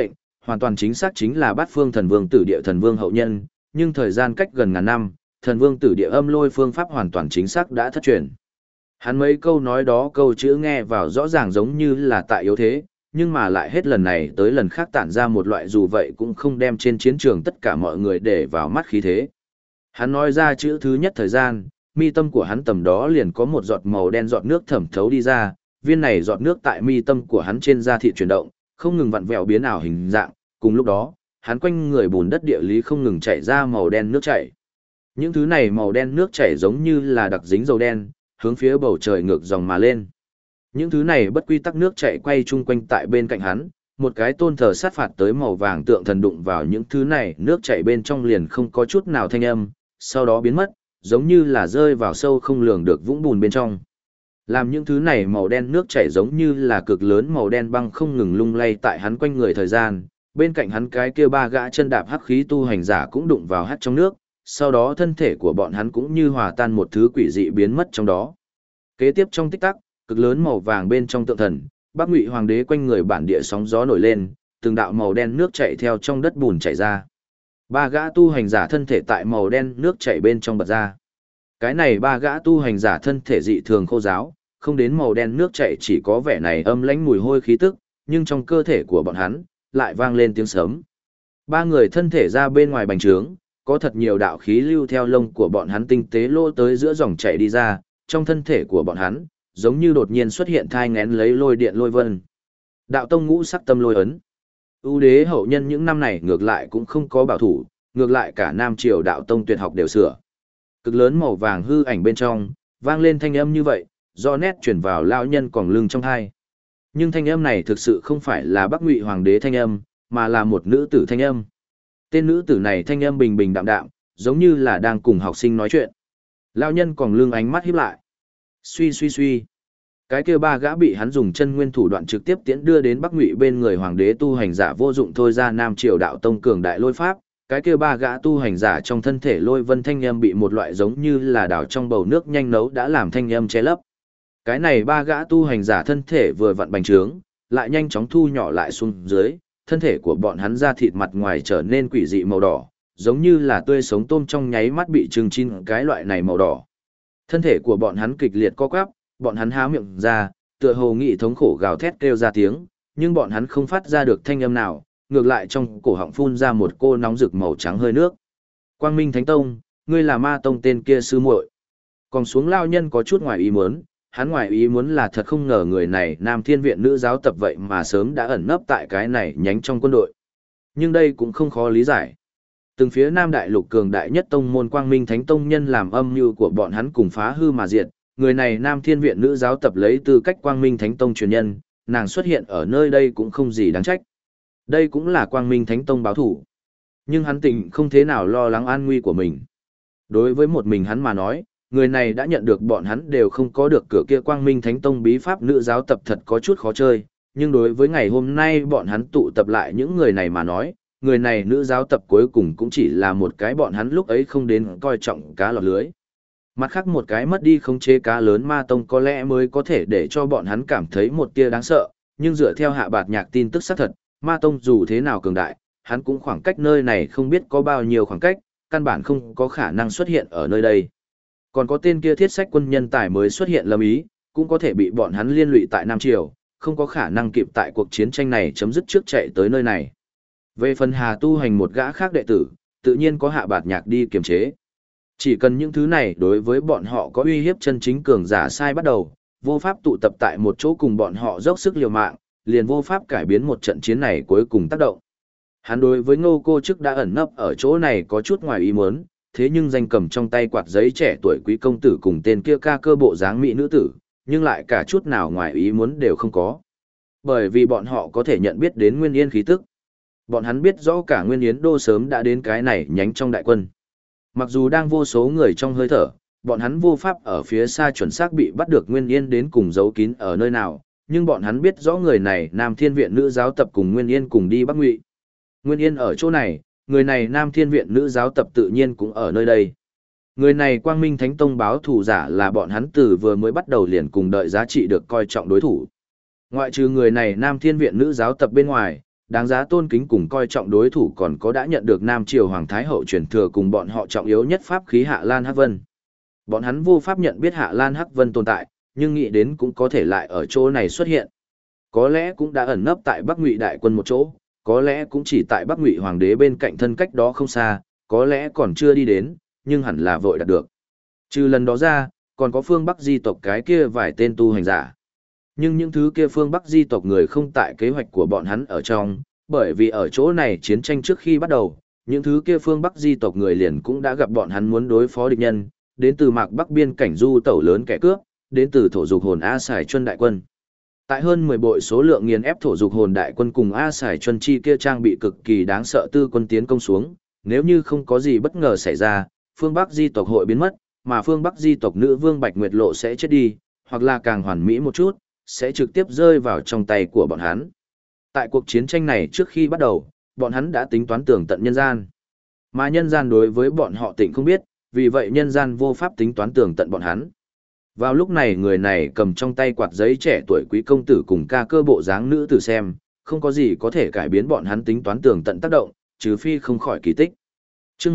hoàn toàn chính xác chính là Bát Phương Thần Vương Tử Địa Thần Vương hậu nhân, nhưng thời gian cách gần ngàn năm, Thần Vương Tử Địa âm lôi phương pháp hoàn toàn chính xác đã thất truyền. Hắn mấy câu nói đó câu chữ nghe vào rõ ràng giống như là tại yếu thế, nhưng mà lại hết lần này tới lần khác tản ra một loại dù vậy cũng không đem trên chiến trường tất cả mọi người để vào mắt khí thế. Hắn nói ra chữ thứ nhất thời gian, mi tâm của hắn tầm đó liền có một giọt màu đen giọt nước thẩm thấu đi ra, viên này giọt nước tại mi tâm của hắn trên da thịt chuyển động, không ngừng vặn vẹo biến ảo hình dạng, cùng lúc đó, hắn quanh người bùn đất địa lý không ngừng chảy ra màu đen nước chảy. Những thứ này màu đen nước chảy giống như là đặc dính dầu đen, hướng phía bầu trời ngược dòng mà lên. Những thứ này bất quy tắc nước chảy quay chung quanh tại bên cạnh hắn, một cái tôn thờ sát phạt tới màu vàng tượng thần đụng vào những thứ này nước chảy bên trong liền không có chút nào thanh âm, sau đó biến mất, giống như là rơi vào sâu không lường được vũng bùn bên trong. Làm những thứ này màu đen nước chảy giống như là cực lớn màu đen băng không ngừng lung lay tại hắn quanh người thời gian, bên cạnh hắn cái kia ba gã chân đạp hắc khí tu hành giả cũng đụng vào hắt trong nước, sau đó thân thể của bọn hắn cũng như hòa tan một thứ quỷ dị biến mất trong đó. Kế tiếp trong tích tắc, cực lớn màu vàng bên trong tượng thần, Bắc Ngụy Hoàng đế quanh người bản địa sóng gió nổi lên, từng đạo màu đen nước chảy theo trong đất bùn chảy ra. Ba gã tu hành giả thân thể tại màu đen nước chảy bên trong bật ra. Cái này ba gã tu hành giả thân thể dị thường khô ráo, không đến màu đen nước chảy chỉ có vẻ này âm lãnh mùi hôi khí tức, nhưng trong cơ thể của bọn hắn lại vang lên tiếng sấm. Ba người thân thể ra bên ngoài bành trướng, có thật nhiều đạo khí lưu theo lông của bọn hắn tinh tế lô tới giữa dòng chảy đi ra, trong thân thể của bọn hắn, giống như đột nhiên xuất hiện thai nghén lấy lôi điện lôi vân. Đạo tông ngũ sắc tâm lôi ấn. ưu đế hậu nhân những năm này ngược lại cũng không có bảo thủ, ngược lại cả Nam Triều đạo tông tuyệt học đều sửa. Cực lớn màu vàng hư ảnh bên trong, vang lên thanh âm như vậy, do nét chuyển vào lão nhân còn lưng trong hai. Nhưng thanh âm này thực sự không phải là Bắc Ngụy Hoàng đế thanh âm, mà là một nữ tử thanh âm. Tên nữ tử này thanh âm bình bình đạm đạm, giống như là đang cùng học sinh nói chuyện. Lão nhân còn lưng ánh mắt híp lại. Suy suy suy. Cái kia ba gã bị hắn dùng chân nguyên thủ đoạn trực tiếp tiễn đưa đến Bắc Ngụy bên người hoàng đế tu hành giả vô dụng thôi ra Nam Triều đạo tông cường đại lôi pháp, cái kia ba gã tu hành giả trong thân thể lôi vân thanh âm bị một loại giống như là đảo trong bầu nước nhanh nấu đã làm thanh âm che lấp. Cái này ba gã tu hành giả thân thể vừa vặn bành trướng, lại nhanh chóng thu nhỏ lại xuống dưới, thân thể của bọn hắn da thịt mặt ngoài trở nên quỷ dị màu đỏ, giống như là tươi sống tôm trong nháy mắt bị trừng chín cái loại này màu đỏ. Thân thể của bọn hắn kịch liệt co quắp, bọn hắn há miệng ra, tựa hồ nghị thống khổ gào thét kêu ra tiếng, nhưng bọn hắn không phát ra được thanh âm nào, ngược lại trong cổ họng phun ra một cô nóng rực màu trắng hơi nước. Quang Minh Thánh Tông, ngươi là ma tông tên kia sư muội. Còn xuống lao nhân có chút ngoài ý muốn, hắn ngoài ý muốn là thật không ngờ người này Nam Thiên Viện nữ giáo tập vậy mà sớm đã ẩn nấp tại cái này nhánh trong quân đội. Nhưng đây cũng không khó lý giải. Từng phía Nam Đại Lục cường đại nhất tông môn Quang Minh Thánh Tông nhân làm âm mưu của bọn hắn cùng phá hư mà diệt, người này Nam Thiên Viện nữ giáo tập lấy tư cách Quang Minh Thánh Tông truyền nhân, nàng xuất hiện ở nơi đây cũng không gì đáng trách. Đây cũng là Quang Minh Thánh Tông báo thủ. Nhưng hắn tỉnh không thế nào lo lắng an nguy của mình. Đối với một mình hắn mà nói, người này đã nhận được bọn hắn đều không có được cửa kia Quang Minh Thánh Tông bí pháp nữ giáo tập thật có chút khó chơi, nhưng đối với ngày hôm nay bọn hắn tụ tập lại những người này mà nói, người này nữ giáo tập cuối cùng cũng chỉ là một cái bọn hắn lúc ấy không đến coi trọng cá lọt lưới. Mặt khác một cái mất đi khống chế cá lớn ma tông có lẽ mới có thể để cho bọn hắn cảm thấy một tia đáng sợ, nhưng dựa theo Hạ Bạt Nhạc tin tức xác thật, ma tông dù thế nào cường đại, hắn cũng khoảng cách nơi này không biết có bao nhiêu khoảng cách, căn bản không có khả năng xuất hiện ở nơi đây. Còn có tên kia thiết sách quân nhân tài mới xuất hiện lâm ý, cũng có thể bị bọn hắn liên lụy tại Nam Triều, không có khả năng kịp tại cuộc chiến tranh này chấm dứt trước chạy tới nơi này. Về phần Hà tu hành một gã khác đệ tử, tự nhiên có Hạ Bạt Nhạc đi kiềm chế. Chỉ cần những thứ này đối với bọn họ có uy hiếp chân chính cường giả sai bắt đầu, vô pháp tụ tập tại một chỗ cùng bọn họ dốc sức liều mạng, liền vô pháp cải biến một trận chiến này cuối cùng tác động. Hắn đối với Ngô Cô Chức đã ẩn nấp ở chỗ này có chút ngoài ý muốn, thế nhưng danh cầm trong tay quạt giấy trẻ tuổi quý công tử cùng tên kia ca cơ bộ dáng mỹ nữ tử, nhưng lại cả chút nào ngoài ý muốn đều không có. Bởi vì bọn họ có thể nhận biết đến Nguyên Yên khí tức. Bọn hắn biết rõ cả Nguyên Yến Đô sớm đã đến cái này nhánh trong đại quân. Mặc dù đang vô số người trong hơi thở, bọn hắn vô pháp ở phía xa chuẩn xác bị bắt được Nguyên Yên đến cùng giấu kín ở nơi nào, nhưng bọn hắn biết rõ người này Nam Thiên Viện nữ giáo tập cùng Nguyên Yên cùng đi Bắc Ngụy. Nguyên Yên ở chỗ này, người này Nam Thiên Viện nữ giáo tập tự nhiên cũng ở nơi đây. Người này Quang Minh Thánh Tông báo thủ giả là bọn hắn từ vừa mới bắt đầu liền cùng đợi giá trị được coi trọng đối thủ. Ngoại trừ người này Nam Thiên Viện nữ giáo tập bên ngoài, đáng giá tôn kính cùng coi trọng đối thủ còn có đã nhận được Nam Triều Hoàng Thái Hậu truyền thừa cùng bọn họ trọng yếu nhất pháp khí Hạ Lan Hắc Vân. Bọn hắn vô pháp nhận biết Hạ Lan Hắc Vân tồn tại, nhưng nghĩ đến cũng có thể lại ở chỗ này xuất hiện. Có lẽ cũng đã ẩn nấp tại Bắc Ngụy đại quân một chỗ, có lẽ cũng chỉ tại Bắc Ngụy hoàng đế bên cạnh thân cách đó không xa, có lẽ còn chưa đi đến, nhưng hẳn là vội đạt được. Trừ lần đó ra, còn có phương Bắc di tộc cái kia vài tên tu hành giả. Nhưng những thứ kia phương Bắc di tộc người không tại kế hoạch của bọn hắn ở trong, bởi vì ở chỗ này chiến tranh trước khi bắt đầu, những thứ kia phương Bắc di tộc người liền cũng đã gặp bọn hắn muốn đối phó địch nhân, đến từ mạc Bắc biên cảnh du tẩu lớn kẻ cướp, đến từ thổ dục hồn A Sải Chuân đại quân. Tại hơn 10 bội số lượng nghiền ép thổ dục hồn đại quân cùng A Sải Chuân chi kia trang bị cực kỳ đáng sợ tư quân tiến công xuống, nếu như không có gì bất ngờ xảy ra, phương Bắc di tộc hội biến mất, mà phương Bắc di tộc nữ vương Bạch Nguyệt Lộ sẽ chết đi, hoặc là càng hoàn mỹ một chút, sẽ trực tiếp rơi vào trong tay của bọn hắn. Tại cuộc chiến tranh này trước khi bắt đầu, bọn hắn đã tính toán tường tận nhân gian. Mà nhân gian đối với bọn họ tịnh không biết, vì vậy nhân gian vô pháp tính toán tường tận bọn hắn. Vào lúc này người này cầm trong tay quạt giấy trẻ tuổi quý công tử cùng ca cơ bộ dáng nữ tử xem, không có gì có thể cải biến bọn hắn tính toán tường tận tác động, trừ phi không khỏi kỳ tích. Trước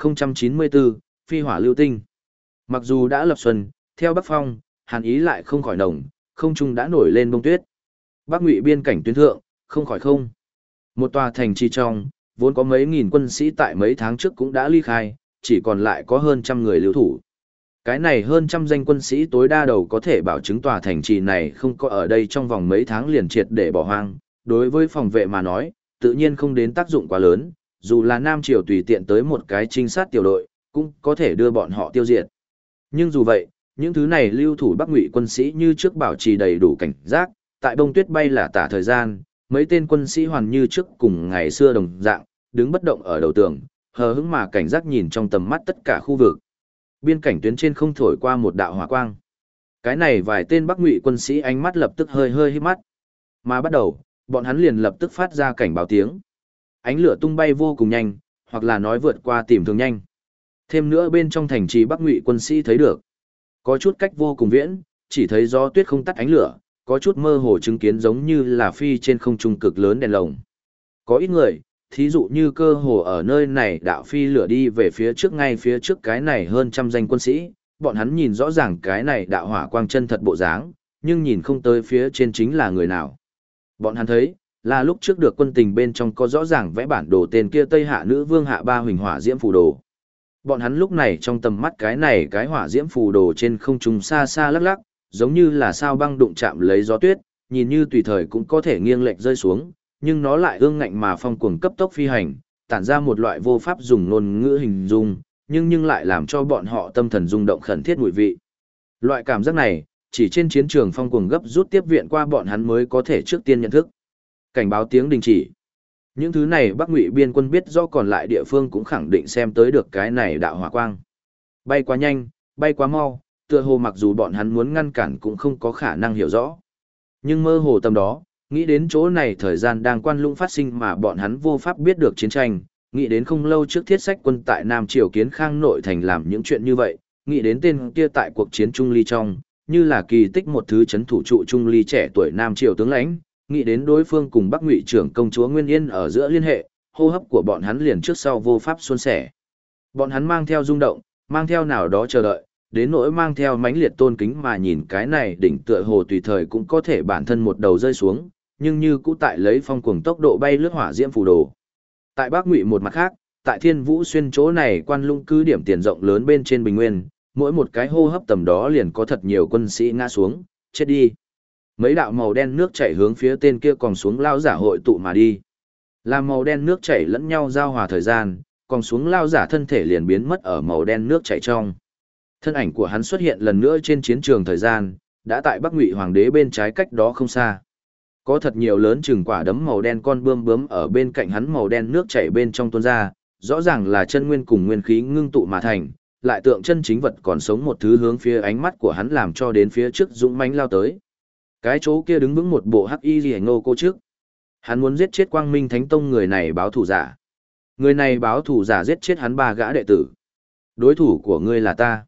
1094, Phi hỏa lưu tinh. Mặc dù đã lập xuân, theo Bắc Phong, hàn ý lại không khỏi nồng, không trung đã nổi lên bông tuyết. Bắc Ngụy biên cảnh tuyến thượng, không khỏi không. Một tòa thành trì trong, vốn có mấy nghìn quân sĩ tại mấy tháng trước cũng đã ly khai, chỉ còn lại có hơn trăm người lưu thủ. Cái này hơn trăm danh quân sĩ tối đa đầu có thể bảo chứng tòa thành trì này không có ở đây trong vòng mấy tháng liền triệt để bỏ hoang. Đối với phòng vệ mà nói, tự nhiên không đến tác dụng quá lớn, dù là Nam Triều tùy tiện tới một cái trinh sát tiểu đội, cũng có thể đưa bọn họ tiêu diệt. Nhưng dù vậy, những thứ này lưu thủ Bắc Ngụy quân sĩ như trước bảo trì đầy đủ cảnh giác, tại bông tuyết bay là tả thời gian, mấy tên quân sĩ hoàn như trước cùng ngày xưa đồng dạng, đứng bất động ở đầu tường, hờ hững mà cảnh giác nhìn trong tầm mắt tất cả khu vực. Biên cảnh tuyến trên không thổi qua một đạo hỏa quang. Cái này vài tên Bắc Ngụy quân sĩ ánh mắt lập tức hơi hơi híp mắt. Mà bắt đầu, bọn hắn liền lập tức phát ra cảnh báo tiếng. Ánh lửa tung bay vô cùng nhanh, hoặc là nói vượt qua tìm thường nhanh. Thêm nữa bên trong thành trì Bắc Ngụy quân sĩ thấy được. Có chút cách vô cùng viễn, chỉ thấy gió tuyết không tắt ánh lửa, có chút mơ hồ chứng kiến giống như là phi trên không trung cực lớn đèn lồng. Có ít người, thí dụ như cơ hồ ở nơi này đạo phi lửa đi về phía trước ngay phía trước cái này hơn trăm danh quân sĩ, bọn hắn nhìn rõ ràng cái này đạo hỏa quang chân thật bộ dáng, nhưng nhìn không tới phía trên chính là người nào. Bọn hắn thấy, là lúc trước được quân tình bên trong có rõ ràng vẽ bản đồ tên kia Tây Hạ nữ vương Hạ Ba Huỳnh hỏa diễm phù đồ. Bọn hắn lúc này trong tầm mắt cái này cái hỏa diễm phù đồ trên không trung xa xa lắc lắc, giống như là sao băng đụng chạm lấy gió tuyết, nhìn như tùy thời cũng có thể nghiêng lệch rơi xuống, nhưng nó lại ương ngạnh mà phong cuồng cấp tốc phi hành, tản ra một loại vô pháp dùng ngôn ngữ hình dung, nhưng lại làm cho bọn họ tâm thần rung động khẩn thiết mùi vị. Loại cảm giác này, chỉ trên chiến trường phong cuồng gấp rút tiếp viện qua bọn hắn mới có thể trước tiên nhận thức. Cảnh báo tiếng đình chỉ. Những thứ này Bắc Ngụy biên quân biết do còn lại địa phương cũng khẳng định xem tới được cái này đạo hỏa quang. Bay quá nhanh, bay quá mau, tựa hồ mặc dù bọn hắn muốn ngăn cản cũng không có khả năng hiểu rõ. Nhưng mơ hồ tầm đó, nghĩ đến chỗ này thời gian đang quan lũng phát sinh mà bọn hắn vô pháp biết được chiến tranh, nghĩ đến không lâu trước thiết sách quân tại Nam Triều Kiến Khang nội thành làm những chuyện như vậy, nghĩ đến tên kia tại cuộc chiến Trung Ly trong, như là kỳ tích một thứ chấn thủ trụ Trung Ly trẻ tuổi Nam Triều tướng lãnh, nghĩ đến đối phương cùng Bắc Ngụy trưởng công chúa Nguyên Yên ở giữa liên hệ, hô hấp của bọn hắn liền trước sau vô pháp suôn sẻ. Bọn hắn mang theo rung động, mang theo nào đó chờ đợi, đến nỗi mang theo mãnh liệt tôn kính mà nhìn cái này đỉnh tựa hồ tùy thời cũng có thể bản thân một đầu rơi xuống, nhưng như cũ tại lấy phong cuồng tốc độ bay lướt hỏa diễm phù đồ. Tại Bắc Ngụy một mặt khác, tại Thiên Vũ Xuyên chỗ này quan lũng cứ điểm tiền rộng lớn bên trên bình nguyên, mỗi một cái hô hấp tầm đó liền có thật nhiều quân sĩ ngã xuống, chết đi. Mấy đạo màu đen nước chảy hướng phía tên kia còn xuống lao giả hội tụ mà đi. Làm màu đen nước chảy lẫn nhau giao hòa thời gian, còn xuống lao giả thân thể liền biến mất ở màu đen nước chảy trong. Thân ảnh của hắn xuất hiện lần nữa trên chiến trường thời gian, đã tại Bắc Ngụy hoàng đế bên trái cách đó không xa. Có thật nhiều lớn chừng quả đấm màu đen con bươm bướm ở bên cạnh hắn màu đen nước chảy bên trong tuôn ra, rõ ràng là chân nguyên cùng nguyên khí ngưng tụ mà thành, lại tượng chân chính vật còn sống một thứ hướng phía ánh mắt của hắn làm cho đến phía trước dũng mãnh lao tới. Cái chỗ kia đứng vững một bộ hắc y liễu ngô cô trước. Hắn muốn giết chết Quang Minh Thánh Tông người này báo thù giả. Người này báo thù giả giết chết hắn 3 gã đệ tử. Đối thủ của ngươi là ta.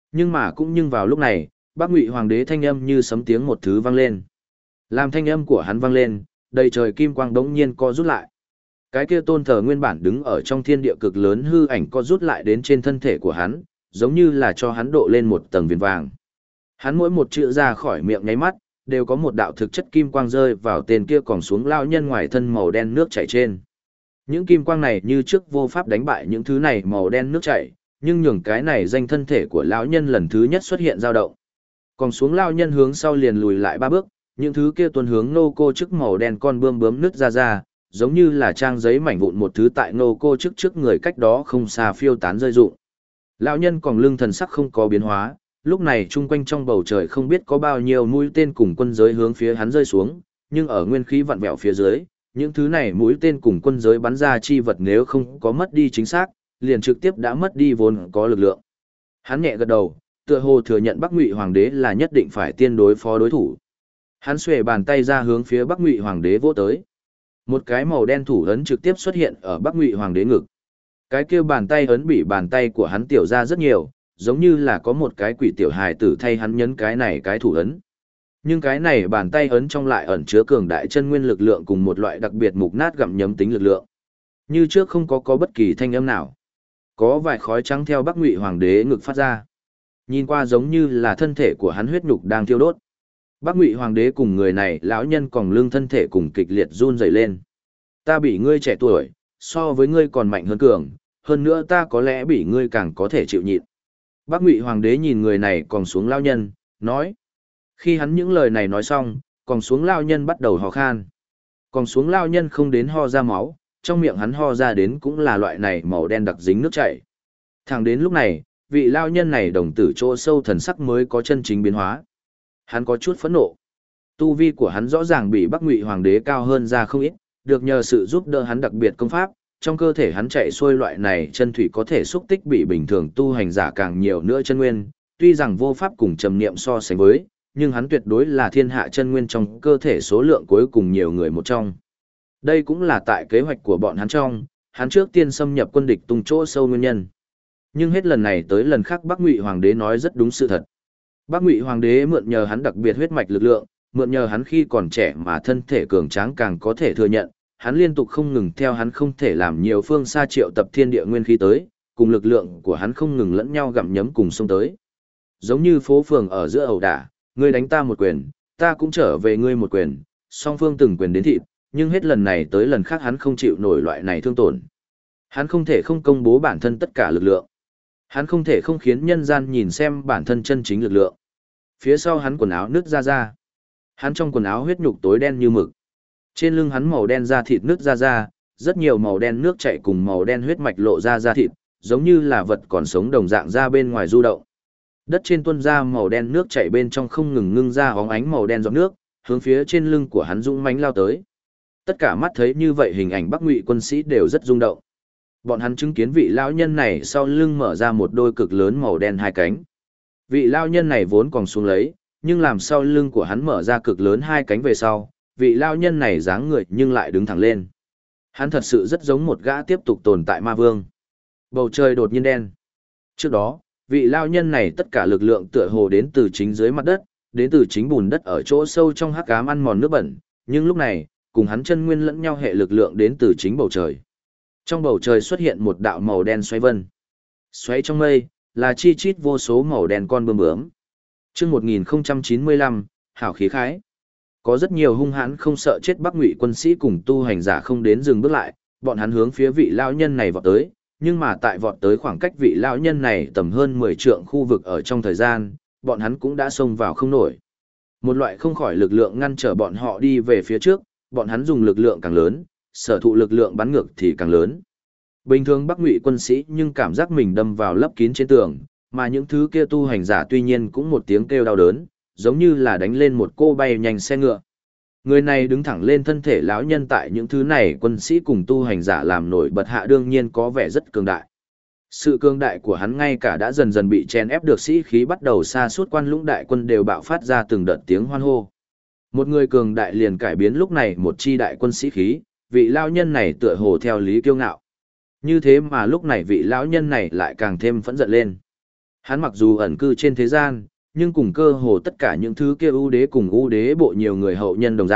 Nhưng vào lúc này, Bắc Ngụy hoàng đế thanh âm như sấm tiếng một thứ vang lên. Làm thanh âm của hắn vang lên, đầy trời kim quang đống nhiên co rút lại. Cái kia tôn thờ nguyên bản đứng ở trong thiên địa cực lớn hư ảnh co rút lại đến trên thân thể của hắn, giống như là cho hắn độ lên một tầng viền vàng. Hắn mỗi một chữ ra khỏi miệng nháy mắt, đều có một đạo thực chất kim quang rơi vào tên kia còn xuống lao nhân ngoài thân màu đen nước chảy trên. Những kim quang này như trước vô pháp đánh bại những thứ này màu đen nước chảy, nhưng nhường cái này danh thân thể của lão nhân lần thứ nhất xuất hiện dao động. Còn xuống lao nhân hướng sau liền lùi lại 3 bước, những thứ kia tuần hướng nô cô trước màu đen con bươm bướm nứt ra, giống như là trang giấy mảnh vụn một thứ tại nô cô trước người cách đó không xa phiêu tán rơi rụng. Lão nhân còn lưng thần sắc không có biến hóa, lúc này chung quanh trong bầu trời không biết có bao nhiêu mũi tên cùng quân giới hướng phía hắn rơi xuống, nhưng ở nguyên khí vặn vẹo phía dưới, những thứ này mũi tên cùng quân giới bắn ra chi vật nếu không có mất đi chính xác, liền trực tiếp đã mất đi vốn có lực lượng. Hắn nhẹ gật đầu, tựa hồ thừa nhận Bắc Ngụy Hoàng đế là nhất định phải tiên đối phó đối thủ. Hắn xuề bàn tay ra hướng phía Bắc Ngụy Hoàng đế vỗ tới. Một cái màu đen thủ ấn trực tiếp xuất hiện ở Bắc Ngụy Hoàng đế ngực. Cái kia bàn tay ấn bị bàn tay của hắn tiểu ra rất nhiều, giống như là có một cái quỷ tiểu hài tử thay hắn nhấn cái này cái thủ ấn. Nhưng cái này bàn tay ấn trong lại ẩn chứa cường đại chân nguyên lực lượng cùng một loại đặc biệt mục nát gặm nhấm tính lực lượng. Như trước không có bất kỳ thanh âm nào. Có vài khói trắng theo Bắc Ngụy Hoàng đế ngực phát ra. Nhìn qua giống như là thân thể của hắn huyết nhục đang thiêu đốt. Bắc Ngụy Hoàng đế cùng người này lão nhân còn lưng thân thể cùng kịch liệt run rẩy lên. Ta bị ngươi trẻ tuổi, so với ngươi còn mạnh hơn cường, hơn nữa ta có lẽ bị ngươi càng có thể chịu nhịn. Bắc Ngụy Hoàng đế nhìn người này còn xuống lão nhân, nói. Khi hắn những lời này nói xong, còn xuống lão nhân bắt đầu ho khan. Còn xuống lão nhân không đến ho ra máu, trong miệng hắn ho ra đến cũng là loại này màu đen đặc dính nước chảy. Thẳng đến lúc này, vị lão nhân này đồng tử chỗ sâu thần sắc mới có chân chính biến hóa. Hắn có chút phẫn nộ. Tu vi của hắn rõ ràng bị Bắc Ngụy Hoàng đế cao hơn ra không ít, được nhờ sự giúp đỡ hắn đặc biệt công pháp, trong cơ thể hắn chạy xuôi loại này chân thủy có thể xúc tích bị bình thường tu hành giả càng nhiều nữa chân nguyên, tuy rằng vô pháp cùng trầm niệm so sánh với, nhưng hắn tuyệt đối là thiên hạ chân nguyên trong cơ thể số lượng cuối cùng nhiều người một trong. Đây cũng là tại kế hoạch của bọn hắn trong, hắn trước tiên xâm nhập quân địch tung chỗ sâu nguyên nhân. Nhưng hết lần này tới lần khác Bắc Ngụy Hoàng đế nói rất đúng sự thật. Bắc Ngụy Hoàng đế mượn nhờ hắn đặc biệt huyết mạch lực lượng, mượn nhờ hắn khi còn trẻ mà thân thể cường tráng càng có thể thừa nhận, hắn liên tục không ngừng theo hắn không thể làm nhiều phương xa triệu tập thiên địa nguyên khí tới, cùng lực lượng của hắn không ngừng lẫn nhau gặm nhấm cùng xông tới. Giống như phố phường ở giữa ẩu đả, ngươi đánh ta một quyền, ta cũng trở về ngươi một quyền, song phương từng quyền đến thịt, nhưng hết lần này tới lần khác hắn không chịu nổi loại này thương tổn. Hắn không thể không công bố bản thân tất cả lực lượng. Hắn không thể không khiến nhân gian nhìn xem bản thân chân chính lực lượng. Phía sau hắn quần áo nứt ra. Hắn trong quần áo huyết nhục tối đen như mực. Trên lưng hắn màu đen da thịt nứt ra, rất nhiều màu đen nước chảy cùng màu đen huyết mạch lộ ra da thịt, giống như là vật còn sống đồng dạng ra bên ngoài du động. Đất trên tuôn ra màu đen nước chảy bên trong không ngừng ngưng ra óng ánh màu đen giọt nước, hướng phía trên lưng của hắn dũng mãnh lao tới. Tất cả mắt thấy như vậy hình ảnh Bắc Ngụy quân sĩ đều rất rung động. Bọn hắn chứng kiến vị lão nhân này sau lưng mở ra một đôi cực lớn màu đen hai cánh. Vị lão nhân này vốn còn xuống lấy, nhưng làm sau lưng của hắn mở ra cực lớn hai cánh về sau, vị lão nhân này dáng người nhưng lại đứng thẳng lên. Hắn thật sự rất giống một gã tiếp tục tồn tại ma vương. Bầu trời đột nhiên đen. Trước đó, vị lão nhân này tất cả lực lượng tựa hồ đến từ chính dưới mặt đất, đến từ chính bùn đất ở chỗ sâu trong hắc ám ăn mòn nước bẩn, nhưng lúc này, cùng hắn chân nguyên lẫn nhau hệ lực lượng đến từ chính bầu trời. Trong bầu trời xuất hiện một đạo màu đen xoáy vân. Xoáy trong mây, là chi chít vô số màu đen con bướm bướm. Chương 1095, hảo khí khái. Có rất nhiều hung hãn không sợ chết Bắc Ngụy quân sĩ cùng tu hành giả không đến dừng bước lại, bọn hắn hướng phía vị lão nhân này vọt tới, nhưng mà tại vọt tới khoảng cách vị lão nhân này tầm hơn 10 trượng khu vực ở trong thời gian, bọn hắn cũng đã xông vào không nổi. Một loại không khỏi lực lượng ngăn trở bọn họ đi về phía trước, bọn hắn dùng lực lượng càng lớn, sở thụ lực lượng bắn ngược thì càng lớn. Bình thường Bắc Ngụy quân sĩ nhưng cảm giác mình đâm vào lấp kín trên tường, mà những thứ kia tu hành giả tuy nhiên cũng một tiếng kêu đau đớn, giống như là đánh lên một cô bay nhanh xe ngựa. Người này đứng thẳng lên thân thể lão nhân tại những thứ này quân sĩ cùng tu hành giả làm nổi bật hạ đương nhiên có vẻ rất cường đại. Sự cường đại của hắn ngay cả đã dần dần bị chen ép được sĩ khí bắt đầu xa suốt quan lũng đại quân đều bạo phát ra từng đợt tiếng hoan hô. Một người cường đại liền cải biến lúc này một chi đại quân sĩ khí, vị lão nhân này tựa hồ theo lý kiêu ngạo. Như thế mà lúc này vị lão nhân này lại càng thêm phẫn giận lên. Hắn mặc dù ẩn cư trên thế gian, nhưng cùng cơ hồ tất cả những thứ kia ưu đế cùng ưu đế bộ nhiều người hậu nhân đồng dạng,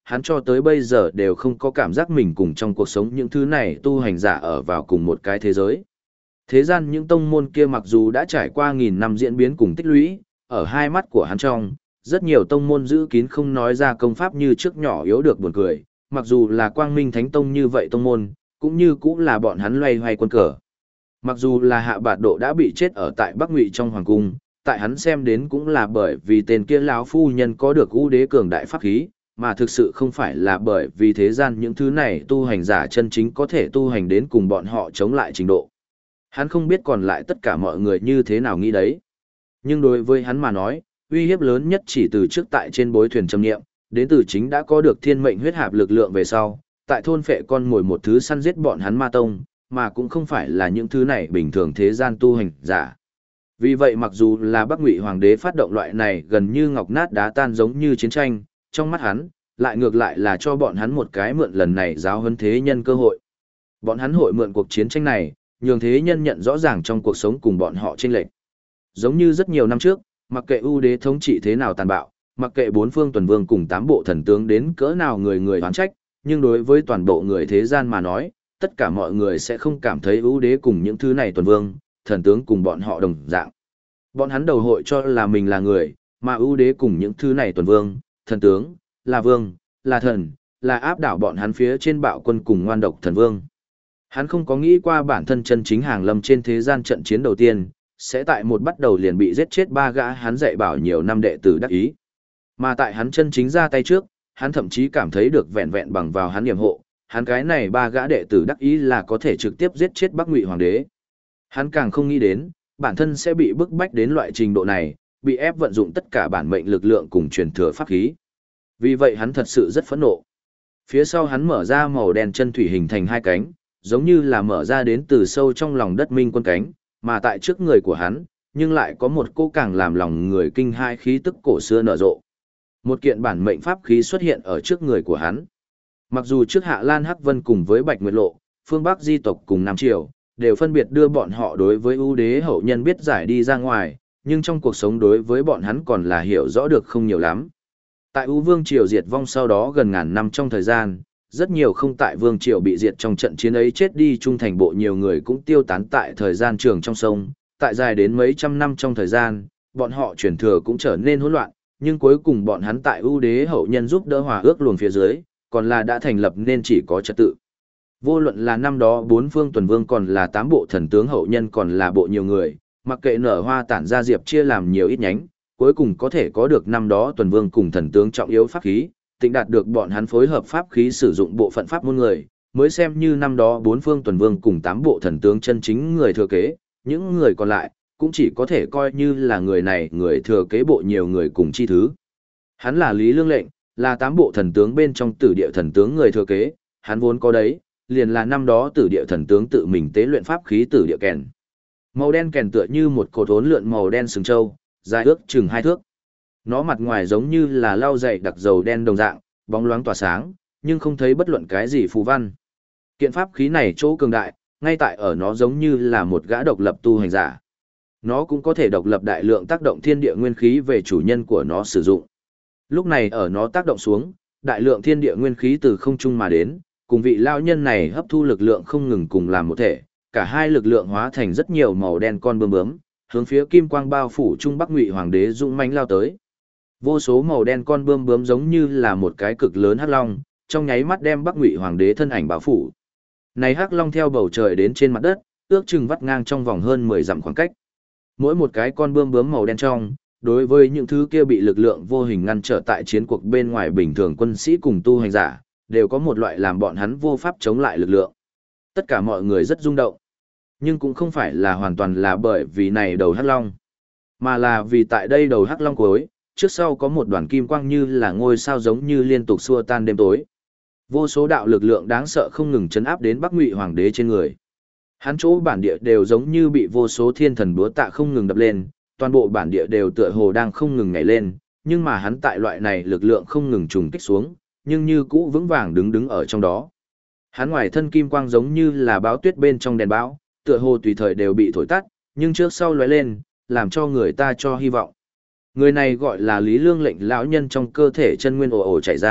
hắn cho tới bây giờ đều không có cảm giác mình cùng trong cuộc sống những thứ này tu hành giả ở vào cùng một cái thế giới. Thế gian những tông môn kia mặc dù đã trải qua nghìn năm diễn biến cùng tích lũy, ở hai mắt của hắn trong, rất nhiều tông môn giữ kín không nói ra công pháp như trước nhỏ yếu được buồn cười, mặc dù là Quang Minh Thánh Tông như vậy tông môn, cũng như cũng là bọn hắn loay hoay quân cờ. Mặc dù là Hạ Bạt Độ đã bị chết ở tại Bắc Ngụy trong hoàng cung, tại hắn xem đến cũng là bởi vì tên kia lão phu nhân có được ưu đế cường đại pháp khí, mà thực sự không phải là bởi vì thế gian những thứ này tu hành giả chân chính có thể tu hành đến cùng bọn họ chống lại trình độ. Hắn không biết còn lại tất cả mọi người như thế nào nghĩ đấy. Nhưng đối với hắn mà nói, uy hiếp lớn nhất chỉ từ trước tại trên bối thuyền trầm niệm, đến từ chính đã có được thiên mệnh huyết hạp lực lượng về sau, tại thôn phệ con mồi một thứ săn giết bọn hắn ma tông, mà cũng không phải là những thứ này bình thường thế gian tu hành giả. Vì vậy mặc dù là Bắc Ngụy Hoàng đế phát động loại này gần như ngọc nát đá tan giống như chiến tranh, trong mắt hắn, lại ngược lại là cho bọn hắn một cái mượn lần này giáo huấn thế nhân cơ hội. Bọn hắn hội mượn cuộc chiến tranh này, nhường thế nhân nhận rõ ràng trong cuộc sống cùng bọn họ chênh lệch. Giống như rất nhiều năm trước, mặc kệ ưu đế thống trị thế nào tàn bạo, mặc kệ bốn phương tuần vương cùng tám bộ thần tướng đến cỡ nào người người oán trách, nhưng đối với toàn bộ người thế gian mà nói, tất cả mọi người sẽ không cảm thấy ưu đế cùng những thứ này tuần vương, thần tướng cùng bọn họ đồng dạng. Bọn hắn đầu hội cho là mình là người, mà ưu đế cùng những thứ này tuần vương, thần tướng, là vương, là thần, là áp đảo bọn hắn phía trên bạo quân cùng ngoan độc thần vương. Hắn không có nghĩ qua bản thân chân chính hàng lâm trên thế gian trận chiến đầu tiên, sẽ tại một bắt đầu liền bị giết chết ba gã hắn dạy bảo nhiều năm đệ tử đắc ý. Mà tại hắn chân chính ra tay trước, hắn thậm chí cảm thấy được vẹn vẹn bằng vào hắn niệm hộ, hắn cái này ba gã đệ tử đắc ý là có thể trực tiếp giết chết Bắc Ngụy Hoàng đế. Hắn càng không nghĩ đến, bản thân sẽ bị bức bách đến loại trình độ này, bị ép vận dụng tất cả bản mệnh lực lượng cùng truyền thừa pháp khí. Vì vậy hắn thật sự rất phẫn nộ. Phía sau hắn mở ra màu đen chân thủy hình thành hai cánh, giống như là mở ra đến từ sâu trong lòng đất minh quân cánh, mà tại trước người của hắn, nhưng lại có một cô càng làm lòng người kinh hai khí tức cổ xưa nở rộ. Một kiện bản mệnh pháp khí xuất hiện ở trước người của hắn. Mặc dù trước Hạ Lan Hắc Vân cùng với Bạch Nguyệt Lộ, phương Bắc di tộc cùng Nam Triều, đều phân biệt đưa bọn họ đối với ưu đế hậu nhân biết giải đi ra ngoài, nhưng trong cuộc sống đối với bọn hắn còn là hiểu rõ được không nhiều lắm. Tại ưu vương triều diệt vong sau đó gần ngàn năm trong thời gian, rất nhiều không tại vương triều bị diệt trong trận chiến ấy chết đi trung thành bộ nhiều người cũng tiêu tán tại thời gian trường trong sông, tại dài đến mấy trăm năm trong thời gian, bọn họ truyền thừa cũng trở nên hỗn loạn, nhưng cuối cùng bọn hắn tại ưu đế hậu nhân giúp đỡ hòa ước luồng phía dưới, còn là đã thành lập nên chỉ có trật tự. Vô luận là năm đó bốn phương tuần vương còn là tám bộ thần tướng hậu nhân còn là bộ nhiều người, mặc kệ nở hoa tản ra diệp chia làm nhiều ít nhánh, cuối cùng có thể có được năm đó tuần vương cùng thần tướng trọng yếu pháp khí, tịnh đạt được bọn hắn phối hợp pháp khí sử dụng bộ phận pháp môn người, mới xem như năm đó bốn phương tuần vương cùng tám bộ thần tướng chân chính người thừa kế, những người còn lại, cũng chỉ có thể coi như là người này người thừa kế bộ nhiều người cùng chi thứ. Hắn là Lý Lương Lệnh, là tám bộ thần tướng bên trong tử địa thần tướng người thừa kế, hắn vốn có đấy, liền là năm đó tử địa thần tướng tự mình tế luyện pháp khí tử địa kèn. Màu đen kèn tựa như một cột hốn lượn màu đen sừng trâu, dài ước chừng 2 thước. Nó mặt ngoài giống như là lau dày đặc dầu đen đồng dạng, bóng loáng tỏa sáng, nhưng không thấy bất luận cái gì phù văn. Kiện pháp khí này chỗ cường đại, ngay tại ở nó giống như là một gã độc lập tu hành giả. Nó cũng có thể độc lập đại lượng tác động thiên địa nguyên khí về chủ nhân của nó sử dụng. Lúc này ở nó tác động xuống, đại lượng thiên địa nguyên khí từ không trung mà đến, cùng vị lao nhân này hấp thu lực lượng không ngừng cùng làm một thể, cả hai lực lượng hóa thành rất nhiều màu đen con bướm bướm, hướng phía kim quang bao phủ Trung Bắc Ngụy Hoàng đế dũng mãnh lao tới. Vô số màu đen con bướm bướm giống như là một cái cực lớn hắc long, trong nháy mắt đem Bắc Ngụy Hoàng đế thân ảnh bao phủ. Này hắc long theo bầu trời đến trên mặt đất, ước chừng vắt ngang trong vòng hơn 10 dặm khoảng cách. Mỗi một cái con bướm bướm màu đen trong, đối với những thứ kia bị lực lượng vô hình ngăn trở tại chiến cuộc bên ngoài bình thường quân sĩ cùng tu hành giả, đều có một loại làm bọn hắn vô pháp chống lại lực lượng. Tất cả mọi người rất rung động. Nhưng cũng không phải là hoàn toàn là bởi vì này đầu hắc long, mà là vì tại đây đầu hắc long cuối, trước sau có một đoàn kim quang như là ngôi sao giống như liên tục xua tan đêm tối. Vô số đạo lực lượng đáng sợ không ngừng chấn áp đến Bắc Ngụy Hoàng đế trên người. Hắn chỗ bản địa đều giống như bị vô số thiên thần búa tạ không ngừng đập lên, toàn bộ bản địa đều tựa hồ đang không ngừng nhảy lên, nhưng mà hắn tại loại này lực lượng không ngừng trùng kích xuống, nhưng như cũ vững vàng đứng ở trong đó. Hắn ngoài thân kim quang giống như là báo tuyết bên trong đèn bão, tựa hồ tùy thời đều bị thổi tắt, nhưng trước sau lóe lên, làm cho người ta cho hy vọng. Người này gọi là Lý Lương Lệnh lão nhân trong cơ thể chân nguyên ồ ồ chảy ra,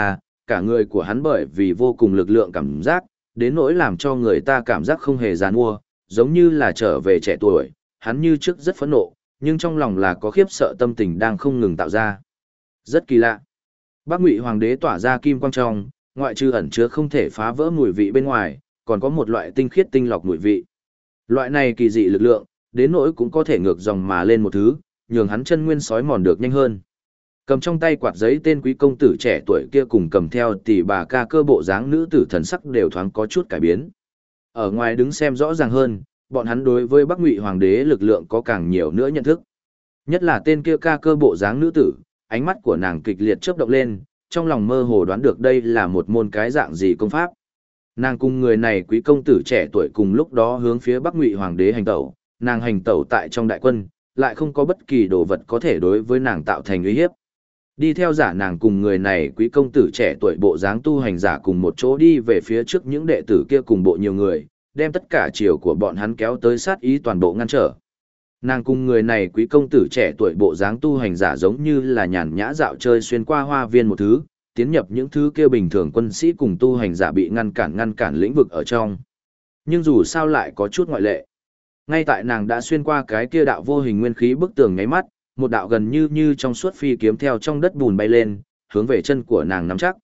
cả người của hắn bởi vì vô cùng lực lượng cảm giác, đến nỗi làm cho người ta cảm giác không hề giàn mua, giống như là trở về trẻ tuổi, hắn như trước rất phẫn nộ, nhưng trong lòng là có khiếp sợ tâm tình đang không ngừng tạo ra. Rất kỳ lạ. Bắc Ngụy Hoàng đế tỏa ra kim quang trong, ngoại trừ ẩn chứa không thể phá vỡ mùi vị bên ngoài, còn có một loại tinh khiết tinh lọc mùi vị. Loại này kỳ dị lực lượng, đến nỗi cũng có thể ngược dòng mà lên một thứ, nhường hắn chân nguyên sói mòn được nhanh hơn. Cầm trong tay quạt giấy tên quý công tử trẻ tuổi kia cùng cầm theo tỷ bà ca cơ bộ dáng nữ tử thần sắc đều thoáng có chút cải biến. Ở ngoài đứng xem rõ ràng hơn, bọn hắn đối với Bắc Ngụy Hoàng đế lực lượng có càng nhiều nữa nhận thức. Nhất là tên kia ca cơ bộ dáng nữ tử, ánh mắt của nàng kịch liệt chớp động lên, trong lòng mơ hồ đoán được đây là một môn cái dạng gì công pháp. Nàng cùng người này quý công tử trẻ tuổi cùng lúc đó hướng phía Bắc Ngụy Hoàng đế hành tẩu, nàng hành tẩu tại trong đại quân, lại không có bất kỳ đồ vật có thể đối với nàng tạo thành uy hiếp. Đi theo giả nàng cùng người này quý công tử trẻ tuổi bộ dáng tu hành giả cùng một chỗ đi về phía trước những đệ tử kia cùng bộ nhiều người, đem tất cả chiều của bọn hắn kéo tới sát ý toàn bộ ngăn trở. Nàng cùng người này quý công tử trẻ tuổi bộ dáng tu hành giả giống như là nhàn nhã dạo chơi xuyên qua hoa viên một thứ, tiến nhập những thứ kia bình thường quân sĩ cùng tu hành giả bị ngăn cản lĩnh vực ở trong. Nhưng dù sao lại có chút ngoại lệ. Ngay tại nàng đã xuyên qua cái kia đạo vô hình nguyên khí bức tường nháy mắt, một đạo gần như trong suốt phi kiếm theo trong đất bùn bay lên, hướng về chân của nàng nắm chắc.